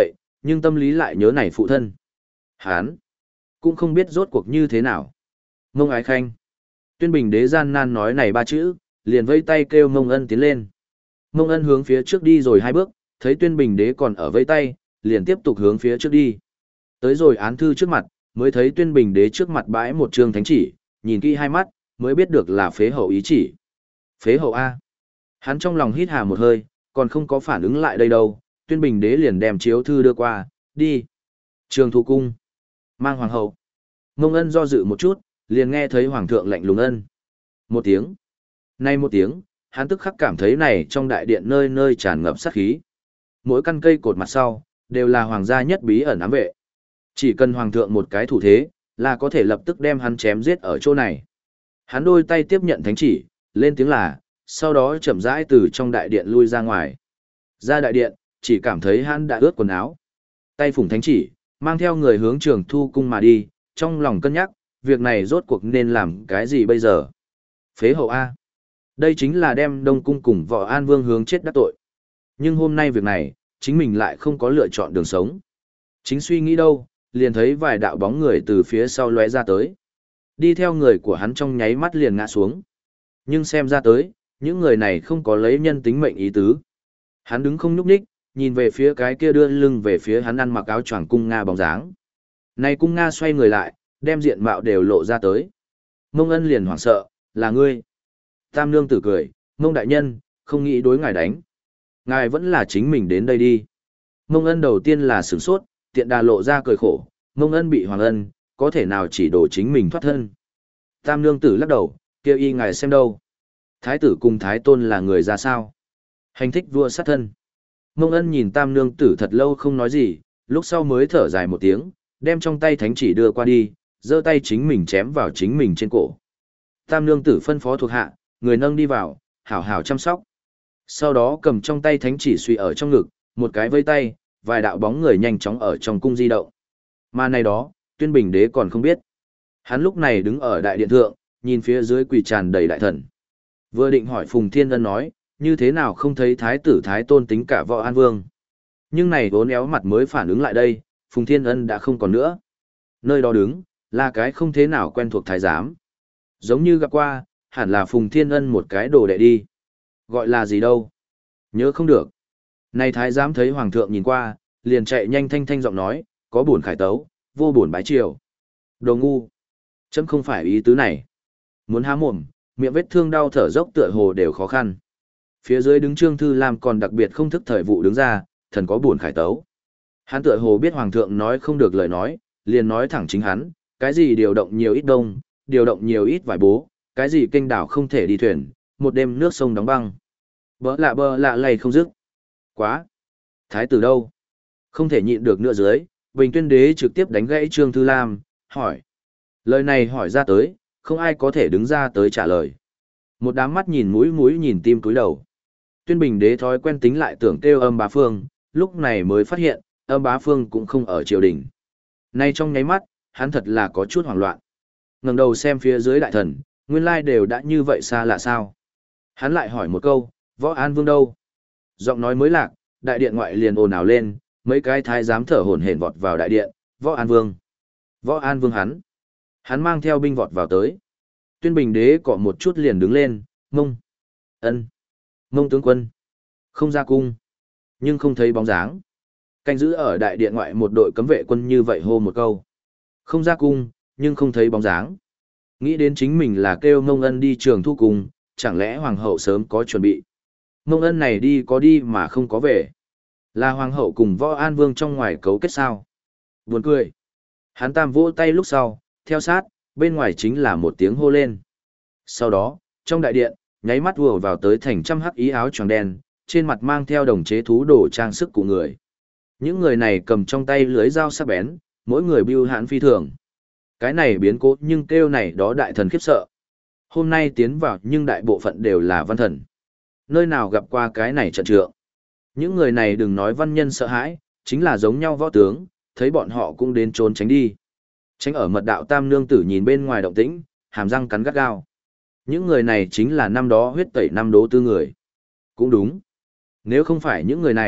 nhưng tâm lý lại nhớ này phụ thân. Hán, cũng không biết rốt cuộc như thế nào. Mông Ái Khanh. Tuyên Bình Đế gian nan nói này ba chữ, liền vây tay kêu Mông Ân tiến lên. Mông Ân hướng phía trước đi rồi hai bước, thấy Tuyên Bình Đế còn ở vây tay, liền tiếp tục hướng phía trước đi. Tới rồi án thư trước mặt, mới thấy Tuyên Bình Đế trước mặt bãi một trường thánh chỉ, nhìn kỹ hai mắt, mới biết được là phế hậu ý chỉ. Phế hậu A. Hắn trong lòng hít hà một hơi, còn không có phản ứng lại đây đâu, Tuyên Bình Đế liền đem chiếu thư đưa qua, đi. Trường Thu Cung. Mang Hoàng hậu. Mông Ân do dự một chút, liền nghe thấy Hoàng thượng lạnh lùng ân. Một tiếng. Nay một tiếng, hắn tức khắc cảm thấy này trong đại điện nơi nơi tràn ngập sát khí. Mỗi căn cây cột mặt sau, đều là hoàng gia nhất bí ẩn ám vệ. Chỉ cần Hoàng thượng một cái thủ thế, là có thể lập tức đem hắn chém giết ở chỗ này. Hắn đôi tay tiếp nhận thánh chỉ, lên tiếng là, sau đó chậm rãi từ trong đại điện lui ra ngoài. Ra đại điện, chỉ cảm thấy hắn đã ướt quần áo. Tay phủng thánh chỉ, mang theo người hướng Trường Thu Cung mà đi, trong lòng cân nhắc, việc này rốt cuộc nên làm cái gì bây giờ? Phế hậu A. Đây chính là đem Đông Cung cùng Võ An Vương hướng chết đắc tội. Nhưng hôm nay việc này, chính mình lại không có lựa chọn đường sống. Chính suy nghĩ đâu, liền thấy vài đạo bóng người từ phía sau lóe ra tới. Đi theo người của hắn trong nháy mắt liền ngã xuống. Nhưng xem ra tới, những người này không có lấy nhân tính mệnh ý tứ. Hắn đứng không nhúc nhích, nhìn về phía cái kia đưa lưng về phía hắn ăn mặc áo choàng cung Nga bóng dáng. Này cung Nga xoay người lại, đem diện mạo đều lộ ra tới. Mông Ân liền hoảng sợ, là ngươi. Tam nương tử cười, Mông đại nhân, không nghĩ đối ngài đánh. Ngài vẫn là chính mình đến đây đi. Mông Ân đầu tiên là sửng sốt, tiện đà lộ ra cười khổ, Mông Ân bị Hoàng Ân, có thể nào chỉ đổ chính mình thoát thân. Tam nương tử lắc đầu, kêu y ngài xem đâu. Thái tử cùng Thái tôn là người ra sao? Hành thích vua sát thân. Mông Ân nhìn Tam nương tử thật lâu không nói gì, lúc sau mới thở dài một tiếng, đem trong tay thánh chỉ đưa qua đi, giơ tay chính mình chém vào chính mình trên cổ. Tam nương tử phân phó thuộc hạ, người nâng đi vào, hảo hảo chăm sóc. Sau đó cầm trong tay thánh chỉ suy ở trong ngực, một cái vây tay, vài đạo bóng người nhanh chóng ở trong cung di động. Mà này đó, Tuyên Bình Đế còn không biết. Hắn lúc này đứng ở đại điện thượng, nhìn phía dưới quỳ tràn đầy đại thần. Vừa định hỏi Phùng Thiên Ân nói, như thế nào không thấy thái tử thái tôn tính cả Võ An Vương. Nhưng này vốn éo mặt mới phản ứng lại đây, Phùng Thiên Ân đã không còn nữa. Nơi đó đứng, là cái không thế nào quen thuộc thái giám. Giống như gặp qua, hẳn là Phùng Thiên Ân một cái đồ đệ đi. Gọi là gì đâu? Nhớ không được. Này thái giám thấy hoàng thượng nhìn qua, liền chạy nhanh thanh thanh giọng nói, có buồn khải tấu, vô buồn bái triều. Đồ ngu. Chấm không phải ý tứ này. Muốn há mồm, miệng vết thương đau thở dốc tựa hồ đều khó khăn. Phía dưới đứng Trương Thư Lam còn đặc biệt không thức thời vụ đứng ra, thần có buồn khải tấu. Hắn tựa hồ biết hoàng thượng nói không được lời nói, liền nói thẳng chính hắn, cái gì điều động nhiều ít đông, điều động nhiều ít vải bố, cái gì kênh đảo không thể đi thuyền, một đêm nước sông đóng băng. Bỡ lạ bỡ lạ lầy không dứt. Quá. Thái tử đâu? Không thể nhịn được nữa dưới, Bình Tuyên Đế trực tiếp đánh gãy Trương Thư Lam, hỏi. Lời này hỏi ra tới, không ai có thể đứng ra tới trả lời. Một đám mắt nhìn mũi mũi nhìn tim cúi đầu. Tuyên Bình Đế thói quen tính lại tưởng kêu Âm Bá Phương, lúc này mới phát hiện, Âm Bá Phương cũng không ở triều đình. Nay trong nháy mắt, hắn thật là có chút hoảng loạn. Ngẩng đầu xem phía dưới đại thần, nguyên lai đều đã như vậy xa lạ sao. Hắn lại hỏi một câu, Võ An Vương đâu? Giọng nói mới lạc, đại điện ngoại liền ồn ào lên, mấy cái thái giám thở hổn hển vọt vào đại điện, Võ An Vương. Võ An Vương hắn. Hắn mang theo binh vọt vào tới. Tuyên Bình Đế cọ một chút liền đứng lên, Mông. Ân. Mông tướng quân. Không ra cung. Nhưng không thấy bóng dáng. Canh giữ ở đại điện ngoại một đội cấm vệ quân như vậy hô một câu. Không ra cung, nhưng không thấy bóng dáng. Nghĩ đến chính mình là kêu Mông Ân đi Trường Thu Cung, chẳng lẽ hoàng hậu sớm có chuẩn bị. Mông Ân này đi có đi mà không có về. Là hoàng hậu cùng Võ An Vương trong ngoài cấu kết sao. Buồn cười. Hắn tam vỗ tay lúc sau, theo sát, bên ngoài chính là một tiếng hô lên. Sau đó, trong đại điện, nháy mắt vừa vào tới thành trăm hắc ý áo choàng đen, trên mặt mang theo đồng chế thú đồ trang sức của người. Những người này cầm trong tay lưới dao sắc bén, mỗi người bưu hãn phi thường. Cái này biến cố nhưng kêu này đó đại thần khiếp sợ. Hôm nay tiến vào nhưng đại bộ phận đều là văn thần. Nơi nào gặp qua cái này trận trượng. Những người này đừng nói văn nhân sợ hãi, chính là giống nhau võ tướng, thấy bọn họ cũng đến trốn tránh đi. Tránh ở mật đạo tam nương tử nhìn bên ngoài động tĩnh, hàm răng cắn gắt gao. Những người này chính là năm đó huyết tẩy năm đố tư người. Cũng đúng. Nếu không phải những người này,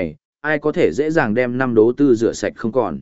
ai có thể dễ dàng đem năm đố tư rửa sạch không còn.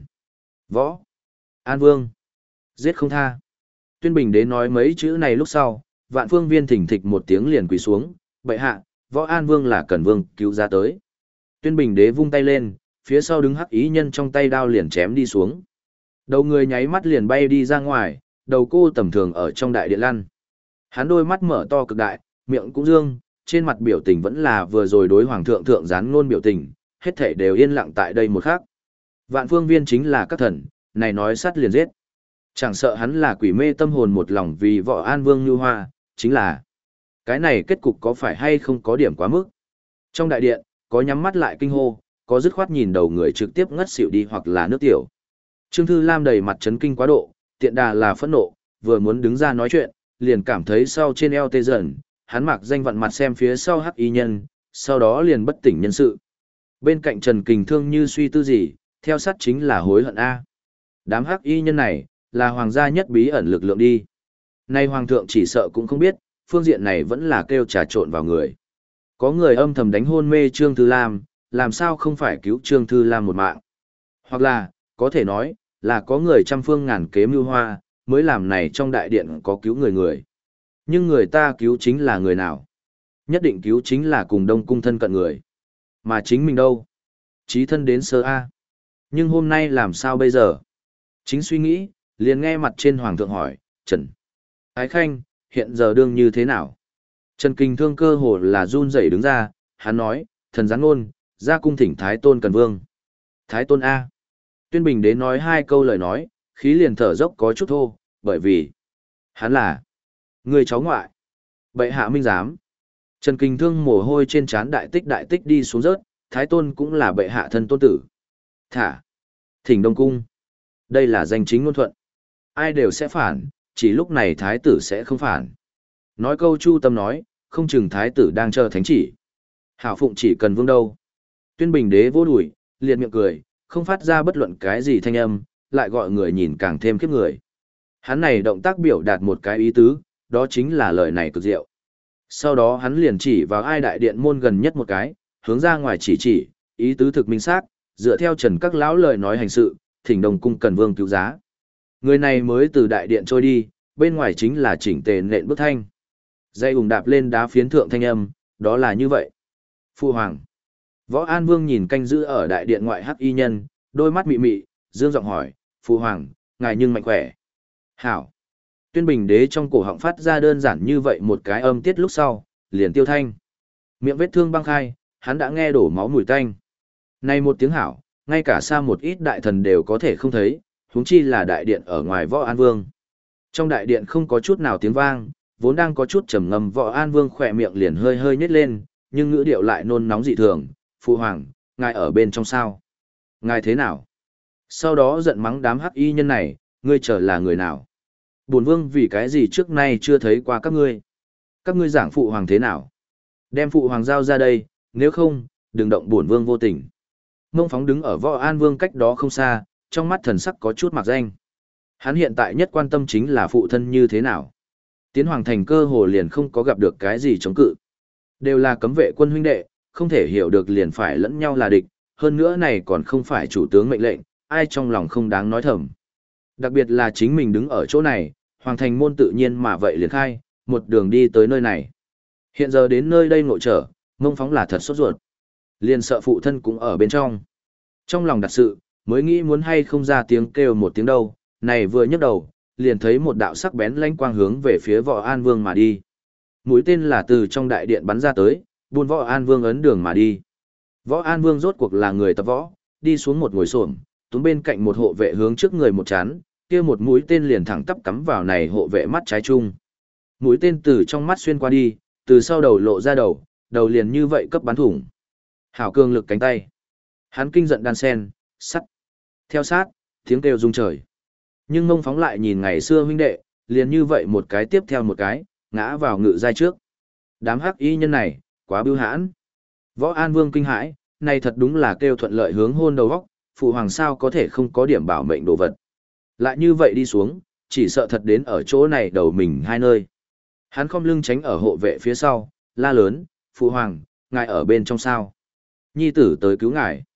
Võ An Vương, giết không tha. Tuyên Bình Đế nói mấy chữ này lúc sau, Vạn Phương Viên thỉnh thịch một tiếng liền quỳ xuống, bệ hạ, Võ An Vương là Cẩn Vương cứu ra tới. Tuyên Bình Đế vung tay lên, phía sau đứng Hắc Ý Nhân trong tay đao liền chém đi xuống. Đầu người nháy mắt liền bay đi ra ngoài, đầu cô tầm thường ở trong đại điện lăn. Hắn đôi mắt mở to cực đại, miệng cũng dương, trên mặt biểu tình vẫn là vừa rồi đối hoàng thượng thượng gián ngôn biểu tình, hết thảy đều yên lặng tại đây một khắc. Vạn Phương Viên chính là các thần, này nói sát liền giết. Chẳng sợ hắn là quỷ mê tâm hồn một lòng vì Võ An Vương như hoa, chính là cái này kết cục có phải hay không có điểm quá mức. Trong đại điện, có nhắm mắt lại kinh hô, có dứt khoát nhìn đầu người trực tiếp ngất xỉu đi hoặc là nước tiểu. Trương Thư Lam đầy mặt chấn kinh quá độ, tiện đà là phẫn nộ, vừa muốn đứng ra nói chuyện, liền cảm thấy sau trên eo tê dần, hắn mặc danh vặn mặt xem phía sau Hắc Y Nhân, sau đó liền bất tỉnh nhân sự. Bên cạnh Trần Kình Thương như suy tư gì, theo sát chính là hối hận A. Đám Hắc Y Nhân này, là hoàng gia nhất bí ẩn lực lượng đi. Nay hoàng thượng chỉ sợ cũng không biết, phương diện này vẫn là kêu trà trộn vào người. Có người âm thầm đánh hôn mê Trương Thư Lam, làm sao không phải cứu Trương Thư Lam một mạng. Hoặc là, có thể nói, là có người trăm phương ngàn kế mưu hoa, mới làm này trong đại điện có cứu người người. Nhưng người ta cứu chính là người nào? Nhất định cứu chính là cùng Đông Cung thân cận người. Mà chính mình đâu? Chí thân đến sơ A. Nhưng hôm nay làm sao bây giờ? Chính suy nghĩ, liền nghe mặt trên hoàng thượng hỏi, Trần Ái Khanh, hiện giờ đương như thế nào? Trần Kình Thương cơ hồ là run rẩy đứng ra, hắn nói, thần giáng ngôn, ra cung thỉnh Thái Tôn Cần Vương. Thái Tôn A. Tuyên Bình Đế nói hai câu lời nói, khí liền thở dốc có chút thô, bởi vì hắn là người cháu ngoại. Bệ hạ minh giám. Trần Kình Thương mồ hôi trên trán đại tích đại tích đi xuống rớt, Thái Tôn cũng là bệ hạ thân tôn tử. Thả. Thỉnh Đông Cung. Đây là danh chính ngôn thuận. Ai đều sẽ phản, chỉ lúc này Thái tử sẽ không phản. Nói câu chu tâm nói, không chừng Thái tử đang chờ thánh chỉ. Hảo phụng chỉ cần vương đâu. Tuyên Bình Đế vô đùi, liệt miệng cười, không phát ra bất luận cái gì thanh âm, lại gọi người nhìn càng thêm khiếp người. Hắn này động tác biểu đạt một cái ý tứ, đó chính là lời này cực diệu. Sau đó hắn liền chỉ vào ai đại điện môn gần nhất một cái, hướng ra ngoài chỉ chỉ, ý tứ thực minh xác, dựa theo Trần các lão lời nói hành sự, thỉnh Đông Cung Cần Vương cứu giá. Người này mới từ đại điện trôi đi, bên ngoài chính là chỉnh tề nện bước thanh. Dây ủng đạp lên đá phiến thượng thanh âm, đó là như vậy. Phu Hoàng. Võ An Vương nhìn canh giữ ở đại điện ngoại Hắc Y Nhân, đôi mắt mị mị, dương giọng hỏi, Phu Hoàng, ngài nhưng mạnh khỏe. Hảo. Tuyên Bình Đế trong cổ họng phát ra đơn giản như vậy một cái âm tiết lúc sau, liền tiêu thanh. Miệng vết thương băng khai, hắn đã nghe đổ máu mùi tanh. Này một tiếng hảo, ngay cả xa một ít đại thần đều có thể không thấy, huống chi là đại điện ở ngoài Võ An Vương. Trong đại điện không có chút nào tiếng vang, vốn đang có chút trầm ngâm, Võ An Vương khỏe miệng liền hơi hơi nhếch lên, nhưng ngữ điệu lại nôn nóng dị thường, Phu Hoàng, ngài ở bên trong sao? Ngài thế nào? Sau đó giận mắng đám Hắc Y Nhân này, ngươi trở là người nào? Bổn Vương vì cái gì trước nay chưa thấy qua các ngươi? Các ngươi giảng Phụ Hoàng thế nào? Đem Phụ Hoàng giao ra đây, nếu không, đừng động bổn Vương vô tình. Mông Phóng đứng ở Võ An Vương cách đó không xa, trong mắt thần sắc có chút mạc danh. Hắn hiện tại nhất quan tâm chính là phụ thân như thế nào. Tiến Hoàng thành cơ hồ liền không có gặp được cái gì chống cự. Đều là cấm vệ quân huynh đệ, không thể hiểu được liền phải lẫn nhau là địch, hơn nữa này còn không phải chủ tướng mệnh lệnh, ai trong lòng không đáng nói thầm. Đặc biệt là chính mình đứng ở chỗ này, Hoàng thành môn tự nhiên mà vậy liền khai, một đường đi tới nơi này. Hiện giờ đến nơi đây ngộ trở, Mông Phóng là thật sốt ruột. Liền sợ phụ thân cũng ở bên trong. Trong lòng đặt sự, mới nghĩ muốn hay không ra tiếng kêu một tiếng đâu, này vừa nhấc đầu, liền thấy một đạo sắc bén lanh quang hướng về phía Võ An Vương mà đi. Mũi tên là từ trong đại điện bắn ra tới, buôn Võ An Vương ấn đường mà đi. Võ An Vương rốt cuộc là người tập võ, đi xuống một ngồi xổm, túm bên cạnh một hộ vệ hướng trước người một chán, kia một mũi tên liền thẳng tắp cắm vào này hộ vệ mắt trái chung. Mũi tên từ trong mắt xuyên qua đi, từ sau đầu lộ ra đầu, đầu liền như vậy cấp bắn thủng. Hảo cường lực cánh tay. Hắn kinh giận đan sen, sắt. Theo sát, tiếng kêu rung trời. Nhưng Mông Phóng lại nhìn ngày xưa huynh đệ, liền như vậy một cái tiếp theo một cái, ngã vào ngự giai trước. Đám Hắc Y Nhân này, quá bưu hãn. Võ An Vương kinh hãi, này thật đúng là kêu thuận lợi hướng hôn đầu góc, phụ hoàng sao có thể không có điểm bảo mệnh đồ vật. Lại như vậy đi xuống, chỉ sợ thật đến ở chỗ này đầu mình hai nơi. Hắn khom lưng tránh ở hộ vệ phía sau, la lớn, phụ hoàng, ngài ở bên trong sao. Nhi tử tới cứu ngài.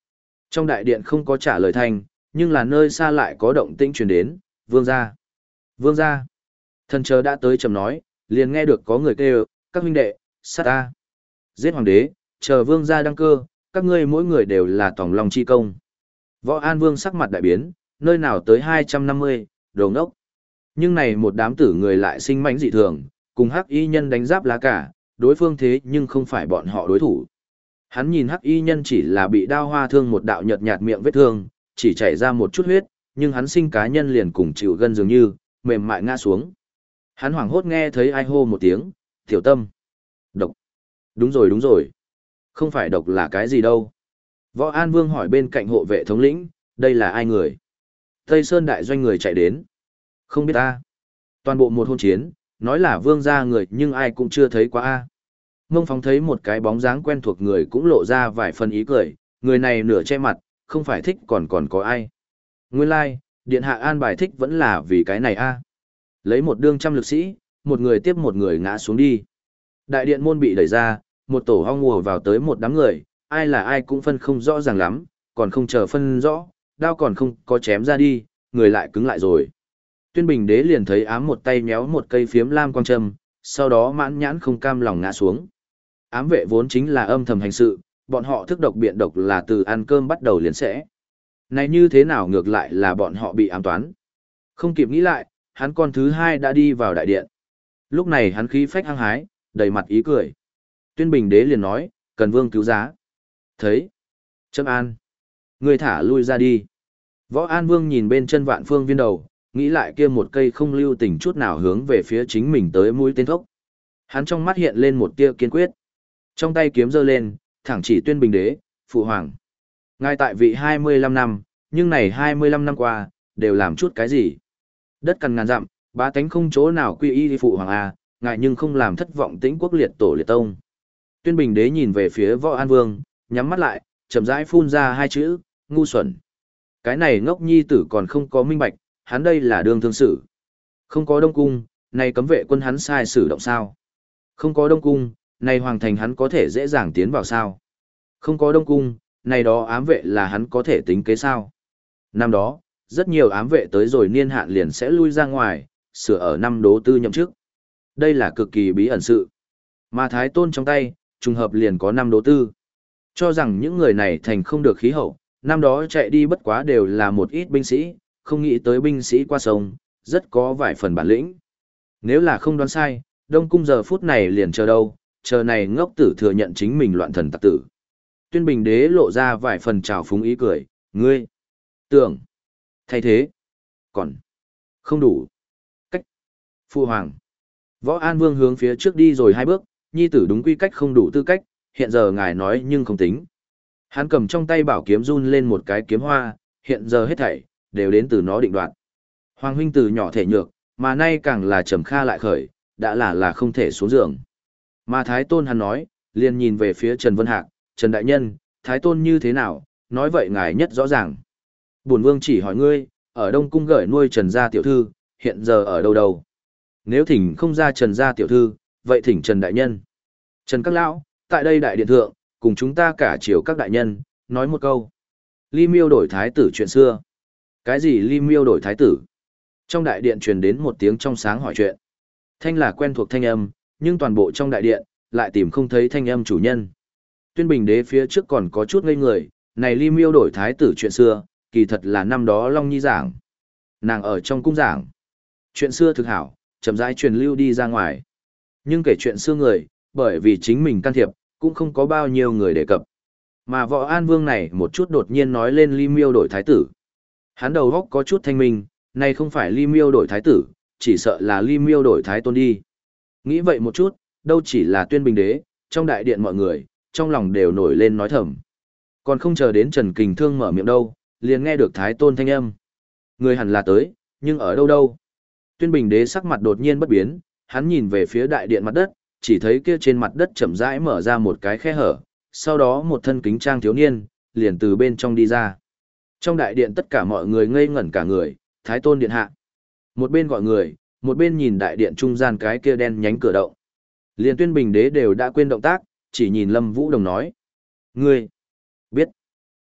Trong đại điện không có trả lời thanh, nhưng là nơi xa lại có động tĩnh truyền đến, vương gia. Vương gia. Thần chờ đã tới chầm nói, liền nghe được có người kêu, các huynh đệ, sát ta. Giết hoàng đế, chờ vương gia đăng cơ, các ngươi mỗi người đều là tòng lòng chi công. Võ An Vương sắc mặt đại biến, nơi nào tới hai trăm năm mươi, đồ ngốc. Nhưng này một đám tử người lại sinh mãnh dị thường, cùng hắc y nhân đánh giáp lá cả, đối phương thế nhưng không phải bọn họ đối thủ. Hắn nhìn hắc y nhân chỉ là bị đao hoa thương một đạo nhợt nhạt miệng vết thương, chỉ chảy ra một chút huyết, nhưng hắn sinh cá nhân liền cùng chịu gân dường như, mềm mại ngã xuống. Hắn hoảng hốt nghe thấy ai hô một tiếng, tiểu tâm. Độc. Đúng rồi đúng rồi. Không phải độc là cái gì đâu. Võ An Vương hỏi bên cạnh hộ vệ thống lĩnh, đây là ai người? Tây Sơn đại doanh người chạy đến. Không biết ta. Toàn bộ một hôn chiến, nói là vương gia người nhưng ai cũng chưa thấy qua a. Mông Phóng thấy một cái bóng dáng quen thuộc người cũng lộ ra vài phần ý cười, người này nửa che mặt, không phải thích còn còn có ai. Nguyên lai, like, điện hạ an bài thích vẫn là vì cái này a. Lấy một đương trăm lực sĩ, một người tiếp một người ngã xuống đi. Đại điện môn bị đẩy ra, một tổ hong ùa vào tới một đám người, ai là ai cũng phân không rõ ràng lắm, còn không chờ phân rõ, đao còn không có chém ra đi, người lại cứng lại rồi. Tuyên Bình Đế liền thấy ám một tay méo một cây phiếm lam quang châm, sau đó mãn nhãn không cam lòng ngã xuống. Ám vệ vốn chính là âm thầm hành sự, bọn họ thức độc biện độc là từ ăn cơm bắt đầu liền sẽ. Này như thế nào ngược lại là bọn họ bị ám toán. Không kịp nghĩ lại, hắn con thứ hai đã đi vào đại điện. Lúc này hắn khí phách hăng hái, đầy mặt ý cười. Tuyên Bình Đế liền nói, cần vương cứu giá. Thấy. Trâm An. Người thả lui ra đi. Võ An Vương nhìn bên chân vạn phương viên đầu, nghĩ lại kia một cây không lưu tình chút nào hướng về phía chính mình tới mũi tên thốc. Hắn trong mắt hiện lên một tia kiên quyết. Trong tay kiếm giơ lên, thẳng chỉ Tuyên Bình Đế, phụ hoàng. Ngài tại vị hai mươi lăm năm, nhưng này hai mươi lăm năm qua, đều làm chút cái gì? Đất cằn ngàn dặm, bá tánh không chỗ nào quy y phụ hoàng à, ngài nhưng không làm thất vọng tĩnh quốc liệt tổ liệt tông. Tuyên Bình Đế nhìn về phía Võ An Vương, nhắm mắt lại, chậm rãi phun ra hai chữ, ngu xuẩn. Cái này ngốc nhi tử còn không có minh bạch, hắn đây là đương thương sử. Không có Đông Cung, này cấm vệ quân hắn sai sử động sao? Không có Đông Cung, này hoàng thành hắn có thể dễ dàng tiến vào sao? Không có Đông Cung, này đó ám vệ là hắn có thể tính kế sao? Năm đó, rất nhiều ám vệ tới rồi niên hạn liền sẽ lui ra ngoài, sửa ở năm đố tư nhậm chức. Đây là cực kỳ bí ẩn sự. Mà Thái Tôn trong tay, trùng hợp liền có năm đố tư. Cho rằng những người này thành không được khí hậu, năm đó chạy đi bất quá đều là một ít binh sĩ, không nghĩ tới binh sĩ qua sông, rất có vài phần bản lĩnh. Nếu là không đoán sai, Đông Cung giờ phút này liền chờ đâu, chờ này ngốc tử thừa nhận chính mình loạn thần tặc tử. Tuyên Bình Đế lộ ra vài phần trào phúng ý cười, ngươi, tưởng, thay thế, còn, không đủ, cách, phu hoàng. Võ An Vương hướng phía trước đi rồi hai bước, nhi tử đúng quy cách không đủ tư cách, hiện giờ ngài nói nhưng không tính. Hắn cầm trong tay bảo kiếm run lên một cái kiếm hoa, hiện giờ hết thảy, đều đến từ nó định đoạt. Hoàng huynh từ nhỏ thể nhược, mà nay càng là trầm kha lại khởi, đã là là không thể xuống giường. Mà Thái Tôn hắn nói, liền nhìn về phía Trần Vân Hạc, Trần Đại Nhân, Thái Tôn như thế nào, nói vậy ngài nhất rõ ràng. Bổn Vương chỉ hỏi ngươi, ở Đông Cung gửi nuôi Trần gia tiểu thư, hiện giờ ở đâu đâu? Nếu thỉnh không ra Trần gia tiểu thư, vậy thỉnh Trần Đại Nhân. Trần các lão, tại đây đại điện thượng, cùng chúng ta cả chiều các đại nhân, nói một câu. Ly Miêu đổi thái tử chuyện xưa. Cái gì Ly Miêu đổi thái tử? Trong đại điện truyền đến một tiếng trong sáng hỏi chuyện. Thanh là quen thuộc thanh âm, nhưng toàn bộ trong đại điện, lại tìm không thấy thanh âm chủ nhân. Tuyên Bình Đế phía trước còn có chút ngây người, này Ly Miêu đổi thái tử chuyện xưa, kỳ thật là năm đó Long Nhi giảng. Nàng ở trong cung giảng. Chuyện xưa thực hảo, chậm rãi truyền lưu đi ra ngoài. Nhưng kể chuyện xưa người, bởi vì chính mình can thiệp, cũng không có bao nhiêu người đề cập. Mà Võ An Vương này một chút đột nhiên nói lên Ly Miêu đổi thái tử. Hắn đầu góc có chút thanh minh, này không phải Ly Miêu đổi thái tử, chỉ sợ là Ly Miêu đổi thái tôn đi. Nghĩ vậy một chút, đâu chỉ là Tuyên Bình Đế, trong đại điện mọi người, trong lòng đều nổi lên nói thầm. Còn không chờ đến Trần Kình Thương mở miệng đâu, liền nghe được thái tôn thanh âm. Người hẳn là tới, nhưng ở đâu đâu? Tuyên Bình Đế sắc mặt đột nhiên bất biến, hắn nhìn về phía đại điện mặt đất, chỉ thấy kia trên mặt đất chậm rãi mở ra một cái khe hở, sau đó một thân kính trang thiếu niên, liền từ bên trong đi ra. Trong đại điện tất cả mọi người ngây ngẩn cả người, Thái Tôn điện hạ. Một bên gọi người, một bên nhìn đại điện trung gian cái kia đen nhánh cửa động. Liền Tuyên Bình Đế đều đã quên động tác, chỉ nhìn Lâm Vũ Đồng nói. Ngươi, biết.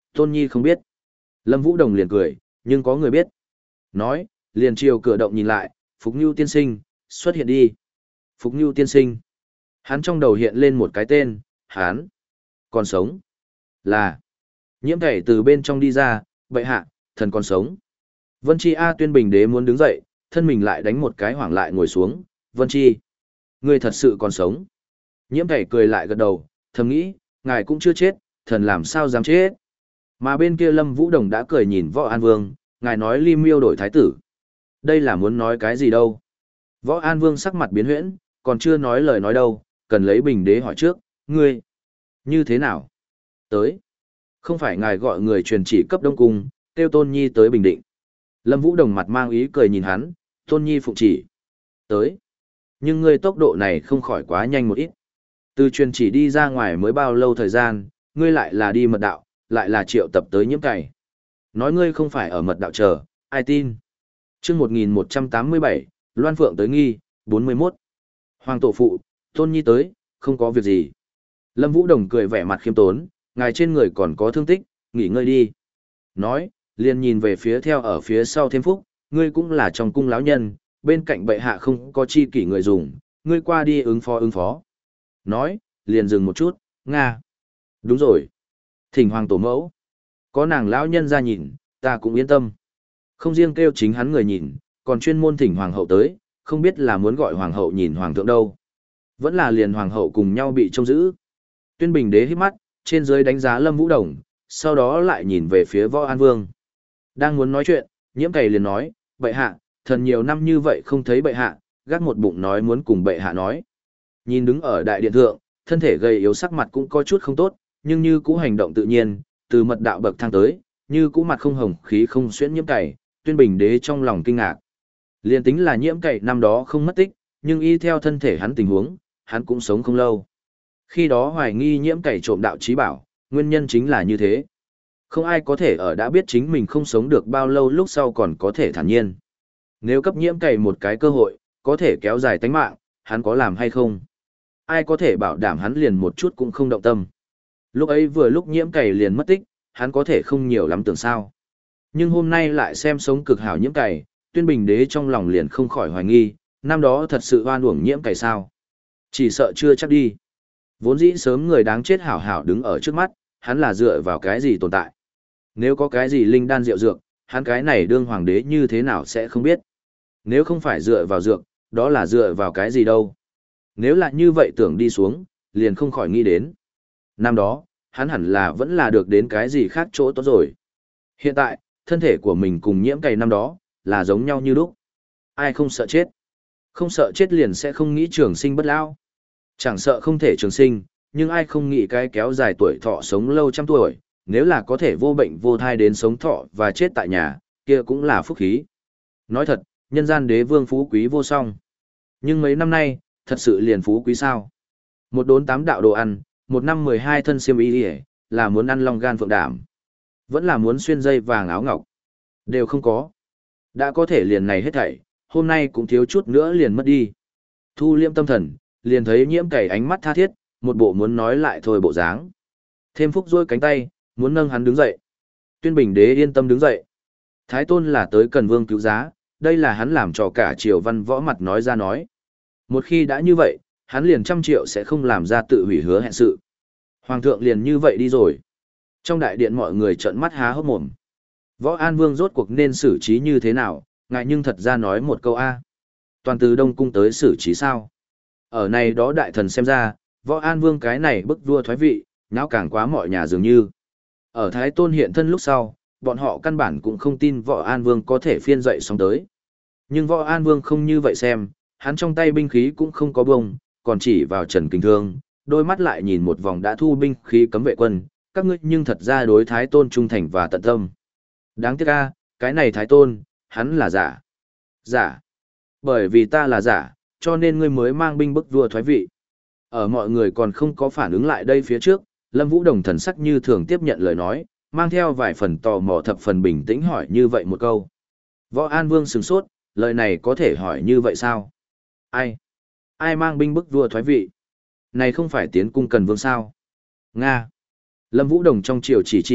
Tôn Nhi không biết. Lâm Vũ Đồng liền cười, nhưng có người biết. Nói, liền chiều cửa động nhìn lại, Phục Nưu tiên sinh, xuất hiện đi. Phục Nưu tiên sinh. Hắn trong đầu hiện lên một cái tên, hắn. Còn sống. Là. Nhiễm Cày từ bên trong đi ra, bệ hạ, thần còn sống. Vân Chi A Tuyên Bình Đế muốn đứng dậy, thân mình lại đánh một cái hoảng lại ngồi xuống. Vân Chi. Ngươi thật sự còn sống. Nhiễm Cày cười lại gật đầu, thầm nghĩ, ngài cũng chưa chết, thần làm sao dám chết. Mà bên kia Lâm Vũ Đồng đã cười nhìn Võ An Vương, ngài nói Ly Miêu đổi thái tử. Đây là muốn nói cái gì đâu. Võ An Vương sắc mặt biến huyễn, còn chưa nói lời nói đâu, cần lấy Bình Đế hỏi trước, ngươi, như thế nào? Tới. Không phải ngài gọi người truyền chỉ cấp Đông Cung, kêu Tôn Nhi tới Bình Định. Lâm Vũ Đồng mặt mang ý cười nhìn hắn, Tôn Nhi phụng chỉ. Tới. Nhưng ngươi tốc độ này không khỏi quá nhanh một ít. Từ truyền chỉ đi ra ngoài mới bao lâu thời gian, ngươi lại là đi mật đạo, lại là triệu tập tới Nhiễm Cày. Nói ngươi không phải ở mật đạo chờ, ai tin? Chương một nghìn một trăm tám mươi bảy, Loan Phượng tới nghi, bốn mươi mốt. Hoàng tổ phụ, Tôn Nhi tới, không có việc gì. Lâm Vũ Đồng cười vẻ mặt khiêm tốn, ngài trên người còn có thương tích, nghỉ ngơi đi. Nói, liền nhìn về phía theo ở phía sau Thêm Phúc, ngươi cũng là trong cung lão nhân, bên cạnh bệ hạ không có chi kỷ người dùng, ngươi qua đi ứng phó ứng phó. Nói, liền dừng một chút, Nga. Đúng rồi. Thỉnh hoàng tổ mẫu. Có nàng lão nhân ra nhìn, ta cũng yên tâm. Không riêng kêu chính hắn người nhìn, còn chuyên môn thỉnh hoàng hậu tới, không biết là muốn gọi hoàng hậu nhìn hoàng thượng đâu. Vẫn là liền hoàng hậu cùng nhau bị trông giữ. Tuyên Bình Đế hít mắt, trên dưới đánh giá Lâm Vũ Đồng, sau đó lại nhìn về phía Võ An Vương. Đang muốn nói chuyện, Nhiễm Cày liền nói, bệ hạ, thần nhiều năm như vậy không thấy bệ hạ, gác một bụng nói muốn cùng bệ hạ nói. Nhìn đứng ở đại điện thượng, thân thể gầy yếu sắc mặt cũng có chút không tốt, nhưng như cũ hành động tự nhiên, từ mật đạo bậc thang tới, như cũ mặt không hồng khí không xuyễn Nhiễm Cày, Tuyên Bình Đế trong lòng kinh ngạc. Liên tính là Nhiễm Cày năm đó không mất tích, nhưng y theo thân thể hắn tình huống, hắn cũng sống không lâu. Khi đó hoài nghi Nhiễm Cày trộm đạo chí bảo, nguyên nhân chính là như thế. Không ai có thể ở đã biết chính mình không sống được bao lâu lúc sau còn có thể thản nhiên. Nếu cấp Nhiễm Cày một cái cơ hội, có thể kéo dài tánh mạng, hắn có làm hay không? Ai có thể bảo đảm hắn liền một chút cũng không động tâm. Lúc ấy vừa lúc Nhiễm Cày liền mất tích, hắn có thể không nhiều lắm tưởng sao. Nhưng hôm nay lại xem sống cực hảo Nhiễm Cày, Tuyên Bình Đế trong lòng liền không khỏi hoài nghi, năm đó thật sự oan uổng Nhiễm Cày sao? Chỉ sợ chưa chắc đi. Vốn dĩ sớm người đáng chết hảo hảo đứng ở trước mắt, hắn là dựa vào cái gì tồn tại? Nếu có cái gì linh đan rượu dược, hắn cái này đương hoàng đế như thế nào sẽ không biết? Nếu không phải dựa vào dược, đó là dựa vào cái gì đâu? Nếu là như vậy tưởng đi xuống, liền không khỏi nghĩ đến. Năm đó, hắn hẳn là vẫn là được đến cái gì khác chỗ tốt rồi. Hiện tại, thân thể của mình cùng Nhiễm Cày năm đó, là giống nhau như lúc. Ai không sợ chết? Không sợ chết liền sẽ không nghĩ trường sinh bất lão. Chẳng sợ không thể trường sinh, nhưng ai không nghĩ cái kéo dài tuổi thọ sống lâu trăm tuổi, nếu là có thể vô bệnh vô thai đến sống thọ và chết tại nhà, kia cũng là phúc khí. Nói thật, nhân gian đế vương phú quý vô song. Nhưng mấy năm nay, thật sự liền phú quý sao? Một đốn tám đạo đồ ăn, một năm mười hai thân xiêm y đi là muốn ăn long gan phượng đảm. Vẫn là muốn xuyên dây vàng áo ngọc. Đều không có. Đã có thể liền này hết thảy, hôm nay cũng thiếu chút nữa liền mất đi. Thu liêm tâm thần, liền thấy Nhiễm Cày ánh mắt tha thiết, một bộ muốn nói lại thôi bộ dáng. Thêm Phúc duỗi cánh tay, muốn nâng hắn đứng dậy. Tuyên Bình Đế yên tâm đứng dậy. Thái Tôn là tới cần vương cứu giá, đây là hắn làm cho cả triều văn võ mặt nói ra nói. Một khi đã như vậy, hắn liền trăm triệu sẽ không làm ra tự hủy hứa hẹn sự. Hoàng thượng liền như vậy đi rồi. Trong đại điện mọi người trợn mắt há hốc mồm. Võ An Vương rốt cuộc nên xử trí như thế nào, ngại nhưng thật ra nói một câu A. Toàn từ Đông Cung tới xử trí sao? Ở này đó đại thần xem ra, Võ An Vương cái này bức vua thoái vị, nháo càng quá mọi nhà dường như. Ở Thái Tôn hiện thân lúc sau, bọn họ căn bản cũng không tin Võ An Vương có thể phiên dậy xong tới. Nhưng Võ An Vương không như vậy xem, hắn trong tay binh khí cũng không có bông, còn chỉ vào Trần Kinh Thương, đôi mắt lại nhìn một vòng đã thu binh khí cấm vệ quân, các ngươi nhưng thật ra đối Thái Tôn trung thành và tận tâm. Đáng tiếc a, cái này Thái Tôn, hắn là giả. Giả. Bởi vì ta là giả, cho nên ngươi mới mang binh bức vua thoái vị. Ở mọi người còn không có phản ứng lại đây phía trước, Lâm Vũ Đồng thần sắc như thường tiếp nhận lời nói, mang theo vài phần tò mò thập phần bình tĩnh hỏi như vậy một câu. Võ An Vương sửng sốt, lời này có thể hỏi như vậy sao? Ai? Ai mang binh bức vua thoái vị? Này không phải tiến cung cần vương sao? Nga. Lâm Vũ Đồng trong triều chỉ chỉ,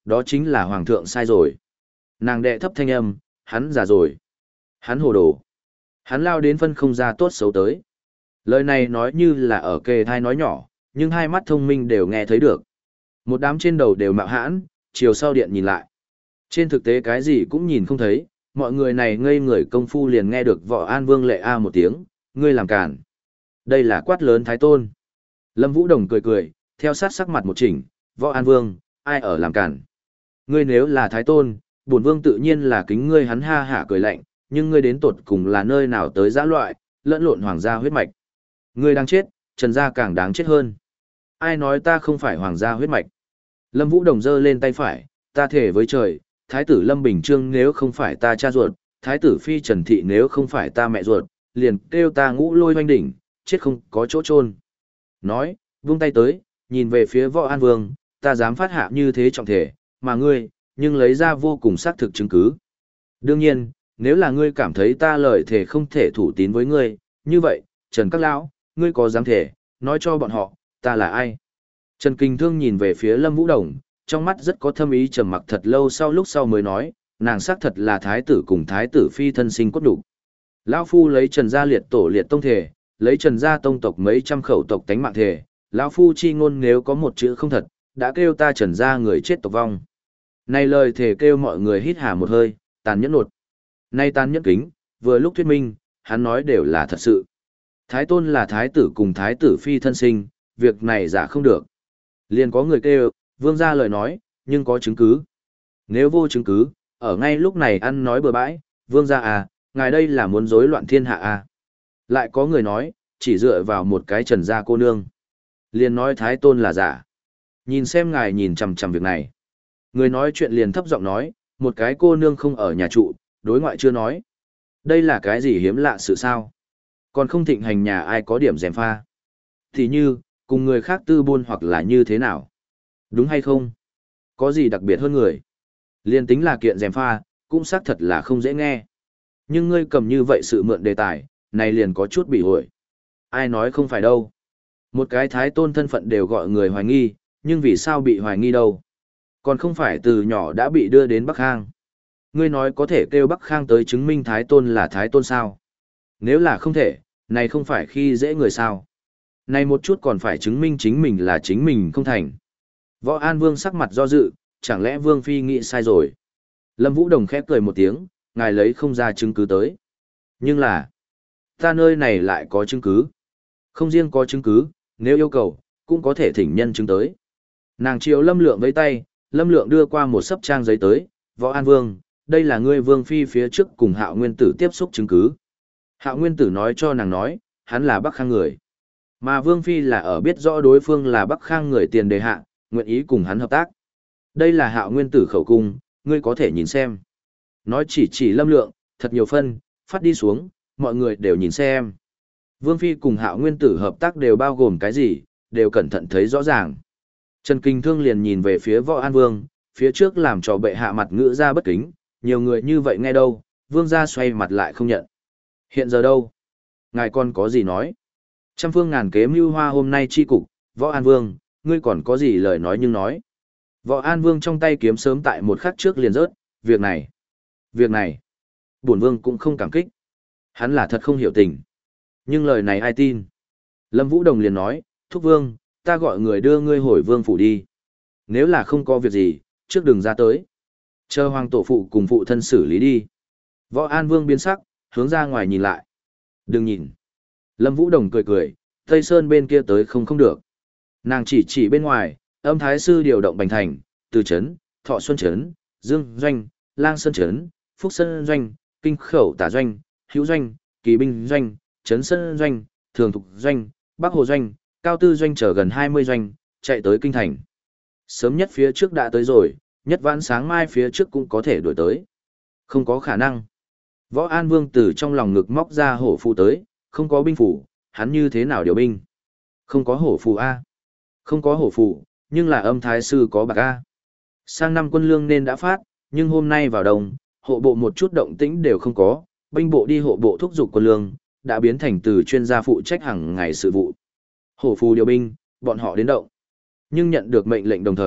đó chính là hoàng thượng sai rồi. Nàng đệ thấp thanh âm, hắn già rồi. Hắn hồ đồ. Hắn lao đến phân không ra tốt xấu tới. Lời này nói như là ở kề thai nói nhỏ, nhưng hai mắt thông minh đều nghe thấy được. Một đám trên đầu đều mạo hãn, chiều sau điện nhìn lại. Trên thực tế cái gì cũng nhìn không thấy, mọi người này ngây người công phu liền nghe được Võ An Vương lệ a một tiếng, ngươi làm cản. Đây là quát lớn Thái Tôn. Lâm Vũ Đồng cười cười, theo sát sắc mặt một chỉnh, Võ An Vương, ai ở làm cản. Ngươi nếu là Thái Tôn, bổn Vương tự nhiên là kính ngươi, hắn ha hả cười lạnh, nhưng ngươi đến tột cùng là nơi nào tới dã loại, lẫn lộn hoàng gia huyết mạch. Ngươi đang chết, Trần gia càng đáng chết hơn. Ai nói ta không phải hoàng gia huyết mạch? Lâm Vũ Đồng giơ lên tay phải, ta thề với trời, Thái tử Lâm Bình Trương nếu không phải ta cha ruột, Thái tử Phi Trần Thị nếu không phải ta mẹ ruột, liền kêu ta ngũ lôi hoanh đỉnh, chết không có chỗ chôn. Nói, vung tay tới, nhìn về phía Võ An Vương, ta dám phát hạ như thế trọng thể, mà ngươi, nhưng lấy ra vô cùng xác thực chứng cứ. Đương nhiên, nếu là ngươi cảm thấy ta lời thể không thể thủ tín với ngươi, như vậy, Trần Các Lão, ngươi có dám thể, nói cho bọn họ, ta là ai? Trần Kinh Thương nhìn về phía Lâm Vũ Đồng, trong mắt rất có thâm ý, trầm mặc thật lâu sau lúc sau mới nói, nàng xác thật là thái tử cùng thái tử phi thân sinh cốt đủ. Lão phu lấy Trần gia liệt tổ liệt tông thể, lấy Trần gia tông tộc mấy trăm khẩu tộc tánh mạng thể, lão phu chi ngôn nếu có một chữ không thật, đã kêu ta Trần gia người chết tộc vong. Này lời thể kêu mọi người hít hà một hơi, tàn nhẫn nột. Nay tàn nhẫn kính, vừa lúc thuyết minh, hắn nói đều là thật sự. Thái Tôn là thái tử cùng thái tử phi thân sinh, việc này giả không được. Liền có người kêu, vương gia lời nói, nhưng có chứng cứ. Nếu vô chứng cứ, ở ngay lúc này ăn nói bừa bãi, vương gia à, ngài đây là muốn rối loạn thiên hạ à. Lại có người nói, chỉ dựa vào một cái Trần gia cô nương. Liền nói Thái Tôn là giả. Nhìn xem ngài nhìn chằm chằm việc này. Người nói chuyện liền thấp giọng nói, một cái cô nương không ở nhà trụ, đối ngoại chưa nói. Đây là cái gì hiếm lạ sự sao? Còn không thịnh hành nhà ai có điểm dèm pha. Thì như, cùng người khác tư buôn hoặc là như thế nào? Đúng hay không? Có gì đặc biệt hơn người? Liên tính là kiện dèm pha, cũng xác thật là không dễ nghe. Nhưng ngươi cầm như vậy sự mượn đề tài, này liền có chút bị hội. Ai nói không phải đâu. Một cái Thái Tôn thân phận đều gọi người hoài nghi, nhưng vì sao bị hoài nghi đâu? Còn không phải từ nhỏ đã bị đưa đến Bắc Khang. Ngươi nói có thể kêu Bắc Khang tới chứng minh Thái Tôn là Thái Tôn sao? Nếu là không thể, này không phải khi dễ người sao? Này một chút còn phải chứng minh chính mình là chính mình không thành. Võ An Vương sắc mặt do dự, chẳng lẽ Vương Phi nghĩ sai rồi? Lâm Vũ Đồng khép cười một tiếng, ngài lấy không ra chứng cứ tới. Nhưng là, ta nơi này lại có chứng cứ. Không riêng có chứng cứ, nếu yêu cầu, cũng có thể thỉnh nhân chứng tới. Nàng chiều Lâm Lượng với tay, Lâm Lượng đưa qua một sấp trang giấy tới, Võ An Vương, đây là ngươi Vương Phi phía trước cùng Hạo Nguyên Tử tiếp xúc chứng cứ. Hạo Nguyên Tử nói cho nàng nói, hắn là Bắc Khang người. Mà Vương Phi là ở biết rõ đối phương là Bắc Khang người tiền đề hạ, nguyện ý cùng hắn hợp tác. Đây là Hạo Nguyên Tử khẩu cung, ngươi có thể nhìn xem. Nói chỉ chỉ Lâm Lượng, thật nhiều phân, phát đi xuống, mọi người đều nhìn xem. Vương Phi cùng Hạo Nguyên Tử hợp tác đều bao gồm cái gì, đều cẩn thận thấy rõ ràng. Trần Kinh Thương liền nhìn về phía Võ An Vương, phía trước làm cho bệ hạ mặt ngữ ra bất kính, nhiều người như vậy nghe đâu, Vương gia xoay mặt lại không nhận. Hiện giờ đâu? Ngài còn có gì nói? Trăm phương ngàn kế mưu hoa hôm nay chi cục, Võ An Vương, ngươi còn có gì lời nói nhưng nói. Võ An Vương trong tay kiếm sớm tại một khắc trước liền rớt, việc này, việc này, bổn Vương cũng không cảm kích. Hắn là thật không hiểu tình. Nhưng lời này ai tin? Lâm Vũ Đồng liền nói, Thúc Vương, ta gọi người đưa ngươi hồi Vương phủ đi. Nếu là không có việc gì, trước đừng ra tới. Chờ hoàng tổ phụ cùng phụ thân xử lý đi. Võ An Vương biến sắc, hướng ra ngoài nhìn lại. Đừng nhìn. Lâm Vũ Đồng cười cười, Tây Sơn bên kia tới không không được. Nàng chỉ chỉ bên ngoài, âm thái sư điều động Bành Thành, Từ Trấn, Thọ Xuân Trấn, Dương Doanh, Lang Sơn Trấn, Phúc Sơn Doanh, Kinh Khẩu Tả Doanh, Hữu Doanh, Kỳ Binh Doanh, Trấn Sơn Doanh, Thường Thục Doanh, Bắc Hồ Doanh, Cao Tư Doanh chở gần hai mươi doanh, chạy tới Kinh Thành. Sớm nhất phía trước đã tới rồi, nhất vãn sáng mai phía trước cũng có thể đuổi tới. Không có khả năng. Võ An Vương từ trong lòng ngực móc ra hổ phù tới, không có binh phủ, hắn như thế nào điều binh? Không có hổ phù A. Không có hổ phù, nhưng là âm thái sư có bạc A. Sang năm quân lương nên đã phát, nhưng hôm nay vào đồng, hộ bộ một chút động tĩnh đều không có, binh bộ đi hộ bộ thúc giục quân lương, đã biến thành từ chuyên gia phụ trách hàng ngày sự vụ. Hổ phù điều binh, bọn họ đến động. Nhưng nhận được mệnh lệnh đồng thời,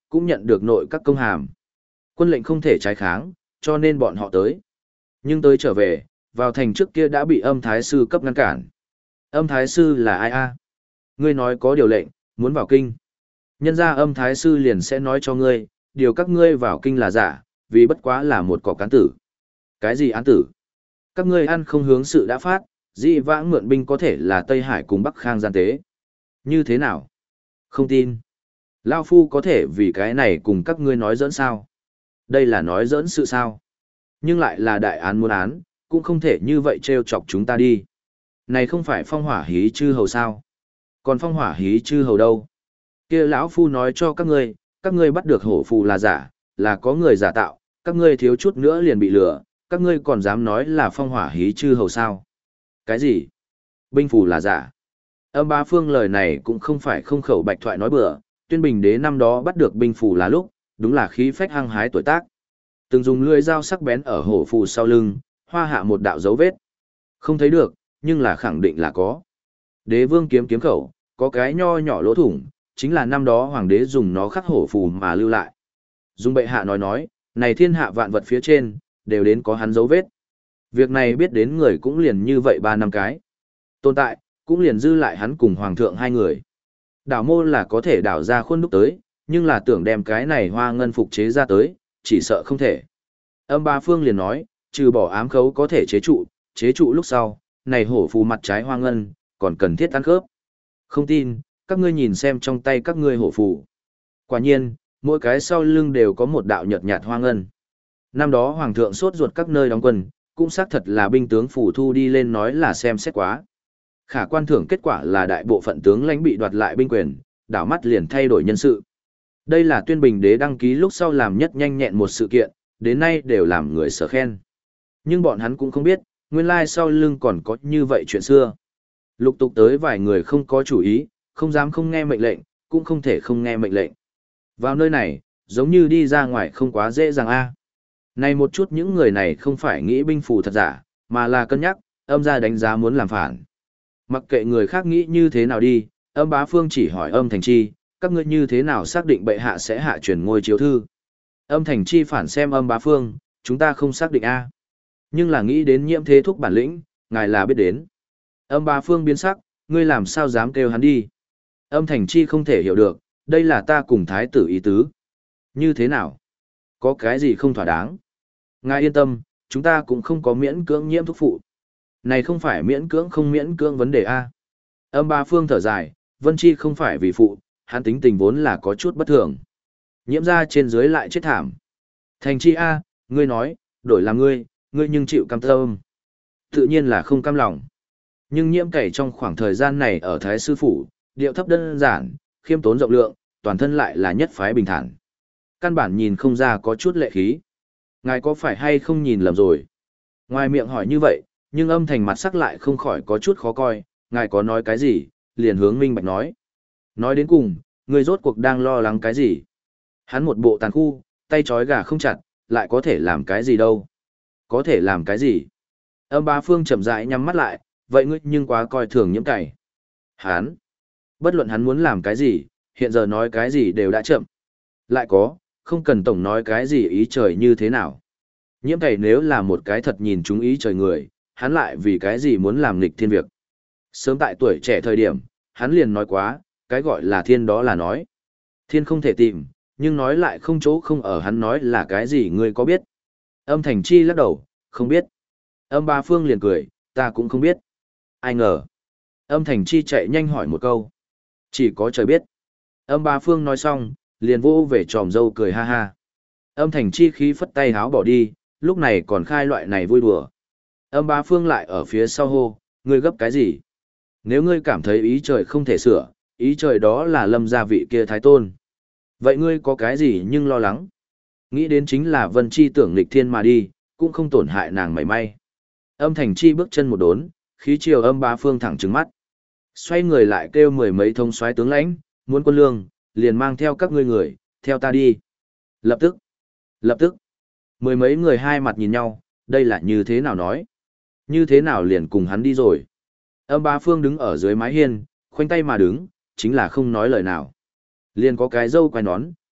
cũng nhận được nội các công hàm. Quân lệnh không thể trái kháng, cho nên bọn họ tới. Nhưng tới trở về, vào thành trước kia đã bị âm thái sư cấp ngăn cản. Âm thái sư là ai a? Ngươi nói có điều lệnh, muốn vào kinh. Nhân ra âm thái sư liền sẽ nói cho ngươi, điều các ngươi vào kinh là giả, vì bất quá là một cỏ cán tử. Cái gì án tử? Các ngươi ăn không hướng sự đã phát, dị vãng mượn binh có thể là Tây Hải cùng Bắc Khang gian tế. Như thế nào? Không tin. Lao Phu có thể vì cái này cùng các ngươi nói giỡn sao? Đây là nói giỡn sự sao? Nhưng lại là đại án muốn án, cũng không thể như vậy trêu chọc chúng ta đi. Này không phải phong hỏa hí chư hầu sao? Còn phong hỏa hí chư hầu đâu? Kia lão Phu nói cho các ngươi, các ngươi bắt được hổ phù là giả, là có người giả tạo, các ngươi thiếu chút nữa liền bị lừa, các ngươi còn dám nói là phong hỏa hí chư hầu sao? Cái gì? Binh phù là giả. Âm Bá Phương lời này cũng không phải không khẩu bạch thoại nói bừa, Tuyên Bình Đế năm đó bắt được binh phù là lúc, đúng là khí phách hăng hái tuổi tác. Từng dùng lưỡi dao sắc bén ở hổ phù sau lưng, hoa hạ một đạo dấu vết. Không thấy được, nhưng là khẳng định là có. Đế vương kiếm kiếm khẩu, có cái nho nhỏ lỗ thủng, chính là năm đó hoàng đế dùng nó khắc hổ phù mà lưu lại. Dung bệ hạ nói nói, này thiên hạ vạn vật phía trên, đều đến có hắn dấu vết. Việc này biết đến người cũng liền như vậy ba năm cái. Tồn tại, cũng liền dư lại hắn cùng hoàng thượng hai người. Đảo mô là có thể đảo ra khuôn đúc tới, nhưng là tưởng đem cái này hoa ngân phục chế ra tới, chỉ sợ không thể. Âm Bá Phương liền nói, trừ bỏ ám khấu có thể chế trụ, chế trụ lúc sau, này hổ phù mặt trái hoa ngân, còn cần thiết ăn khớp. Không tin, các ngươi nhìn xem trong tay các ngươi hổ phù. Quả nhiên, mỗi cái sau lưng đều có một đạo nhợt nhạt hoa ngân. Năm đó hoàng thượng sốt ruột các nơi đóng quân, cũng xác thật là binh tướng phủ thu đi lên nói là xem xét quá. Khả quan thưởng kết quả là đại bộ phận tướng lãnh bị đoạt lại binh quyền, đảo mắt liền thay đổi nhân sự. Đây là Tuyên Bình Đế đăng ký lúc sau làm nhất nhanh nhẹn một sự kiện, đến nay đều làm người sở khen. Nhưng bọn hắn cũng không biết, nguyên lai sau lưng còn có như vậy chuyện xưa. Lục tục tới vài người không có chủ ý, không dám không nghe mệnh lệnh, cũng không thể không nghe mệnh lệnh. Vào nơi này, giống như đi ra ngoài không quá dễ dàng a. Này một chút những người này không phải nghĩ binh phù thật giả, mà là cân nhắc, âm ra đánh giá muốn làm phản. Mặc kệ người khác nghĩ như thế nào đi, âm Bá Phương chỉ hỏi âm Thành Chi, các ngươi như thế nào xác định bệ hạ sẽ hạ truyền ngôi chiếu thư. Âm Thành Chi phản xem âm Bá Phương, chúng ta không xác định a. Nhưng là nghĩ đến Nhiễm Thế Thúc bản lĩnh, ngài là biết đến. Âm Bá Phương biến sắc, ngươi làm sao dám kêu hắn đi. Âm Thành Chi không thể hiểu được, đây là ta cùng thái tử ý tứ. Như thế nào? Có cái gì không thỏa đáng? Ngài yên tâm, chúng ta cũng không có miễn cưỡng Nhiễm Thúc phụ. Này không phải miễn cưỡng không miễn cưỡng vấn đề a. Âm Bá Phương thở dài, Vân Chi không phải vì phụ, hắn tính tình vốn là có chút bất thường. Nhiễm ra trên dưới lại chết thảm. Thành Chi a, ngươi nói, đổi là ngươi, ngươi nhưng chịu cam tâm. Tự nhiên là không cam lòng. Nhưng Nhiễm Cẩy trong khoảng thời gian này ở Thái Sư Phủ, điệu thấp đơn giản, khiêm tốn rộng lượng, toàn thân lại là nhất phái bình thản. Căn bản nhìn không ra có chút lệ khí. Ngài có phải hay không nhìn lầm rồi? Ngoài miệng hỏi như vậy, nhưng âm thành mặt sắc lại không khỏi có chút khó coi, ngài có nói cái gì, liền hướng minh bạch nói. Nói đến cùng, người rốt cuộc đang lo lắng cái gì? Hắn một bộ tàn khu, tay trói gà không chặt, lại có thể làm cái gì đâu? Có thể làm cái gì? Âm Bá Phương chậm rãi nhắm mắt lại, vậy ngươi nhưng quá coi thường Nhiễm Cẩy. Hắn, bất luận hắn muốn làm cái gì, hiện giờ nói cái gì đều đã chậm. Lại có, không cần tổng nói cái gì ý trời như thế nào. Nhiễm Cẩy nếu là một cái thật nhìn chúng ý trời người, hắn lại vì cái gì muốn làm nghịch thiên việc. Sớm tại tuổi trẻ thời điểm, hắn liền nói quá, cái gọi là thiên đó là nói. Thiên không thể tìm, nhưng nói lại không chỗ không ở hắn nói là cái gì ngươi có biết. Âm Thành Chi lắc đầu, không biết. Âm Bá Phương liền cười, ta cũng không biết. Ai ngờ. Âm Thành Chi chạy nhanh hỏi một câu. Chỉ có trời biết. Âm Bá Phương nói xong, liền vô về tròm dâu cười ha ha. Âm Thành Chi khí phất tay háo bỏ đi, lúc này còn khai loại này vui đùa. Âm Bá Phương lại ở phía sau hô, ngươi gấp cái gì? Nếu ngươi cảm thấy ý trời không thể sửa, ý trời đó là Lâm gia vị kia thái tôn. Vậy ngươi có cái gì nhưng lo lắng? Nghĩ đến chính là Vân Chi tưởng nghịch thiên mà đi, cũng không tổn hại nàng mảy may. Âm Thành Chi bước chân một đốn, khí chiều Âm Bá Phương thẳng trừng mắt. Xoay người lại kêu mười mấy thông soái tướng lãnh, muốn quân lương, liền mang theo các ngươi người, theo ta đi. Lập tức, lập tức, mười mấy người hai mặt nhìn nhau, đây là như thế nào nói? Như thế nào liền cùng hắn đi rồi? Âm Bá Phương đứng ở dưới mái hiên, khoanh tay mà đứng, chính là không nói lời nào. Liền có cái dâu quai nón,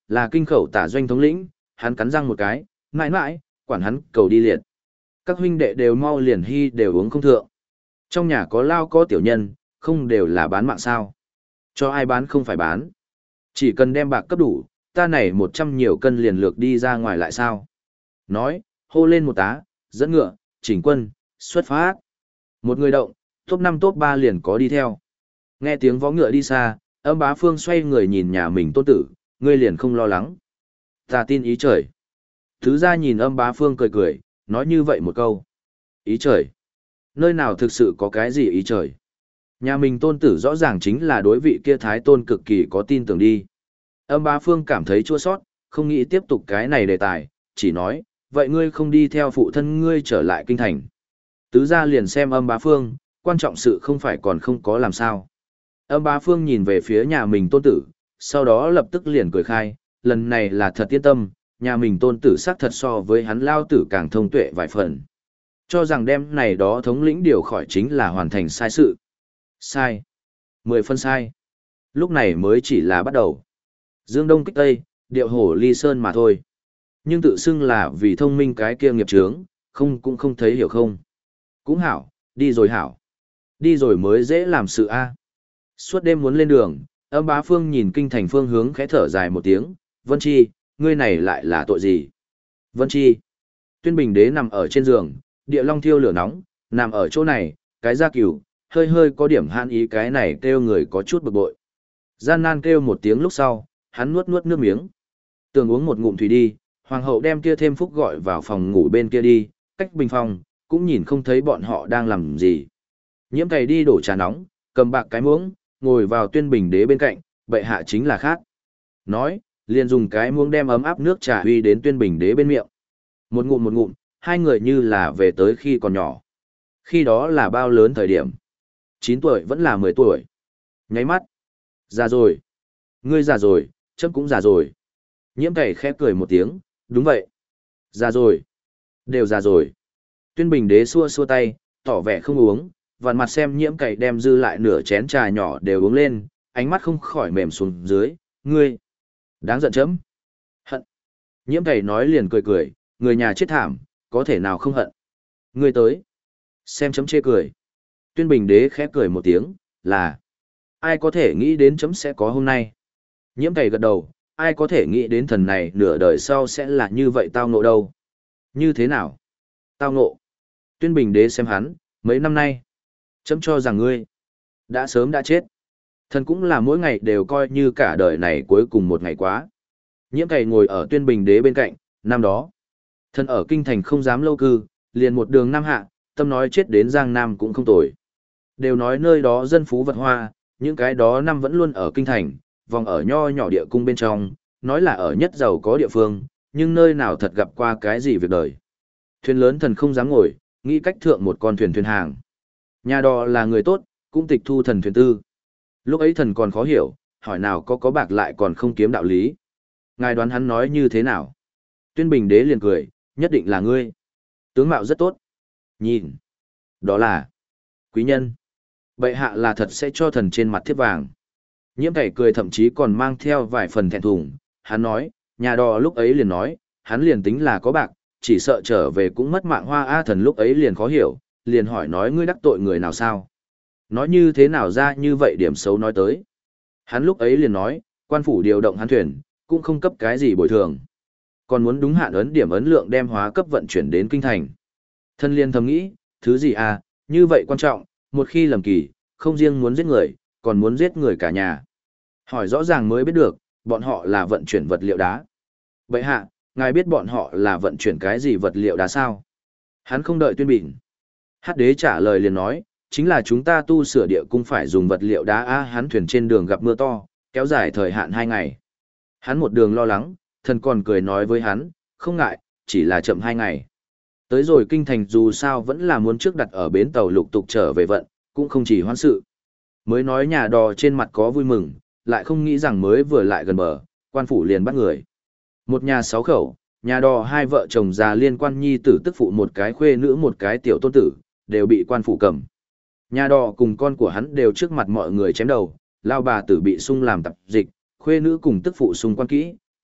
là kinh khẩu tả doanh thống lĩnh, hắn cắn răng một cái, mãi mãi, quản hắn cầu đi liệt. Các huynh đệ đều mau liền hy đều uống không thượng. Trong nhà có lao có tiểu nhân, không đều là bán mạng sao. Cho ai bán không phải bán. Chỉ cần đem bạc cấp đủ, ta này một trăm nhiều cân liền lược đi ra ngoài lại sao. Nói, hô lên một tá, dẫn ngựa, chỉnh quân, xuất phát. Một người động, top năm top ba liền có đi theo. Nghe tiếng vó ngựa đi xa, Âm Bá Phương xoay người nhìn nhà mình tôn tử, ngươi liền không lo lắng. Ta tin ý trời. Thứ ra nhìn Âm Bá Phương cười cười, nói như vậy một câu. Ý trời. Nơi nào thực sự có cái gì ý trời. Nhà mình tôn tử rõ ràng chính là đối vị kia thái tôn cực kỳ có tin tưởng đi. Âm Bá Phương cảm thấy chua sót, không nghĩ tiếp tục cái này đề tài, chỉ nói, vậy ngươi không đi theo phụ thân ngươi trở lại kinh thành. Tứ gia liền xem Âm Bá Phương, quan trọng sự không phải còn không có làm sao. Âm Bá Phương nhìn về phía nhà mình tôn tử, sau đó lập tức liền cười khai, lần này là thật yên tâm, nhà mình tôn tử xác thật so với hắn lao tử càng thông tuệ vài phần. Cho rằng đem này đó thống lĩnh điều khỏi chính là hoàn thành sai sự. Sai. Mười phân sai. Lúc này mới chỉ là bắt đầu. Dương Đông kích Tây, điệu hổ ly sơn mà thôi. Nhưng tự xưng là vì thông minh cái kia nghiệp chướng, không cũng không thấy hiểu không. Cũng hảo, đi rồi hảo. Đi rồi mới dễ làm sự a. Suốt đêm muốn lên đường, Âm Bá Phương nhìn kinh thành phương hướng khẽ thở dài một tiếng, Vân Chi, ngươi này lại là tội gì? Vân Chi. Tuyên Bình Đế nằm ở trên giường, địa long thiêu lửa nóng, nằm ở chỗ này, cái da cừu, hơi hơi có điểm han ý cái này kêu người có chút bực bội. Gian nan kêu một tiếng lúc sau, hắn nuốt nuốt nước miếng. Tưởng uống một ngụm thủy đi, hoàng hậu đem kia thêm phúc gọi vào phòng ngủ bên kia đi, cách bình phòng, cũng nhìn không thấy bọn họ đang làm gì. Nhiễm cày đi đổ trà nóng, cầm bạc cái muỗng, ngồi vào Tuyên Bình Đế bên cạnh, bệ hạ chính là khác. Nói, liền dùng cái muỗng đem ấm áp nước trà uy đến Tuyên Bình Đế bên miệng. Một ngụm một ngụm, hai người như là về tới khi còn nhỏ. Khi đó là bao lớn thời điểm. chín tuổi vẫn là mười tuổi. Nháy mắt. Già rồi. Ngươi già rồi, chấm cũng già rồi. Nhiễm cày khẽ cười một tiếng, đúng vậy. Già rồi. Đều già rồi. Tuyên Bình Đế xua xua tay, tỏ vẻ không uống, vặn mặt xem nhiễm cày đem dư lại nửa chén trà nhỏ đều uống lên, ánh mắt không khỏi mềm xuống dưới, ngươi. Đáng giận chấm. Hận. Nhiễm cày nói liền cười cười, người nhà chết thảm, có thể nào không hận. Ngươi tới. Xem chấm chê cười. Tuyên Bình Đế khẽ cười một tiếng, là. Ai có thể nghĩ đến chấm sẽ có hôm nay. Nhiễm cày gật đầu, ai có thể nghĩ đến thần này nửa đời sau sẽ là như vậy tao ngộ đâu. Như thế nào? Tao ngộ. Tuyên Bình Đế xem hắn, mấy năm nay. Chấm cho rằng ngươi đã sớm đã chết. Thần cũng là mỗi ngày đều coi như cả đời này cuối cùng một ngày quá. Nhiễm cày ngồi ở Tuyên Bình Đế bên cạnh, năm đó. Thần ở kinh thành không dám lâu cư, liền một đường Nam Hạ, tâm nói chết đến Giang Nam cũng không tồi. Đều nói nơi đó dân phú vật hoa, những cái đó năm vẫn luôn ở kinh thành, vòng ở nho nhỏ địa cung bên trong, nói là ở nhất giàu có địa phương, nhưng nơi nào thật gặp qua cái gì việc đời. Thuyền lớn thần không dám ngồi, nghĩ cách thượng một con thuyền thuyền hàng. Nhà đò là người tốt, cũng tịch thu thần thuyền tư. Lúc ấy thần còn khó hiểu, hỏi nào có có bạc lại còn không kiếm đạo lý. Ngài đoán hắn nói như thế nào? Tuyên Bình Đế liền cười, nhất định là ngươi. Tướng mạo rất tốt. Nhìn. Đó là quý nhân. Bệ hạ là thật sẽ cho thần trên mặt thiếp vàng. Nhiễm cày cười thậm chí còn mang theo vài phần thẹn thùng. Hắn nói, nhà đò lúc ấy liền nói, hắn liền tính là có bạc, chỉ sợ trở về cũng mất mạng hoa A thần lúc ấy liền khó hiểu, liền hỏi nói ngươi đắc tội người nào sao? Nói như thế nào ra như vậy điểm xấu nói tới. Hắn lúc ấy liền nói, quan phủ điều động hắn thuyền, cũng không cấp cái gì bồi thường. Còn muốn đúng hạn ấn điểm ấn lượng đem hóa cấp vận chuyển đến kinh thành. Thân liên thầm nghĩ, thứ gì à, như vậy quan trọng, một khi lầm kỳ, không riêng muốn giết người, còn muốn giết người cả nhà. Hỏi rõ ràng mới biết được, bọn họ là vận chuyển vật liệu đá. Vậy hạ, ngài biết bọn họ là vận chuyển cái gì vật liệu đá sao? Hắn không đợi Tuyên Bình. Hát đế trả lời liền nói, chính là chúng ta tu sửa địa cung phải dùng vật liệu đá a hắn thuyền trên đường gặp mưa to, kéo dài thời hạn hai ngày. Hắn một đường lo lắng, thần còn cười nói với hắn, không ngại, chỉ là chậm hai ngày. Tới rồi kinh thành dù sao vẫn là muốn trước đặt ở bến tàu lục tục trở về vận, cũng không chỉ hoãn sự. Mới nói nhà đò trên mặt có vui mừng, lại không nghĩ rằng mới vừa lại gần bờ, quan phủ liền bắt người. Một nhà sáu khẩu, nhà đò hai vợ chồng già liên quan nhi tử tức phụ một cái khuê nữ một cái tiểu tôn tử, đều bị quan phủ cầm. Nhà đò cùng con của hắn đều trước mặt mọi người chém đầu, lao bà tử bị sung làm tập dịch, khuê nữ cùng tức phụ sung quan kỹ,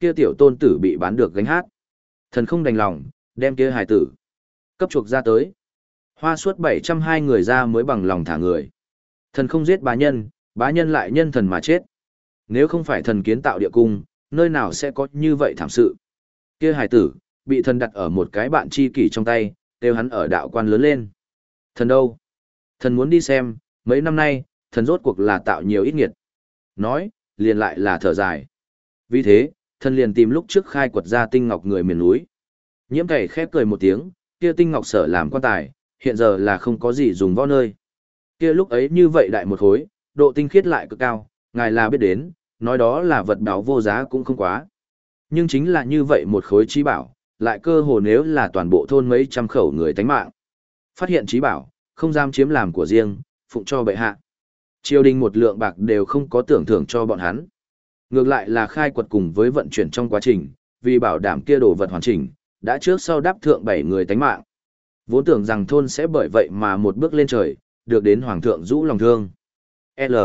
kia tiểu tôn tử bị bán được gánh hát. Thần không đành lòng, đem kia hài tử cấp chuộc ra tới. Hoa suốt bảy trăm hai người ra mới bằng lòng thả người. Thần không giết bá nhân, bá nhân lại nhân thần mà chết. Nếu không phải thần kiến tạo địa cung, nơi nào sẽ có như vậy thảm sự. Kia hài tử, bị thần đặt ở một cái bạn tri kỷ trong tay, kêu hắn ở đạo quan lớn lên. Thần đâu? Thần muốn đi xem, mấy năm nay, thần rốt cuộc là tạo nhiều ít nghiệt. Nói, liền lại là thở dài. Vì thế, thần liền tìm lúc trước khai quật ra tinh ngọc người miền núi. Nhiễm cày khép cười một tiếng, kia tinh ngọc sở làm quan tài, hiện giờ là không có gì dùng võ nơi. Kia lúc ấy như vậy đại một khối, độ tinh khiết lại cực cao, ngài là biết đến, nói đó là vật báo vô giá cũng không quá. Nhưng chính là như vậy một khối trí bảo, lại cơ hồ nếu là toàn bộ thôn mấy trăm khẩu người tánh mạng. Phát hiện trí bảo, không dám chiếm làm của riêng, phụng cho bệ hạ. Triều đình một lượng bạc đều không có tưởng thưởng cho bọn hắn. Ngược lại là khai quật cùng với vận chuyển trong quá trình, vì bảo đảm kia đồ vật hoàn chỉnh, đã trước sau đáp thượng bảy người tánh mạng. Vốn tưởng rằng thôn sẽ bởi vậy mà một bước lên trời, được đến hoàng thượng rũ lòng thương. L.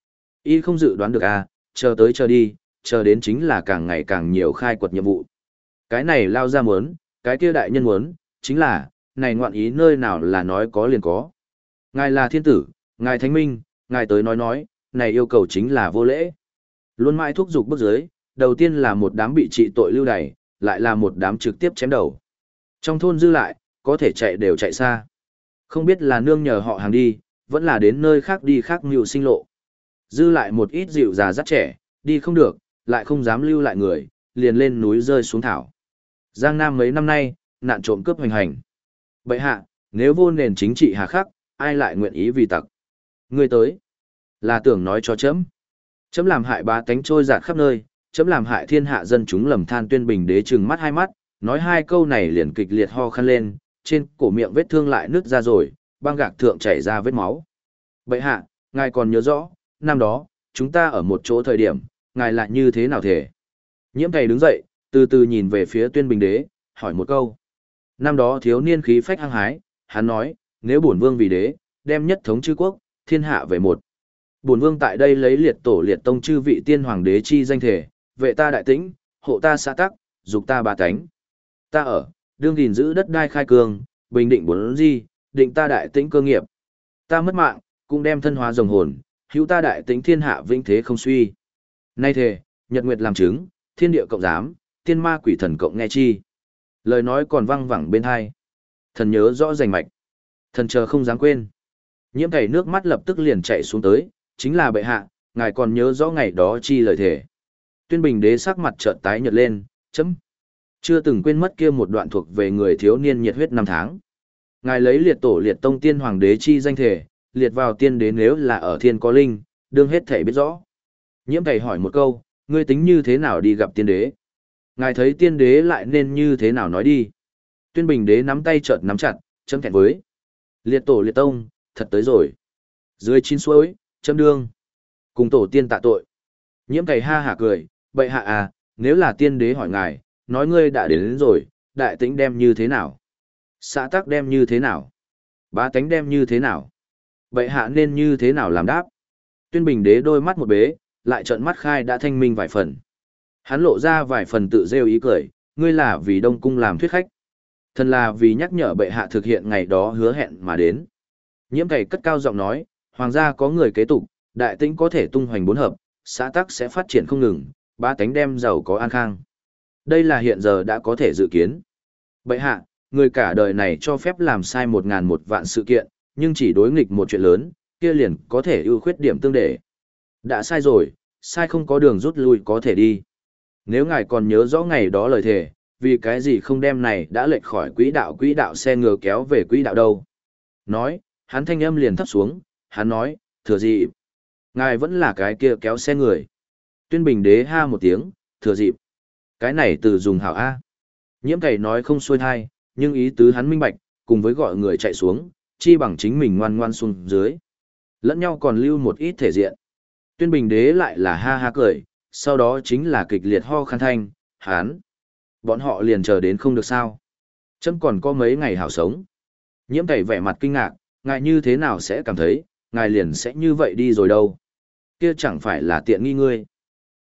Y không dự đoán được a, chờ tới chờ đi, chờ đến chính là càng ngày càng nhiều khai quật nhiệm vụ. Cái này lao ra muốn, cái kia đại nhân muốn, chính là, này ngoạn ý nơi nào là nói có liền có. Ngài là thiên tử, ngài thánh minh, ngài tới nói nói, này yêu cầu chính là vô lễ. Luôn mãi thúc giục bước dưới, đầu tiên là một đám bị trị tội lưu đày, lại là một đám trực tiếp chém đầu. Trong thôn dư lại, có thể chạy đều chạy xa. Không biết là nương nhờ họ hàng đi, vẫn là đến nơi khác đi khác mưu sinh lộ. Dư lại một ít dịu già dắt trẻ, đi không được, lại không dám lưu lại người, liền lên núi rơi xuống thảo. Giang Nam mấy năm nay, nạn trộm cướp hoành hành. Bệ hạ, nếu vô nền chính trị hà khắc, ai lại nguyện ý vì tặc? Người tới, là tưởng nói cho chấm. Chấm làm hại bá tánh trôi dạt khắp nơi, chấm làm hại thiên hạ dân chúng lầm than tuyên bình đế trừng mắt hai mắt, nói hai câu này liền kịch liệt ho khăn lên, trên cổ miệng vết thương lại nứt ra rồi, băng gạc thượng chảy ra vết máu. Bệ hạ, ngài còn nhớ rõ, năm đó, chúng ta ở một chỗ thời điểm, ngài lại như thế nào thể? Nhiễm cày đứng dậy, từ từ nhìn về phía tuyên bình đế, hỏi một câu. Năm đó thiếu niên khí phách hăng hái, hắn nói, nếu bổn vương vì đế, đem nhất thống chư quốc, thiên hạ về một. Bổn vương tại đây lấy liệt tổ liệt tông chư vị tiên hoàng đế chi danh thể, vệ ta đại tĩnh, hộ ta xã tắc, dục ta ba cánh. Ta ở, đương gìn giữ đất đai khai cương, bình định bốn di, định ta đại tĩnh cơ nghiệp. Ta mất mạng, cũng đem thân hóa rồng hồn, hữu ta đại tĩnh thiên hạ vinh thế không suy. Nay thề, nhật nguyệt làm chứng, thiên địa cộng giám, tiên ma quỷ thần cộng nghe chi. Lời nói còn văng vẳng bên hai. Thần nhớ rõ rành mạch. Thần chờ không dám quên. Nhiễm cày nước mắt lập tức liền chạy xuống tới, chính là bệ hạ, ngài còn nhớ rõ ngày đó chi lời thề. Tuyên bình đế sắc mặt chợt tái nhợt lên, chấm. Chưa từng quên mất kia một đoạn thuộc về người thiếu niên nhiệt huyết năm tháng. Ngài lấy liệt tổ liệt tông tiên hoàng đế chi danh thể, liệt vào tiên đế nếu là ở thiên có linh, đương hết thể biết rõ. Nhiễm cày hỏi một câu, ngươi tính như thế nào đi gặp tiên đế? Ngài thấy tiên đế lại nên như thế nào nói đi? Tuyên bình đế nắm tay chợt nắm chặt, chấm thẹn với. Liệt tổ liệt tông, thật tới rồi. Dưới chín suối, chấm đương. Cùng tổ tiên tạ tội. Nhiễm cày ha hả cười, bệ hạ à, nếu là tiên đế hỏi ngài, nói ngươi đã đến, đến rồi, đại tĩnh đem như thế nào? Xã tắc đem như thế nào? Bá tánh đem như thế nào? Bệ hạ nên như thế nào làm đáp? Tuyên bình đế đôi mắt một bế, lại trợn mắt khai đã thanh minh vài phần. Hắn lộ ra vài phần tự rêu ý cười, ngươi là vì Đông Cung làm thuyết khách. Thần là vì nhắc nhở bệ hạ thực hiện ngày đó hứa hẹn mà đến. Nhiễm cày cất cao giọng nói, hoàng gia có người kế tục, đại tĩnh có thể tung hoành bốn hợp, xã tắc sẽ phát triển không ngừng, ba tánh đem giàu có an khang. Đây là hiện giờ đã có thể dự kiến. Bệ hạ, người cả đời này cho phép làm sai một ngàn một vạn sự kiện, nhưng chỉ đối nghịch một chuyện lớn, kia liền có thể ưu khuyết điểm tương để. Đã sai rồi, sai không có đường rút lui có thể đi. Nếu ngài còn nhớ rõ ngày đó lời thề, vì cái gì không đem này đã lệch khỏi quỹ đạo quỹ đạo xe ngựa kéo về quỹ đạo đâu. Nói, hắn thanh âm liền thấp xuống, hắn nói, thừa dịp. Ngài vẫn là cái kia kéo xe người. Tuyên bình đế ha một tiếng, thừa dịp. Cái này từ dùng hảo A. Nhiễm cày nói không xuôi thai, nhưng ý tứ hắn minh bạch, cùng với gọi người chạy xuống, chi bằng chính mình ngoan ngoan xuống dưới. Lẫn nhau còn lưu một ít thể diện. Tuyên bình đế lại là ha ha cười, sau đó chính là kịch liệt ho khăn thanh, hán. Bọn họ liền chờ đến không được sao. Chấm còn có mấy ngày hảo sống. Nhiễm cày vẻ mặt kinh ngạc, ngài như thế nào sẽ cảm thấy, ngài liền sẽ như vậy đi rồi đâu. Kia chẳng phải là tiện nghi ngươi.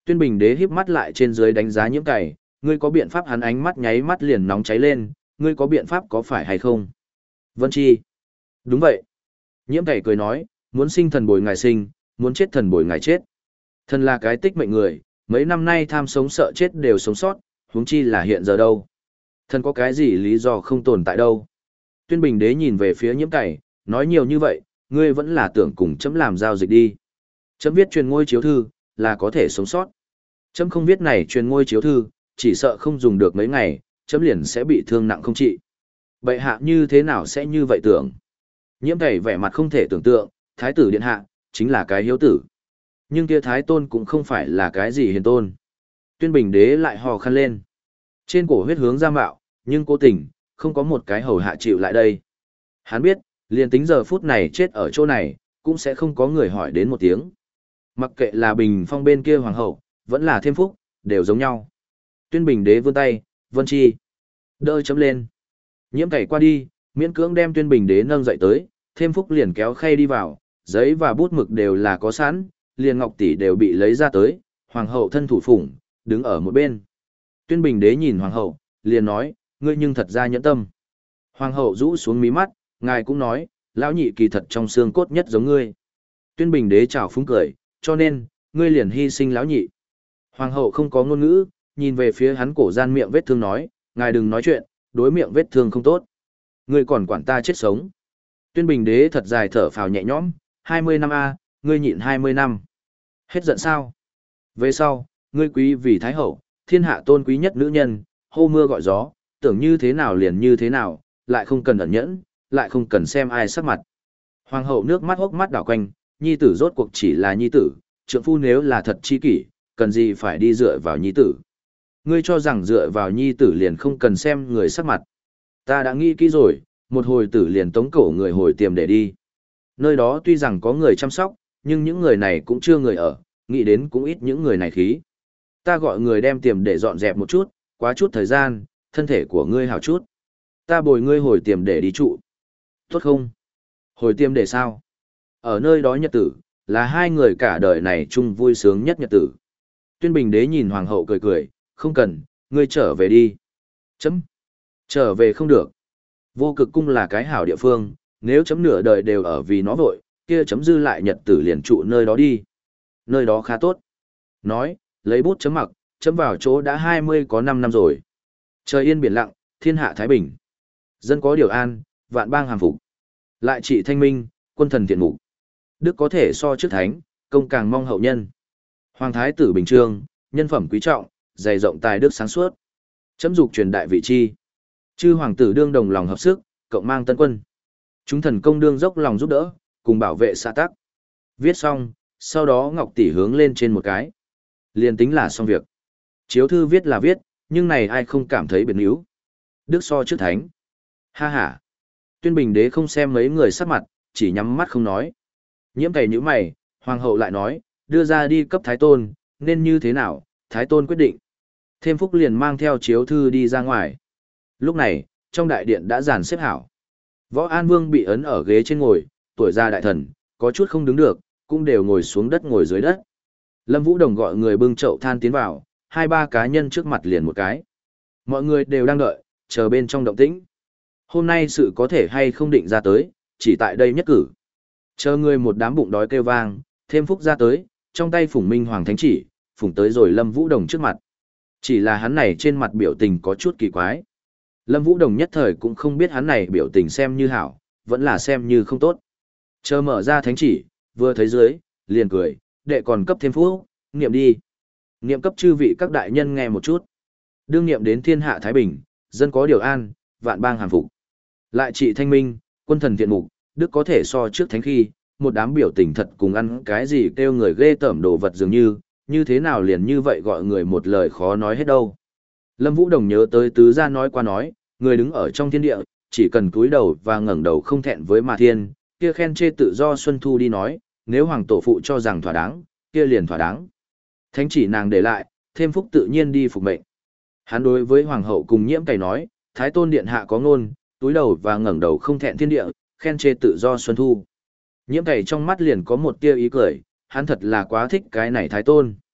Tuyên Bình Đế híp mắt lại trên dưới đánh giá Nhiễm Cày, ngươi có biện pháp? Hắn ánh mắt nháy mắt liền nóng cháy lên, ngươi có biện pháp có phải hay không? Vân Chi. Đúng vậy. Nhiễm Cày cười nói, muốn sinh thần bồi ngài sinh, muốn chết thần bồi ngài chết. Thần là cái tích mệnh người, mấy năm nay tham sống sợ chết đều sống sót, huống chi là hiện giờ đâu. Thần có cái gì lý do không tồn tại đâu. Tuyên Bình Đế nhìn về phía Nhiễm Cày, nói nhiều như vậy, ngươi vẫn là tưởng cùng chấm làm giao dịch đi. Chấm viết truyền ngôi chiếu thư, là có thể sống sót. Chấm không viết này truyền ngôi chiếu thư, chỉ sợ không dùng được mấy ngày, chấm liền sẽ bị thương nặng không trị. Bệ hạ như thế nào sẽ như vậy tưởng? Nhiễm Cày vẻ mặt không thể tưởng tượng, thái tử điện hạ, chính là cái hiếu tử. Nhưng kia thái tôn cũng không phải là cái gì hiền tôn. Tuyên Bình Đế lại hò khăn lên. Trên cổ huyết hướng ra mạo, nhưng cố tình, không có một cái hầu hạ chịu lại đây. Hắn biết, liền tính giờ phút này chết ở chỗ này, cũng sẽ không có người hỏi đến một tiếng. Mặc kệ là Bình Phong bên kia hoàng hậu, vẫn là Thêm Phúc, đều giống nhau. Tuyên Bình Đế vươn tay, Vân Chi. Đỡ chấm lên. Nhiễm Cày qua đi, miễn cưỡng đem Tuyên Bình Đế nâng dậy tới, Thêm Phúc liền kéo khay đi vào, giấy và bút mực đều là có sẵn, liền ngọc tỷ đều bị lấy ra tới, hoàng hậu thân thủ phủng, đứng ở một bên. Tuyên Bình Đế nhìn hoàng hậu, liền nói, ngươi nhưng thật ra nhẫn tâm. Hoàng hậu rũ xuống mí mắt, ngài cũng nói, lão nhị kỳ thật trong xương cốt nhất giống ngươi. Tuyên Bình Đế chào phúng cười, cho nên, ngươi liền hy sinh lão nhị. Hoàng hậu không có ngôn ngữ, nhìn về phía hắn cổ gian miệng vết thương nói, ngài đừng nói chuyện, đối miệng vết thương không tốt. Ngươi còn quản ta chết sống. Tuyên Bình Đế thật dài thở phào nhẹ nhõm, hai mươi năm a, ngươi nhịn hai mươi năm. Hết giận sao? Về sau, ngươi quý vì thái hậu, thiên hạ tôn quý nhất nữ nhân, hô mưa gọi gió, tưởng như thế nào liền như thế nào, lại không cần ẩn nhẫn, lại không cần xem ai sắc mặt. Hoàng hậu nước mắt hốc mắt đảo quanh, nhi tử rốt cuộc chỉ là nhi tử, trượng phu nếu là thật chi kỷ, cần gì phải đi dựa vào nhi tử. Ngươi cho rằng dựa vào nhi tử liền không cần xem người sắc mặt. Ta đã nghĩ kỹ rồi, một hồi tử liền tống cổ người hồi tiềm để đi. Nơi đó tuy rằng có người chăm sóc, nhưng những người này cũng chưa người ở, nghĩ đến cũng ít những người này khí. Ta gọi người đem tiềm để dọn dẹp một chút, quá chút thời gian, thân thể của ngươi hảo chút. Ta bồi ngươi hồi tiềm để đi trụ. Tốt không? Hồi tiềm để sao? Ở nơi đó nhật tử, là hai người cả đời này chung vui sướng nhất nhật tử. Tuyên Bình Đế nhìn hoàng hậu cười cười, không cần, ngươi trở về đi. Chấm. Trở về không được. Vô Cực cung là cái hảo địa phương, nếu chấm nửa đời đều ở vì nó vội, kia chấm dư lại nhật tử liền trụ nơi đó đi. Nơi đó khá tốt. Nói, lấy bút chấm mặc, chấm vào chỗ đã hai mươi có năm năm rồi. Trời yên biển lặng, thiên hạ thái bình. Dân có điều an, vạn bang hàm phục. Lại trị thanh minh, quân thần thiện mục. Đức có thể so trước thánh, công càng mong hậu nhân. Hoàng thái tử bình trương, nhân phẩm quý trọng, dày rộng tài đức sáng suốt. Chấm dục truyền đại vị chi. Chư hoàng tử đương đồng lòng hợp sức, cộng mang tân quân. Chúng thần công đương dốc lòng giúp đỡ, cùng bảo vệ xã tắc. Viết xong, sau đó Ngọc Tỷ hướng lên trên một cái. Liền tính là xong việc. Chiếu thư viết là viết, nhưng này ai không cảm thấy biệt níu. Đức so trước thánh. Ha ha. Tuyên Bình Đế không xem mấy người sắc mặt, chỉ nhắm mắt không nói. Nhiễm Cày nhíu mày, hoàng hậu lại nói, đưa ra đi cấp thái tôn, nên như thế nào, thái tôn quyết định. Thêm Phúc liền mang theo chiếu thư đi ra ngoài. Lúc này, trong đại điện đã dàn xếp hảo. Võ An Vương bị ấn ở ghế trên ngồi, tuổi già đại thần, có chút không đứng được, cũng đều ngồi xuống đất ngồi dưới đất. Lâm Vũ Đồng gọi người bưng chậu than tiến vào, hai ba cá nhân trước mặt liền một cái. Mọi người đều đang đợi, chờ bên trong động tĩnh. Hôm nay sự có thể hay không định ra tới, chỉ tại đây nhất cử. Chờ người một đám bụng đói kêu vang, Thêm Phúc ra tới, trong tay phủng minh hoàng thánh chỉ, phủng tới rồi Lâm Vũ Đồng trước mặt. Chỉ là hắn này trên mặt biểu tình có chút kỳ quái. Lâm Vũ Đồng nhất thời cũng không biết hắn này biểu tình xem như hảo, vẫn là xem như không tốt. Chờ mở ra thánh chỉ, vừa thấy dưới, liền cười, đệ còn cấp Thêm Phúc, niệm đi. Niệm cấp chư vị các đại nhân nghe một chút. Đương niệm đến thiên hạ Thái Bình, dân có điều an, vạn bang hàm phục. Lại trị thanh minh, quân thần thiện mục, đức có thể so trước thánh khi, một đám biểu tình thật cùng ăn cái gì kêu người ghê tởm đồ vật dường như, như thế nào liền như vậy gọi người một lời khó nói hết đâu. Lâm Vũ Đồng nhớ tới tứ gia nói qua nói, người đứng ở trong thiên địa, chỉ cần cúi đầu và ngẩng đầu không thẹn với mà thiên, kia khen chê tự do Xuân Thu đi nói, nếu hoàng tổ phụ cho rằng thỏa đáng, kia liền thỏa đáng. Thánh chỉ nàng để lại, Thêm Phúc tự nhiên đi phục mệnh. Hắn đối với hoàng hậu cùng Nhiễm Cày nói, Thái tôn điện hạ có ngôn, túi đầu và ngẩng đầu không thẹn thiên địa, khen chê tự do Xuân Thu. Nhiễm Cày trong mắt liền có một tia ý cười, hắn thật là quá thích cái này Thái tôn.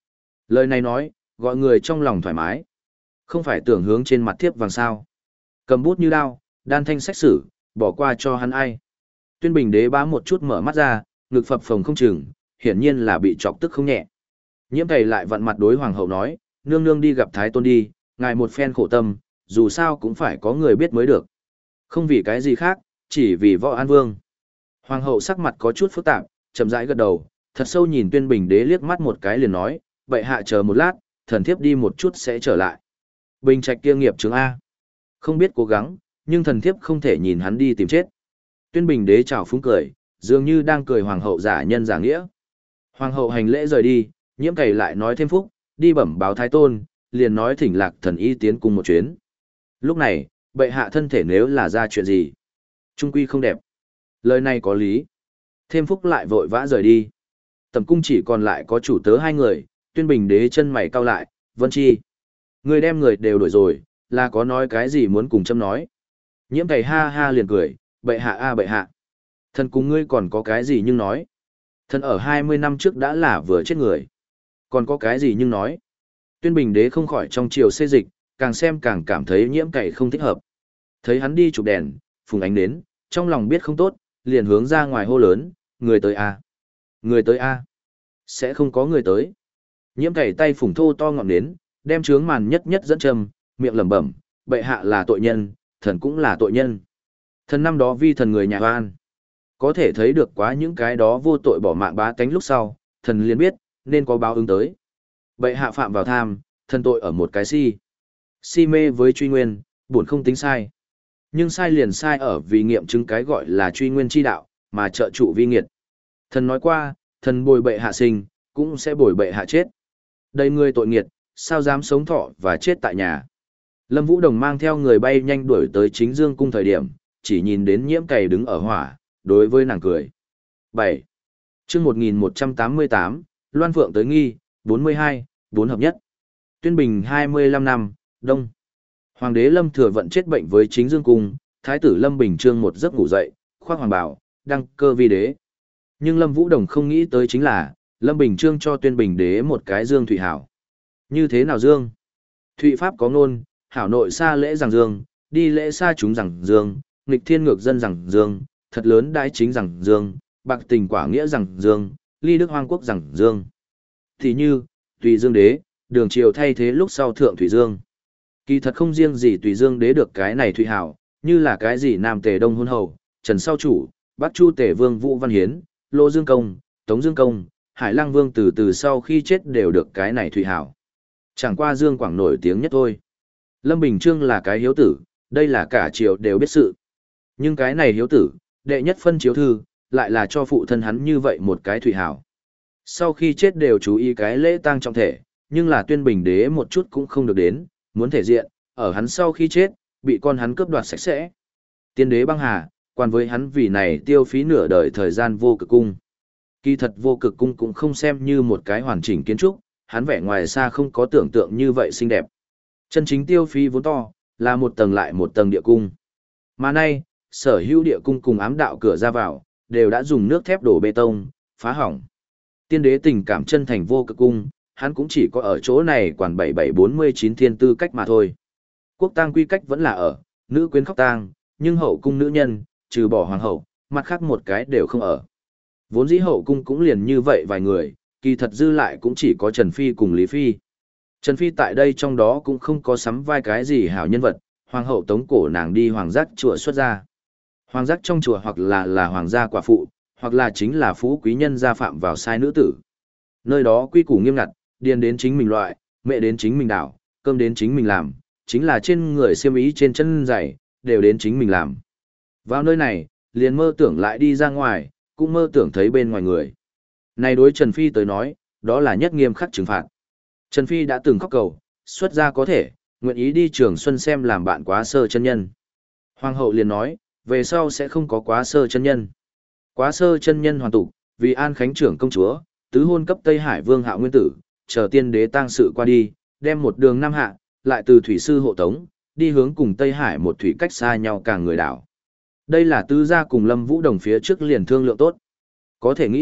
Lời này nói, gọi người trong lòng thoải mái. Không phải tưởng hướng trên mặt thiếp vàng sao. Cầm bút như đao, đan thanh sách sử, bỏ qua cho hắn ai. Tuyên Bình đế bá một chút mở mắt ra, ngực phập phồng không chừng, hiển nhiên là bị chọc tức không nhẹ. Nhiễm Cày lại vặn mặt đối hoàng hậu nói, nương nương đi gặp thái tôn đi, ngài một phen khổ tâm, dù sao cũng phải có người biết mới được. Không vì cái gì khác, chỉ vì Võ An Vương. Hoàng hậu sắc mặt có chút phức tạp, chậm rãi gật đầu, thật sâu nhìn Tuyên Bình đế liếc mắt một cái liền nói, bệ hạ chờ một lát, thần thiếp đi một chút sẽ trở lại. Bình Trạch kia nghiệp chứng A. Không biết cố gắng, nhưng thần thiếp không thể nhìn hắn đi tìm chết. Tuyên Bình đế chào phúng cười, dường như đang cười hoàng hậu giả nhân giả nghĩa. Hoàng hậu hành lễ rời đi, Nhiễm Cày lại nói thêm phúc, đi bẩm báo thái tôn, liền nói thỉnh lạc thần y tiến cùng một chuyến. Lúc này, bệ hạ thân thể nếu là ra chuyện gì, trung quy không đẹp. Lời này có lý. Thêm phúc lại vội vã rời đi. Tầm cung chỉ còn lại có chủ tớ hai người, Tuyên Bình đế chân mày cau lại, Vân Chi. Người đem người đều đổi rồi, là có nói cái gì muốn cùng châm nói. Nhiễm Cày ha ha liền cười, bệ hạ a bệ hạ. Thần cùng ngươi còn có cái gì nhưng nói. Thần ở hai mươi năm trước đã là vừa chết người. Còn có cái gì nhưng nói. Tuyên Bình đế không khỏi trong chiều xê dịch, càng xem càng cảm thấy Nhiễm Cày không thích hợp. Thấy hắn đi chụp đèn, phùng ánh đến, trong lòng biết không tốt, liền hướng ra ngoài hô lớn, người tới a, người tới a, sẽ không có người tới. Nhiễm Cày tay phủng thô to ngọn nến, đem trướng màn nhất nhất dẫn trầm, miệng lẩm bẩm, bệ hạ là tội nhân, thần cũng là tội nhân. Thần năm đó vi thần người nhà oan, có thể thấy được quá những cái đó vô tội bỏ mạng bá tánh lúc sau, thần liền biết, nên có báo ứng tới. Bệ hạ phạm vào tham, thần tội ở một cái si. Si mê với truy nguyên, buồn không tính sai. Nhưng sai liền sai ở vì nghiệm chứng cái gọi là truy nguyên chi đạo, mà trợ trụ vi nghiệt. Thần nói qua, thần bồi bệ hạ sinh, cũng sẽ bồi bệ hạ chết. Đây người tội nghiệt, sao dám sống thọ và chết tại nhà. Lâm Vũ Đồng mang theo người bay nhanh đuổi tới chính dương cung thời điểm, chỉ nhìn đến Nhiễm Cày đứng ở hỏa, đối với nàng cười. bảy. Chương một nghìn một trăm tám mươi tám, Loan Phượng tới nghi, bốn mươi hai, bốn hợp nhất. Tuyên Bình hai mươi lăm năm, Đông. Hoàng đế Lâm Thừa Vận chết bệnh với chính dương cung, thái tử Lâm Bình Chương một giấc ngủ dậy, khoác hoàng bào, đăng cơ vi đế. Nhưng Lâm Vũ Đồng không nghĩ tới chính là, Lâm Bình Chương cho Tuyên Bình đế một cái dương thụy hảo. Như thế nào dương? Thụy pháp có ngôn, hảo nội xa lễ rằng dương, đi lễ xa chúng rằng dương, nghịch thiên ngược dân rằng dương, thật lớn đái chính rằng dương, bạc tình quả nghĩa rằng dương, ly đức hoang quốc rằng dương. Thì như, tùy dương đế, đường triều thay thế lúc sau thượng thủy dương. Kỳ thật không riêng gì tùy dương đế được cái này thụy hảo, như là cái gì nam tề đông hôn hầu, trần sau chủ, bắc chu tề vương vũ văn hiến, lô dương công, tống dương công, hải lăng vương từ từ sau khi chết đều được cái này thụy hảo. Chẳng qua dương quảng nổi tiếng nhất thôi. Lâm Bình Chương là cái hiếu tử, đây là cả triều đều biết sự. Nhưng cái này hiếu tử, đệ nhất phân chiếu thư, lại là cho phụ thân hắn như vậy một cái thủy hảo. Sau khi chết đều chú ý cái lễ tang trọng thể, nhưng là Tuyên Bình đế một chút cũng không được đến, muốn thể diện, ở hắn sau khi chết, bị con hắn cướp đoạt sạch sẽ. Tiên đế băng hà, quan với hắn vì này tiêu phí nửa đời thời gian vô cực cung. Kỳ thật vô cực cung cũng không xem như một cái hoàn chỉnh kiến trúc, hắn vẻ ngoài xa không có tưởng tượng như vậy xinh đẹp. Chân chính tiêu phí vốn to, là một tầng lại một tầng địa cung. Mà nay, sở hữu địa cung cùng ám đạo cửa ra vào, đều đã dùng nước thép đổ bê tông, phá hỏng. Tiên đế tình cảm chân thành vô cực cung, hắn cũng chỉ có ở chỗ này quản bảy bảy bốn mươi chín thiên tư cách mà thôi. Quốc tang quy cách vẫn là ở, nữ quyến khóc tang, nhưng hậu cung nữ nhân, trừ bỏ hoàng hậu, mặt khác một cái đều không ở. Vốn dĩ hậu cung cũng liền như vậy vài người, kỳ thật dư lại cũng chỉ có Trần Phi cùng Lý Phi. Trần Phi tại đây trong đó cũng không có sắm vai cái gì hảo nhân vật, hoàng hậu tống cổ nàng đi hoàng giác chùa xuất ra. Hoàng giác trong chùa hoặc là là hoàng gia quả phụ, hoặc là chính là phú quý nhân gia phạm vào sai nữ tử. Nơi đó quy củ nghiêm ngặt, điền đến chính mình loại, mẹ đến chính mình đảo, cơm đến chính mình làm, chính là trên người xiêm ý trên chân giày, đều đến chính mình làm. Vào nơi này, liền mơ tưởng lại đi ra ngoài, cũng mơ tưởng thấy bên ngoài người. Này đối Trần Phi tới nói, đó là nhất nghiêm khắc trừng phạt. Trần Phi đã từng khóc cầu, xuất ra có thể, nguyện ý đi Trường Xuân xem làm bạn Quá Sơ chân nhân. Hoàng hậu liền nói, về sau sẽ không có Quá Sơ chân nhân. Quá Sơ chân nhân hoàn tục, vì An Khánh trưởng công chúa, tứ hôn cấp Tây Hải Vương Hạo Nguyên tử, chờ tiên đế tang sự qua đi, đem một đường Nam Hạ, lại từ thủy sư hộ tống, đi hướng cùng Tây Hải một thủy cách xa nhau càng người đảo. Đây là tứ gia cùng Lâm Vũ Đồng phía trước liền thương lượng tốt. Có thể nghĩ,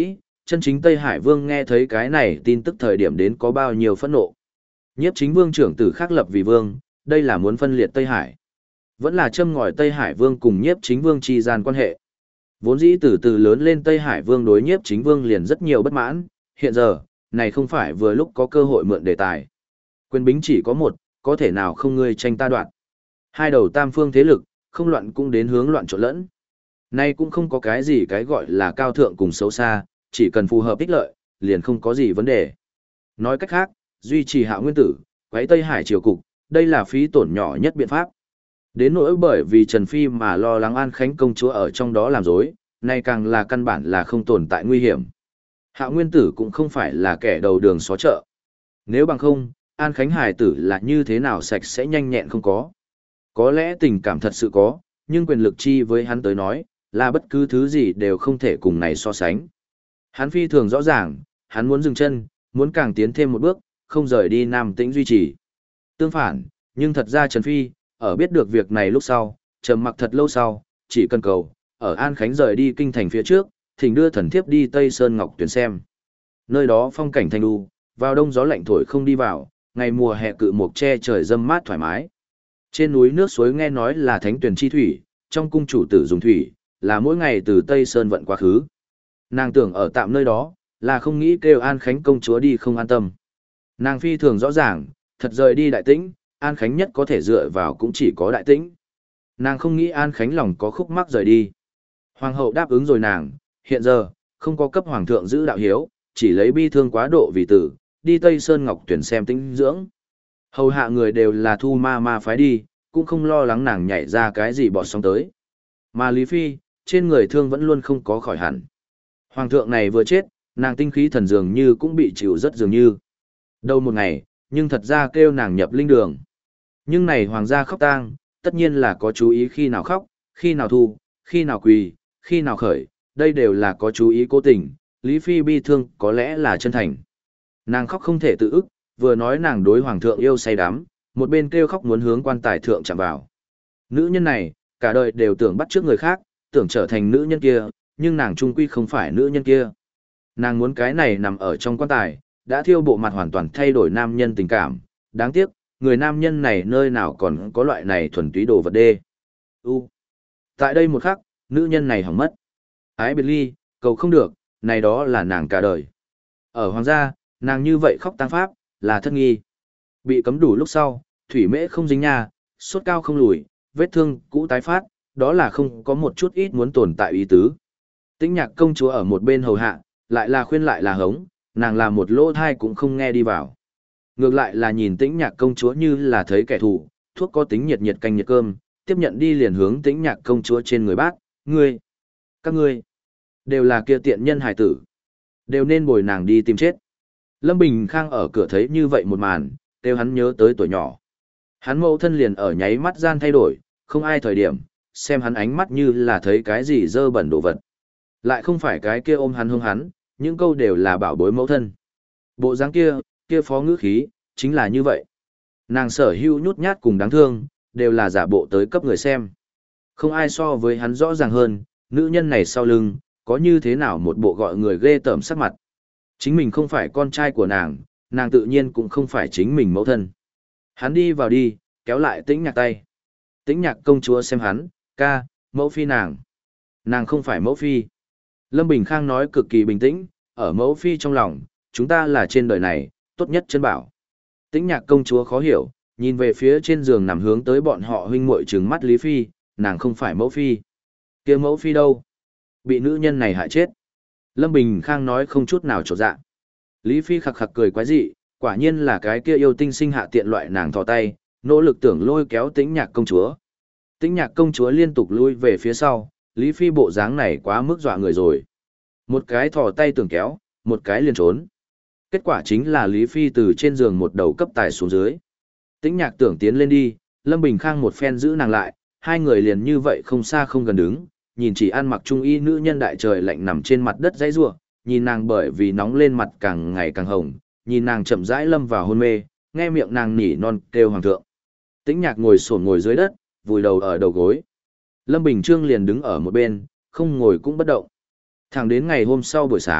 chân chính Tây Hải Vương nghe thấy cái này tin tức thời điểm đến có bao nhiêu phẫn nộ. Nhiếp chính vương trưởng tử khác lập vì vương, đây là muốn phân liệt Tây Hải. Vẫn là châm ngòi Tây Hải Vương cùng nhiếp chính vương chi gian quan hệ. Vốn dĩ từ từ lớn lên Tây Hải Vương đối nhiếp chính vương liền rất nhiều bất mãn, hiện giờ, này không phải vừa lúc có cơ hội mượn đề tài. Quyền bính chỉ có một, có thể nào không ngươi tranh ta đoạt. Hai đầu tam phương thế lực, không loạn cũng đến hướng loạn trộn lẫn. Nay cũng không có cái gì cái gọi là cao thượng cùng xấu xa, chỉ cần phù hợp ích lợi, liền không có gì vấn đề. Nói cách khác, duy trì Hạo Nguyên Tử, quấy Tây Hải triều cục, đây là phí tổn nhỏ nhất biện pháp. Đến nỗi bởi vì Trần Phi mà lo lắng An Khánh công chúa ở trong đó làm dối, nay càng là căn bản là không tồn tại nguy hiểm. Hạo Nguyên Tử cũng không phải là kẻ đầu đường xó chợ. Nếu bằng không, An Khánh hài tử là như thế nào sạch sẽ nhanh nhẹn không có. Có lẽ tình cảm thật sự có, nhưng quyền lực chi với hắn tới nói, là bất cứ thứ gì đều không thể cùng này so sánh. Hắn phi thường rõ ràng, hắn muốn dừng chân, muốn càng tiến thêm một bước, không rời đi Nam Tĩnh duy trì. Tương phản, nhưng thật ra Trần Phi, ở biết được việc này lúc sau, trầm mặc thật lâu sau, chỉ cần cầu, ở An Khánh rời đi kinh thành phía trước, thỉnh đưa thần thiếp đi Tây Sơn Ngọc Tuyền xem. Nơi đó phong cảnh thanh đu, vào đông gió lạnh thổi không đi vào, ngày mùa hè cự mục che trời dâm mát thoải mái. Trên núi nước suối nghe nói là thánh tuyển chi thủy, trong cung chủ tử dùng thủy, là mỗi ngày từ Tây Sơn vận quá khứ. Nàng tưởng ở tạm nơi đó, là không nghĩ kêu An Khánh công chúa đi không an tâm. Nàng phi thường rõ ràng, thật rời đi Đại Tĩnh, An Khánh nhất có thể dựa vào cũng chỉ có Đại Tĩnh. Nàng không nghĩ An Khánh lòng có khúc mắc rời đi. Hoàng hậu đáp ứng rồi nàng, hiện giờ, không có cấp hoàng thượng giữ đạo hiếu, chỉ lấy bi thương quá độ vì tử, đi Tây Sơn Ngọc Tuyển xem tĩnh dưỡng. Hầu hạ người đều là thu ma ma phái đi, cũng không lo lắng nàng nhảy ra cái gì bọt sóng tới. Mà Lý Phi, trên người thương vẫn luôn không có khỏi hẳn. Hoàng thượng này vừa chết, nàng tinh khí thần dường như cũng bị chịu rất dường như. Đâu một ngày, nhưng thật ra kêu nàng nhập linh đường. Nhưng này hoàng gia khóc tang, tất nhiên là có chú ý khi nào khóc, khi nào thu, khi nào quỳ, khi nào khởi, đây đều là có chú ý cố tình, Lý Phi bi thương có lẽ là chân thành. Nàng khóc không thể tự ức, vừa nói nàng đối hoàng thượng yêu say đắm, một bên kêu khóc muốn hướng quan tài thượng chạm vào. Nữ nhân này, cả đời đều tưởng bắt trước người khác, tưởng trở thành nữ nhân kia, nhưng nàng trung quy không phải nữ nhân kia. Nàng muốn cái này nằm ở trong quan tài, đã thiêu bộ mặt hoàn toàn thay đổi nam nhân tình cảm, đáng tiếc, người nam nhân này nơi nào còn có loại này thuần túy đồ vật đê. U. Tại đây một khắc, nữ nhân này hỏng mất. Ái biệt ly, cầu không được, này đó là nàng cả đời. Ở hoàng gia, nàng như vậy khóc tăng pháp, là thất nghi. Bị cấm đủ lúc sau, thủy mễ không dính nha, sốt cao không lùi, vết thương cũ tái phát, đó là không có một chút ít muốn tồn tại ý tứ. Tĩnh Nhạc công chúa ở một bên hầu hạ, lại là khuyên lại là hống, nàng làm một lỗ thai cũng không nghe đi vào. Ngược lại là nhìn Tĩnh Nhạc công chúa như là thấy kẻ thù, thuốc có tính nhiệt nhiệt canh nhiệt cơm, tiếp nhận đi liền hướng Tĩnh Nhạc công chúa trên người bác, ngươi, các ngươi, đều là kia tiện nhân hài tử, đều nên bồi nàng đi tìm chết. Lâm Bình Khang ở cửa thấy như vậy một màn, kêu hắn nhớ tới tuổi nhỏ. Hắn mẫu thân liền ở nháy mắt gian thay đổi, không ai thời điểm, xem hắn ánh mắt như là thấy cái gì dơ bẩn đồ vật. Lại không phải cái kia ôm hắn hông hắn, những câu đều là bảo bối mẫu thân. Bộ dáng kia, kia phó ngữ khí, chính là như vậy. Nàng sở hữu nhút nhát cùng đáng thương, đều là giả bộ tới cấp người xem. Không ai so với hắn rõ ràng hơn, nữ nhân này sau lưng, có như thế nào một bộ gọi người ghê tởm sắc mặt. Chính mình không phải con trai của nàng, nàng tự nhiên cũng không phải chính mình mẫu thân. Hắn đi vào đi, kéo lại Tĩnh Nhạc tay. Tĩnh Nhạc công chúa xem hắn, ca, mẫu phi nàng. Nàng không phải mẫu phi. Lâm Bình Khang nói cực kỳ bình tĩnh, ở mẫu phi trong lòng, chúng ta là trên đời này, tốt nhất chân bảo. Tĩnh Nhạc công chúa khó hiểu, nhìn về phía trên giường nằm hướng tới bọn họ huynh muội trừng mắt Lý Phi, nàng không phải mẫu phi. Kia mẫu phi đâu? Bị nữ nhân này hại chết. Lâm Bình Khang nói không chút nào chột dạ. Lý Phi khặc khặc cười quái dị, quả nhiên là cái kia yêu tinh sinh hạ tiện loại nàng thò tay, nỗ lực tưởng lôi kéo Tĩnh Nhạc công chúa. Tĩnh Nhạc công chúa liên tục lui về phía sau, Lý Phi bộ dáng này quá mức dọa người rồi. Một cái thò tay tưởng kéo, một cái liền trốn. Kết quả chính là Lý Phi từ trên giường một đầu cấp tài xuống dưới. Tĩnh Nhạc tưởng tiến lên đi, Lâm Bình Khang một phen giữ nàng lại, hai người liền như vậy không xa không gần đứng, nhìn chỉ ăn mặc trung y nữ nhân đại trời lạnh nằm trên mặt đất dãy rủa, nhìn nàng bởi vì nóng lên mặt càng ngày càng hồng, nhìn nàng chậm rãi lâm vào hôn mê, nghe miệng nàng nỉ non kêu hoàng thượng. Tĩnh Nhạc ngồi xổm ngồi dưới đất, vùi đầu ở đầu gối. Lâm Bình Trương liền đứng ở một bên, không ngồi cũng bất động. Thẳng đến ngày hôm sau buổi sáng,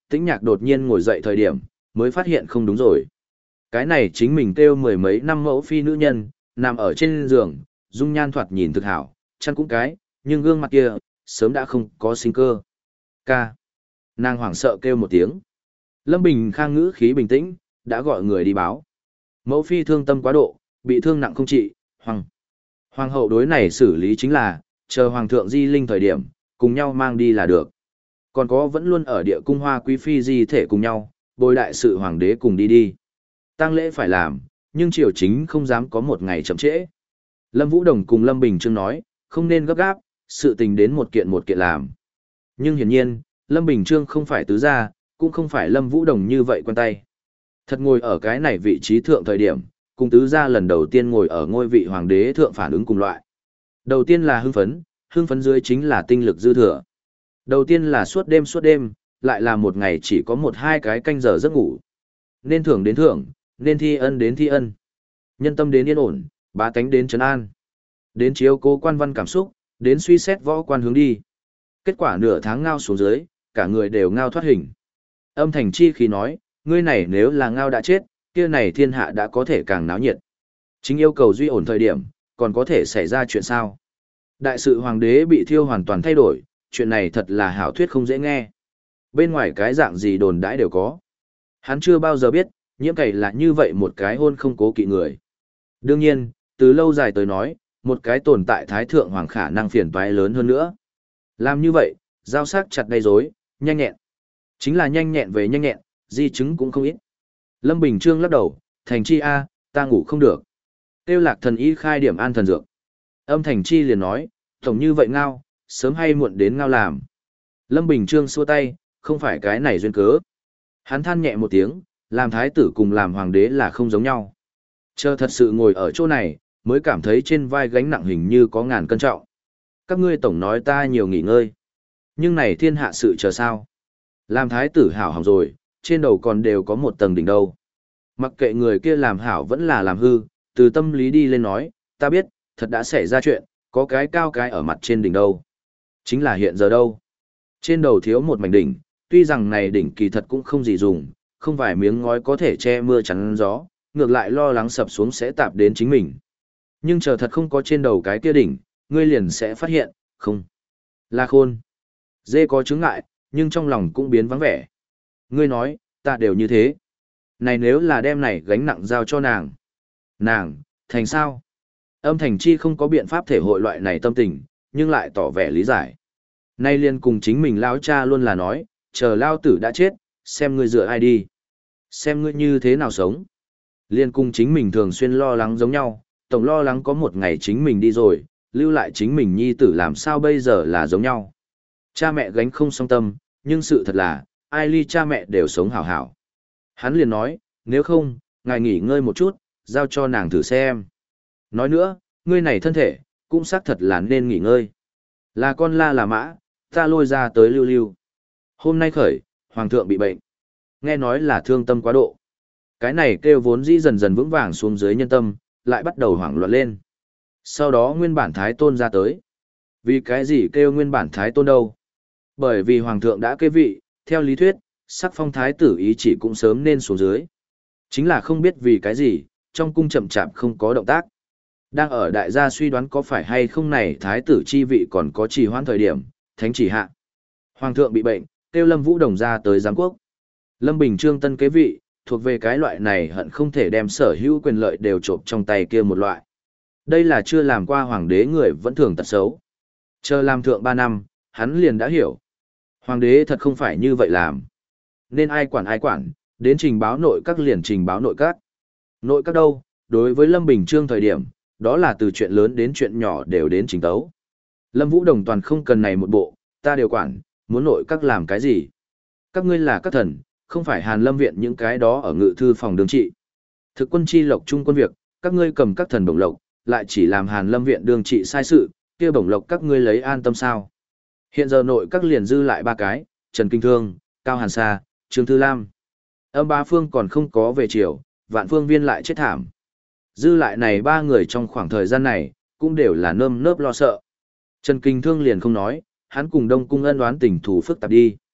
Tĩnh Nhạc đột nhiên ngồi dậy thời điểm, mới phát hiện không đúng rồi. Cái này chính mình kêu mười mấy năm mẫu phi nữ nhân, nằm ở trên giường, dung nhan thoạt nhìn thực hảo, chăn cũng cái, nhưng gương mặt kia, sớm đã không có sinh cơ. Ca. Nàng hoảng sợ kêu một tiếng. Lâm Bình Khang ngữ khí bình tĩnh, đã gọi người đi báo. Mẫu phi thương tâm quá độ, bị thương nặng không trị, hoàng. Hoàng hậu đối này xử lý chính là, chờ hoàng thượng di linh thời điểm, cùng nhau mang đi là được. Còn có vẫn luôn ở địa cung hoa quý phi di thể cùng nhau, bồi đại sự hoàng đế cùng đi đi. Tang lễ phải làm, nhưng triều chính không dám có một ngày chậm trễ. Lâm Vũ Đồng cùng Lâm Bình Trương nói, không nên gấp gáp, sự tình đến một kiện một kiện làm. Nhưng hiển nhiên, Lâm Bình Trương không phải tứ gia, cũng không phải Lâm Vũ Đồng như vậy quen tay. Thật ngồi ở cái này vị trí thượng thời điểm, cùng tứ gia lần đầu tiên ngồi ở ngôi vị hoàng đế thượng phản ứng cùng loại. Đầu tiên là hưng phấn, hưng phấn dưới chính là tinh lực dư thừa. Đầu tiên là suốt đêm suốt đêm, lại là một ngày chỉ có một hai cái canh giờ giấc ngủ. Nên thưởng đến thưởng, nên thi ân đến thi ân. Nhân tâm đến yên ổn, bá tánh đến trấn an. Đến chiếu cố quan văn cảm xúc, đến suy xét võ quan hướng đi. Kết quả nửa tháng ngao xuống dưới, cả người đều ngao thoát hình. Âm Thành Chi khi nói, ngươi này nếu là ngao đã chết, kia này thiên hạ đã có thể càng náo nhiệt. Chính yêu cầu duy ổn thời điểm, còn có thể xảy ra chuyện sao? Đại sự hoàng đế bị thiêu hoàn toàn thay đổi, chuyện này thật là hảo thuyết không dễ nghe. Bên ngoài cái dạng gì đồn đãi đều có. Hắn chưa bao giờ biết, nhiễm cày là như vậy một cái hôn không cố kỵ người. Đương nhiên, từ lâu dài tới nói, một cái tồn tại thái thượng hoàng khả năng phiền toái lớn hơn nữa. Làm như vậy, giao sắc chặt gây rối, nhanh nhẹn. Chính là nhanh nhẹn về nhanh nhẹn, di chứng cũng không ít. Lâm Bình Trương lắc đầu, Thành Chi a, ta ngủ không được. Tiêu Lạc thần y khai điểm an thần dược. Âm Thành Chi liền nói, tổng như vậy ngao, sớm hay muộn đến ngao làm. Lâm Bình Trương xua tay, không phải cái này duyên cớ. Hắn than nhẹ một tiếng, làm thái tử cùng làm hoàng đế là không giống nhau. Chờ thật sự ngồi ở chỗ này, mới cảm thấy trên vai gánh nặng hình như có ngàn cân trọng. Các ngươi tổng nói ta nhiều nghỉ ngơi. Nhưng này thiên hạ sự chờ sao? Làm thái tử hảo hỏng rồi, trên đầu còn đều có một tầng đỉnh đâu. Mặc kệ người kia làm hảo vẫn là làm hư, từ tâm lý đi lên nói, ta biết, thật đã xảy ra chuyện, có cái cao cái ở mặt trên đỉnh đâu. Chính là hiện giờ đâu. Trên đầu thiếu một mảnh đỉnh, tuy rằng này đỉnh kỳ thật cũng không gì dùng, không vài miếng ngói có thể che mưa chắn gió, ngược lại lo lắng sập xuống sẽ tạp đến chính mình. Nhưng chờ thật không có trên đầu cái kia đỉnh, ngươi liền sẽ phát hiện, không. Là khôn. Dê có chứng ngại, nhưng trong lòng cũng biến vắng vẻ. Ngươi nói, ta đều như thế. Này nếu là đem này gánh nặng giao cho nàng. Nàng, thành sao? Âm Thành Chi không có biện pháp thể hội loại này tâm tình, nhưng lại tỏ vẻ lý giải. Nay liền cùng chính mình lão cha luôn là nói, chờ lao tử đã chết, xem ngươi dựa ai đi. Xem ngươi như thế nào sống. Liên cùng chính mình thường xuyên lo lắng giống nhau, tổng lo lắng có một ngày chính mình đi rồi, lưu lại chính mình nhi tử làm sao bây giờ là giống nhau. Cha mẹ gánh không song tâm, nhưng sự thật là, ai ly cha mẹ đều sống hảo hảo. Hắn liền nói, nếu không, ngài nghỉ ngơi một chút, giao cho nàng thử xem. Nói nữa, ngươi này thân thể, cũng xác thật là nên nghỉ ngơi. Là con la là mã, ta lôi ra tới lưu lưu. Hôm nay khởi, hoàng thượng bị bệnh. Nghe nói là thương tâm quá độ. Cái này kêu vốn dĩ dần dần vững vàng xuống dưới nhân tâm, lại bắt đầu hoảng loạn lên. Sau đó nguyên bản thái tôn ra tới. Vì cái gì kêu nguyên bản thái tôn đâu? Bởi vì hoàng thượng đã kế vị, theo lý thuyết, sắc phong thái tử ý chỉ cũng sớm nên xuống dưới. Chính là không biết vì cái gì, trong cung chậm chạp không có động tác. Đang ở đại gia suy đoán có phải hay không này thái tử chi vị còn có trì hoãn thời điểm, thánh chỉ hạ. Hoàng thượng bị bệnh, kêu Lâm Vũ Đồng ra tới giám quốc. Lâm Bình Trương tân kế vị, thuộc về cái loại này hận không thể đem sở hữu quyền lợi đều trộm trong tay kia một loại. Đây là chưa làm qua hoàng đế người vẫn thường tật xấu. Chờ làm thượng ba năm, hắn liền đã hiểu. Hoàng đế thật không phải như vậy làm. Nên ai quản ai quản, đến trình báo nội các liền trình báo nội các. Nội các đâu, đối với Lâm Bình Trương thời điểm, đó là từ chuyện lớn đến chuyện nhỏ đều đến trình tấu. Lâm Vũ Đồng toàn không cần này một bộ, ta đều quản, muốn nội các làm cái gì. Các ngươi là các thần, không phải Hàn Lâm Viện những cái đó ở ngự thư phòng đương trị. Thực quân chi lộc trung quân việc, các ngươi cầm các thần bổng lộc, lại chỉ làm Hàn Lâm Viện đương trị sai sự, kia bổng lộc các ngươi lấy an tâm sao. Hiện giờ nội các liền dư lại ba cái, Trần Kinh Thương, Cao Hàn Sa, Trương Thư Lam. Âm Bá Phương còn không có về chiều, Vạn Phương Viên lại chết thảm. Dư lại này ba người trong khoảng thời gian này, cũng đều là nơm nớp lo sợ. Trần Kinh Thương liền không nói, hắn cùng Đông Cung ân oán tình thù phức tạp đi.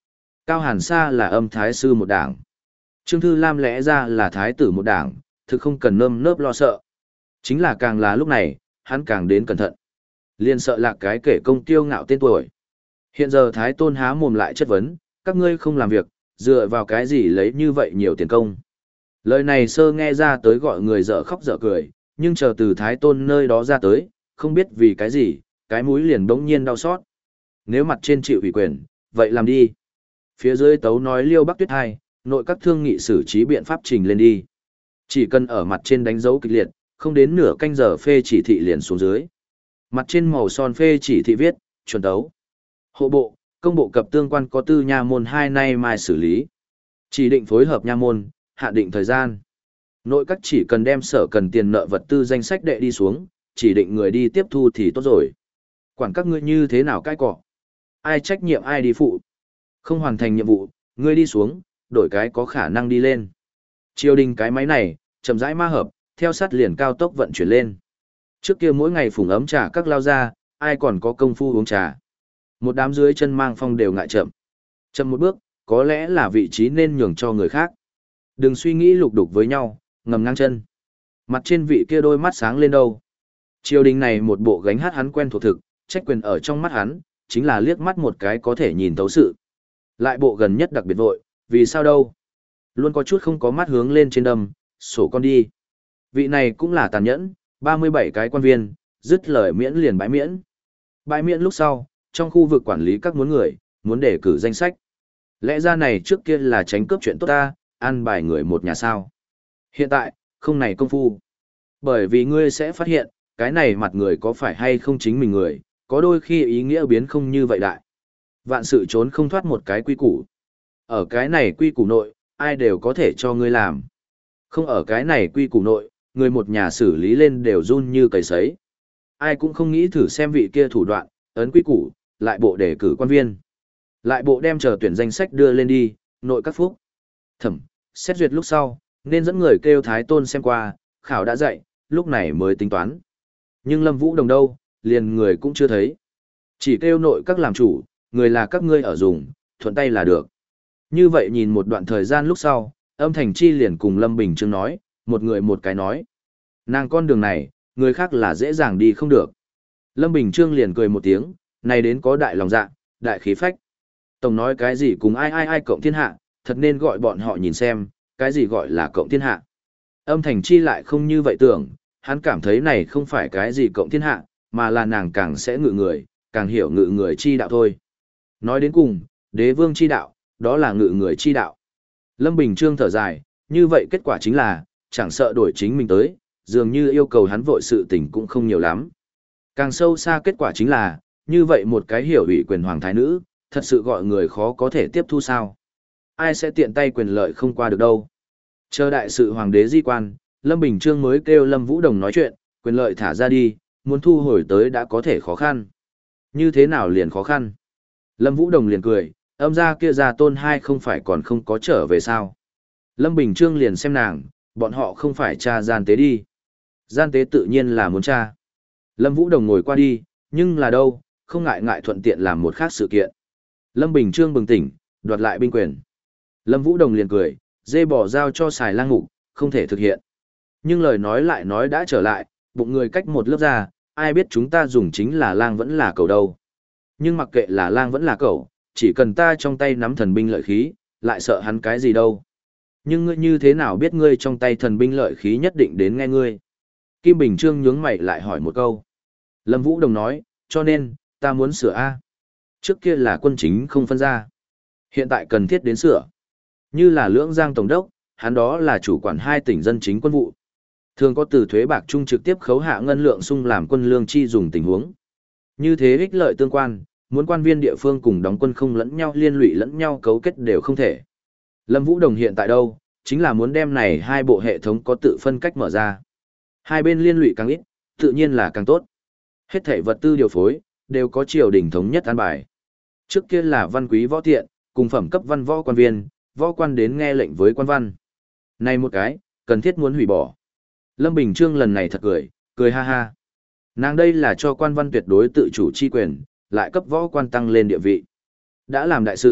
Cao Hàn Sa là âm thái sư một đảng. Trương Thư Lam lẽ ra là thái tử một đảng, thực không cần nơm nớp lo sợ. Chính là càng là lúc này, hắn càng đến cẩn thận. Liên sợ là cái kể công tiêu ngạo tên tuổi. Hiện giờ Thái Tôn há mồm lại chất vấn, các ngươi không làm việc, dựa vào cái gì lấy như vậy nhiều tiền công. Lời này sơ nghe ra tới gọi người dở khóc dở cười, nhưng chờ từ Thái Tôn nơi đó ra tới, không biết vì cái gì, cái mũi liền bỗng nhiên đau xót. Nếu mặt trên chịu ủy quyền, vậy làm đi. Phía dưới tấu nói Liêu Bắc Tuyết hai, nội các thương nghị xử trí biện pháp trình lên đi. Chỉ cần ở mặt trên đánh dấu kịch liệt, không đến nửa canh giờ phê chỉ thị liền xuống dưới. Mặt trên màu son phê chỉ thị viết, chuẩn tấu. Hộ bộ, công bộ cập tương quan có tư nha môn hai nay mai xử lý. Chỉ định phối hợp nha môn, hạ định thời gian. Nội các chỉ cần đem sở cần tiền nợ vật tư danh sách đệ đi xuống, chỉ định người đi tiếp thu thì tốt rồi. Quản các ngươi như thế nào cái cỏ. Ai trách nhiệm ai đi phụ. Không hoàn thành nhiệm vụ, ngươi đi xuống, đổi cái có khả năng đi lên. Triều đình cái máy này, chậm rãi ma hợp, theo sát liền cao tốc vận chuyển lên. Trước kia mỗi ngày phùng ấm trà các lao ra, ai còn có công phu uống trà. Một đám dưới chân mang phong đều ngại chậm. Chậm một bước, có lẽ là vị trí nên nhường cho người khác. Đừng suy nghĩ lục đục với nhau, ngầm ngang chân. Mặt trên vị kia đôi mắt sáng lên đâu. Triều đình này một bộ gánh hát hắn quen thuộc thực, trách quyền ở trong mắt hắn, chính là liếc mắt một cái có thể nhìn thấu sự. Lại bộ gần nhất đặc biệt vội, vì sao đâu? Luôn có chút không có mắt hướng lên trên đâm, sổ con đi. Vị này cũng là tàn nhẫn, ba mươi bảy cái quan viên, dứt lời miễn liền bãi miễn. Bãi miễn lúc sau, trong khu vực quản lý các muốn người, muốn đề cử danh sách. Lẽ ra này trước kia là tránh cướp chuyện tốt ta, ăn bài người một nhà sao. Hiện tại, không này công phu. Bởi vì ngươi sẽ phát hiện, cái này mặt người có phải hay không chính mình người, có đôi khi ý nghĩa biến không như vậy đại. Vạn sự trốn không thoát một cái quy củ. Ở cái này quy củ nội, ai đều có thể cho ngươi làm. Không ở cái này quy củ nội, người một nhà xử lý lên đều run như cầy sấy. Ai cũng không nghĩ thử xem vị kia thủ đoạn, ấn quy củ, lại bộ đề cử quan viên. Lại bộ đem chờ tuyển danh sách đưa lên đi, nội các phúc. Thẩm, xét duyệt lúc sau, nên dẫn người kêu Thái Tôn xem qua, khảo đã dạy, lúc này mới tính toán. Nhưng Lâm Vũ Đồng đâu, liền người cũng chưa thấy. Chỉ kêu nội các làm chủ, người là các ngươi ở dùng, thuận tay là được. Như vậy nhìn một đoạn thời gian lúc sau, âm thành chi liền cùng Lâm Bình Trương nói, một người một cái nói. Nàng con đường này, người khác là dễ dàng đi không được. Lâm Bình Trương liền cười một tiếng, này đến có đại lòng dạ, đại khí phách. Tổng nói cái gì cùng ai ai ai cộng thiên hạ, thật nên gọi bọn họ nhìn xem, cái gì gọi là cộng thiên hạ. Âm thành chi lại không như vậy tưởng, hắn cảm thấy này không phải cái gì cộng thiên hạ, mà là nàng càng sẽ ngự người, càng hiểu ngự người chi đạo thôi. Nói đến cùng, đế vương chi đạo, đó là ngự người chi đạo. Lâm Bình Trương thở dài, như vậy kết quả chính là, chẳng sợ đổi chính mình tới, dường như yêu cầu hắn vội sự tình cũng không nhiều lắm. Càng sâu xa kết quả chính là, như vậy một cái hiểu ủy quyền hoàng thái nữ, thật sự gọi người khó có thể tiếp thu sao. Ai sẽ tiện tay quyền lợi không qua được đâu. Chờ đại sự hoàng đế di quan, Lâm Bình Trương mới kêu Lâm Vũ Đồng nói chuyện, quyền lợi thả ra đi, muốn thu hồi tới đã có thể khó khăn. Như thế nào liền khó khăn? Lâm Vũ Đồng liền cười, âm gia kia gia tôn hai không phải còn không có trở về sao. Lâm Bình Trương liền xem nàng, bọn họ không phải tra gian tế đi. Gian tế tự nhiên là muốn tra. Lâm Vũ Đồng ngồi qua đi, nhưng là đâu, không ngại ngại thuận tiện làm một khác sự kiện. Lâm Bình Trương bừng tỉnh, đoạt lại binh quyền. Lâm Vũ Đồng liền cười, dê bỏ giao cho xài lang ngục, không thể thực hiện. Nhưng lời nói lại nói đã trở lại, bụng người cách một lớp ra, ai biết chúng ta dùng chính là lang vẫn là cầu đâu. Nhưng mặc kệ là lang vẫn là cầu, chỉ cần ta trong tay nắm thần binh lợi khí, lại sợ hắn cái gì đâu. Nhưng ngươi như thế nào biết ngươi trong tay thần binh lợi khí nhất định đến nghe ngươi? Kim Bình Trương nhướng mày lại hỏi một câu. Lâm Vũ Đồng nói, cho nên, ta muốn sửa A. Trước kia là quân chính không phân ra. Hiện tại cần thiết đến sửa. Như là Lưỡng Giang Tổng đốc, hắn đó là chủ quản hai tỉnh dân chính quân vụ. Thường có từ thuế bạc trung trực tiếp khấu hạ ngân lượng sung làm quân lương chi dùng tình huống. Như thế ích lợi tương quan, muốn quan viên địa phương cùng đóng quân không lẫn nhau liên lụy lẫn nhau cấu kết đều không thể. Lâm Vũ Đồng hiện tại đâu, chính là muốn đem này hai bộ hệ thống có tự phân cách mở ra. Hai bên liên lụy càng ít, tự nhiên là càng tốt. Hết thảy vật tư điều phối, đều có triều đình thống nhất an bài. Trước kia là văn quý võ tiện, cùng phẩm cấp văn võ quan viên, võ quan đến nghe lệnh với quan văn. Này một cái, cần thiết muốn hủy bỏ. Lâm Bình Trương lần này thật cười, cười ha ha. Nàng đây là cho quan văn tuyệt đối tự chủ chi quyền, lại cấp võ quan tăng lên địa vị. Đã làm đại sự,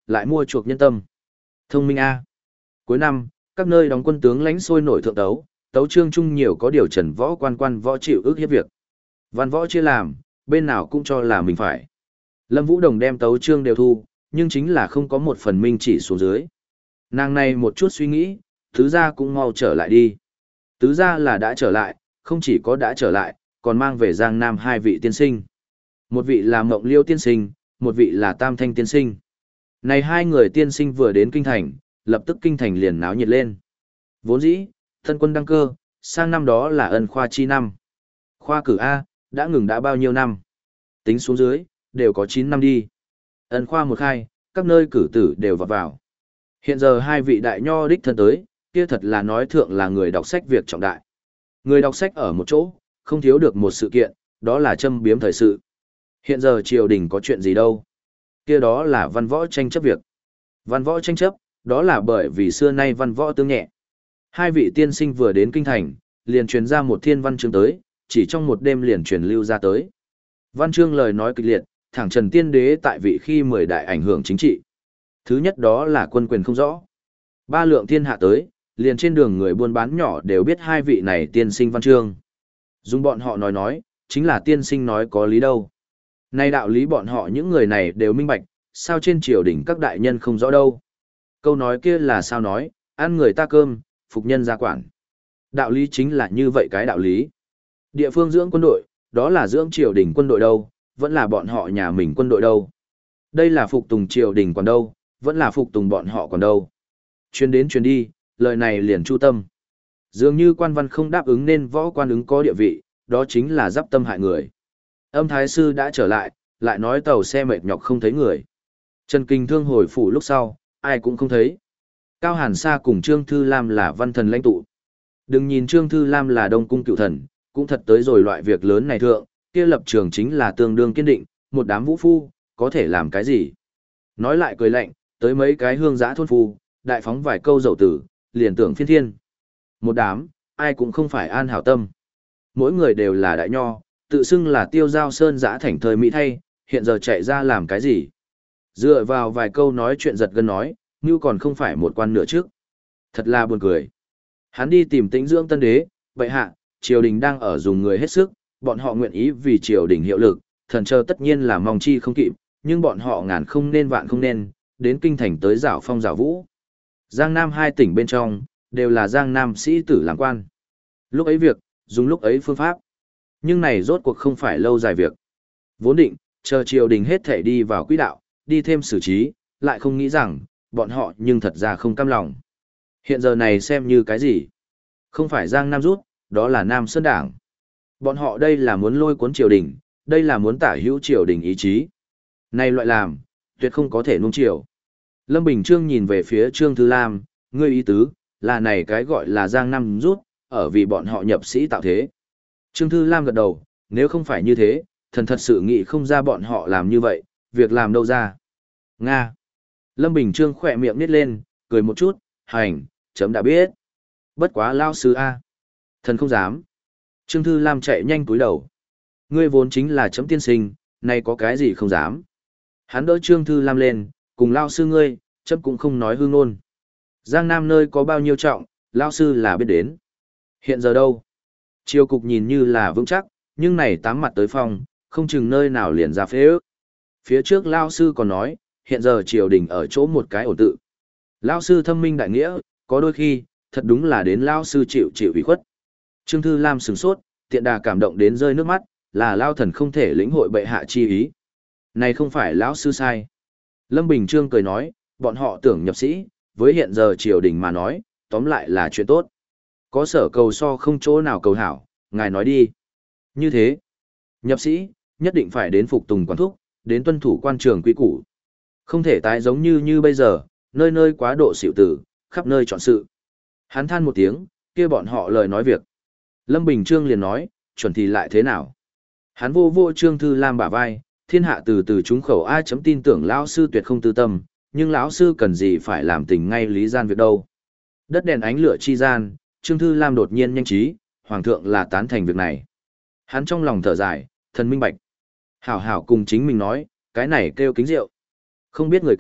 lại mua chuộc nhân tâm. Thông minh A. Cuối năm, các nơi đóng quân tướng lãnh sôi nổi thượng tấu, tấu chương chung nhiều có điều trần võ quan quan võ chịu ước hiếp việc. Văn võ chia làm, bên nào cũng cho là mình phải. Lâm Vũ Đồng đem tấu chương đều thu, nhưng chính là không có một phần minh chỉ xuống dưới. Nàng này một chút suy nghĩ, tứ gia cũng mau trở lại đi. Tứ gia là đã trở lại, không chỉ có đã trở lại, còn mang về Giang Nam hai vị tiên sinh. Một vị là Mộng Liêu tiên sinh, một vị là Tam Thanh tiên sinh. Này hai người tiên sinh vừa đến kinh thành, lập tức kinh thành liền náo nhiệt lên. Vốn dĩ, thân quân đăng cơ, sang năm đó là ân khoa chi năm. Khoa cử A, đã ngừng đã bao nhiêu năm? Tính xuống dưới, đều có chín năm đi. Ân khoa một khai, các nơi cử tử đều vào vào. Hiện giờ hai vị đại nho đích thân tới, kia thật là nói thượng là người đọc sách việc trọng đại. Người đọc sách ở một chỗ, không thiếu được một sự kiện, đó là châm biếm thời sự. Hiện giờ triều đình có chuyện gì đâu? Kia đó là văn võ tranh chấp việc. Văn võ tranh chấp, đó là bởi vì xưa nay văn võ tương nhẹ. Hai vị tiên sinh vừa đến kinh thành, liền truyền ra một thiên văn chương tới, chỉ trong một đêm liền truyền lưu ra tới. Văn chương lời nói kịch liệt, thẳng Trần Tiên Đế tại vị khi mười đại ảnh hưởng chính trị. Thứ nhất đó là quân quyền không rõ. Ba lượng thiên hạ tới, liền trên đường người buôn bán nhỏ đều biết hai vị này tiên sinh văn chương. Dùng bọn họ nói nói, chính là tiên sinh nói có lý đâu. Nay đạo lý bọn họ những người này đều minh bạch, sao trên triều đình các đại nhân không rõ đâu. Câu nói kia là sao nói, ăn người ta cơm, phục nhân gia quản. Đạo lý chính là như vậy cái đạo lý. Địa phương dưỡng quân đội, đó là dưỡng triều đình quân đội đâu, vẫn là bọn họ nhà mình quân đội đâu. Đây là phục tùng triều đình còn đâu, vẫn là phục tùng bọn họ còn đâu. Chuyên đến chuyên đi, lời này liền chu tâm. Dường như quan văn không đáp ứng nên võ quan ứng có địa vị, đó chính là giáp tâm hại người. Âm thái sư đã trở lại, lại nói tàu xe mệt nhọc không thấy người. Trần Kinh Thương hồi phủ lúc sau, ai cũng không thấy. Cao Hàn Sa cùng Trương Thư Lam là văn thần lãnh tụ. Đừng nhìn Trương Thư Lam là đông cung cựu thần, cũng thật tới rồi loại việc lớn này thượng, kia lập trường chính là tương đương kiên định, một đám vũ phu, có thể làm cái gì. Nói lại cười lạnh, tới mấy cái hương giã thôn phu, đại phóng vài câu dậu tử, liền tưởng phiên thiên. Một đám, ai cũng không phải an hảo tâm. Mỗi người đều là đại nho, tự xưng là tiêu giao sơn giã thảnh thời Mỹ thay, hiện giờ chạy ra làm cái gì. Dựa vào vài câu nói chuyện giật gân nói, như còn không phải một quan nữa trước. Thật là buồn cười. Hắn đi tìm tĩnh dưỡng tân đế, vậy hạ, triều đình đang ở dùng người hết sức, bọn họ nguyện ý vì triều đình hiệu lực, thần chờ tất nhiên là mong chi không kịp, nhưng bọn họ ngàn không nên vạn không nên, đến kinh thành tới giảo phong giảo vũ. Giang Nam hai tỉnh bên trong, đều là Giang Nam sĩ tử làm quan. Lúc ấy việc, dùng lúc ấy phương pháp. Nhưng này rốt cuộc không phải lâu dài việc. Vốn định, chờ triều đình hết thể đi vào quỹ đạo, đi thêm xử trí, lại không nghĩ rằng, bọn họ nhưng thật ra không cam lòng. Hiện giờ này xem như cái gì? Không phải Giang Nam rút, đó là Nam Sơn Đảng. Bọn họ đây là muốn lôi cuốn triều đình, đây là muốn tả hữu triều đình ý chí. Này loại làm, tuyệt không có thể nuông chiều. Lâm Bình Trương nhìn về phía Trương Thư Lam, ngươi ý tứ, là này cái gọi là Giang Nam rút, ở vì bọn họ nhập sĩ tạo thế. Trương Thư Lam gật đầu, nếu không phải như thế, thần thật sự nghĩ không ra bọn họ làm như vậy, việc làm đâu ra. Nga. Lâm Bình Trương khỏe miệng nít lên, cười một chút, hành, chấm đã biết. Bất quá lao sư A. Thần không dám. Trương Thư Lam chạy nhanh cúi đầu. Ngươi vốn chính là chấm tiên sinh, nay có cái gì không dám. Hắn đỡ Trương Thư Lam lên, cùng lao sư ngươi, chấm cũng không nói hư ngôn. Giang Nam nơi có bao nhiêu trọng, lao sư là biết đến. Hiện giờ đâu? Triều cục nhìn như là vững chắc, nhưng này tám mặt tới phòng, không chừng nơi nào liền ra phế ước. Phía trước lao sư còn nói, hiện giờ triều đình ở chỗ một cái ổn tự. Lao sư thâm minh đại nghĩa, có đôi khi, thật đúng là đến lao sư chịu chịu ủy khuất. Trương Thư Lam sửng sốt, tiện đà cảm động đến rơi nước mắt, là lao thần không thể lĩnh hội bệ hạ chi ý. Này không phải lão sư sai. Lâm Bình Trương cười nói, bọn họ tưởng nhập sĩ, với hiện giờ triều đình mà nói, tóm lại là chuyện tốt. Có sở cầu so không chỗ nào cầu hảo, ngài nói đi. Như thế, nhập sĩ, nhất định phải đến phục tùng quản thúc, đến tuân thủ quan trường quy củ. Không thể tái giống như như bây giờ, nơi nơi quá độ xỉu tử, khắp nơi chọn sự. Hắn than một tiếng, kia bọn họ lời nói việc. Lâm Bình Trương liền nói, chuẩn thì lại thế nào? Hắn vô vô Trương Thư Lam bả vai, thiên hạ từ từ chúng khẩu ai chấm tin tưởng lão sư tuyệt không tư tâm, nhưng lão sư cần gì phải làm tình ngay lý gian việc đâu. Đất đèn ánh lửa chi gian, Trương Thư Lam đột nhiên nhanh trí, hoàng thượng là tán thành việc này. Hắn trong lòng thở dài, thần minh bạch. Hảo hảo cùng chính mình nói, cái này kêu kính rượu. Không biết người kính,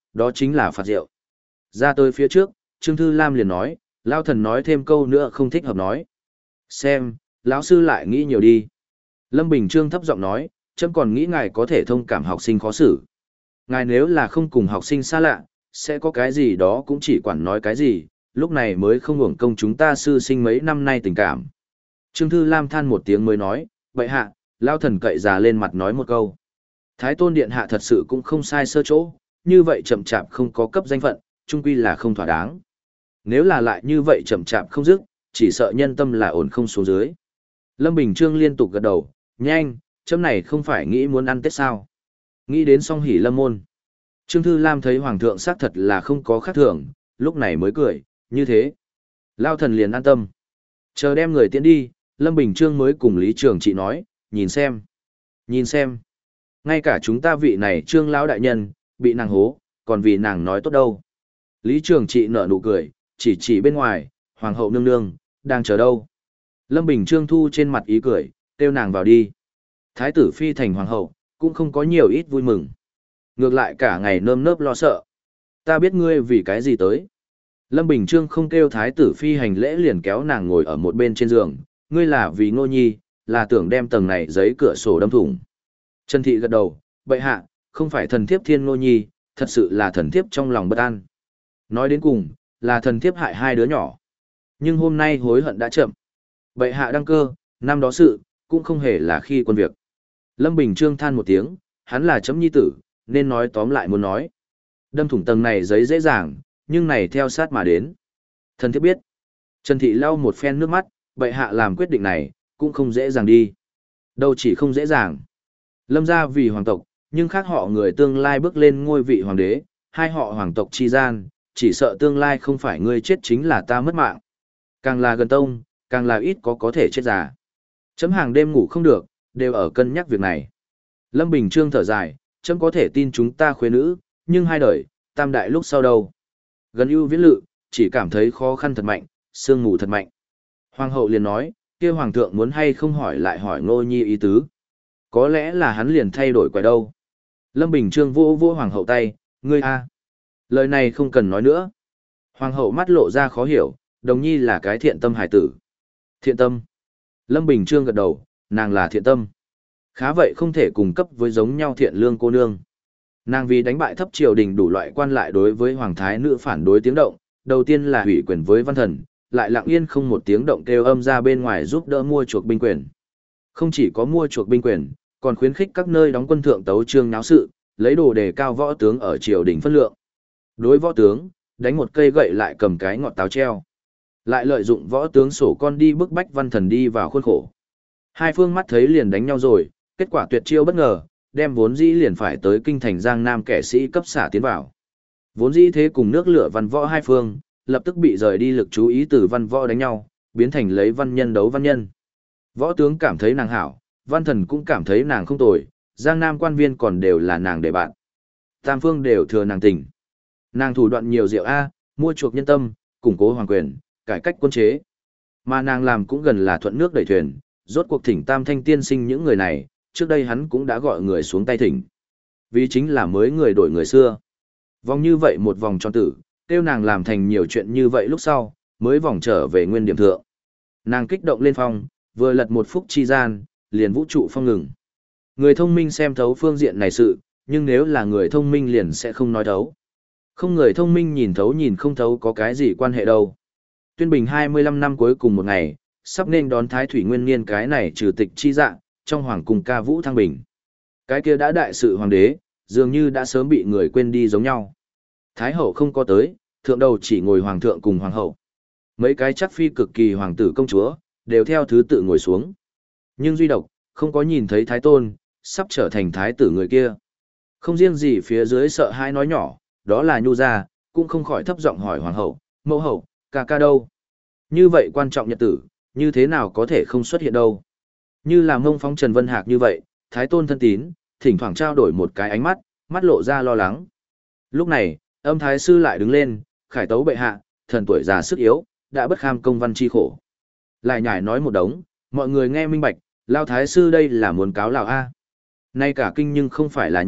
đó chính là phạt rượu. Ra tới phía trước, Trương Thư Lam liền nói, Lao thần nói thêm câu nữa không thích hợp nói. Xem, lão sư lại nghĩ nhiều đi. Lâm Bình Trương thấp giọng nói, chấm còn nghĩ ngài có thể thông cảm học sinh khó xử. Ngài nếu là không cùng học sinh xa lạ, sẽ có cái gì đó cũng chỉ quản nói cái gì, lúc này mới không hưởng công chúng ta sư sinh mấy năm nay tình cảm. Trương Thư Lam than một tiếng mới nói, vậy hạ, Lao thần cậy già lên mặt nói một câu. Thái Tôn Điện hạ thật sự cũng không sai sơ chỗ, như vậy chậm chạp không có cấp danh phận, chung quy là không thỏa đáng. Nếu là lại như vậy chậm chạp không dứt, chỉ sợ nhân tâm là ổn không xuống dưới. Lâm Bình Trương liên tục gật đầu, nhanh, chấm này không phải nghĩ muốn ăn Tết sao. Nghĩ đến song hỉ lâm môn. Trương Thư Lam thấy Hoàng thượng xác thật là không có khác thường, lúc này mới cười, như thế. Lao thần liền an tâm. Chờ đem người tiễn đi, Lâm Bình Trương mới cùng Lý Trường Trị nói, nhìn xem. Nhìn xem. Ngay cả chúng ta vị này Trương Lão đại nhân, bị nàng hố, còn vì nàng nói tốt đâu. Lý Trường Trị nở nụ cười, chỉ chỉ bên ngoài, Hoàng hậu nương nương, đang chờ đâu. Lâm Bình Trương thu trên mặt ý cười, kêu nàng vào đi. Thái tử phi thành hoàng hậu, cũng không có nhiều ít vui mừng. Ngược lại cả ngày nơm nớp lo sợ. Ta biết ngươi vì cái gì tới. Lâm Bình Trương không kêu thái tử phi hành lễ liền kéo nàng ngồi ở một bên trên giường. Ngươi là vì Ngô Nhi, là tưởng đem tầng này giấy cửa sổ đâm thủng. Trần Thị gật đầu, bệ hạ, không phải thần thiếp thiên Ngô Nhi, thật sự là thần thiếp trong lòng bất an. Nói đến cùng, là thần thiếp hại hai đứa nhỏ. Nhưng hôm nay hối hận đã chậm. Bệ hạ đăng cơ, năm đó sự, cũng không hề là khi quân việc. Lâm Bình Trương than một tiếng, hắn là chấm nhi tử, nên nói tóm lại muốn nói. Đâm thủng tầng này giấy dễ dàng, nhưng này theo sát mà đến. Thần thiếp biết. Trần Thị lau một phen nước mắt, bệ hạ làm quyết định này, cũng không dễ dàng đi. Đâu chỉ không dễ dàng. Lâm gia vì hoàng tộc, nhưng khác họ người tương lai bước lên ngôi vị hoàng đế, hai họ hoàng tộc chi gian, chỉ sợ tương lai không phải ngươi chết chính là ta mất mạng. Càng là gần tông, càng là ít có có thể chết già. Chấm hàng đêm ngủ không được, đều ở cân nhắc việc này. Lâm Bình Trương thở dài, chấm có thể tin chúng ta khuê nữ, nhưng hai đời, tam đại lúc sau đâu. Gần ưu viễn lự, chỉ cảm thấy khó khăn thật mạnh, sương mù thật mạnh. Hoàng hậu liền nói, kia hoàng thượng muốn hay không hỏi lại hỏi Ngô Nhi ý tứ. Có lẽ là hắn liền thay đổi quẻ đâu. Lâm Bình Trương vô vô hoàng hậu tay, ngươi a, lời này không cần nói nữa. Hoàng hậu mắt lộ ra khó hiểu, đồng nhi là cái thiện tâm hải tử. Thiện tâm. Lâm Bình Trương gật đầu, nàng là thiện tâm. Khá vậy không thể cùng cấp với giống nhau thiện lương cô nương. Nàng vì đánh bại thấp triều đình đủ loại quan lại đối với hoàng thái nữ phản đối tiếng động, đầu tiên là hủy quyền với văn thần, lại lặng yên không một tiếng động kêu âm ra bên ngoài giúp đỡ mua chuộc binh quyền. Không chỉ có mua chuộc binh quyền, còn khuyến khích các nơi đóng quân thượng tấu trương náo sự, lấy đồ đề cao võ tướng ở triều đình phân lượng. Đối võ tướng, đánh một cây gậy lại cầm cái ngọt táo treo. Lại lợi dụng võ tướng sổ con đi bức bách văn thần đi vào khuôn khổ. Hai phương mắt thấy liền đánh nhau rồi, kết quả tuyệt chiêu bất ngờ, đem vốn dĩ liền phải tới kinh thành Giang Nam kẻ sĩ cấp xả tiến vào. Vốn dĩ thế cùng nước lửa văn võ hai phương, lập tức bị rời đi lực chú ý từ văn võ đánh nhau, biến thành lấy văn nhân đấu văn nhân. Võ tướng cảm thấy nàng hảo, văn thần cũng cảm thấy nàng không tồi, Giang Nam quan viên còn đều là nàng để bạn. Tam phương đều thừa nàng tình. Nàng thủ đoạn nhiều diệu A, mua chuộc nhân tâm, củng cố hoàng quyền, cải cách quân chế. Mà nàng làm cũng gần là thuận nước đẩy thuyền, rốt cuộc thỉnh tam thanh tiên sinh những người này, trước đây hắn cũng đã gọi người xuống tay thỉnh. Vì chính là mới người đổi người xưa. Vòng như vậy một vòng tròn tử, tiêu nàng làm thành nhiều chuyện như vậy lúc sau, mới vòng trở về nguyên điểm thượng. Nàng kích động lên phong, vừa lật một phút chi gian, liền vũ trụ phong ngừng. Người thông minh xem thấu phương diện này sự, nhưng nếu là người thông minh liền sẽ không nói thấu. Không người thông minh nhìn thấu nhìn không thấu có cái gì quan hệ đâu. Tuyên bình hai mươi lăm năm cuối cùng một ngày, sắp nên đón Thái Thủy Nguyên Niên cái này trừ tịch chi dạng, trong hoàng cung ca vũ thăng bình. Cái kia đã đại sự hoàng đế, dường như đã sớm bị người quên đi giống nhau. Thái hậu không có tới, thượng đầu chỉ ngồi hoàng thượng cùng hoàng hậu. Mấy cái chắc phi cực kỳ hoàng tử công chúa, đều theo thứ tự ngồi xuống. Nhưng duy độc, không có nhìn thấy thái tôn, sắp trở thành thái tử người kia. Không riêng gì phía dưới sợ hãi nói nhỏ, đó là nhu gia, cũng không khỏi thấp giọng hỏi hoàng hậu, mẫu hậu, ca ca đâu? Như vậy quan trọng nhật tử, như thế nào có thể không xuất hiện đâu? Như là mông phóng Trần Vân Hạc như vậy, thái tôn thân tín, thỉnh thoảng trao đổi một cái ánh mắt, mắt lộ ra lo lắng. Lúc này, âm thái sư lại đứng lên, khải tấu bệ hạ, thần tuổi già sức yếu, đã bất kham công văn chi khổ. Lại nhải nói một đống, mọi người nghe minh bạch, lao thái sư đây là muốn cáo lào A. Nay cả kinh nhưng không phải là nhỏ,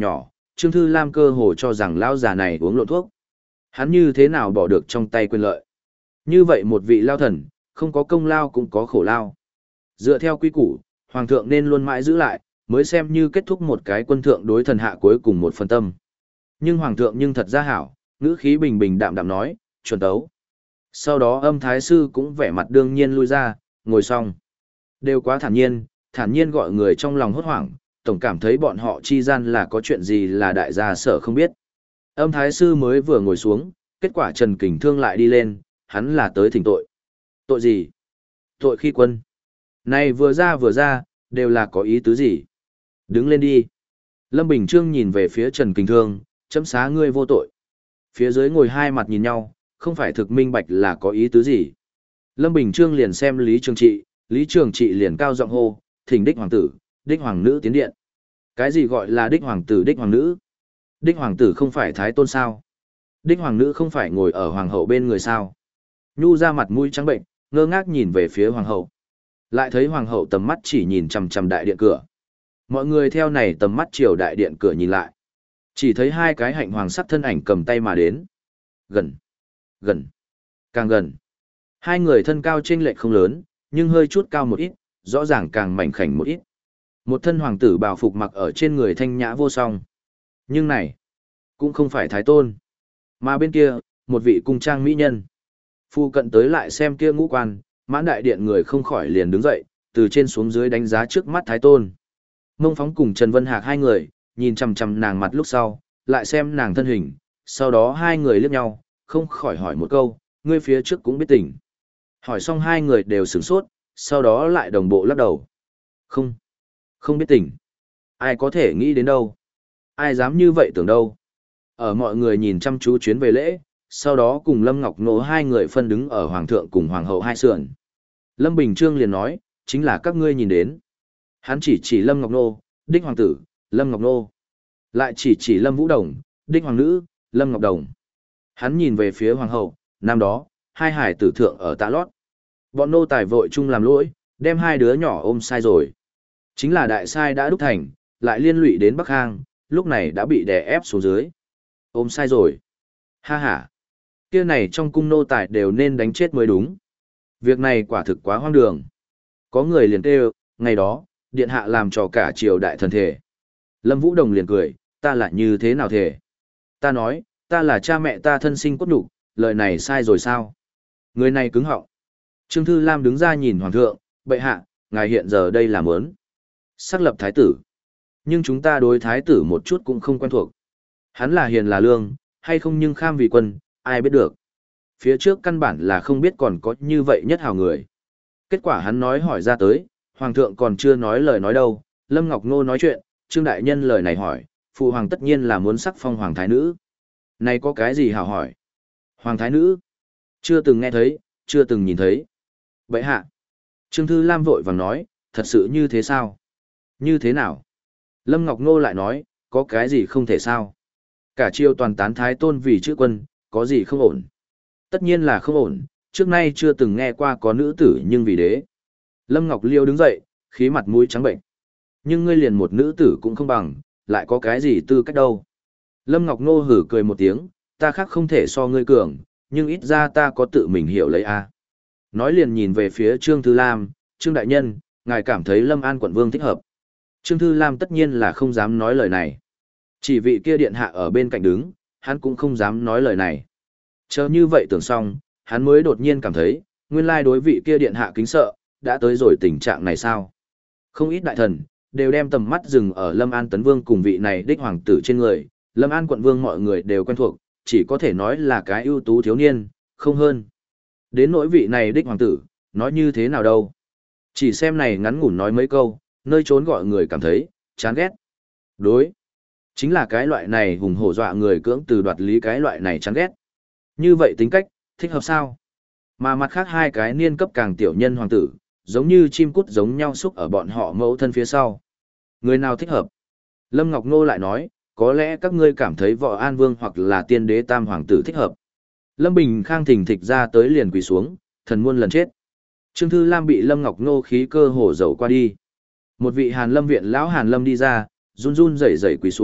Trương Thư Lam cơ hồ cho rằng lão già này uống lộn thuốc. Hắn như thế nào bỏ được trong tay quyền lợi. Như vậy một vị lao thần, không có công lao cũng có khổ lao. Dựa theo quy củ, Hoàng thượng nên luôn mãi giữ lại, mới xem như kết thúc một cái quân thượng đối thần hạ cuối cùng một phần tâm. Nhưng Hoàng thượng nhưng thật ra hảo, ngữ khí bình bình đạm đạm nói, chuẩn tấu. Sau đó âm thái sư cũng vẻ mặt đương nhiên lui ra, ngồi xong. Đều quá thản nhiên, thản nhiên gọi người trong lòng hốt hoảng, tổng cảm thấy bọn họ chi gian là có chuyện gì là đại gia sở không biết. Âm thái sư mới vừa ngồi xuống, kết quả Trần Kình Thương lại đi lên, hắn là tới thỉnh tội. Tội gì? Tội khi quân. Này vừa ra vừa ra, đều là có ý tứ gì? Đứng lên đi. Lâm Bình Trương nhìn về phía Trần Kình Thương, chấm xá ngươi vô tội. Phía dưới ngồi hai mặt nhìn nhau, không phải thực minh bạch là có ý tứ gì. Lâm Bình Trương liền xem Lý Trường Trị, Lý Trường Trị liền cao giọng hô, thỉnh đích hoàng tử, đích hoàng nữ tiến điện. Cái gì gọi là đích hoàng tử đích hoàng nữ? Đích hoàng tử không phải thái tôn sao? Đích hoàng nữ không phải ngồi ở hoàng hậu bên người sao? Nhu ra mặt mũi trắng bệnh, ngơ ngác nhìn về phía hoàng hậu. Lại thấy hoàng hậu tầm mắt chỉ nhìn chằm chằm đại điện cửa. Mọi người theo này tầm mắt chiều đại điện cửa nhìn lại. Chỉ thấy hai cái hạnh hoàng sắc thân ảnh cầm tay mà đến. Gần, gần, càng gần. Hai người thân cao chênh lệch không lớn, nhưng hơi chút cao một ít, rõ ràng càng mảnh khảnh một ít. Một thân hoàng tử bào phục mặc ở trên người thanh nhã vô song. Nhưng này, cũng không phải thái tôn. Mà bên kia, một vị cung trang mỹ nhân. Phu cận tới lại xem kia ngũ quan, mãn đại điện người không khỏi liền đứng dậy, từ trên xuống dưới đánh giá trước mắt thái tôn. Mông Phóng cùng Trần Vân Hạc hai người, nhìn chằm chằm nàng mặt lúc sau, lại xem nàng thân hình, sau đó hai người liếc nhau, không khỏi hỏi một câu, ngươi phía trước cũng biết tỉnh. Hỏi xong hai người đều sửng sốt, sau đó lại đồng bộ lắc đầu. Không, không biết tỉnh. Ai có thể nghĩ đến đâu? Ai dám như vậy tưởng đâu? Ở mọi người nhìn chăm chú chuyến về lễ, sau đó cùng Lâm Ngọc Nô hai người phân đứng ở Hoàng thượng cùng Hoàng hậu hai sườn. Lâm Bình Trương liền nói, chính là các ngươi nhìn đến. Hắn chỉ chỉ Lâm Ngọc Nô, đích hoàng tử, Lâm Ngọc Nô. Lại chỉ chỉ Lâm Vũ Đồng, đích hoàng nữ, Lâm Ngọc Đồng. Hắn nhìn về phía Hoàng hậu, năm đó, hai hải tử thượng ở tạ lót. Bọn nô tài vội chung làm lỗi, đem hai đứa nhỏ ôm sai rồi. Chính là đại sai đã đúc thành, lại liên lụy đến Bắc Hang, lúc này đã bị đè ép xuống dưới. Ôm sai rồi. Ha ha. Kia này trong cung nô tài đều nên đánh chết mới đúng. Việc này quả thực quá hoang đường. Có người liền kêu, ngày đó, điện hạ làm cho cả triều đại thần thể. Lâm Vũ Đồng liền cười, ta là như thế nào thể? Ta nói, ta là cha mẹ ta thân sinh cốt nhục, lời này sai rồi sao? Người này cứng họng. Trương Thư Lam đứng ra nhìn hoàng thượng, bệ hạ, ngài hiện giờ đây là muốn xác lập thái tử. Nhưng chúng ta đối thái tử một chút cũng không quen thuộc. Hắn là hiền là lương, hay không nhưng kham vì quân, ai biết được. Phía trước căn bản là không biết còn có như vậy nhất hào người. Kết quả hắn nói hỏi ra tới, hoàng thượng còn chưa nói lời nói đâu, Lâm Ngọc Nô nói chuyện, Trương Đại Nhân lời này hỏi, phụ hoàng tất nhiên là muốn sắc phong hoàng thái nữ. Này có cái gì hào hỏi? Hoàng thái nữ? Chưa từng nghe thấy, chưa từng nhìn thấy. Bệ hạ. Trương Thư Lam vội vàng nói, thật sự như thế sao? Như thế nào? Lâm Ngọc Nô lại nói, có cái gì không thể sao? Cả triều toàn tán thái tôn vì chữ quân, có gì không ổn? Tất nhiên là không ổn, trước nay chưa từng nghe qua có nữ tử nhưng vì đế. Lâm Ngọc Liêu đứng dậy, khí mặt mũi trắng bệnh. Nhưng ngươi liền một nữ tử cũng không bằng, lại có cái gì tư cách đâu. Lâm Ngọc Nô hử cười một tiếng, ta khác không thể so ngươi cường, nhưng ít ra ta có tự mình hiểu lấy a. Nói liền nhìn về phía Trương Thư Lam, Trương Đại Nhân, ngài cảm thấy Lâm An quận vương thích hợp. Trương Thư Lam tất nhiên là không dám nói lời này. Chỉ vị kia điện hạ ở bên cạnh đứng, hắn cũng không dám nói lời này. Chờ như vậy tưởng xong, hắn mới đột nhiên cảm thấy, nguyên lai đối vị kia điện hạ kính sợ, đã tới rồi tình trạng này sao? Không ít đại thần, đều đem tầm mắt dừng ở Lâm An Tấn Vương cùng vị này đích hoàng tử trên người, Lâm An quận vương mọi người đều quen thuộc, chỉ có thể nói là cái ưu tú thiếu niên, không hơn. Đến nỗi vị này đích hoàng tử, nói như thế nào đâu. Chỉ xem này ngắn ngủn nói mấy câu, nơi trốn gọi người cảm thấy, chán ghét. Đối. Chính là cái loại này hùng hổ dọa người cưỡng từ đoạt lý cái loại này chán ghét. Như vậy tính cách, thích hợp sao? Mà mặt khác hai cái niên cấp càng tiểu nhân hoàng tử, giống như chim cút giống nhau xúc ở bọn họ mẫu thân phía sau. Người nào thích hợp? Lâm Ngọc Nô lại nói, có lẽ các ngươi cảm thấy võ An Vương hoặc là tiên đế tam hoàng tử thích hợp. Lâm Bình Khang thình thịch ra tới liền quỳ xuống, thần muôn lần chết. Trương Thư Lam bị Lâm Ngọc Nô khí cơ hồ dầu qua đi. Một vị Hàn Lâm viện lão Hàn Lâm đi ra, run run rẩy rẩy quỳ xuống,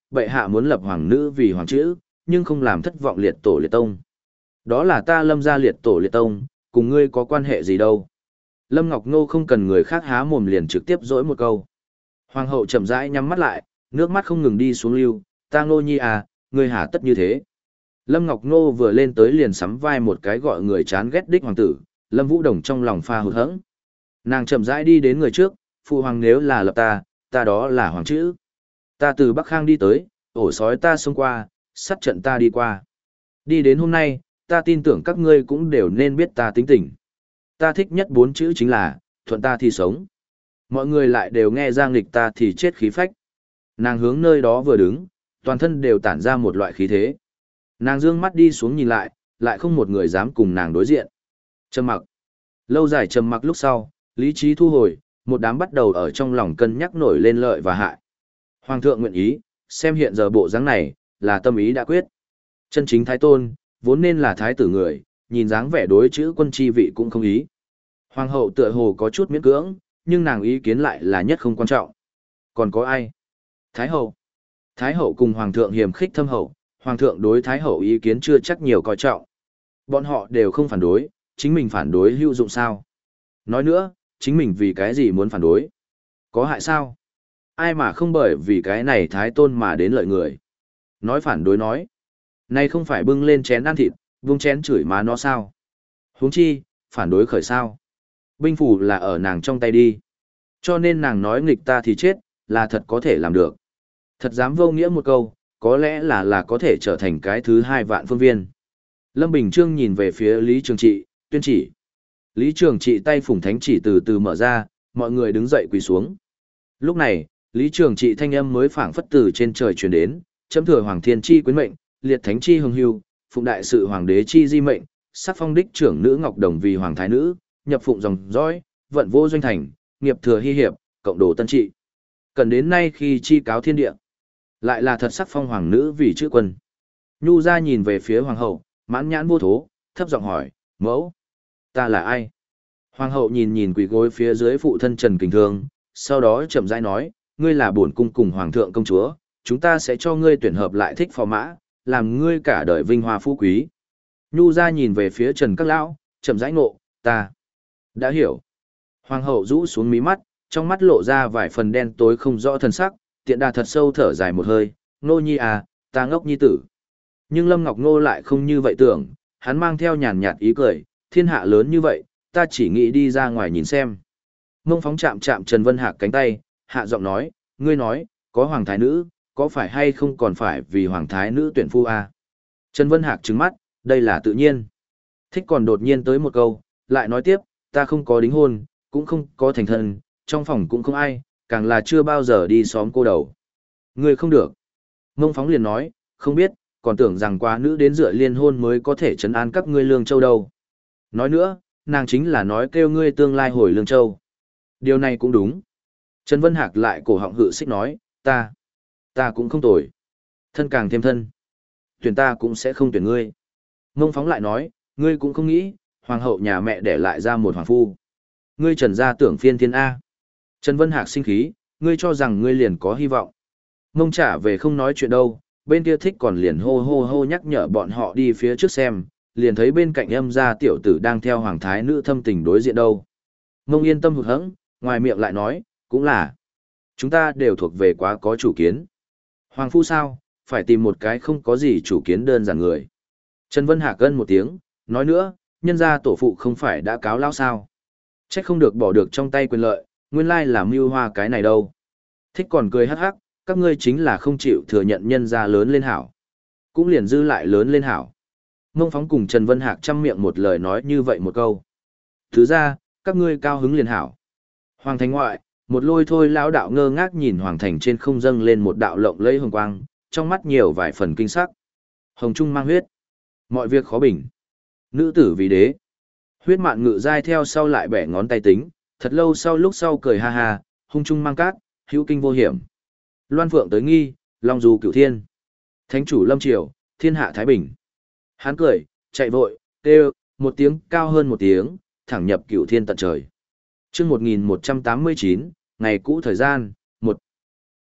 bệ hạ muốn lập hoàng nữ vì hoàng chữ, nhưng không làm thất vọng liệt tổ liệt tông. Đó là ta Lâm gia liệt tổ liệt tông, cùng ngươi có quan hệ gì đâu. Lâm Ngọc Ngô không cần người khác há mồm liền trực tiếp dỗi một câu. Hoàng hậu chậm rãi nhắm mắt lại, nước mắt không ngừng đi xuống lưu, ta Ngô Nhi à, ngươi hả tất như thế. Lâm Ngọc Ngô vừa lên tới liền sắm vai một cái gọi người chán ghét đích hoàng tử, Lâm Vũ Đồng trong lòng pha hụt hẫng. Nàng chậm rãi đi đến người trước, phụ hoàng nếu là lập ta, ta đó là hoàng chữ. Ta từ Bắc Khang đi tới, ổ sói ta xông qua, sắt trận ta đi qua. Đi đến hôm nay, ta tin tưởng các ngươi cũng đều nên biết ta tính tình. Ta thích nhất bốn chữ chính là, thuận ta thì sống. Mọi người lại đều nghe ra nghịch ta thì chết khí phách. Nàng hướng nơi đó vừa đứng, toàn thân đều tản ra một loại khí thế. Nàng dương mắt đi xuống nhìn lại, lại không một người dám cùng nàng đối diện. Trầm mặc. Lâu dài trầm mặc lúc sau, lý trí thu hồi, một đám bắt đầu ở trong lòng cân nhắc nổi lên lợi và hại. Hoàng thượng nguyện ý, xem hiện giờ bộ dáng này, là tâm ý đã quyết. Chân chính thái tôn, vốn nên là thái tử người, nhìn dáng vẻ đối chữ quân chi vị cũng không ý. Hoàng hậu tựa hồ có chút miễn cưỡng, nhưng nàng ý kiến lại là nhất không quan trọng. Còn có ai? Thái hậu. Thái hậu cùng hoàng thượng hiềm khích thâm hậu, hoàng thượng đối thái hậu ý kiến chưa chắc nhiều coi trọng. Bọn họ đều không phản đối, chính mình phản đối hữu dụng sao? Nói nữa, chính mình vì cái gì muốn phản đối? Có hại sao? Ai mà không bởi vì cái này thái tôn mà đến lợi người? Nói phản đối nói. Này không phải bưng lên chén ăn thịt, vung chén chửi má nó sao? Huống chi, phản đối khởi sao? Binh phủ là ở nàng trong tay đi. Cho nên nàng nói nghịch ta thì chết, là thật có thể làm được. Thật dám vô nghĩa một câu, có lẽ là là có thể trở thành cái thứ hai vạn phương viên. Lâm Bình Trương nhìn về phía Lý Trường Trị, tuyên chỉ. Lý Trường Trị tay phủng thánh chỉ từ từ mở ra, mọi người đứng dậy quỳ xuống. Lúc này, Lý Trường Trị thanh âm mới phảng phất từ trên trời truyền đến, chấm thừa hoàng thiên chi quyến mệnh, liệt thánh chi hưng hưu, phụng đại sự hoàng đế chi di mệnh, sắc phong đích trưởng nữ Ngọc Đồng vì hoàng thái nữ, nhập phụng dòng dõi, vận vô doanh thành, nghiệp thừa hy hiệp, cộng đồ tân trị. Cần đến nay khi chi cáo thiên địa, lại là thật sắc phong hoàng nữ vì chữ quân. Nhu ra nhìn về phía hoàng hậu, mãn nhãn vô thố, thấp giọng hỏi, mẫu, ta là ai? Hoàng hậu nhìn nhìn quỳ gối phía dưới phụ thân Trần Kình Thương, sau đó chậm rãi nói, ngươi là bổn cung cùng hoàng thượng công chúa, chúng ta sẽ cho ngươi tuyển hợp lại thích phò mã, làm ngươi cả đời vinh hoa phú quý. Nhu ra nhìn về phía Trần Các Lão, chậm rãi ngộ, ta đã hiểu. Hoàng hậu rũ xuống mí mắt, trong mắt lộ ra vài phần đen tối không rõ thần sắc, tiện đà thật sâu thở dài một hơi, Nô Nhi à, ta ngốc nhi tử. Nhưng Lâm Ngọc Ngô lại không như vậy tưởng, hắn mang theo nhàn nhạt ý cười, thiên hạ lớn như vậy, ta chỉ nghĩ đi ra ngoài nhìn xem. Mông phóng chạm chạm Trần Vân Hạc cánh tay, hạ giọng nói, ngươi nói, có hoàng thái nữ, có phải hay không còn phải vì hoàng thái nữ tuyển phu à? Trần Vân Hạc trừng mắt, đây là tự nhiên. Thích còn đột nhiên tới một câu, lại nói tiếp, ta không có đính hôn, cũng không có thành thân, trong phòng cũng không ai, càng là chưa bao giờ đi xóm cô đầu. Ngươi không được. Mông phóng liền nói, không biết, còn tưởng rằng quá nữ đến dựa liên hôn mới có thể trấn an các ngươi Lương Châu đâu. Nói nữa, nàng chính là nói kêu ngươi tương lai hồi Lương Châu. Điều này cũng đúng. Trần Vân Hạc lại cổ họng hự xích nói, ta, ta cũng không tồi. Thân càng thêm thân. Tuyển ta cũng sẽ không tuyển ngươi. Mông phóng lại nói, ngươi cũng không nghĩ, hoàng hậu nhà mẹ để lại ra một hoàng phu. Ngươi Trần gia tưởng phiên thiên A. Trần Vân Hạc sinh khí, ngươi cho rằng ngươi liền có hy vọng. Mông trả về không nói chuyện đâu, bên kia thích còn liền hô hô hô nhắc nhở bọn họ đi phía trước xem, liền thấy bên cạnh âm gia tiểu tử đang theo hoàng thái nữ thâm tình đối diện đâu. Mông yên tâm hụt hẫng, ngoài miệng lại nói, cũng là, chúng ta đều thuộc về quá có chủ kiến. Hoàng phu sao, phải tìm một cái không có gì chủ kiến đơn giản người. Trần Vân Hạc gân một tiếng, nói nữa, nhân gia tổ phụ không phải đã cáo lao sao. Trách không được bỏ được trong tay quyền lợi, nguyên lai là mưu hoa cái này đâu. Thích còn cười hắc hắc, các ngươi chính là không chịu thừa nhận nhân gia lớn lên hảo. Cũng liền dư lại lớn lên hảo. Mông phóng cùng Trần Vân Hạc chăm miệng một lời nói như vậy một câu. Thứ ra, các ngươi cao hứng liền hảo. Hoàng thành ngoại, một lôi thôi lão đạo ngơ ngác nhìn hoàng thành trên không dâng lên một đạo lộng lẫy hồng quang, trong mắt nhiều vài phần kinh sắc. Hồng trung mang huyết. Mọi việc khó bình. Nữ tử vì đế. Huyết mạn ngự dai theo sau lại bẻ ngón tay tính, thật lâu sau lúc sau cười ha ha, hung trung mang cát, hữu kinh vô hiểm. Loan phượng tới nghi, long du cửu thiên. Thánh chủ lâm triều, thiên hạ thái bình. Hắn cười, chạy vội, kêu, một tiếng cao hơn một tiếng, thẳng nhập cửu thiên tận trời. Chương một nghìn một trăm tám mươi chín, ngày cũ thời gian.